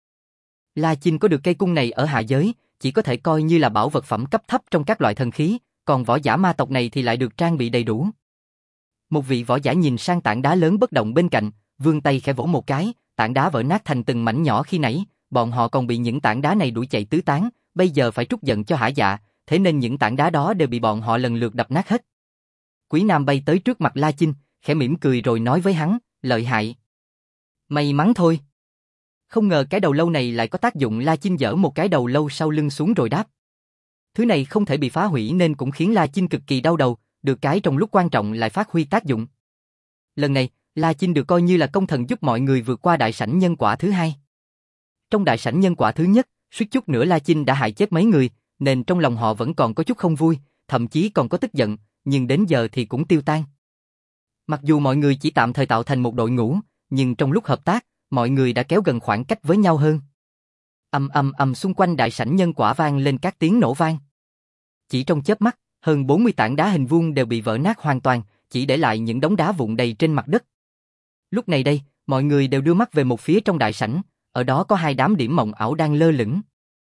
La Chinh có được cây cung này ở hạ giới, chỉ có thể coi như là bảo vật phẩm cấp thấp trong các loại thần khí, còn võ giả ma tộc này thì lại được trang bị đầy đủ. Một vị võ giả nhìn sang tảng đá lớn bất động bên cạnh, vươn tay khẽ vỗ một cái, tảng đá vỡ nát thành từng mảnh nhỏ. Khi nãy, bọn họ còn bị những tảng đá này đuổi chạy tứ tán, bây giờ phải trút giận cho hả dạ, thế nên những tảng đá đó đều bị bọn họ lần lượt đập nát hết. Quý Nam bay tới trước mặt La Chinh, khẽ mỉm cười rồi nói với hắn, lợi hại. May mắn thôi. Không ngờ cái đầu lâu này lại có tác dụng. La Chinh giở một cái đầu lâu sau lưng xuống rồi đáp. Thứ này không thể bị phá hủy nên cũng khiến La Chinh cực kỳ đau đầu, được cái trong lúc quan trọng lại phát huy tác dụng. Lần này, La Chinh được coi như là công thần giúp mọi người vượt qua đại sảnh nhân quả thứ hai. Trong đại sảnh nhân quả thứ nhất, suýt chút nữa La Chinh đã hại chết mấy người, nên trong lòng họ vẫn còn có chút không vui, thậm chí còn có tức giận, nhưng đến giờ thì cũng tiêu tan. Mặc dù mọi người chỉ tạm thời tạo thành một đội ngũ, nhưng trong lúc hợp tác, mọi người đã kéo gần khoảng cách với nhau hơn. Ầm ầm ầm, xung quanh đại sảnh nhân quả vang lên các tiếng nổ vang. Chỉ trong chớp mắt, hơn bốn mươi tảng đá hình vuông đều bị vỡ nát hoàn toàn, chỉ để lại những đống đá vụn đầy trên mặt đất. Lúc này đây, mọi người đều đưa mắt về một phía trong đại sảnh, ở đó có hai đám điểm mộng ảo đang lơ lửng.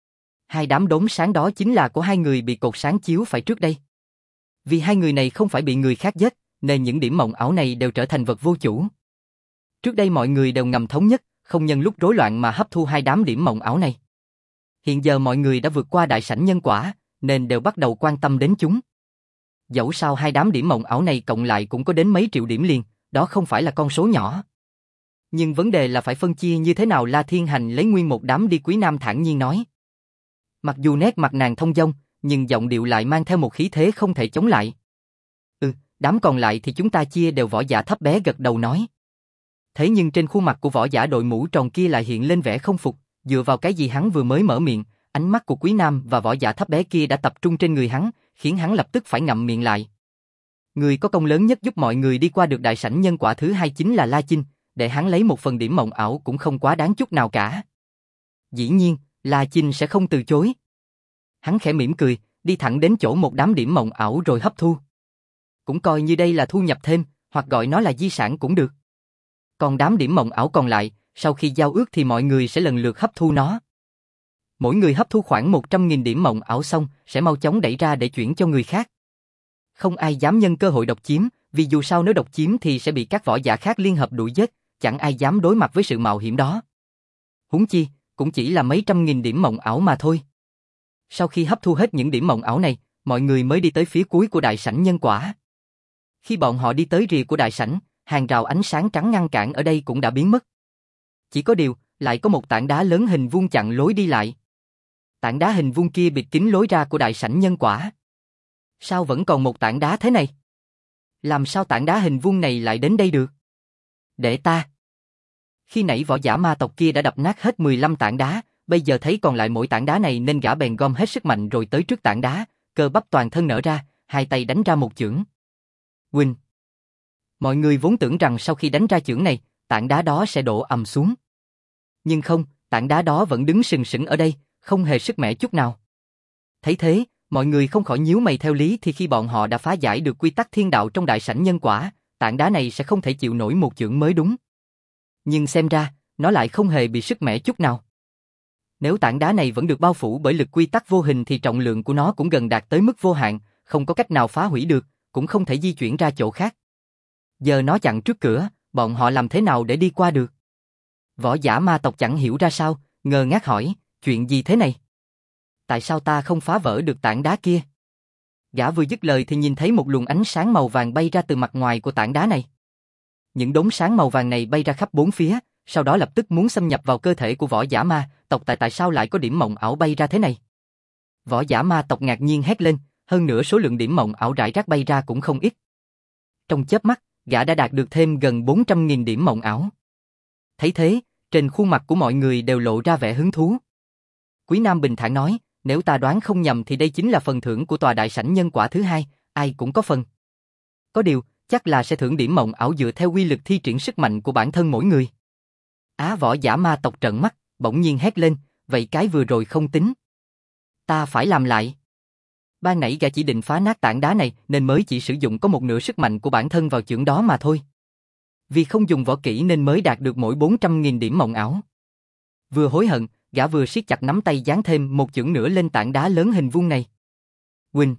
Hai đám đốm sáng đó chính là của hai người bị cột sáng chiếu phải trước đây. Vì hai người này không phải bị người khác giết, nên những điểm mộng ảo này đều trở thành vật vô chủ. Trước đây mọi người đều ngầm thống nhất, không nhân lúc rối loạn mà hấp thu hai đám điểm mộng ảo này. Hiện giờ mọi người đã vượt qua đại sảnh nhân quả, nên đều bắt đầu quan tâm đến chúng. Dẫu sao hai đám điểm mộng ảo này cộng lại cũng có đến mấy triệu điểm liền, đó không phải là con số nhỏ. Nhưng vấn đề là phải phân chia như thế nào. La Thiên Hành lấy nguyên một đám đi. Quý Nam thản nhiên nói. Mặc dù nét mặt nàng thông dong, nhưng giọng điệu lại mang theo một khí thế không thể chống lại. Ừ, đám còn lại thì chúng ta chia đều. Võ giả thấp bé gật đầu nói. Thế nhưng trên khuôn mặt của võ giả đội mũ tròn kia lại hiện lên vẻ không phục, dựa vào cái gì hắn vừa mới mở miệng, ánh mắt của Quý Nam và võ giả thấp bé kia đã tập trung trên người hắn, khiến hắn lập tức phải ngậm miệng lại. Người có công lớn nhất giúp mọi người đi qua được đại sảnh nhân quả thứ hai chính là La Chinh, để hắn lấy một phần điểm mộng ảo cũng không quá đáng chút nào cả. Dĩ nhiên, La Chinh sẽ không từ chối. Hắn khẽ mỉm cười, đi thẳng đến chỗ một đám điểm mộng ảo rồi hấp thu. Cũng coi như đây là thu nhập thêm, hoặc gọi nó là di sản cũng được. Còn đám điểm mộng ảo còn lại, sau khi giao ước thì mọi người sẽ lần lượt hấp thu nó. Mỗi người hấp thu khoảng một trăm nghìn điểm mộng ảo xong, sẽ mau chóng đẩy ra để chuyển cho người khác. Không ai dám nhân cơ hội độc chiếm, vì dù sao nếu độc chiếm thì sẽ bị các võ giả khác liên hợp đuổi giết, chẳng ai dám đối mặt với sự mạo hiểm đó. Huống chi, cũng chỉ là mấy trăm nghìn điểm mộng ảo mà thôi. Sau khi hấp thu hết những điểm mộng ảo này, mọi người mới đi tới phía cuối của đại sảnh nhân quả. Khi bọn họ đi tới rìa của đại sảnh, hàng rào ánh sáng trắng ngăn cản ở đây cũng đã biến mất. Chỉ có điều, lại có một tảng đá lớn hình vuông chặn lối đi lại. Tảng đá hình vuông kia bịt kín lối ra của đại sảnh nhân quả. Sao vẫn còn một tảng đá thế này? Làm sao tảng đá hình vuông này lại đến đây được? Để ta. Khi nãy võ giả ma tộc kia đã đập nát hết mười lăm tảng đá, bây giờ thấy còn lại mỗi tảng đá này nên gã bèn gom hết sức mạnh rồi tới trước tảng đá, cơ bắp toàn thân nở ra, hai tay đánh ra một chưởng. Huỳnh. Mọi người vốn tưởng rằng sau khi đánh ra chưởng này, tảng đá đó sẽ đổ ầm xuống. Nhưng không, tảng đá đó vẫn đứng sừng sững ở đây, không hề sức mẻ chút nào. Thấy thế, mọi người không khỏi nhíu mày theo lý thì khi bọn họ đã phá giải được quy tắc thiên đạo trong đại sảnh nhân quả, tảng đá này sẽ không thể chịu nổi một chưởng mới đúng. Nhưng xem ra, nó lại không hề bị sức mẻ chút nào. Nếu tảng đá này vẫn được bao phủ bởi lực quy tắc vô hình thì trọng lượng của nó cũng gần đạt tới mức vô hạn, không có cách nào phá hủy được, cũng không thể di chuyển ra chỗ khác. Giờ nó chặn trước cửa, bọn họ làm thế nào để đi qua được? Võ giả ma tộc chẳng hiểu ra sao, ngơ ngác hỏi, chuyện gì thế này? Tại sao ta không phá vỡ được tảng đá kia? Gã vừa dứt lời thì nhìn thấy một luồng ánh sáng màu vàng bay ra từ mặt ngoài của tảng đá này. Những đốm sáng màu vàng này bay ra khắp bốn phía, sau đó lập tức muốn xâm nhập vào cơ thể của võ giả ma tộc. Tại tại sao lại có điểm mộng ảo bay ra thế này? Võ giả ma tộc ngạc nhiên hét lên, hơn nữa số lượng điểm mộng ảo rải rác bay ra cũng không ít. Trong chớp mắt, gã đã đạt được thêm gần bốn trăm nghìn điểm mộng ảo. Thấy thế, trên khuôn mặt của mọi người đều lộ ra vẻ hứng thú. Quý Nam bình thản nói, nếu ta đoán không nhầm thì đây chính là phần thưởng của tòa đại sảnh nhân quả thứ hai, ai cũng có phần. Có điều, chắc là sẽ thưởng điểm mộng ảo dựa theo quy lực thi triển sức mạnh của bản thân mỗi người. Á võ giả ma tộc trợn mắt, bỗng nhiên hét lên, vậy cái vừa rồi không tính. Ta phải làm lại. Ban nãy gã chỉ định phá nát tảng đá này nên mới chỉ sử dụng có một nửa sức mạnh của bản thân vào chưởng đó mà thôi. Vì không dùng võ kỹ nên mới đạt được mỗi bốn trăm nghìn điểm mộng ảo. Vừa hối hận, gã vừa siết chặt nắm tay giáng thêm một chưởng nữa lên tảng đá lớn hình vuông này. Huỳnh.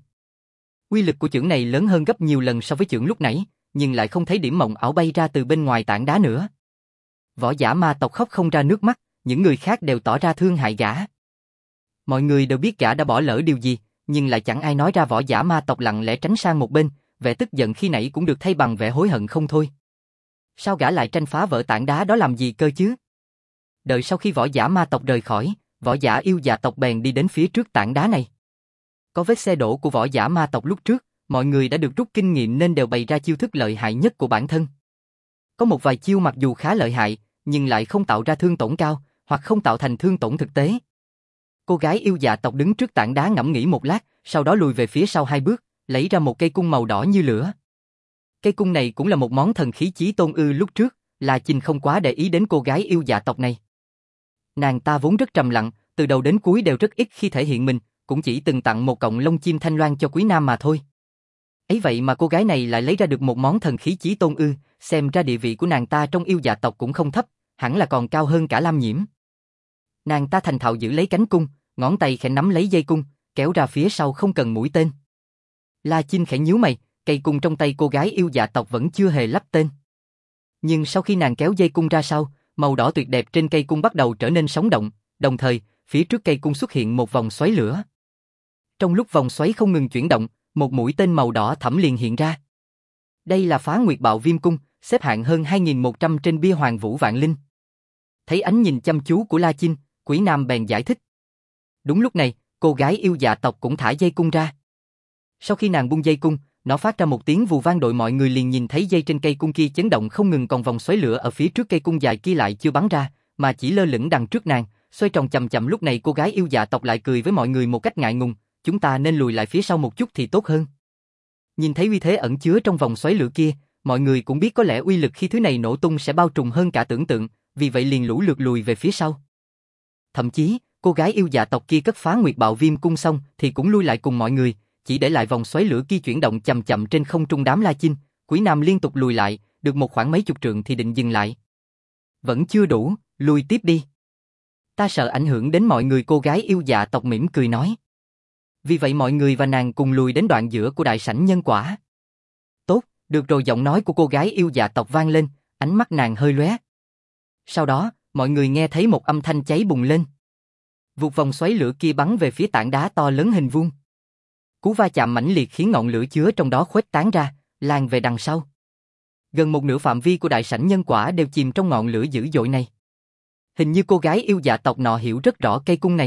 Uy lực của chưởng này lớn hơn gấp nhiều lần so với chưởng lúc nãy, nhưng lại không thấy điểm mộng ảo bay ra từ bên ngoài tảng đá nữa. Võ giả ma tộc khóc không ra nước mắt, những người khác đều tỏ ra thương hại gã. Mọi người đều biết gã đã bỏ lỡ điều gì, nhưng lại chẳng ai nói ra. Võ giả ma tộc lặng lẽ tránh sang một bên, vẻ tức giận khi nãy cũng được thay bằng vẻ hối hận không thôi. Sao gã lại tranh phá vỡ tảng đá đó làm gì cơ chứ? Đợi sau khi võ giả ma tộc rời khỏi, võ giả yêu dạ tộc bèn đi đến phía trước tảng đá này. Có vết xe đổ của võ giả ma tộc lúc trước, mọi người đã được rút kinh nghiệm nên đều bày ra chiêu thức lợi hại nhất của bản thân. Có một vài chiêu mặc dù khá lợi hại, nhưng lại không tạo ra thương tổn cao, hoặc không tạo thành thương tổn thực tế. Cô gái yêu dạ tộc đứng trước tảng đá ngẫm nghĩ một lát, sau đó lùi về phía sau hai bước, lấy ra một cây cung màu đỏ như lửa. Cây cung này cũng là một món thần khí chí tôn ư. Lúc trước, La Chinh không quá để ý đến cô gái yêu dạ tộc này. Nàng ta vốn rất trầm lặng, từ đầu đến cuối đều rất ít khi thể hiện mình, cũng chỉ từng tặng một cọng lông chim thanh loan cho Quý Nam mà thôi. Ấy vậy mà cô gái này lại lấy ra được một món thần khí chí tôn ư, xem ra địa vị của nàng ta trong yêu dạ tộc cũng không thấp, hẳn là còn cao hơn cả Lam Nhiễm. Nàng ta thành thạo giữ lấy cánh cung, ngón tay khẽ nắm lấy dây cung, kéo ra phía sau không cần mũi tên. La Chinh khẽ nhíu mày, cây cung trong tay cô gái yêu dạ tộc vẫn chưa hề lắp tên. Nhưng sau khi nàng kéo dây cung ra sau, màu đỏ tuyệt đẹp trên cây cung bắt đầu trở nên sống động, đồng thời, phía trước cây cung xuất hiện một vòng xoáy lửa. Trong lúc vòng xoáy không ngừng chuyển động, một mũi tên màu đỏ thẫm liền hiện ra. Đây là Phá Nguyệt Bạo Viêm Cung, xếp hạng hơn hai nghìn một trăm trên bia Hoàng Vũ Vạn Linh. Thấy ánh nhìn chăm chú của La Chinh, Quý Nam bèn giải thích. Đúng lúc này, cô gái yêu dạ tộc cũng thả dây cung ra. Sau khi nàng bung dây cung, nó phát ra một tiếng vù vang, đội mọi người liền nhìn thấy dây trên cây cung kia chấn động không ngừng, còn vòng xoáy lửa ở phía trước cây cung dài kia lại chưa bắn ra, mà chỉ lơ lửng đằng trước nàng, xoay tròn chậm chậm. Lúc này cô gái yêu dạ tộc lại cười với mọi người một cách ngại ngùng, chúng ta nên lùi lại phía sau một chút thì tốt hơn. Nhìn thấy uy thế ẩn chứa trong vòng xoáy lửa kia, mọi người cũng biết có lẽ uy lực khi thứ này nổ tung sẽ bao trùm hơn cả tưởng tượng, vì vậy liền lũ lượt lùi về phía sau. Thậm chí, cô gái yêu dạ tộc kia cất Phá Nguyệt Bạo Viêm Cung xong thì cũng lui lại cùng mọi người, chỉ để lại vòng xoáy lửa kia chuyển động chậm chậm trên không trung. Đám La Chinh, Quý Nam liên tục lùi lại, được một khoảng mấy chục trượng thì định dừng lại. Vẫn chưa đủ, lùi tiếp đi. Ta sợ ảnh hưởng đến mọi người, cô gái yêu dạ tộc mỉm cười nói. Vì vậy mọi người và nàng cùng lùi đến đoạn giữa của đại sảnh nhân quả. Tốt, được rồi. Giọng nói của cô gái yêu dạ tộc vang lên, ánh mắt nàng hơi lóe. Sau đó, mọi người nghe thấy một âm thanh cháy bùng lên. Vụt vòng xoáy lửa kia bắn về phía tảng đá to lớn hình vuông. Cú va chạm mãnh liệt khiến ngọn lửa chứa trong đó khuếch tán ra, lan về đằng sau. Gần một nửa phạm vi của đại sảnh nhân quả đều chìm trong ngọn lửa dữ dội này. Hình như cô gái yêu dạ tộc nọ hiểu rất rõ cây cung này.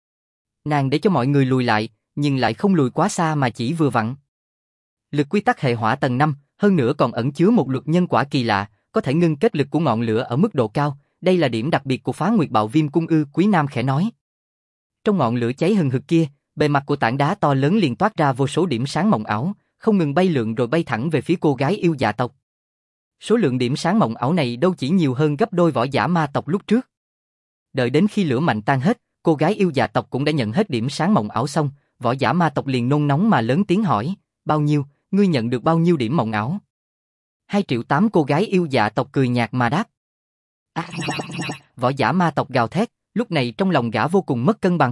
Nàng để cho mọi người lùi lại, nhưng lại không lùi quá xa mà chỉ vừa vặn. Lực quy tắc hệ hỏa tầng năm, hơn nữa còn ẩn chứa một luật nhân quả kỳ lạ, có thể ngưng kết lực của ngọn lửa ở mức độ cao, đây là điểm đặc biệt của Phá Nguyệt Bạo Viêm Cung ư? Quý Nam khẽ nói. Trong ngọn lửa cháy hừng hực kia, bề mặt của tảng đá to lớn liền toát ra vô số điểm sáng mộng ảo, không ngừng bay lượn rồi bay thẳng về phía cô gái yêu dạ tộc. Số lượng điểm sáng mộng ảo này đâu chỉ nhiều hơn gấp đôi võ giả ma tộc lúc trước. Đợi đến khi lửa mạnh tan hết, cô gái yêu dạ tộc cũng đã nhận hết điểm sáng mộng ảo xong, võ giả ma tộc liền nôn nóng mà lớn tiếng hỏi, bao nhiêu, ngươi nhận được bao nhiêu điểm mộng ảo? Hai triệu tám cô gái yêu dạ tộc cười nhạt mà đáp. À, võ giả ma tộc gào thét, lúc này trong lòng gã vô cùng mất cân bằng.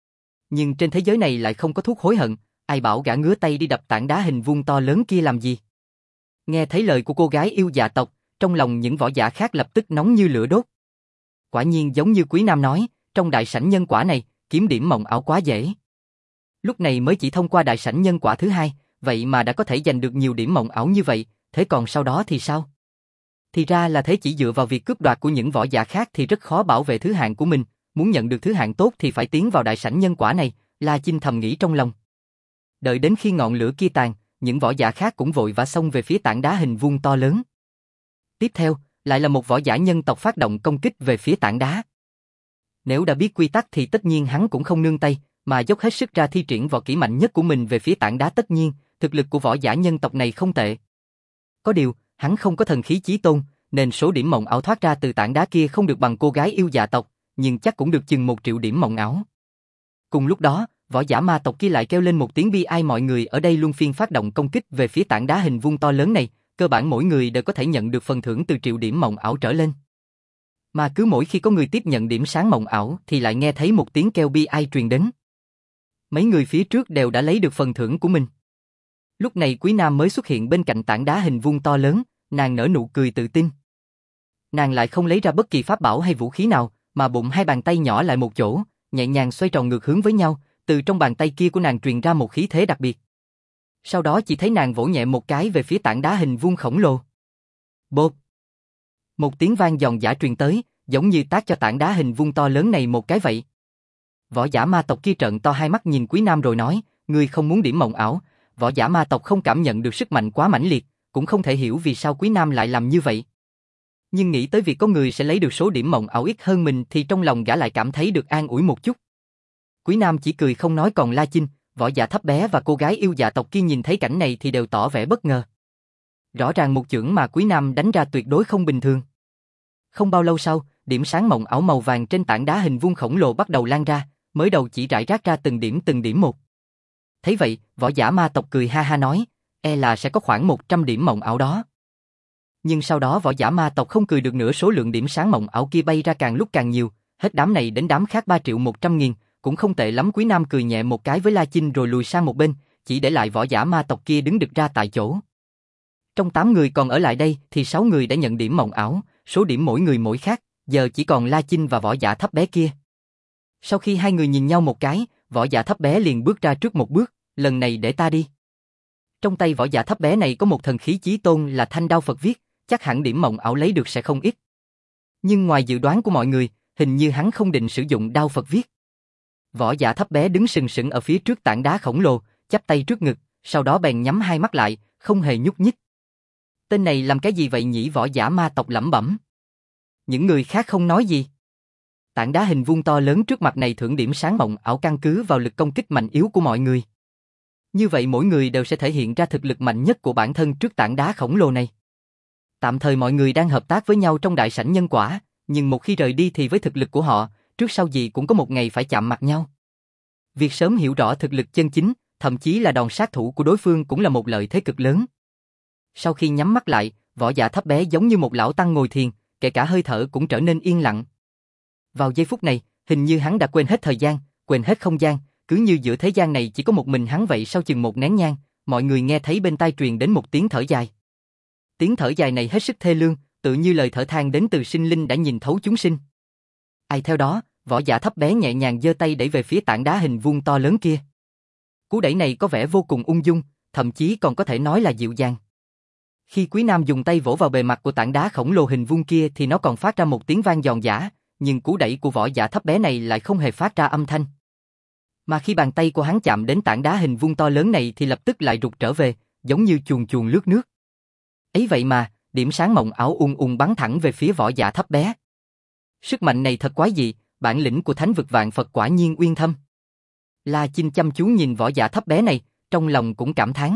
Nhưng trên thế giới này lại không có thuốc hối hận, ai bảo gã ngứa tay đi đập tảng đá hình vuông to lớn kia làm gì? Nghe thấy lời của cô gái yêu dạ tộc, trong lòng những võ giả khác lập tức nóng như lửa đốt. Quả nhiên giống như Quý Nam nói, trong đại sảnh nhân quả này, kiếm điểm mộng ảo quá dễ. Lúc này mới chỉ thông qua đại sảnh nhân quả thứ hai, vậy mà đã có thể giành được nhiều điểm mộng ảo như vậy, thế còn sau đó thì sao? Thì ra là thế, chỉ dựa vào việc cướp đoạt của những võ giả khác thì rất khó bảo vệ thứ hạng của mình, muốn nhận được thứ hạng tốt thì phải tiến vào đại sảnh nhân quả này, La Chinh thầm nghĩ trong lòng. Đợi đến khi ngọn lửa kia tàn, những võ giả khác cũng vội vã xông về phía tảng đá hình vuông to lớn. Tiếp theo, lại là một võ giả nhân tộc phát động công kích về phía tảng đá. Nếu đã biết quy tắc thì tất nhiên hắn cũng không nương tay, mà dốc hết sức ra thi triển võ kỹ mạnh nhất của mình về phía tảng đá. Tất nhiên, thực lực của võ giả nhân tộc này không tệ. Có điều, hắn không có thần khí chí tôn, nên số điểm mộng ảo thoát ra từ tảng đá kia không được bằng cô gái yêu dạ tộc, nhưng chắc cũng được chừng một triệu điểm mộng ảo. Cùng lúc đó, võ giả ma tộc kia lại kêu lên một tiếng bi ai, mọi người ở đây luân phiên phát động công kích về phía tảng đá hình vuông to lớn này, cơ bản mỗi người đều có thể nhận được phần thưởng từ triệu điểm mộng ảo trở lên. Mà cứ mỗi khi có người tiếp nhận điểm sáng mộng ảo thì lại nghe thấy một tiếng kêu bi ai truyền đến. Mấy người phía trước đều đã lấy được phần thưởng của mình. Lúc này Quý Nam mới xuất hiện bên cạnh tảng đá hình vuông to lớn, nàng nở nụ cười tự tin. Nàng lại không lấy ra bất kỳ pháp bảo hay vũ khí nào, mà bụng hai bàn tay nhỏ lại một chỗ, nhẹ nhàng xoay tròn ngược hướng với nhau, từ trong bàn tay kia của nàng truyền ra một khí thế đặc biệt. Sau đó chỉ thấy nàng vỗ nhẹ một cái về phía tảng đá hình vuông khổng lồ. Bộp! Một tiếng vang giòn giã truyền tới, giống như tát cho tảng đá hình vuông to lớn này một cái vậy. Võ giả ma tộc kia trợn to hai mắt nhìn Quý Nam rồi nói, ngươi không muốn điểm mộng ảo. Võ giả ma tộc không cảm nhận được sức mạnh quá mãnh liệt, cũng không thể hiểu vì sao Quý Nam lại làm như vậy. Nhưng nghĩ tới việc có người sẽ lấy được số điểm mộng ảo ít hơn mình thì trong lòng gã lại cảm thấy được an ủi một chút. Quý Nam chỉ cười không nói, còn La Chinh, võ giả thấp bé và cô gái yêu dạ tộc kia nhìn thấy cảnh này thì đều tỏ vẻ bất ngờ. Rõ ràng một chưởng mà Quý Nam đánh ra tuyệt đối không bình thường. Không bao lâu sau, điểm sáng mộng ảo màu vàng trên tảng đá hình vuông khổng lồ bắt đầu lan ra, mới đầu chỉ rải rác ra từng điểm từng điểm một. Thấy vậy, võ giả ma tộc cười ha ha nói, e là sẽ có khoảng một trăm điểm mộng ảo đó. Nhưng sau đó võ giả ma tộc không cười được nữa, số lượng điểm sáng mộng ảo kia bay ra càng lúc càng nhiều, hết đám này đến đám khác ba triệu một trăm nghìn, cũng không tệ lắm. Quý Nam cười nhẹ một cái với La Chinh rồi lùi sang một bên, chỉ để lại võ giả ma tộc kia đứng đực ra tại chỗ. Trong tám người còn ở lại đây thì sáu người đã nhận điểm mộng ảo, số điểm mỗi người mỗi khác, giờ chỉ còn La Chinh và võ giả thấp bé kia. Sau khi hai người nhìn nhau một cái, võ giả thấp bé liền bước ra trước một bước, lần này để ta đi. Trong tay võ giả thấp bé này có một thần khí chí tôn là thanh đao Phật viết, chắc hẳn điểm mộng ảo lấy được sẽ không ít. Nhưng ngoài dự đoán của mọi người, hình như hắn không định sử dụng đao Phật viết. Võ giả thấp bé đứng sừng sững ở phía trước tảng đá khổng lồ, chắp tay trước ngực, sau đó bèn nhắm hai mắt lại, không hề nhúc nhích. Tên này làm cái gì vậy nhỉ? Võ giả ma tộc lẩm bẩm. Những người khác không nói gì. Tảng đá hình vuông to lớn trước mặt này thưởng điểm sáng mộng ảo căn cứ vào lực công kích mạnh yếu của mọi người. Như vậy mỗi người đều sẽ thể hiện ra thực lực mạnh nhất của bản thân trước tảng đá khổng lồ này. Tạm thời mọi người đang hợp tác với nhau trong đại sảnh nhân quả, nhưng một khi rời đi thì với thực lực của họ, trước sau gì cũng có một ngày phải chạm mặt nhau. Việc sớm hiểu rõ thực lực chân chính, thậm chí là đòn sát thủ của đối phương cũng là một lợi thế cực lớn. Sau khi nhắm mắt lại, võ giả thấp bé giống như một lão tăng ngồi thiền, kể cả hơi thở cũng trở nên yên lặng. Vào giây phút này, hình như hắn đã quên hết thời gian, quên hết không gian, cứ như giữa thế gian này chỉ có một mình hắn vậy. Sau chừng một nén nhang, mọi người nghe thấy bên tai truyền đến một tiếng thở dài. Tiếng thở dài này hết sức thê lương, tự như lời thở than đến từ sinh linh đã nhìn thấu chúng sinh. Ai theo đó, võ giả thấp bé nhẹ nhàng giơ tay đẩy về phía tảng đá hình vuông to lớn kia. Cú đẩy này có vẻ vô cùng ung dung, thậm chí còn có thể nói là dịu dàng. Khi Quý Nam dùng tay vỗ vào bề mặt của tảng đá khổng lồ hình vuông kia thì nó còn phát ra một tiếng vang giòn giã, nhưng cú đẩy của võ giả thấp bé này lại không hề phát ra âm thanh. Mà khi bàn tay của hắn chạm đến tảng đá hình vuông to lớn này thì lập tức lại rụt trở về, giống như chuồn chuồn lướt nước. Ấy vậy mà, điểm sáng mộng ảo ùn ùn bắn thẳng về phía Võ Giả thấp bé. Sức mạnh này thật quái dị, bản lĩnh của thánh vực vạn Phật quả nhiên uyên thâm. La Chinh chăm chú nhìn Võ Giả thấp bé này, trong lòng cũng cảm thán.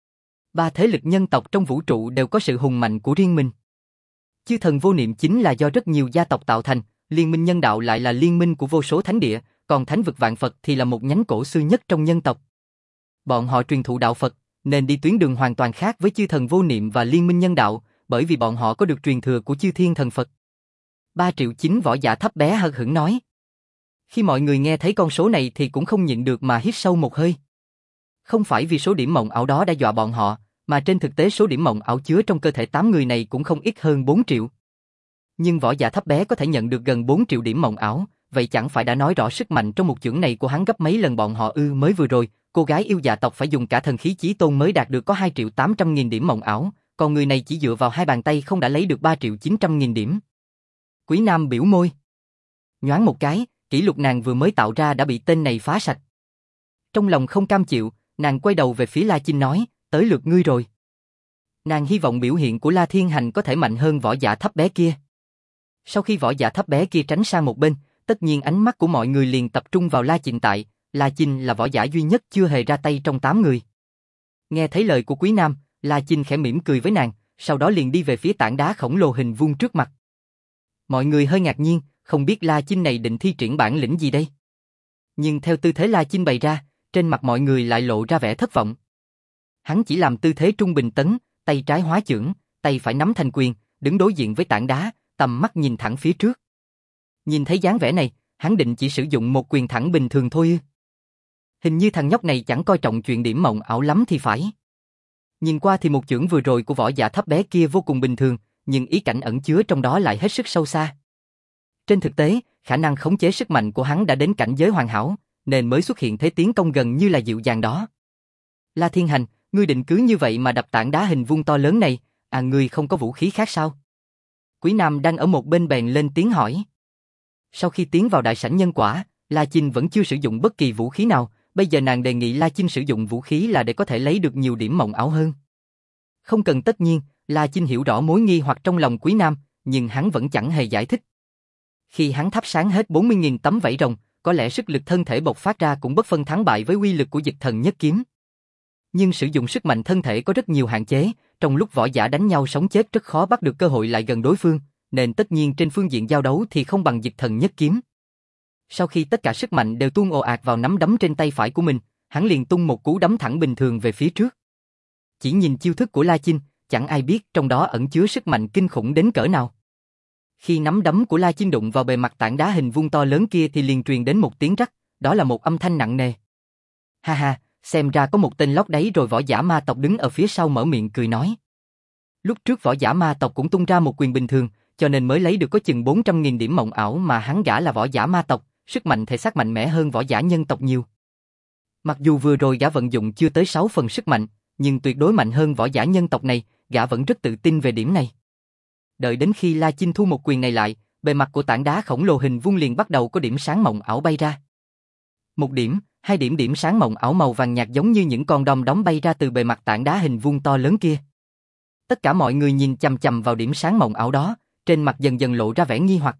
Ba thế lực nhân tộc trong vũ trụ đều có sự hùng mạnh của riêng mình. Chư thần vô niệm chính là do rất nhiều gia tộc tạo thành, liên minh nhân đạo lại là liên minh của vô số thánh địa, còn thánh vực vạn Phật thì là một nhánh cổ xưa nhất trong nhân tộc. Bọn họ truyền thụ đạo Phật, nên đi tuyến đường hoàn toàn khác với chư thần vô niệm và liên minh nhân đạo, bởi vì bọn họ có được truyền thừa của chư thiên thần Phật. Ba triệu chín Võ Giả thấp bé hờ hững nói. Khi mọi người nghe thấy con số này thì cũng không nhịn được mà hít sâu một hơi. Không phải vì số điểm mộng ảo đó đã dọa bọn họ, mà trên thực tế số điểm mộng ảo chứa trong cơ thể tám người này cũng không ít hơn bốn triệu. Nhưng Võ Giả thấp bé có thể nhận được gần bốn triệu điểm mộng ảo, vậy chẳng phải đã nói rõ sức mạnh trong một chưởng này của hắn gấp mấy lần bọn họ ư? Mới vừa rồi, cô gái yêu dạ tộc phải dùng cả thần khí chí tôn mới đạt được có hai triệu tám trăm nghìn điểm mộng ảo, còn người này chỉ dựa vào hai bàn tay không đã lấy được ba triệu chín trăm nghìn điểm. Quý Nam biểu môi. Nhoáng một cái, kỷ lục nàng vừa mới tạo ra đã bị tên này phá sạch. Trong lòng không cam chịu, nàng quay đầu về phía La Chinh nói, tới lượt ngươi rồi. Nàng hy vọng biểu hiện của La Thiên Hành có thể mạnh hơn Võ Giả thấp bé kia. Sau khi Võ Giả thấp bé kia tránh sang một bên, tất nhiên ánh mắt của mọi người liền tập trung vào La Chinh tại, La Chinh là võ giả duy nhất chưa hề ra tay trong tám người. Nghe thấy lời của Quý Nam, La Chinh khẽ mỉm cười với nàng, sau đó liền đi về phía tảng đá khổng lồ hình vuông trước mặt. Mọi người hơi ngạc nhiên, không biết La Chinh này định thi triển bản lĩnh gì đây. Nhưng theo tư thế La Chinh bày ra, trên mặt mọi người lại lộ ra vẻ thất vọng. Hắn chỉ làm tư thế trung bình tấn, tay trái hóa chưởng, tay phải nắm thành quyền, đứng đối diện với tảng đá, tầm mắt nhìn thẳng phía trước. Nhìn thấy dáng vẻ này, hắn định chỉ sử dụng một quyền thẳng bình thường thôi ư? Hình như thằng nhóc này chẳng coi trọng chuyện điểm mộng ảo lắm thì phải. Nhìn qua thì một chưởng vừa rồi của Võ Giả thấp bé kia vô cùng bình thường, nhưng ý cảnh ẩn chứa trong đó lại hết sức sâu xa. Trên thực tế, khả năng khống chế sức mạnh của hắn đã đến cảnh giới hoàn hảo, nên mới xuất hiện thế tiến công gần như là dịu dàng đó. La Thiên Hành, ngươi định cứ như vậy mà đập tảng đá hình vuông to lớn này, à ngươi không có vũ khí khác sao? Quý Nam đang ở một bên bèn lên tiếng hỏi. Sau khi tiến vào đại sảnh nhân quả, La Chinh vẫn chưa sử dụng bất kỳ vũ khí nào, bây giờ nàng đề nghị La Chinh sử dụng vũ khí là để có thể lấy được nhiều điểm mộng ảo hơn. Không cần tất nhiên, La Chinh hiểu rõ mối nghi hoặc trong lòng Quý Nam, nhưng hắn vẫn chẳng hề giải thích. Khi hắn thắp sáng hết bốn mươi nghìn tấm vảy rồng, có lẽ sức lực thân thể bộc phát ra cũng bất phân thắng bại với uy lực của Dịch Thần Nhất Kiếm. Nhưng sử dụng sức mạnh thân thể có rất nhiều hạn chế, trong lúc võ giả đánh nhau sống chết rất khó bắt được cơ hội lại gần đối phương, nên tất nhiên trên phương diện giao đấu thì không bằng Dịch Thần Nhất Kiếm. Sau khi tất cả sức mạnh đều tuôn ồ ạt vào nắm đấm trên tay phải của mình, hắn liền tung một cú đấm thẳng bình thường về phía trước. Chỉ nhìn chiêu thức của La Chinh, chẳng ai biết trong đó ẩn chứa sức mạnh kinh khủng đến cỡ nào. Khi nắm đấm của La Chinh đụng vào bề mặt tảng đá hình vuông to lớn kia thì liền truyền đến một tiếng rắc, đó là một âm thanh nặng nề. Ha ha, xem ra có một tên lót đáy rồi. Võ giả ma tộc đứng ở phía sau mở miệng cười nói. Lúc trước võ giả ma tộc cũng tung ra một quyền bình thường, cho nên mới lấy được có chừng bốn trăm nghìn điểm mộng ảo, mà hắn gã là võ giả ma tộc, sức mạnh thể xác mạnh mẽ hơn võ giả nhân tộc nhiều. Mặc dù vừa rồi gã vận dụng chưa tới sáu phần sức mạnh, nhưng tuyệt đối mạnh hơn võ giả nhân tộc này, gã vẫn rất tự tin về điểm này. Đợi đến khi La Chinh thu một quyền này lại, bề mặt của tảng đá khổng lồ hình vuông liền bắt đầu có điểm sáng mộng ảo bay ra. Một điểm, hai điểm điểm sáng mộng ảo màu vàng nhạt giống như những con đom đóm bay ra từ bề mặt tảng đá hình vuông to lớn kia. Tất cả mọi người nhìn chằm chằm vào điểm sáng mộng ảo đó, trên mặt dần dần lộ ra vẻ nghi hoặc.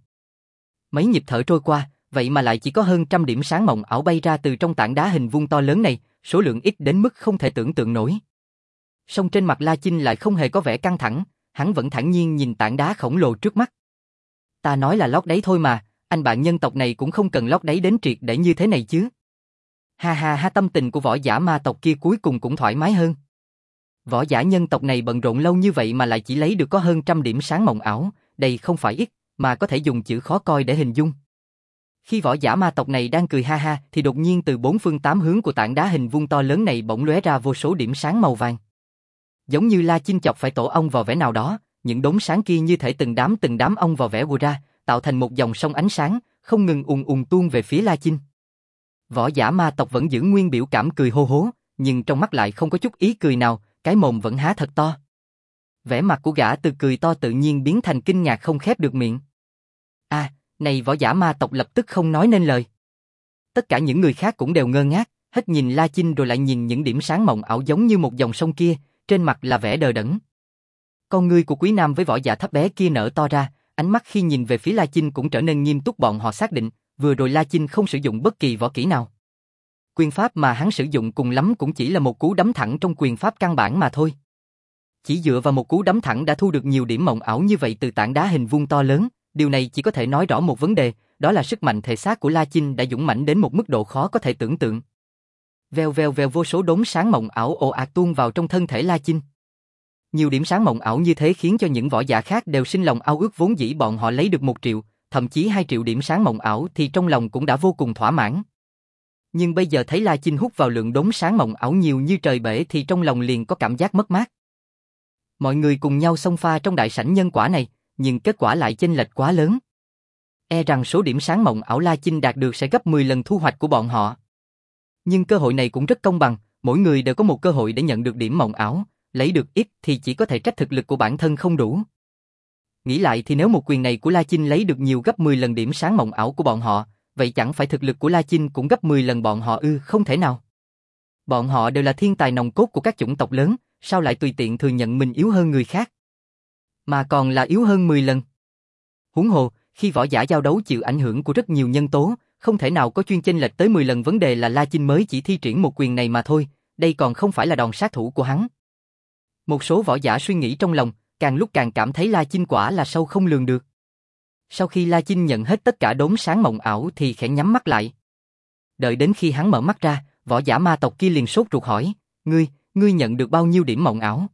Mấy nhịp thở trôi qua, vậy mà lại chỉ có hơn trăm điểm sáng mộng ảo bay ra từ trong tảng đá hình vuông to lớn này, số lượng ít đến mức không thể tưởng tượng nổi. Song trên mặt La Chinh lại không hề có vẻ căng thẳng, hắn vẫn thản nhiên nhìn tảng đá khổng lồ trước mắt. Ta nói là lót đáy thôi mà, anh bạn nhân tộc này cũng không cần lót đáy đến triệt để như thế này chứ. Ha ha ha, tâm tình của võ giả ma tộc kia cuối cùng cũng thoải mái hơn. Võ giả nhân tộc này bận rộn lâu như vậy mà lại chỉ lấy được có hơn trăm điểm sáng mộng ảo, đây không phải ít, mà có thể dùng chữ khó coi để hình dung. Khi võ giả ma tộc này đang cười ha ha thì đột nhiên từ bốn phương tám hướng của tảng đá hình vuông to lớn này bỗng lóe ra vô số điểm sáng màu vàng. Giống như La Chinh chọc phải tổ ong vò vẽ nào đó, những đốm sáng kia như thể từng đám từng đám ong vò vẽ ùa ra, tạo thành một dòng sông ánh sáng, không ngừng ùn ùn tuôn về phía La Chinh. Võ giả ma tộc vẫn giữ nguyên biểu cảm cười hô hố, nhưng trong mắt lại không có chút ý cười nào, cái mồm vẫn há thật to. Vẻ mặt của gã từ cười to tự nhiên biến thành kinh ngạc không khép được miệng. À, này võ giả ma tộc lập tức không nói nên lời. Tất cả những người khác cũng đều ngơ ngác, hết nhìn La Chinh rồi lại nhìn những điểm sáng mộng ảo giống như một dòng sông kia, trên mặt là vẻ đờ đẫn. Con ngươi của Quý Nam với võ giả thấp bé kia nở to ra, ánh mắt khi nhìn về phía La Chinh cũng trở nên nghiêm túc. Bọn họ xác định, vừa rồi La Chinh không sử dụng bất kỳ võ kỹ nào. Quyền pháp mà hắn sử dụng cùng lắm cũng chỉ là một cú đấm thẳng trong quyền pháp căn bản mà thôi. Chỉ dựa vào một cú đấm thẳng đã thu được nhiều điểm mộng ảo như vậy từ tảng đá hình vuông to lớn, điều này chỉ có thể nói rõ một vấn đề, đó là sức mạnh thể xác của La Chinh đã dũng mãnh đến một mức độ khó có thể tưởng tượng. Vèo vèo vèo, vô số đốm sáng mộng ảo ồ ạt tuôn vào trong thân thể La Chinh. Nhiều điểm sáng mộng ảo như thế khiến cho những võ giả khác đều sinh lòng ao ước, vốn dĩ bọn họ lấy được một triệu, thậm chí hai triệu điểm sáng mộng ảo thì trong lòng cũng đã vô cùng thỏa mãn. Nhưng bây giờ thấy La Chinh hút vào lượng đốm sáng mộng ảo nhiều như trời bể thì trong lòng liền có cảm giác mất mát. Mọi người cùng nhau xông pha trong đại sảnh nhân quả này, nhưng kết quả lại chênh lệch quá lớn. E rằng số điểm sáng mộng ảo La Chinh đạt được sẽ gấp mười lần thu hoạch của bọn họ. Nhưng cơ hội này cũng rất công bằng, mỗi người đều có một cơ hội để nhận được điểm mộng ảo, lấy được ít thì chỉ có thể trách thực lực của bản thân không đủ. Nghĩ lại thì nếu một quyền này của La Chinh lấy được nhiều gấp mười lần điểm sáng mộng ảo của bọn họ, vậy chẳng phải thực lực của La Chinh cũng gấp mười lần bọn họ ư? Không thể nào. Bọn họ đều là thiên tài nòng cốt của các chủng tộc lớn, sao lại tùy tiện thừa nhận mình yếu hơn người khác? Mà còn là yếu hơn mười lần. Huống hồ, khi võ giả giao đấu chịu ảnh hưởng của rất nhiều nhân tố, không thể nào có chuyên chênh lệch tới mười lần. Vấn đề là La Chinh mới chỉ thi triển một quyền này mà thôi, đây còn không phải là đòn sát thủ của hắn. Một số võ giả suy nghĩ trong lòng, càng lúc càng cảm thấy La Chinh quả là sâu không lường được. Sau khi La Chinh nhận hết tất cả đốm sáng mộng ảo thì khẽ nhắm mắt lại. Đợi đến khi hắn mở mắt ra, võ giả ma tộc kia liền sốt ruột hỏi, ngươi, ngươi nhận được bao nhiêu điểm mộng ảo?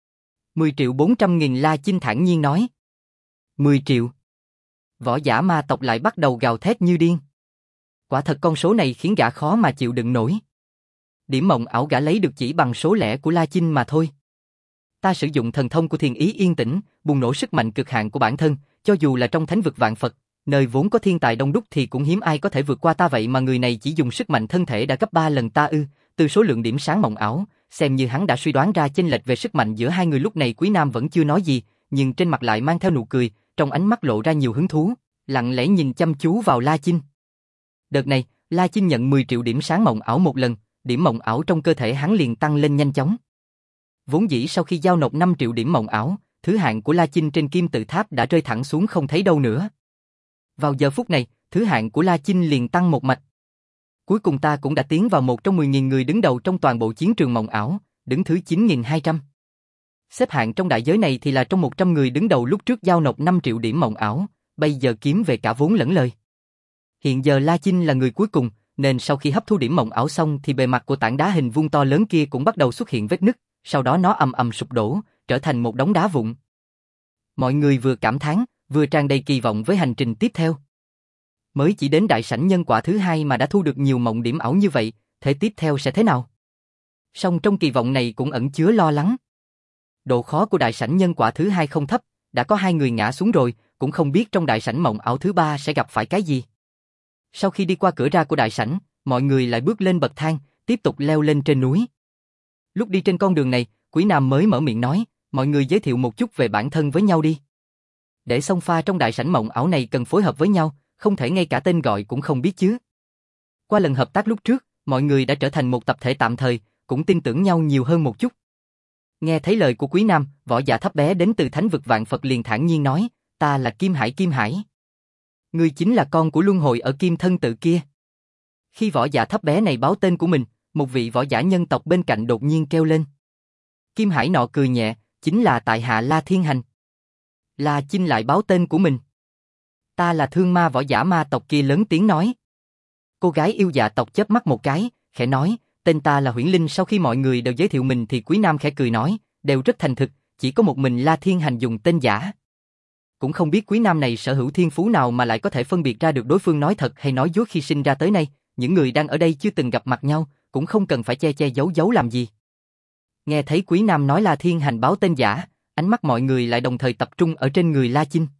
mười triệu bốn trăm nghìn, La Chinh thản nhiên nói. mười triệu. Võ giả ma tộc lại bắt đầu gào thét như điên. Quả thật con số này khiến gã khó mà chịu đựng nổi. Điểm mộng ảo gã lấy được chỉ bằng số lẻ của La Chinh mà thôi. Ta sử dụng thần thông của Thiền Ý Yên Tĩnh, bùng nổ sức mạnh cực hạn của bản thân, cho dù là trong thánh vực vạn Phật, nơi vốn có thiên tài đông đúc thì cũng hiếm ai có thể vượt qua ta, vậy mà người này chỉ dùng sức mạnh thân thể đã gấp ba lần ta ư? Từ số lượng điểm sáng mộng ảo, xem như hắn đã suy đoán ra chênh lệch về sức mạnh giữa hai người. Lúc này Quý Nam vẫn chưa nói gì, nhưng trên mặt lại mang theo nụ cười, trong ánh mắt lộ ra nhiều hứng thú, lặng lẽ nhìn chăm chú vào La Chinh. Đợt này, La Chinh nhận mười triệu điểm sáng mộng ảo một lần, điểm mộng ảo trong cơ thể hắn liền tăng lên nhanh chóng. Vốn dĩ sau khi giao nộp năm triệu điểm mộng ảo, thứ hạng của La Chinh trên kim tự tháp đã rơi thẳng xuống không thấy đâu nữa. Vào giờ phút này, thứ hạng của La Chinh liền tăng một mạch. Cuối cùng ta cũng đã tiến vào một trong mười nghìn người đứng đầu trong toàn bộ chiến trường mộng ảo, đứng thứ chín nghìn hai trăm. Xếp hạng trong đại giới này thì là trong một trăm người đứng đầu lúc trước giao nộp năm triệu điểm mộng ảo, bây giờ kiếm về cả vốn lẫn lời. Hiện giờ La Chinh là người cuối cùng, nên sau khi hấp thu điểm mộng ảo xong thì bề mặt của tảng đá hình vuông to lớn kia cũng bắt đầu xuất hiện vết nứt, sau đó nó ầm ầm sụp đổ, trở thành một đống đá vụn. Mọi người vừa cảm thán, vừa tràn đầy kỳ vọng với hành trình tiếp theo. Mới chỉ đến đại sảnh nhân quả thứ hai mà đã thu được nhiều mộng điểm ảo như vậy, thế tiếp theo sẽ thế nào? Song trong kỳ vọng này cũng ẩn chứa lo lắng. Độ khó của đại sảnh nhân quả thứ hai không thấp, đã có hai người ngã xuống rồi, cũng không biết trong đại sảnh mộng ảo thứ ba sẽ gặp phải cái gì. Sau khi đi qua cửa ra của đại sảnh, mọi người lại bước lên bậc thang, tiếp tục leo lên trên núi. Lúc đi trên con đường này, Quý Nam mới mở miệng nói, mọi người giới thiệu một chút về bản thân với nhau đi. Để xông pha trong đại sảnh mộng ảo này cần phối hợp với nhau, không thể ngay cả tên gọi cũng không biết chứ. Qua lần hợp tác lúc trước, mọi người đã trở thành một tập thể tạm thời, cũng tin tưởng nhau nhiều hơn một chút. Nghe thấy lời của Quý Nam, võ giả thấp bé đến từ thánh vực vạn Phật liền thản nhiên nói, ta là Kim Hải Kim Hải. Ngươi chính là con của luân hồi ở Kim Thân Tự kia. Khi võ giả thấp bé này báo tên của mình, một vị võ giả nhân tộc bên cạnh đột nhiên kêu lên. Kim Hải nọ cười nhẹ, chính là tại hạ La Thiên Hành. La Chinh lại báo tên của mình. Ta là Thương Ma võ giả ma tộc kia lớn tiếng nói. Cô gái yêu dạ tộc chớp mắt một cái, khẽ nói, tên ta là Huyễn Linh. Sau khi mọi người đều giới thiệu mình thì Quý Nam khẽ cười nói, đều rất thành thực, chỉ có một mình La Thiên Hành dùng tên giả. Cũng không biết Quý Nam này sở hữu thiên phú nào mà lại có thể phân biệt ra được đối phương nói thật hay nói dối. Khi sinh ra tới nay, những người đang ở đây chưa từng gặp mặt nhau, cũng không cần phải che che giấu giấu làm gì. Nghe thấy Quý Nam nói La Thiên Hành báo tên giả, ánh mắt mọi người lại đồng thời tập trung ở trên người La Chinh.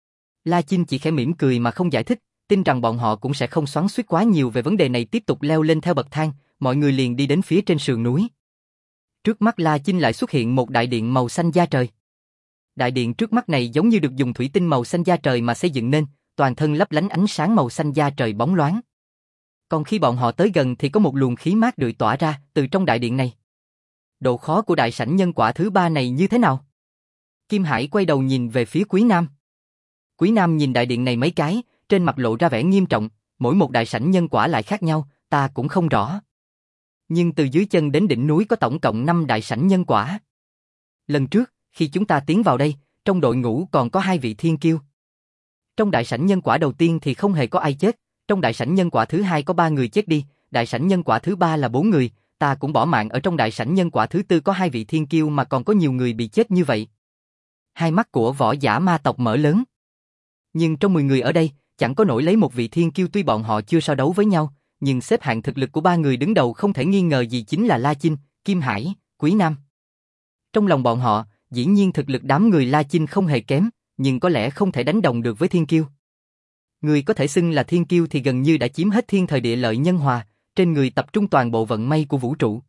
La Chinh chỉ khẽ mỉm cười mà không giải thích, tin rằng bọn họ cũng sẽ không xoắn xuýt quá nhiều về vấn đề này. Tiếp tục leo lên theo bậc thang, mọi người liền đi đến phía trên sườn núi. Trước mắt La Chinh lại xuất hiện một đại điện màu xanh da trời. Đại điện trước mắt này giống như được dùng thủy tinh màu xanh da trời mà xây dựng nên, toàn thân lấp lánh ánh sáng màu xanh da trời bóng loáng. Còn khi bọn họ tới gần thì có một luồng khí mát rượi tỏa ra từ trong đại điện này. Độ khó của đại sảnh nhân quả thứ ba này như thế nào? Kim Hải quay đầu nhìn về phía Quý Nam. Quý Nam nhìn đại điện này mấy cái, trên mặt lộ ra vẻ nghiêm trọng, mỗi một đại sảnh nhân quả lại khác nhau, ta cũng không rõ. Nhưng từ dưới chân đến đỉnh núi có tổng cộng năm đại sảnh nhân quả. Lần trước, khi chúng ta tiến vào đây, trong đội ngũ còn có hai vị thiên kiêu. Trong đại sảnh nhân quả đầu tiên thì không hề có ai chết, trong đại sảnh nhân quả thứ hai có ba người chết đi, đại sảnh nhân quả thứ ba là bốn người, ta cũng bỏ mạng ở trong đại sảnh nhân quả thứ tư có hai vị thiên kiêu mà còn có nhiều người bị chết như vậy. Hai mắt của võ giả ma tộc mở lớn. Nhưng trong mười người ở đây, chẳng có nổi lấy một vị thiên kiêu tuy bọn họ chưa so đấu với nhau, nhưng xếp hạng thực lực của ba người đứng đầu không thể nghi ngờ gì chính là La Chinh, Kim Hải, Quý Nam. Trong lòng bọn họ, dĩ nhiên thực lực đám người La Chinh không hề kém, nhưng có lẽ không thể đánh đồng được với thiên kiêu. Người có thể xưng là thiên kiêu thì gần như đã chiếm hết thiên thời địa lợi nhân hòa, trên người tập trung toàn bộ vận may của vũ trụ.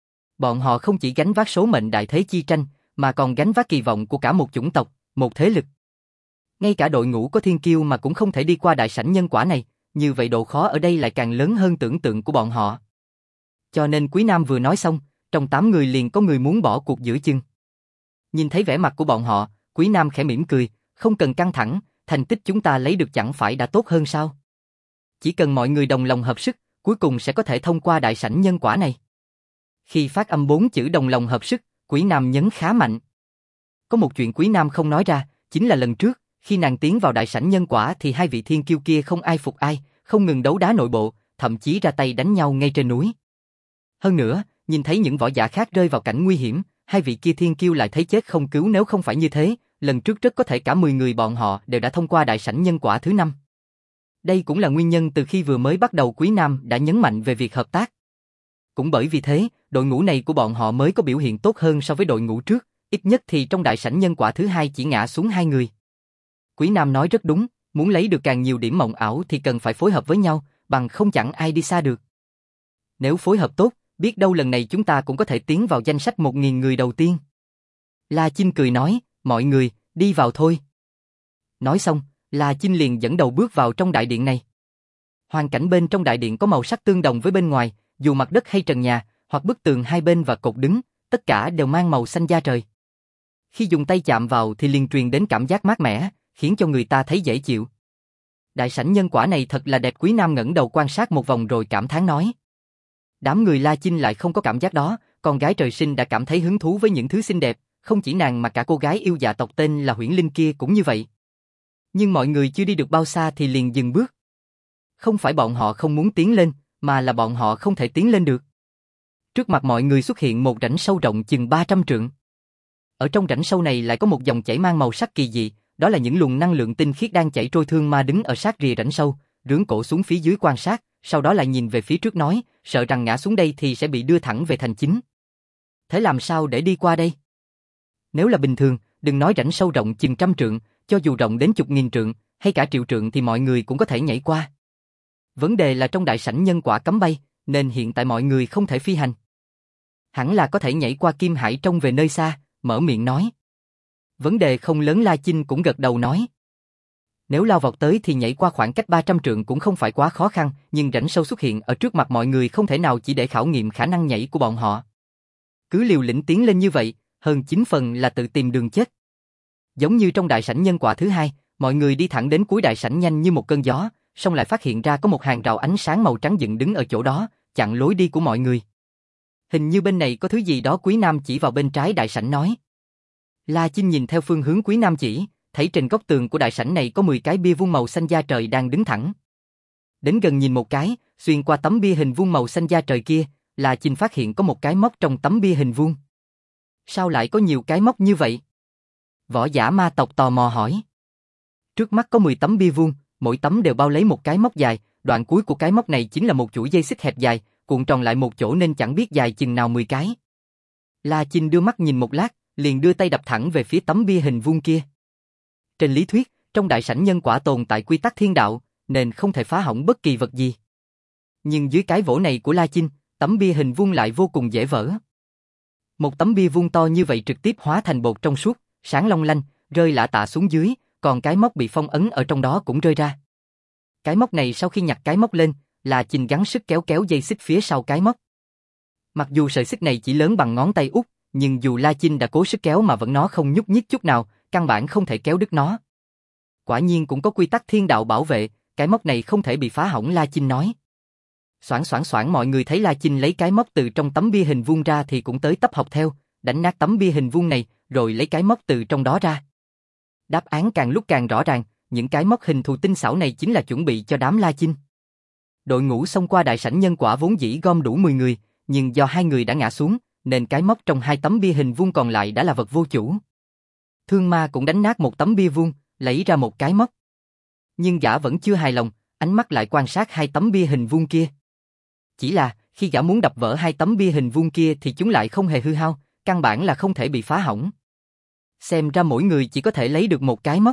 Bọn họ không chỉ gánh vác số mệnh đại thế chi tranh, mà còn gánh vác kỳ vọng của cả một chủng tộc, một thế lực. Ngay cả đội ngũ có thiên kiêu mà cũng không thể đi qua đại sảnh nhân quả này, như vậy độ khó ở đây lại càng lớn hơn tưởng tượng của bọn họ. Cho nên Quý Nam vừa nói xong, trong tám người liền có người muốn bỏ cuộc giữa chừng. Nhìn thấy vẻ mặt của bọn họ, Quý Nam khẽ mỉm cười, không cần căng thẳng, thành tích chúng ta lấy được chẳng phải đã tốt hơn sao? Chỉ cần mọi người đồng lòng hợp sức, cuối cùng sẽ có thể thông qua đại sảnh nhân quả này. Khi phát âm bốn chữ đồng lòng hợp sức, Quý Nam nhấn khá mạnh. Có một chuyện Quý Nam không nói ra, chính là lần trước, khi nàng tiến vào đại sảnh nhân quả thì hai vị thiên kiêu kia không ai phục ai, không ngừng đấu đá nội bộ, thậm chí ra tay đánh nhau ngay trên núi. Hơn nữa, nhìn thấy những võ giả khác rơi vào cảnh nguy hiểm, hai vị kia thiên kiêu lại thấy chết không cứu, nếu không phải như thế, lần trước rất có thể cả mười người bọn họ đều đã thông qua đại sảnh nhân quả thứ năm. Đây cũng là nguyên nhân từ khi vừa mới bắt đầu Quý Nam đã nhấn mạnh về việc hợp tác. Cũng bởi vì thế, đội ngũ này của bọn họ mới có biểu hiện tốt hơn so với đội ngũ trước, ít nhất thì trong đại sảnh nhân quả thứ hai chỉ ngã xuống hai người. Quý Nam nói rất đúng, muốn lấy được càng nhiều điểm mộng ảo thì cần phải phối hợp với nhau, bằng không chẳng ai đi xa được. Nếu phối hợp tốt, biết đâu lần này chúng ta cũng có thể tiến vào danh sách một nghìn người đầu tiên. La Chinh cười nói, mọi người, đi vào thôi. Nói xong, La Chinh liền dẫn đầu bước vào trong đại điện này. Hoàn cảnh bên trong đại điện có màu sắc tương đồng với bên ngoài, dù mặt đất hay trần nhà, hoặc bức tường hai bên và cột đứng, tất cả đều mang màu xanh da trời. Khi dùng tay chạm vào thì liền truyền đến cảm giác mát mẻ, khiến cho người ta thấy dễ chịu. Đại sảnh nhân quả này thật là đẹp. Quý Nam ngẩng đầu quan sát một vòng rồi cảm thán nói. Đám người La Chinh lại không có cảm giác đó, con gái trời sinh đã cảm thấy hứng thú với những thứ xinh đẹp, không chỉ nàng mà cả cô gái yêu dạ tộc tên là Huyễn Linh kia cũng như vậy. Nhưng mọi người chưa đi được bao xa thì liền dừng bước. Không phải bọn họ không muốn tiến lên, mà là bọn họ không thể tiến lên được. Trước mặt mọi người xuất hiện một rãnh sâu rộng chừng ba trăm trượng. Ở trong rãnh sâu này lại có một dòng chảy mang màu sắc kỳ dị, đó là những luồng năng lượng tinh khiết đang chảy trôi. Thương Ma đứng ở sát rìa rãnh sâu, rưỡng cổ xuống phía dưới quan sát, sau đó lại nhìn về phía trước nói, sợ rằng ngã xuống đây thì sẽ bị đưa thẳng về thành chính. Thế làm sao để đi qua đây? Nếu là bình thường, đừng nói rãnh sâu rộng chừng trăm trượng, cho dù rộng đến chục nghìn trượng, hay cả triệu trượng thì mọi người cũng có thể nhảy qua. Vấn đề là trong đại sảnh nhân quả cấm bay, nên hiện tại mọi người không thể phi hành. Hẳn là có thể nhảy qua. Kim Hải trông về nơi xa, mở miệng nói. Vấn đề không lớn. La Chinh cũng gật đầu nói. Nếu lao vọt tới thì nhảy qua khoảng cách ba trăm trượng cũng không phải quá khó khăn, nhưng rãnh sâu xuất hiện ở trước mặt mọi người không thể nào chỉ để khảo nghiệm khả năng nhảy của bọn họ. Cứ liều lĩnh tiến lên như vậy, hơn chín phần là tự tìm đường chết. Giống như trong đại sảnh nhân quả thứ hai, mọi người đi thẳng đến cuối đại sảnh nhanh như một cơn gió, xong lại phát hiện ra có một hàng rào ánh sáng màu trắng dựng đứng ở chỗ đó, chặn lối đi của mọi người. Hình như bên này có thứ gì đó. Quý Nam chỉ vào bên trái đại sảnh nói. La Chinh nhìn theo phương hướng Quý Nam chỉ, thấy trên góc tường của đại sảnh này có mười cái bia vuông màu xanh da trời đang đứng thẳng. Đến gần nhìn một cái, xuyên qua tấm bia hình vuông màu xanh da trời kia, La Chinh phát hiện có một cái móc trong tấm bia hình vuông. Sao lại có nhiều cái móc như vậy? Võ giả ma tộc tò mò hỏi. Trước mắt có mười tấm bia vuông, mỗi tấm đều bao lấy một cái móc dài, đoạn cuối của cái móc này chính là một chuỗi dây xích hẹp dài, cuộn tròn lại một chỗ nên chẳng biết dài chừng nào mười cái. La Chinh đưa mắt nhìn một lát, liền đưa tay đập thẳng về phía tấm bia hình vuông kia. Trên lý thuyết, trong đại sảnh nhân quả tồn tại quy tắc thiên đạo, nên không thể phá hỏng bất kỳ vật gì. Nhưng dưới cái vỗ này của La Chinh, tấm bia hình vuông lại vô cùng dễ vỡ. Một tấm bia vuông to như vậy trực tiếp hóa thành bột trong suốt, sáng long lanh, rơi lả tả xuống dưới, còn cái móc bị phong ấn ở trong đó cũng rơi ra. Cái móc này sau khi nhặt cái móc lên, La Chinh gắng sức kéo kéo dây xích phía sau cái móc. Mặc dù sợi xích này chỉ lớn bằng ngón tay út, nhưng dù La Chinh đã cố sức kéo mà vẫn nó không nhúc nhích chút nào, căn bản không thể kéo đứt nó. Quả nhiên cũng có quy tắc thiên đạo bảo vệ, cái móc này không thể bị phá hỏng, La Chinh nói. Soảng soảng soảng, mọi người thấy La Chinh lấy cái móc từ trong tấm bia hình vuông ra thì cũng tới tấp học theo, đánh nát tấm bia hình vuông này, rồi lấy cái móc từ trong đó ra. Đáp án càng lúc càng rõ ràng, những cái móc hình thù tinh xảo này chính là chuẩn bị cho đám La Chinh. Đội ngũ xông qua đại sảnh nhân quả vốn dĩ gom đủ mười người, nhưng do hai người đã ngã xuống, nên cái móc trong hai tấm bia hình vuông còn lại đã là vật vô chủ. Thương Ma cũng đánh nát một tấm bia vuông, lấy ra một cái móc. Nhưng gã vẫn chưa hài lòng, ánh mắt lại quan sát hai tấm bia hình vuông kia. Chỉ là, khi gã muốn đập vỡ hai tấm bia hình vuông kia thì chúng lại không hề hư hao, căn bản là không thể bị phá hỏng. Xem ra mỗi người chỉ có thể lấy được một cái móc.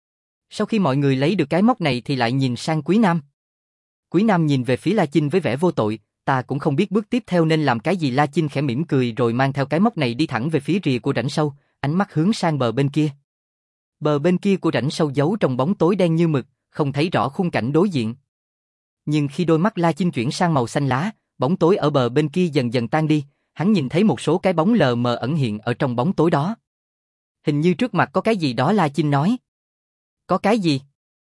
Sau khi mọi người lấy được cái móc này thì lại nhìn sang Quý Nam. Quý Nam nhìn về phía La Chinh với vẻ vô tội, ta cũng không biết bước tiếp theo nên làm cái gì. La Chinh khẽ mỉm cười rồi mang theo cái móc này đi thẳng về phía rìa của rãnh sâu, ánh mắt hướng sang bờ bên kia. Bờ bên kia của rãnh sâu giấu trong bóng tối đen như mực, không thấy rõ khung cảnh đối diện. Nhưng khi đôi mắt La Chinh chuyển sang màu xanh lá, bóng tối ở bờ bên kia dần dần tan đi, hắn nhìn thấy một số cái bóng lờ mờ ẩn hiện ở trong bóng tối đó. Hình như trước mặt có cái gì đó, La Chinh nói. Có cái gì?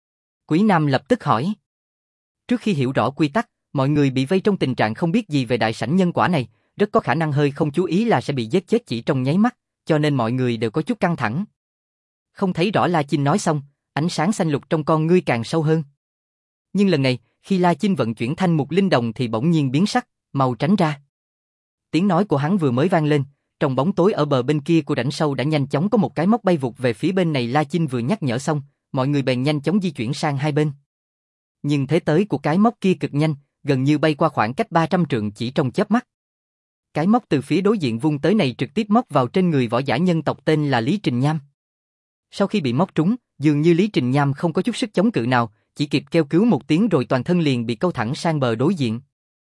Quý Nam lập tức hỏi. Trước khi hiểu rõ quy tắc, mọi người bị vây trong tình trạng không biết gì về đại sảnh nhân quả này, rất có khả năng hơi không chú ý là sẽ bị giết chết chỉ trong nháy mắt, cho nên mọi người đều có chút căng thẳng. Không thấy rõ, La Chinh nói xong, ánh sáng xanh lục trong con ngươi càng sâu hơn. Nhưng lần này, khi La Chinh vận chuyển thanh mục linh đồng thì bỗng nhiên biến sắc, mau tránh ra. Tiếng nói của hắn vừa mới vang lên, trong bóng tối ở bờ bên kia của rãnh sâu đã nhanh chóng có một cái móc bay vụt về phía bên này. La Chinh vừa nhắc nhở xong, mọi người bèn nhanh chóng di chuyển sang hai bên. Nhưng thế tới của cái móc kia cực nhanh, gần như bay qua khoảng cách ba trăm trượng chỉ trong chớp mắt. Cái móc từ phía đối diện vung tới này trực tiếp móc vào trên người võ giả nhân tộc tên là Lý Trình Nham. Sau khi bị móc trúng, dường như Lý Trình Nham không có chút sức chống cự nào, chỉ kịp kêu cứu một tiếng rồi toàn thân liền bị câu thẳng sang bờ đối diện.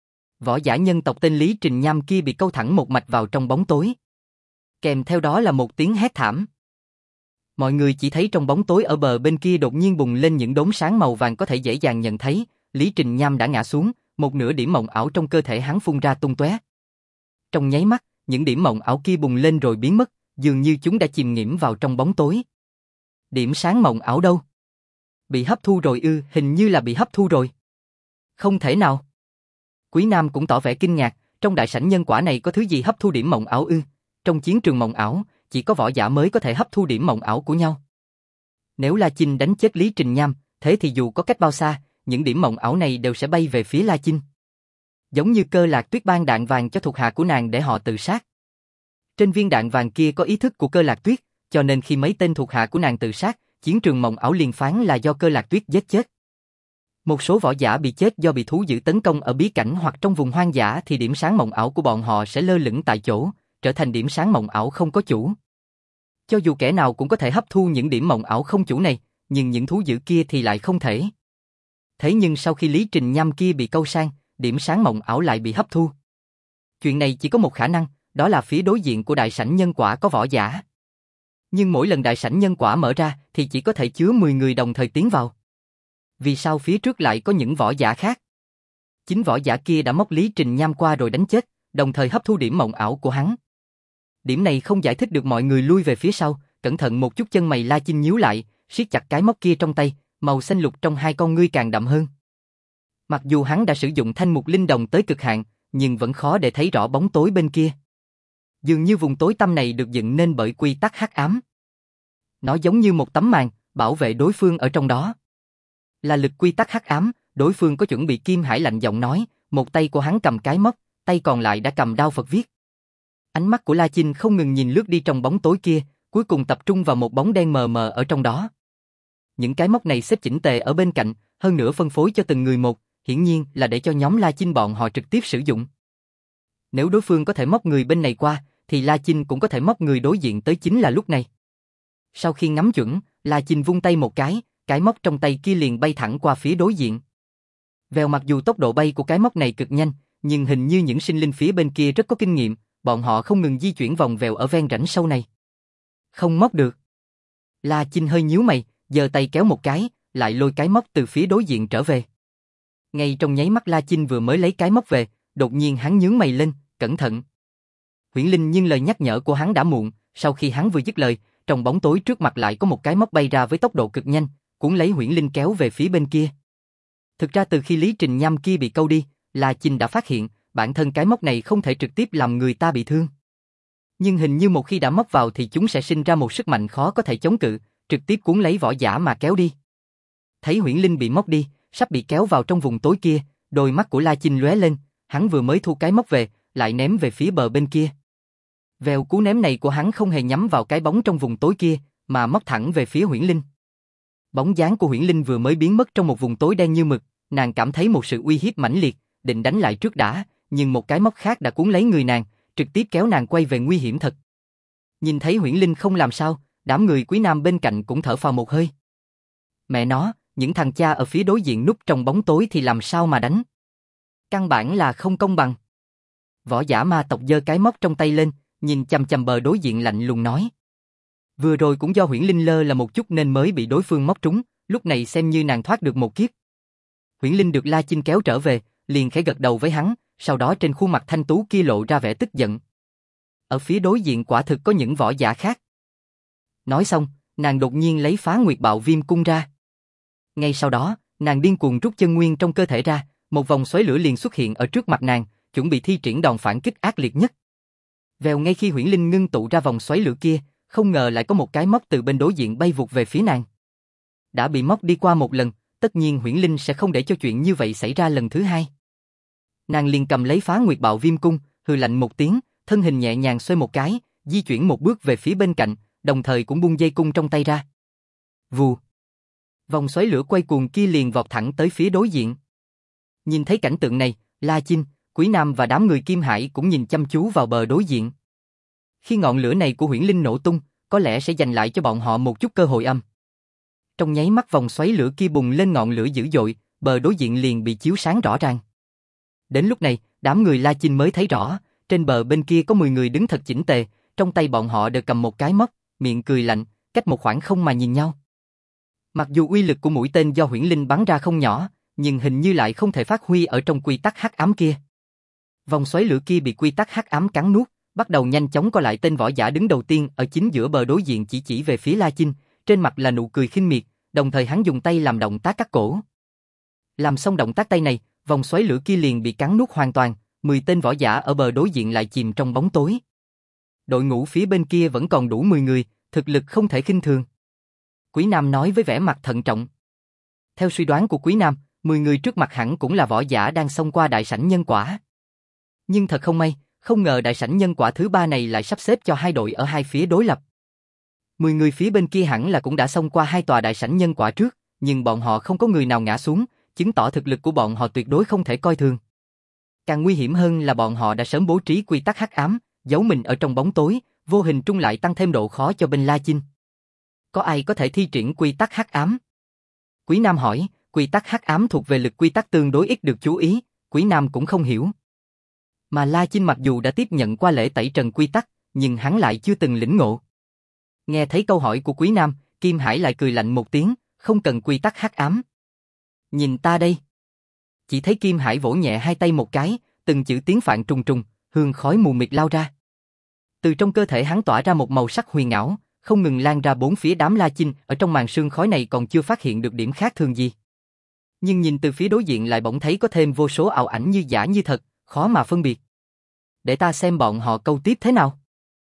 Võ giả nhân tộc tên Lý Trình Nham kia bị câu thẳng một mạch vào trong bóng tối. Kèm theo đó là một tiếng hét thảm. Mọi người chỉ thấy trong bóng tối ở bờ bên kia đột nhiên bùng lên những đốm sáng màu vàng, có thể dễ dàng nhận thấy, Lý Trình Nham đã ngã xuống, một nửa điểm mộng ảo trong cơ thể hắn phun ra tung tóe. Trong nháy mắt, những điểm mộng ảo kia bùng lên rồi biến mất, dường như chúng đã chìm nghiễm vào trong bóng tối. Điểm sáng mộng ảo đâu? Bị hấp thu rồi ư? Hình như là bị hấp thu rồi. Không thể nào. Quý Nam cũng tỏ vẻ kinh ngạc, trong đại sảnh nhân quả này có thứ gì hấp thu điểm mộng ảo ư? Trong chiến trường mộng ảo, chỉ có võ giả mới có thể hấp thu điểm mộng ảo của nhau. Nếu La Chinh đánh chết Lý Trình Nham, thế thì dù có cách bao xa, những điểm mộng ảo này đều sẽ bay về phía La Chinh. Giống như Cơ Lạc Tuyết ban đạn vàng cho thuộc hạ của nàng để họ tự sát. Trên viên đạn vàng kia có ý thức của Cơ Lạc Tuyết, cho nên khi mấy tên thuộc hạ của nàng tự sát, chiến trường mộng ảo liền phán là do Cơ Lạc Tuyết giết chết. Một số võ giả bị chết do bị thú dữ tấn công ở bí cảnh hoặc trong vùng hoang dã thì điểm sáng mộng ảo của bọn họ sẽ lơ lửng tại chỗ, trở thành điểm sáng mộng ảo không có chủ. Cho dù kẻ nào cũng có thể hấp thu những điểm mộng ảo không chủ này, nhưng những thú dữ kia thì lại không thể. Thế nhưng sau khi Lý Trình Nham kia bị câu sang, điểm sáng mộng ảo lại bị hấp thu. Chuyện này chỉ có một khả năng, đó là phía đối diện của đại sảnh nhân quả có võ giả. Nhưng mỗi lần đại sảnh nhân quả mở ra thì chỉ có thể chứa mười người đồng thời tiến vào. Vì sao phía trước lại có những võ giả khác? Chính võ giả kia đã móc Lý Trình Nham qua rồi đánh chết, đồng thời hấp thu điểm mộng ảo của hắn. Điểm này không giải thích được, mọi người lui về phía sau, cẩn thận một chút. Chân mày La Chinh nhíu lại, siết chặt cái móc kia trong tay, màu xanh lục trong hai con ngươi càng đậm hơn. Mặc dù hắn đã sử dụng thanh mục linh đồng tới cực hạn, nhưng vẫn khó để thấy rõ bóng tối bên kia. Dường như vùng tối tăm này được dựng nên bởi quy tắc hắc ám. Nó giống như một tấm màn, bảo vệ đối phương ở trong đó. Là lực quy tắc hắc ám, đối phương có chuẩn bị. Kim Hải lạnh giọng nói, một tay của hắn cầm cái móc, tay còn lại đã cầm đao Phật viết. Ánh mắt của La Chinh không ngừng nhìn lướt đi trong bóng tối kia, cuối cùng tập trung vào một bóng đen mờ mờ ở trong đó. Những cái móc này xếp chỉnh tề ở bên cạnh, hơn nữa phân phối cho từng người một, hiển nhiên là để cho nhóm La Chinh bọn họ trực tiếp sử dụng. Nếu đối phương có thể móc người bên này qua, thì La Chinh cũng có thể móc người đối diện tới. Chính là lúc này. Sau khi ngắm chuẩn, La Chinh vung tay một cái, cái móc trong tay kia liền bay thẳng qua phía đối diện. Vèo, mặc dù tốc độ bay của cái móc này cực nhanh, nhưng hình như những sinh linh phía bên kia rất có kinh nghiệm, bọn họ không ngừng di chuyển vòng vèo ở ven rãnh sâu này. Không móc được. La Chinh hơi nhíu mày, giơ tay kéo một cái, lại lôi cái móc từ phía đối diện trở về. Ngay trong nháy mắt La Chinh vừa mới lấy cái móc về, đột nhiên hắn nhướng mày lên, cẩn thận. Huyễn Linh nhưng lời nhắc nhở của hắn đã muộn, sau khi hắn vừa dứt lời, trong bóng tối trước mặt lại có một cái móc bay ra với tốc độ cực nhanh, cuốn lấy Huyễn Linh kéo về phía bên kia. Thực ra từ khi Lý Trình Nham kia bị câu đi, La Chinh đã phát hiện, bản thân cái móc này không thể trực tiếp làm người ta bị thương. Nhưng hình như một khi đã móc vào thì chúng sẽ sinh ra một sức mạnh khó có thể chống cự, trực tiếp cuốn lấy võ giả mà kéo đi. Thấy Huyễn Linh bị móc đi, sắp bị kéo vào trong vùng tối kia, đôi mắt của La Chinh lóe lên, hắn vừa mới thu cái móc về, lại ném về phía bờ bên kia. Vèo, cú ném này của hắn không hề nhắm vào cái bóng trong vùng tối kia, mà móc thẳng về phía Huyễn Linh. Bóng dáng của Huyễn Linh vừa mới biến mất trong một vùng tối đen như mực, nàng cảm thấy một sự uy hiếp mãnh liệt, định đánh lại trước đã, nhưng một cái móc khác đã cuốn lấy người nàng, trực tiếp kéo nàng quay về nguy hiểm thật. Nhìn thấy Huyễn Linh không làm sao, đám người Quý Nam bên cạnh cũng thở phào một hơi. Mẹ nó, những thằng cha ở phía đối diện núp trong bóng tối thì làm sao mà đánh? Căn bản là không công bằng. Võ giả ma tộc giơ cái móc trong tay lên, nhìn chằm chằm bờ đối diện lạnh lùng nói. Vừa rồi cũng do Huyễn Linh lơ là một chút nên mới bị đối phương móc trúng, lúc này xem như nàng thoát được một kiếp. Huyễn Linh được La Chinh kéo trở về, liền khẽ gật đầu với hắn, sau đó trên khuôn mặt thanh tú kia lộ ra vẻ tức giận. Ở phía đối diện quả thực có những võ giả khác. Nói xong, nàng đột nhiên lấy Phá Nguyệt Bạo Viêm cung ra. Ngay sau đó, nàng điên cuồng rút chân nguyên trong cơ thể ra, một vòng xoáy lửa liền xuất hiện ở trước mặt nàng, chuẩn bị thi triển đòn phản kích ác liệt nhất. Vèo, ngay khi Huyễn Linh ngưng tụ ra vòng xoáy lửa kia, không ngờ lại có một cái móc từ bên đối diện bay vụt về phía nàng. Đã bị móc đi qua một lần, tất nhiên Huyễn Linh sẽ không để cho chuyện như vậy xảy ra lần thứ hai. Nàng liền cầm lấy Phá Nguyệt Bạo Viêm cung, hừ lạnh một tiếng, thân hình nhẹ nhàng xoay một cái, di chuyển một bước về phía bên cạnh, đồng thời cũng buông dây cung trong tay ra. Vù. Vòng xoáy lửa quay cuồng kia liền vọt thẳng tới phía đối diện. Nhìn thấy cảnh tượng này, La Chinh, Quý Nam và đám người Kim Hải cũng nhìn chăm chú vào bờ đối diện. Khi ngọn lửa này của Huyễn Linh nổ tung, có lẽ sẽ dành lại cho bọn họ một chút cơ hội âm. Trong nháy mắt vòng xoáy lửa kia bùng lên ngọn lửa dữ dội, bờ đối diện liền bị chiếu sáng rõ ràng. Đến lúc này, đám người La Chinh mới thấy rõ, trên bờ bên kia có mười người đứng thật chỉnh tề, trong tay bọn họ đều cầm một cái móc, miệng cười lạnh, cách một khoảng không mà nhìn nhau. Mặc dù uy lực của mũi tên do Huyễn Linh bắn ra không nhỏ, nhưng hình như lại không thể phát huy ở trong quy tắc hắc ám kia. Vòng xoáy lửa kia bị quy tắc hắc ám cắn nuốt, bắt đầu nhanh chóng co lại. Tên võ giả đứng đầu tiên ở chính giữa bờ đối diện chỉ chỉ về phía La Chinh, trên mặt là nụ cười khinh miệt, đồng thời hắn dùng tay làm động tác cắt cổ. Làm xong động tác tay này, vòng xoáy lửa kia liền bị cắn nuốt hoàn toàn, mười tên võ giả ở bờ đối diện lại chìm trong bóng tối. Đội ngũ phía bên kia vẫn còn đủ mười người, thực lực không thể khinh thường. Quý Nam nói với vẻ mặt thận trọng. Theo suy đoán của Quý Nam, mười người trước mặt hẳn cũng là võ giả đang xông qua đại sảnh nhân quả. Nhưng thật không may, không ngờ đại sảnh nhân quả thứ ba này lại sắp xếp cho hai đội ở hai phía đối lập. mười người phía bên kia hẳn là cũng đã xông qua hai tòa đại sảnh nhân quả trước, nhưng bọn họ không có người nào ngã xuống, chứng tỏ thực lực của bọn họ tuyệt đối không thể coi thường. Càng nguy hiểm hơn là bọn họ đã sớm bố trí quy tắc hắc ám, giấu mình ở trong bóng tối, vô hình trung lại tăng thêm độ khó cho bên La Chinh. Có ai có thể thi triển quy tắc hắc ám? Quý Nam hỏi. Quy tắc hắc ám thuộc về lực quy tắc tương đối ít được chú ý, Quý Nam cũng không hiểu. Mà La Chinh mặc dù đã tiếp nhận qua lễ tẩy trần quy tắc, nhưng hắn lại chưa từng lĩnh ngộ. Nghe thấy câu hỏi của Quý Nam, Kim Hải lại cười lạnh một tiếng, không cần quy tắc hắc ám. Nhìn ta đây. Chỉ thấy Kim Hải vỗ nhẹ hai tay một cái, từng chữ tiếng phạn trùng trùng, hương khói mù mịt lao ra. Từ trong cơ thể hắn tỏa ra một màu sắc huyền ảo, không ngừng lan ra bốn phía. Đám La Chinh ở trong màn sương khói này còn chưa phát hiện được điểm khác thường gì. Nhưng nhìn từ phía đối diện lại bỗng thấy có thêm vô số ảo ảnh như giả như thật, khó mà phân biệt. Để ta xem bọn họ câu tiếp thế nào.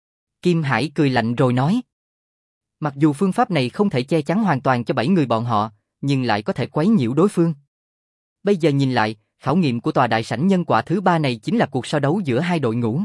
Kim Hải cười lạnh rồi nói. Mặc dù phương pháp này không thể che chắn hoàn toàn cho bảy người bọn họ, nhưng lại có thể quấy nhiễu đối phương. Bây giờ nhìn lại, khảo nghiệm của tòa đại sảnh nhân quả thứ ba này chính là cuộc so đấu giữa hai đội ngũ.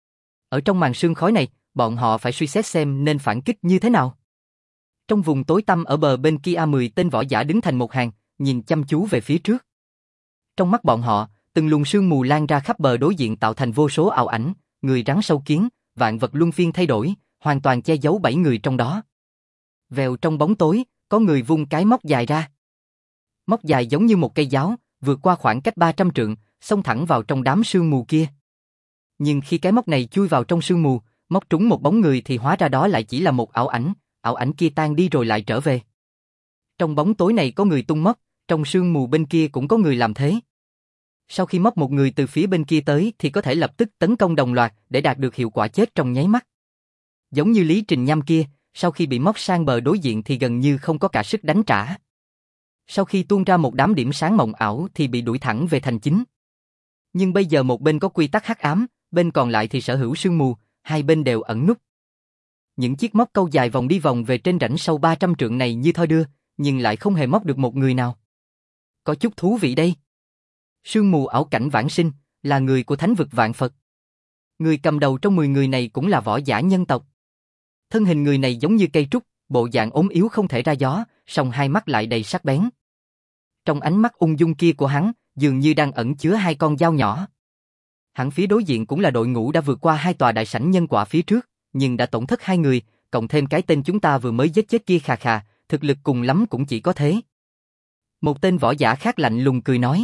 Ở trong màn sương khói này, bọn họ phải suy xét xem nên phản kích như thế nào. Trong vùng tối tăm ở bờ bên kia, mười tên võ giả đứng thành một hàng, nhìn chăm chú về phía trước. Trong mắt bọn họ, từng luồng sương mù lan ra khắp bờ đối diện tạo thành vô số ảo ảnh, người rắn sâu kiến, vạn vật luân phiên thay đổi, hoàn toàn che giấu bảy người trong đó. Vèo, trong bóng tối, có người vung cái móc dài ra. Móc dài giống như một cây giáo, vượt qua khoảng cách ba trăm trượng, xông thẳng vào trong đám sương mù kia. Nhưng khi cái móc này chui vào trong sương mù, móc trúng một bóng người thì hóa ra đó lại chỉ là một ảo ảnh, ảo ảnh kia tan đi rồi lại trở về. Trong bóng tối này có người tung móc, trong sương mù bên kia cũng có người làm thế. Sau khi móc một người từ phía bên kia tới thì có thể lập tức tấn công đồng loạt để đạt được hiệu quả chết trong nháy mắt. Giống như Lý Trình Nham kia, sau khi bị móc sang bờ đối diện thì gần như không có cả sức đánh trả. Sau khi tuôn ra một đám điểm sáng mộng ảo thì bị đuổi thẳng về thành chính. Nhưng bây giờ một bên có quy tắc hắc ám, bên còn lại thì sở hữu sương mù, hai bên đều ẩn núp. Những chiếc móc câu dài vòng đi vòng về trên rãnh sâu ba trăm trượng này như thoi đưa, nhưng lại không hề móc được một người nào. Có chút thú vị đây. Sương mù ảo cảnh vãng sinh, là người của thánh vực vạn Phật. Người cầm đầu trong mười người này cũng là võ giả nhân tộc. Thân hình người này giống như cây trúc, bộ dạng ốm yếu không thể ra gió, song hai mắt lại đầy sắc bén. Trong ánh mắt ung dung kia của hắn, dường như đang ẩn chứa hai con dao nhỏ. Hẳn phía đối diện cũng là đội ngũ đã vượt qua hai tòa đại sảnh nhân quả phía trước, nhưng đã tổn thất hai người, cộng thêm cái tên chúng ta vừa mới giết chết kia khà khà, thực lực cùng lắm cũng chỉ có thế. Một tên võ giả khác lạnh lùng cười nói.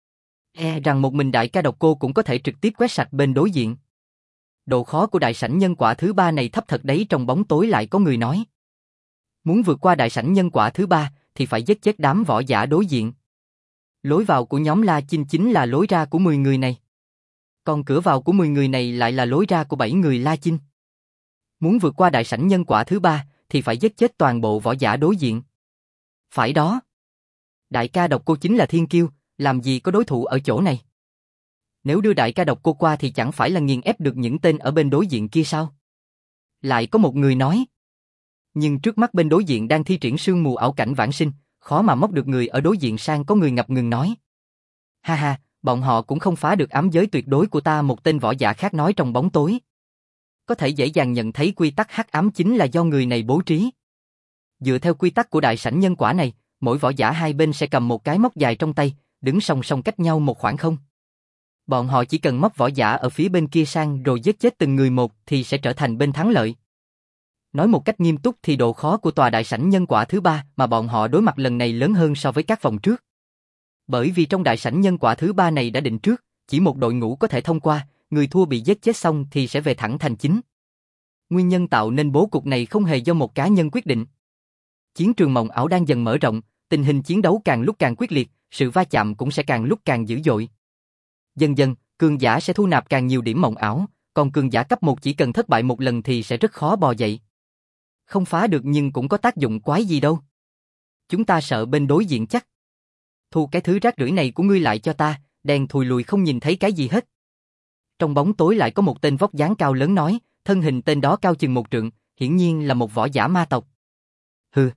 E rằng một mình đại ca độc cô cũng có thể trực tiếp quét sạch bên đối diện. Độ khó của đại sảnh nhân quả thứ ba này thấp thật đấy, trong bóng tối lại có người nói. Muốn vượt qua đại sảnh nhân quả thứ ba thì phải giết chết đám võ giả đối diện. Lối vào của nhóm La Chinh chính là lối ra của mười người này. Còn cửa vào của mười người này lại là lối ra của bảy người La Chinh. Muốn vượt qua đại sảnh nhân quả thứ ba thì phải giết chết toàn bộ võ giả đối diện. Phải đó. Đại ca độc cô chính là thiên kiêu, làm gì có đối thủ ở chỗ này. Nếu đưa đại ca độc cô qua thì chẳng phải là nghiền ép được những tên ở bên đối diện kia sao? Lại có một người nói. Nhưng trước mắt bên đối diện đang thi triển sương mù ảo cảnh vãng sinh, khó mà móc được người ở đối diện sang. Có người ngập ngừng nói. Ha ha, bọn họ cũng không phá được ám giới tuyệt đối của ta, một tên võ giả khác nói trong bóng tối. Có thể dễ dàng nhận thấy quy tắc hắc ám chính là do người này bố trí. Dựa theo quy tắc của đại sảnh nhân quả này, mỗi võ giả hai bên sẽ cầm một cái móc dài trong tay, đứng song song cách nhau một khoảng không. Bọn họ chỉ cần móc võ giả ở phía bên kia sang rồi giết chết từng người một thì sẽ trở thành bên thắng lợi. Nói một cách nghiêm túc thì độ khó của tòa đại sảnh nhân quả thứ ba mà bọn họ đối mặt lần này lớn hơn so với các vòng trước. Bởi vì trong đại sảnh nhân quả thứ ba này đã định trước, chỉ một đội ngũ có thể thông qua, người thua bị giết chết xong thì sẽ về thẳng thành chính. Nguyên nhân tạo nên bố cục này không hề do một cá nhân quyết định. Chiến trường mộng ảo đang dần mở rộng, tình hình chiến đấu càng lúc càng quyết liệt, sự va chạm cũng sẽ càng lúc càng dữ dội. Dần dần, cường giả sẽ thu nạp càng nhiều điểm mộng ảo, còn cường giả cấp một chỉ cần thất bại một lần thì sẽ rất khó bò dậy. Không phá được nhưng cũng có tác dụng quái gì đâu. Chúng ta sợ bên đối diện chắc. Thu cái thứ rác rưởi này của ngươi lại cho ta, đen thùi lùi không nhìn thấy cái gì hết. Trong bóng tối lại có một tên vóc dáng cao lớn nói, thân hình tên đó cao chừng một trượng, hiển nhiên là một võ giả ma tộc. Hừ.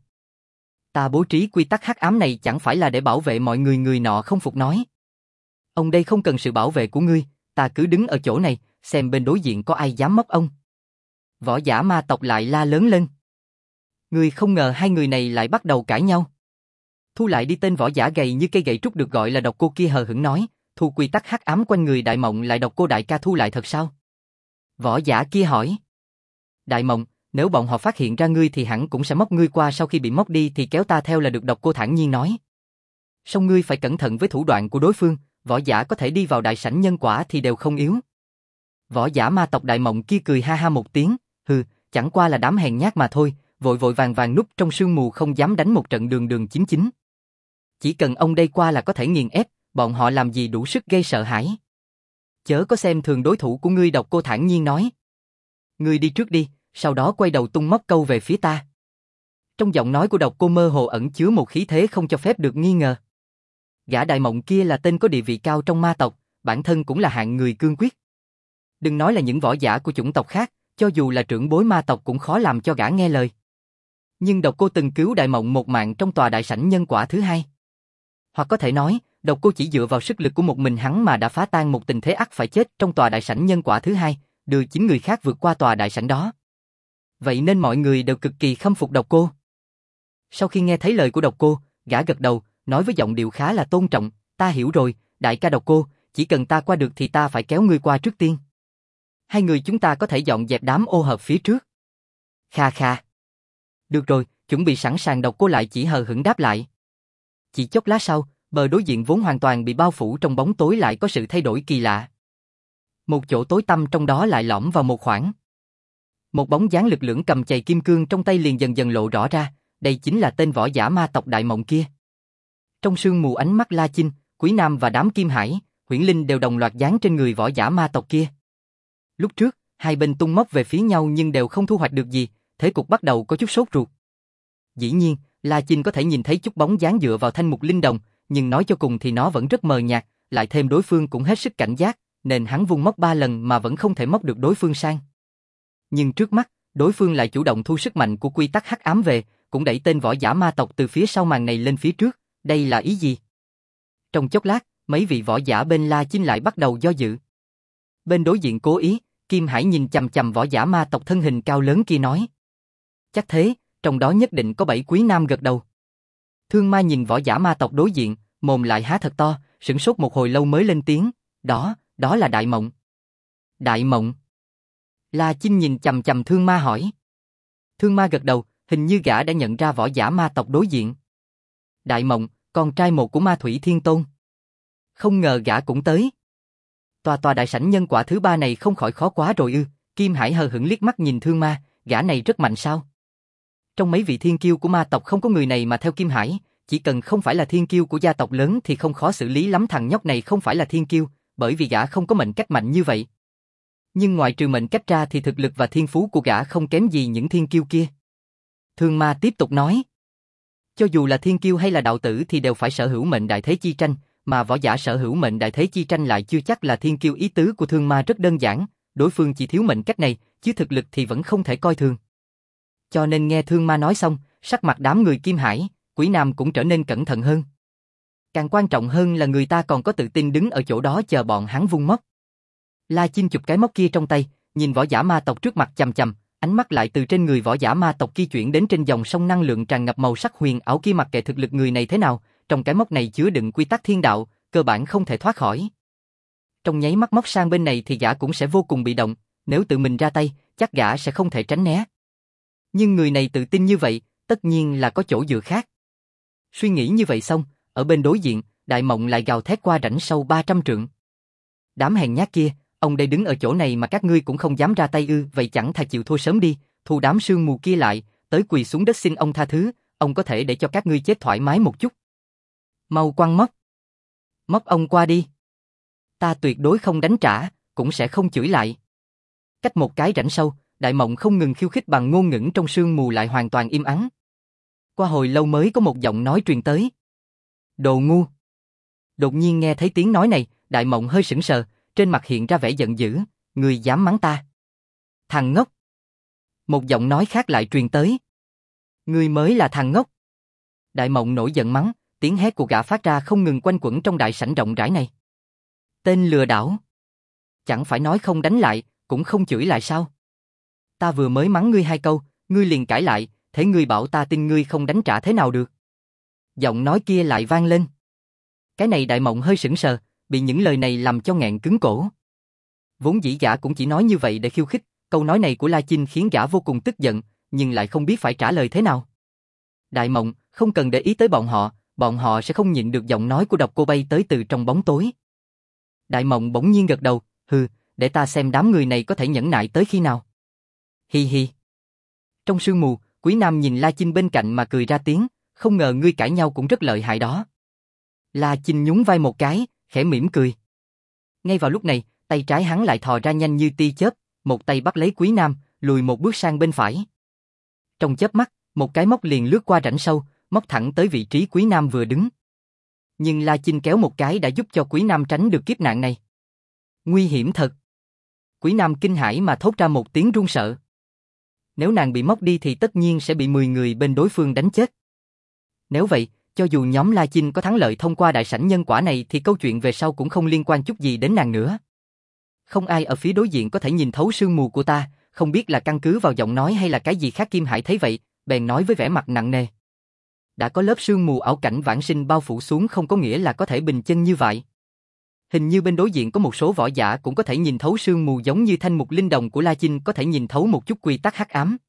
Ta bố trí quy tắc hắc ám này chẳng phải là để bảo vệ mọi người, người nọ không phục nói. Ông đây không cần sự bảo vệ của ngươi, ta cứ đứng ở chỗ này, xem bên đối diện có ai dám móc ông. Võ giả ma tộc lại la lớn lên. Ngươi không ngờ hai người này lại bắt đầu cãi nhau. Thu lại đi, tên võ giả gầy như cây gậy trúc được gọi là độc cô kia hờ hững nói, thu quy tắc hắc ám quanh người Đại Mộng lại độc cô đại ca thu lại thật sao? Võ giả kia hỏi. Đại Mộng, nếu bọn họ phát hiện ra ngươi thì hẳn cũng sẽ móc ngươi qua, sau khi bị móc đi thì kéo ta theo là được, độc cô thản nhiên nói. Song ngươi phải cẩn thận với thủ đoạn của đối phương, võ giả có thể đi vào đại sảnh nhân quả thì đều không yếu. Võ giả ma tộc Đại Mộng kia cười ha ha một tiếng, hừ, chẳng qua là đám hèn nhát mà thôi, vội vội vàng vàng núp trong sương mù không dám đánh một trận đường đường chính chính. Chỉ cần ông đây qua là có thể nghiền ép, bọn họ làm gì đủ sức gây sợ hãi. Chớ có xem thường đối thủ của ngươi, độc cô thản nhiên nói. Ngươi đi trước đi, sau đó quay đầu tung móc câu về phía ta. Trong giọng nói của độc cô mơ hồ ẩn chứa một khí thế không cho phép được nghi ngờ. Gã Đại Mộng kia là tên có địa vị cao trong ma tộc, bản thân cũng là hạng người cương quyết. Đừng nói là những võ giả của chủng tộc khác, cho dù là trưởng bối ma tộc cũng khó làm cho gã nghe lời. Nhưng độc cô từng cứu Đại Mộng một mạng trong tòa đại sảnh nhân quả thứ hai. Hoặc có thể nói, độc cô chỉ dựa vào sức lực của một mình hắn mà đã phá tan một tình thế ắt phải chết trong tòa đại sảnh nhân quả thứ hai, đưa chín người khác vượt qua tòa đại sảnh đó. Vậy nên mọi người đều cực kỳ khâm phục độc cô. Sau khi nghe thấy lời của độc cô, gã gật đầu, nói với giọng điệu khá là tôn trọng, ta hiểu rồi, đại ca độc cô, chỉ cần ta qua được thì ta phải kéo ngươi qua trước tiên. Hai người chúng ta có thể dọn dẹp đám ô hợp phía trước. Kha kha. Được rồi, chuẩn bị sẵn sàng, độc cô lại chỉ hờ hững đáp lại. Chỉ chốc lát sau, bờ đối diện vốn hoàn toàn bị bao phủ trong bóng tối lại có sự thay đổi kỳ lạ. Một chỗ tối tăm trong đó lại lõm vào một khoảng. Một bóng dáng lực lưỡng cầm chày kim cương trong tay liền dần dần lộ rõ ra, đây chính là tên võ giả ma tộc Đại Mộng kia. Trong sương mù ánh mắt La Chinh, Quý Nam và đám Kim Hải, huyễn linh đều đồng loạt giáng trên người võ giả ma tộc kia. Lúc trước, hai bên tung móc về phía nhau nhưng đều không thu hoạch được gì, thế cục bắt đầu có chút sốt ruột. Dĩ nhiên, La Chinh có thể nhìn thấy chút bóng dáng dựa vào thanh mục linh đồng, nhưng nói cho cùng thì nó vẫn rất mờ nhạt, lại thêm đối phương cũng hết sức cảnh giác, nên hắn vung móc ba lần mà vẫn không thể móc được đối phương sang. Nhưng trước mắt, đối phương lại chủ động thu sức mạnh của quy tắc hắc ám về, cũng đẩy tên võ giả ma tộc từ phía sau màn này lên phía trước, đây là ý gì? Trong chốc lát, mấy vị võ giả bên La Chinh lại bắt đầu do dự. Bên đối diện cố ý, Kim Hải nhìn chằm chằm võ giả ma tộc thân hình cao lớn kia nói. Chắc thế, trong đó nhất định có bảy quý nam gật đầu. Thương Ma nhìn võ giả ma tộc đối diện, mồm lại há thật to, sửng sốt một hồi lâu mới lên tiếng, đó, đó là Đại Mộng. Đại Mộng. La Chinh nhìn chằm chằm Thương Ma hỏi. Thương Ma gật đầu, hình như gã đã nhận ra võ giả ma tộc đối diện. Đại Mộng, con trai một của Ma Thủy Thiên Tôn. Không ngờ gã cũng tới. Tòa tòa đại sảnh nhân quả thứ ba này không khỏi khó quá rồi ư? Kim Hải hờ hững liếc mắt nhìn Thương Ma, gã này rất mạnh sao? Trong mấy vị thiên kiêu của ma tộc không có người này mà theo Kim Hải, chỉ cần không phải là thiên kiêu của gia tộc lớn thì không khó xử lý lắm. Thằng nhóc này không phải là thiên kiêu, bởi vì gã không có mệnh cách mạnh như vậy. Nhưng ngoài trừ mệnh cách ra thì thực lực và thiên phú của gã không kém gì những thiên kiêu kia. Thương Ma tiếp tục nói. Cho dù là thiên kiêu hay là đạo tử thì đều phải sở hữu mệnh đại thế chi tranh, mà võ giả sở hữu mệnh đại thế chi tranh lại chưa chắc là thiên kiêu. Ý tứ của Thương Ma rất đơn giản, đối phương chỉ thiếu mệnh cách này, chứ thực lực thì vẫn không thể coi thường. Cho nên nghe Thương Ma nói xong, sắc mặt đám người Kim Hải, Quý Nam cũng trở nên cẩn thận hơn. Càng quan trọng hơn là người ta còn có tự tin đứng ở chỗ đó chờ bọn hắn vung móc. La Chinh chụp cái móc kia trong tay, nhìn võ giả ma tộc trước mặt chằm chằm, ánh mắt lại từ trên người võ giả ma tộc kia chuyển đến trên dòng sông năng lượng tràn ngập màu sắc huyền ảo kia. Mặc kệ thực lực người này thế nào, trong cái móc này chứa đựng quy tắc thiên đạo, cơ bản không thể thoát khỏi. Trong nháy mắt móc sang bên này thì gã cũng sẽ vô cùng bị động, nếu tự mình ra tay, chắc gã sẽ không thể tránh né. Nhưng người này tự tin như vậy, tất nhiên là có chỗ dựa khác. Suy nghĩ như vậy xong, ở bên đối diện, Đại Mộng lại gào thét qua rãnh sâu ba trăm trượng. Đám hèn nhát kia, ông đây đứng ở chỗ này mà các ngươi cũng không dám ra tay ư? Vậy chẳng thà chịu thua sớm đi, thu đám sương mù kia lại, tới quỳ xuống đất xin ông tha thứ, ông có thể để cho các ngươi chết thoải mái một chút. Mau quăng móc. Móc ông qua đi. Ta tuyệt đối không đánh trả, cũng sẽ không chửi lại. Cách một cái rãnh sâu, Đại Mộng không ngừng khiêu khích bằng ngôn ngữ trong sương mù lại hoàn toàn im ắng. Qua hồi lâu mới có một giọng nói truyền tới. Đồ ngu. Đột nhiên nghe thấy tiếng nói này, Đại Mộng hơi sững sờ, trên mặt hiện ra vẻ giận dữ, người dám mắng ta. Thằng ngốc. Một giọng nói khác lại truyền tới. Ngươi mới là thằng ngốc. Đại Mộng nổi giận mắng, tiếng hét của gã phát ra không ngừng quanh quẩn trong đại sảnh rộng rãi này. Tên lừa đảo. Chẳng phải nói không đánh lại, cũng không chửi lại sao? Ta vừa mới mắng ngươi hai câu, ngươi liền cãi lại, thế ngươi bảo ta tin ngươi không đánh trả thế nào được? Giọng nói kia lại vang lên. Cái này Đại Mộng hơi sững sờ, bị những lời này làm cho nghẹn cứng cổ. Vốn dĩ gã cũng chỉ nói như vậy để khiêu khích, câu nói này của La Chinh khiến gã vô cùng tức giận, nhưng lại không biết phải trả lời thế nào. Đại Mộng, không cần để ý tới bọn họ, bọn họ sẽ không nhịn được. Giọng nói của Độc Cô bay tới từ trong bóng tối. Đại Mộng bỗng nhiên gật đầu, hừ, để ta xem đám người này có thể nhẫn nại tới khi nào. Hi hi. Trong sương mù, Quý Nam nhìn La Chinh bên cạnh mà cười ra tiếng, không ngờ ngươi cãi nhau cũng rất lợi hại đó. La Chinh nhún vai một cái, khẽ mỉm cười. Ngay vào lúc này, tay trái hắn lại thò ra nhanh như tia chớp, một tay bắt lấy Quý Nam, lùi một bước sang bên phải. Trong chớp mắt, một cái móc liền lướt qua rãnh sâu, móc thẳng tới vị trí Quý Nam vừa đứng. Nhưng La Chinh kéo một cái đã giúp cho Quý Nam tránh được kiếp nạn này. Nguy hiểm thật. Quý Nam kinh hãi mà thốt ra một tiếng run sợ. Nếu nàng bị móc đi thì tất nhiên sẽ bị mười người bên đối phương đánh chết. Nếu vậy, cho dù nhóm La Chinh có thắng lợi thông qua đại sảnh nhân quả này thì câu chuyện về sau cũng không liên quan chút gì đến nàng nữa. Không ai ở phía đối diện có thể nhìn thấu sương mù của ta, không biết là căn cứ vào giọng nói hay là cái gì khác. Kim Hải thấy vậy, bèn nói với vẻ mặt nặng nề. Đã có lớp sương mù ảo cảnh vãng sinh bao phủ xuống không có nghĩa là có thể bình chân như vậy. Hình như bên đối diện có một số võ giả cũng có thể nhìn thấu sương mù giống như thanh mục linh đồng của La Chinh có thể nhìn thấu một chút quy tắc hắc ám.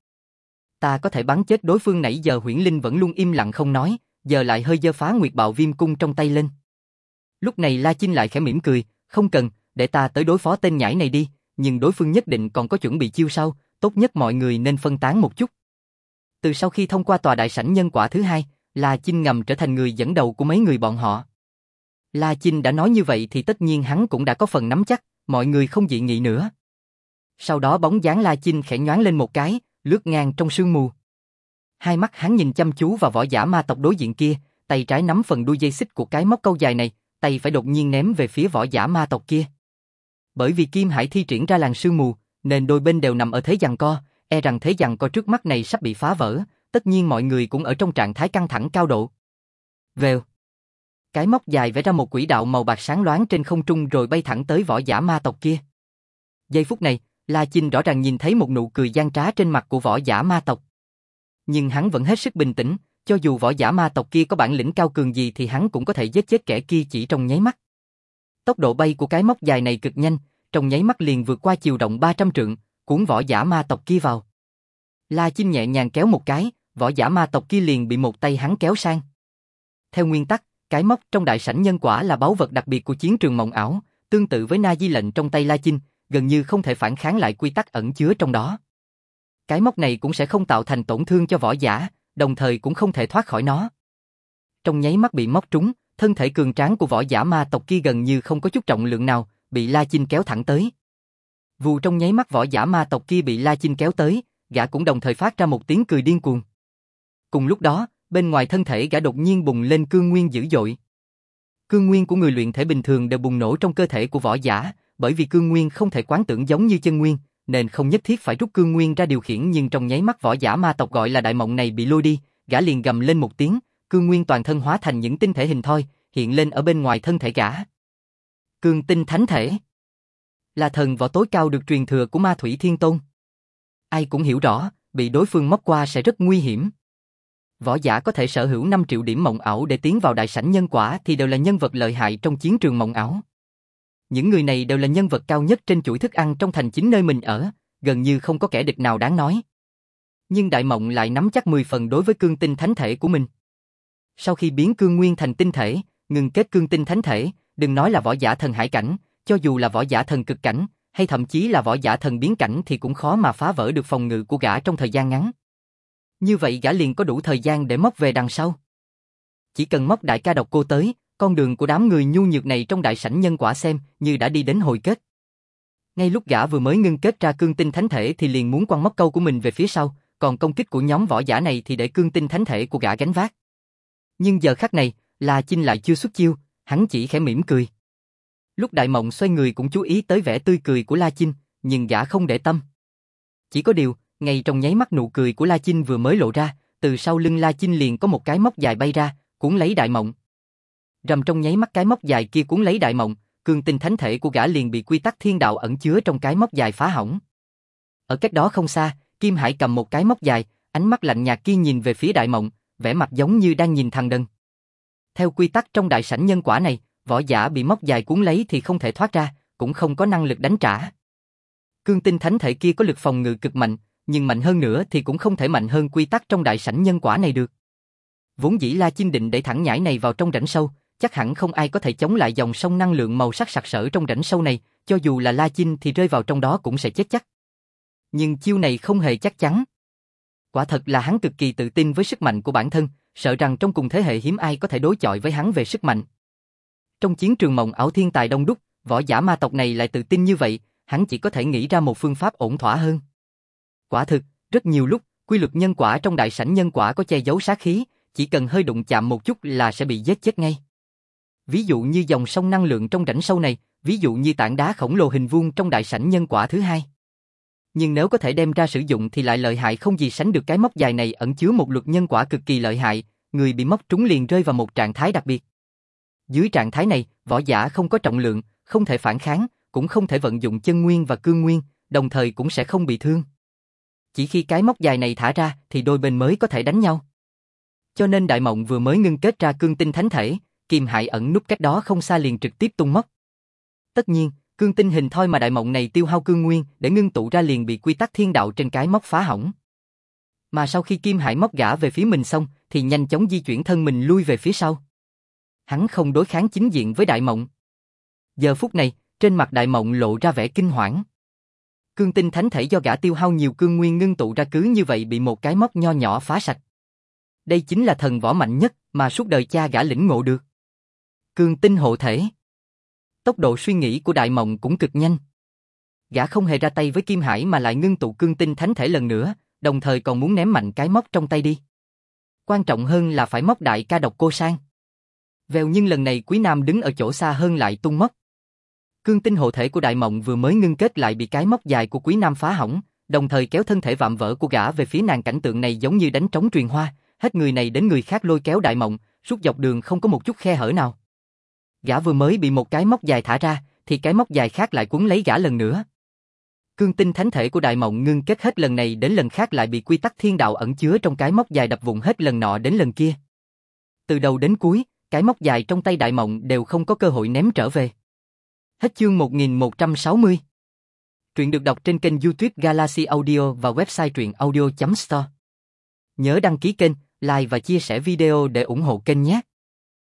Ta có thể bắn chết đối phương. Nãy giờ Huyễn Linh vẫn luôn im lặng không nói, giờ lại hơi giơ phá Nguyệt Bạo Viêm cung trong tay lên. Lúc này La Chinh lại khẽ mỉm cười, không cần, để ta tới đối phó tên nhãi này đi, nhưng đối phương nhất định còn có chuẩn bị chiêu sau, tốt nhất mọi người nên phân tán một chút. Từ sau khi thông qua tòa đại sảnh nhân quả thứ hai, La Chinh ngầm trở thành người dẫn đầu của mấy người bọn họ. La Chinh đã nói như vậy thì tất nhiên hắn cũng đã có phần nắm chắc, mọi người không dị nghị nữa. Sau đó bóng dáng La Chinh khẽ nhoáng lên một cái, lướt ngang trong sương mù. Hai mắt hắn nhìn chăm chú vào võ giả ma tộc đối diện kia, tay trái nắm phần đuôi dây xích của cái móc câu dài này, tay phải đột nhiên ném về phía võ giả ma tộc kia. Bởi vì Kim Hải thi triển ra làn sương mù, nên đôi bên đều nằm ở thế giằng co, e rằng thế giằng co trước mắt này sắp bị phá vỡ, tất nhiên mọi người cũng ở trong trạng thái căng thẳng cao độ. Vèo. Cái móc dài vẽ ra một quỹ đạo màu bạc sáng loáng trên không trung rồi bay thẳng tới võ giả ma tộc kia. Giây phút này, La Chinh rõ ràng nhìn thấy một nụ cười gian trá trên mặt của võ giả ma tộc. Nhưng hắn vẫn hết sức bình tĩnh, cho dù võ giả ma tộc kia có bản lĩnh cao cường gì thì hắn cũng có thể giết chết kẻ kia chỉ trong nháy mắt. Tốc độ bay của cái móc dài này cực nhanh, trong nháy mắt liền vượt qua chiều rộng ba trăm trượng, cuốn võ giả ma tộc kia vào. La Chinh nhẹ nhàng kéo một cái, võ giả ma tộc kia liền bị một tay hắn kéo sang. Theo nguyên tắc, cái móc trong đại sảnh nhân quả là báu vật đặc biệt của chiến trường mộng ảo, tương tự với na di lệnh trong tay La Chinh, gần như không thể phản kháng lại quy tắc ẩn chứa trong đó. Cái móc này cũng sẽ không tạo thành tổn thương cho võ giả, đồng thời cũng không thể thoát khỏi nó. Trong nháy mắt bị móc trúng, thân thể cường tráng của võ giả ma tộc kia gần như không có chút trọng lượng nào, bị La Chinh kéo thẳng tới. Vù trong nháy mắt võ giả ma tộc kia bị La Chinh kéo tới, gã cũng đồng thời phát ra một tiếng cười điên cuồng. Cùng lúc đó, bên ngoài thân thể gã đột nhiên bùng lên cương nguyên dữ dội. Cương nguyên của người luyện thể bình thường đều bùng nổ trong cơ thể của võ giả, bởi vì cương nguyên không thể quán tưởng giống như chân nguyên, nên không nhất thiết phải rút cương nguyên ra điều khiển, nhưng trong nháy mắt võ giả ma tộc gọi là đại mộng này bị lôi đi, gã liền gầm lên một tiếng, cương nguyên toàn thân hóa thành những tinh thể hình thoi, hiện lên ở bên ngoài thân thể gã. Cương tinh thánh thể là thần võ tối cao được truyền thừa của Ma Thủy Thiên Tôn. Ai cũng hiểu rõ, bị đối phương móc qua sẽ rất nguy hiểm. Võ giả có thể sở hữu năm triệu điểm mộng ảo để tiến vào đại sảnh nhân quả thì đều là nhân vật lợi hại trong chiến trường mộng ảo. Những người này đều là nhân vật cao nhất trên chuỗi thức ăn trong thành chính nơi mình ở, gần như không có kẻ địch nào đáng nói. Nhưng đại mộng lại nắm chắc mười phần đối với cương tinh thánh thể của mình. Sau khi biến cương nguyên thành tinh thể, ngừng kết cương tinh thánh thể, đừng nói là võ giả thần hải cảnh, cho dù là võ giả thần cực cảnh, hay thậm chí là võ giả thần biến cảnh thì cũng khó mà phá vỡ được phòng ngự của gã trong thời gian ngắn. Như vậy gã liền có đủ thời gian để móc về đằng sau. Chỉ cần móc đại ca độc cô tới, con đường của đám người nhu nhược này trong đại sảnh nhân quả xem như đã đi đến hồi kết. Ngay lúc gã vừa mới ngưng kết ra cương tinh thánh thể thì liền muốn quăng móc câu của mình về phía sau, còn công kích của nhóm võ giả này thì để cương tinh thánh thể của gã gánh vác. Nhưng giờ khắc này, La Chinh lại chưa xuất chiêu, hắn chỉ khẽ mỉm cười. Lúc đại mộng xoay người cũng chú ý tới vẻ tươi cười của La Chinh, nhưng gã không để tâm. Chỉ có điều, ngay trong nháy mắt nụ cười của La Chinh vừa mới lộ ra, từ sau lưng La Chinh liền có một cái móc dài bay ra, cuốn lấy đại mộng. Rầm trong nháy mắt cái móc dài kia cuốn lấy đại mộng, cương tinh thánh thể của gã liền bị quy tắc thiên đạo ẩn chứa trong cái móc dài phá hỏng. Ở cách đó không xa, Kim Hải cầm một cái móc dài, ánh mắt lạnh nhạt kia nhìn về phía đại mộng, vẻ mặt giống như đang nhìn thằng đần. Theo quy tắc trong đại sảnh nhân quả này, võ giả bị móc dài cuốn lấy thì không thể thoát ra, cũng không có năng lực đánh trả. Cương tinh thánh thể kia có lực phòng ngự cực mạnh, nhưng mạnh hơn nữa thì cũng không thể mạnh hơn quy tắc trong đại sảnh nhân quả này được. Vốn dĩ La Chinh định để thẳng nhãi này vào trong rãnh sâu, chắc hẳn không ai có thể chống lại dòng sông năng lượng màu sắc sặc sỡ trong rãnh sâu này, cho dù là La Chinh thì rơi vào trong đó cũng sẽ chết chắc. Nhưng chiêu này không hề chắc chắn. Quả thật là hắn cực kỳ tự tin với sức mạnh của bản thân, sợ rằng trong cùng thế hệ hiếm ai có thể đối chọi với hắn về sức mạnh. Trong chiến trường mộng ảo thiên tài đông đúc, võ giả ma tộc này lại tự tin như vậy, hắn chỉ có thể nghĩ ra một phương pháp ổn thỏa hơn. Quả thực, rất nhiều lúc, quy luật nhân quả trong đại sảnh nhân quả có che giấu sát khí, chỉ cần hơi đụng chạm một chút là sẽ bị giết chết ngay. Ví dụ như dòng sông năng lượng trong rãnh sâu này, ví dụ như tảng đá khổng lồ hình vuông trong đại sảnh nhân quả thứ hai. Nhưng nếu có thể đem ra sử dụng thì lại lợi hại không gì sánh được, cái móc dài này ẩn chứa một luật nhân quả cực kỳ lợi hại, người bị móc trúng liền rơi vào một trạng thái đặc biệt. Dưới trạng thái này, võ giả không có trọng lượng, không thể phản kháng, cũng không thể vận dụng chân nguyên và cương nguyên, đồng thời cũng sẽ không bị thương. Chỉ khi cái móc dài này thả ra thì đôi bên mới có thể đánh nhau. Cho nên đại mộng vừa mới ngưng kết ra cương tinh thánh thể, Kim Hải ẩn núp cách đó không xa liền trực tiếp tung móc. Tất nhiên, cương tinh hình thoi mà đại mộng này tiêu hao cương nguyên để ngưng tụ ra liền bị quy tắc thiên đạo trên cái móc phá hỏng. Mà sau khi Kim Hải móc gã về phía mình xong, thì nhanh chóng di chuyển thân mình lui về phía sau. Hắn không đối kháng chính diện với đại mộng. Giờ phút này, trên mặt đại mộng lộ ra vẻ kinh hoảng. Cương tinh thánh thể do gã tiêu hao nhiều cương nguyên ngưng tụ ra cứ như vậy bị một cái móc nho nhỏ phá sạch. Đây chính là thần võ mạnh nhất mà suốt đời cha gã lĩnh ngộ được. Cương tinh hộ thể. Tốc độ suy nghĩ của Đại Mộng cũng cực nhanh. Gã không hề ra tay với Kim Hải mà lại ngưng tụ cương tinh thánh thể lần nữa, đồng thời còn muốn ném mạnh cái móc trong tay đi. Quan trọng hơn là phải móc đại ca Độc Cô Sang. Vèo, nhưng lần này Quý Nam đứng ở chỗ xa hơn lại tung móc. Cương tinh hộ thể của Đại Mộng vừa mới ngưng kết lại bị cái móc dài của Quý Nam phá hỏng, đồng thời kéo thân thể vạm vỡ của gã về phía nàng. Cảnh tượng này giống như đánh trống truyền hoa, hết người này đến người khác lôi kéo Đại Mộng, suốt dọc đường không có một chút khe hở nào. Gã vừa mới bị một cái móc dài thả ra, thì cái móc dài khác lại cuốn lấy gã lần nữa. Cương tinh thánh thể của Đại Mộng ngưng kết hết lần này đến lần khác lại bị quy tắc thiên đạo ẩn chứa trong cái móc dài đập vụn hết lần nọ đến lần kia. Từ đầu đến cuối, cái móc dài trong tay Đại Mộng đều không có cơ hội ném trở về. Hết chương một nghìn một trăm sáu mươi. Truyện được đọc trên kênh YouTube Galaxy Audio và website truyện audio chấm store. Nhớ đăng ký kênh, like và chia sẻ video để ủng hộ kênh nhé.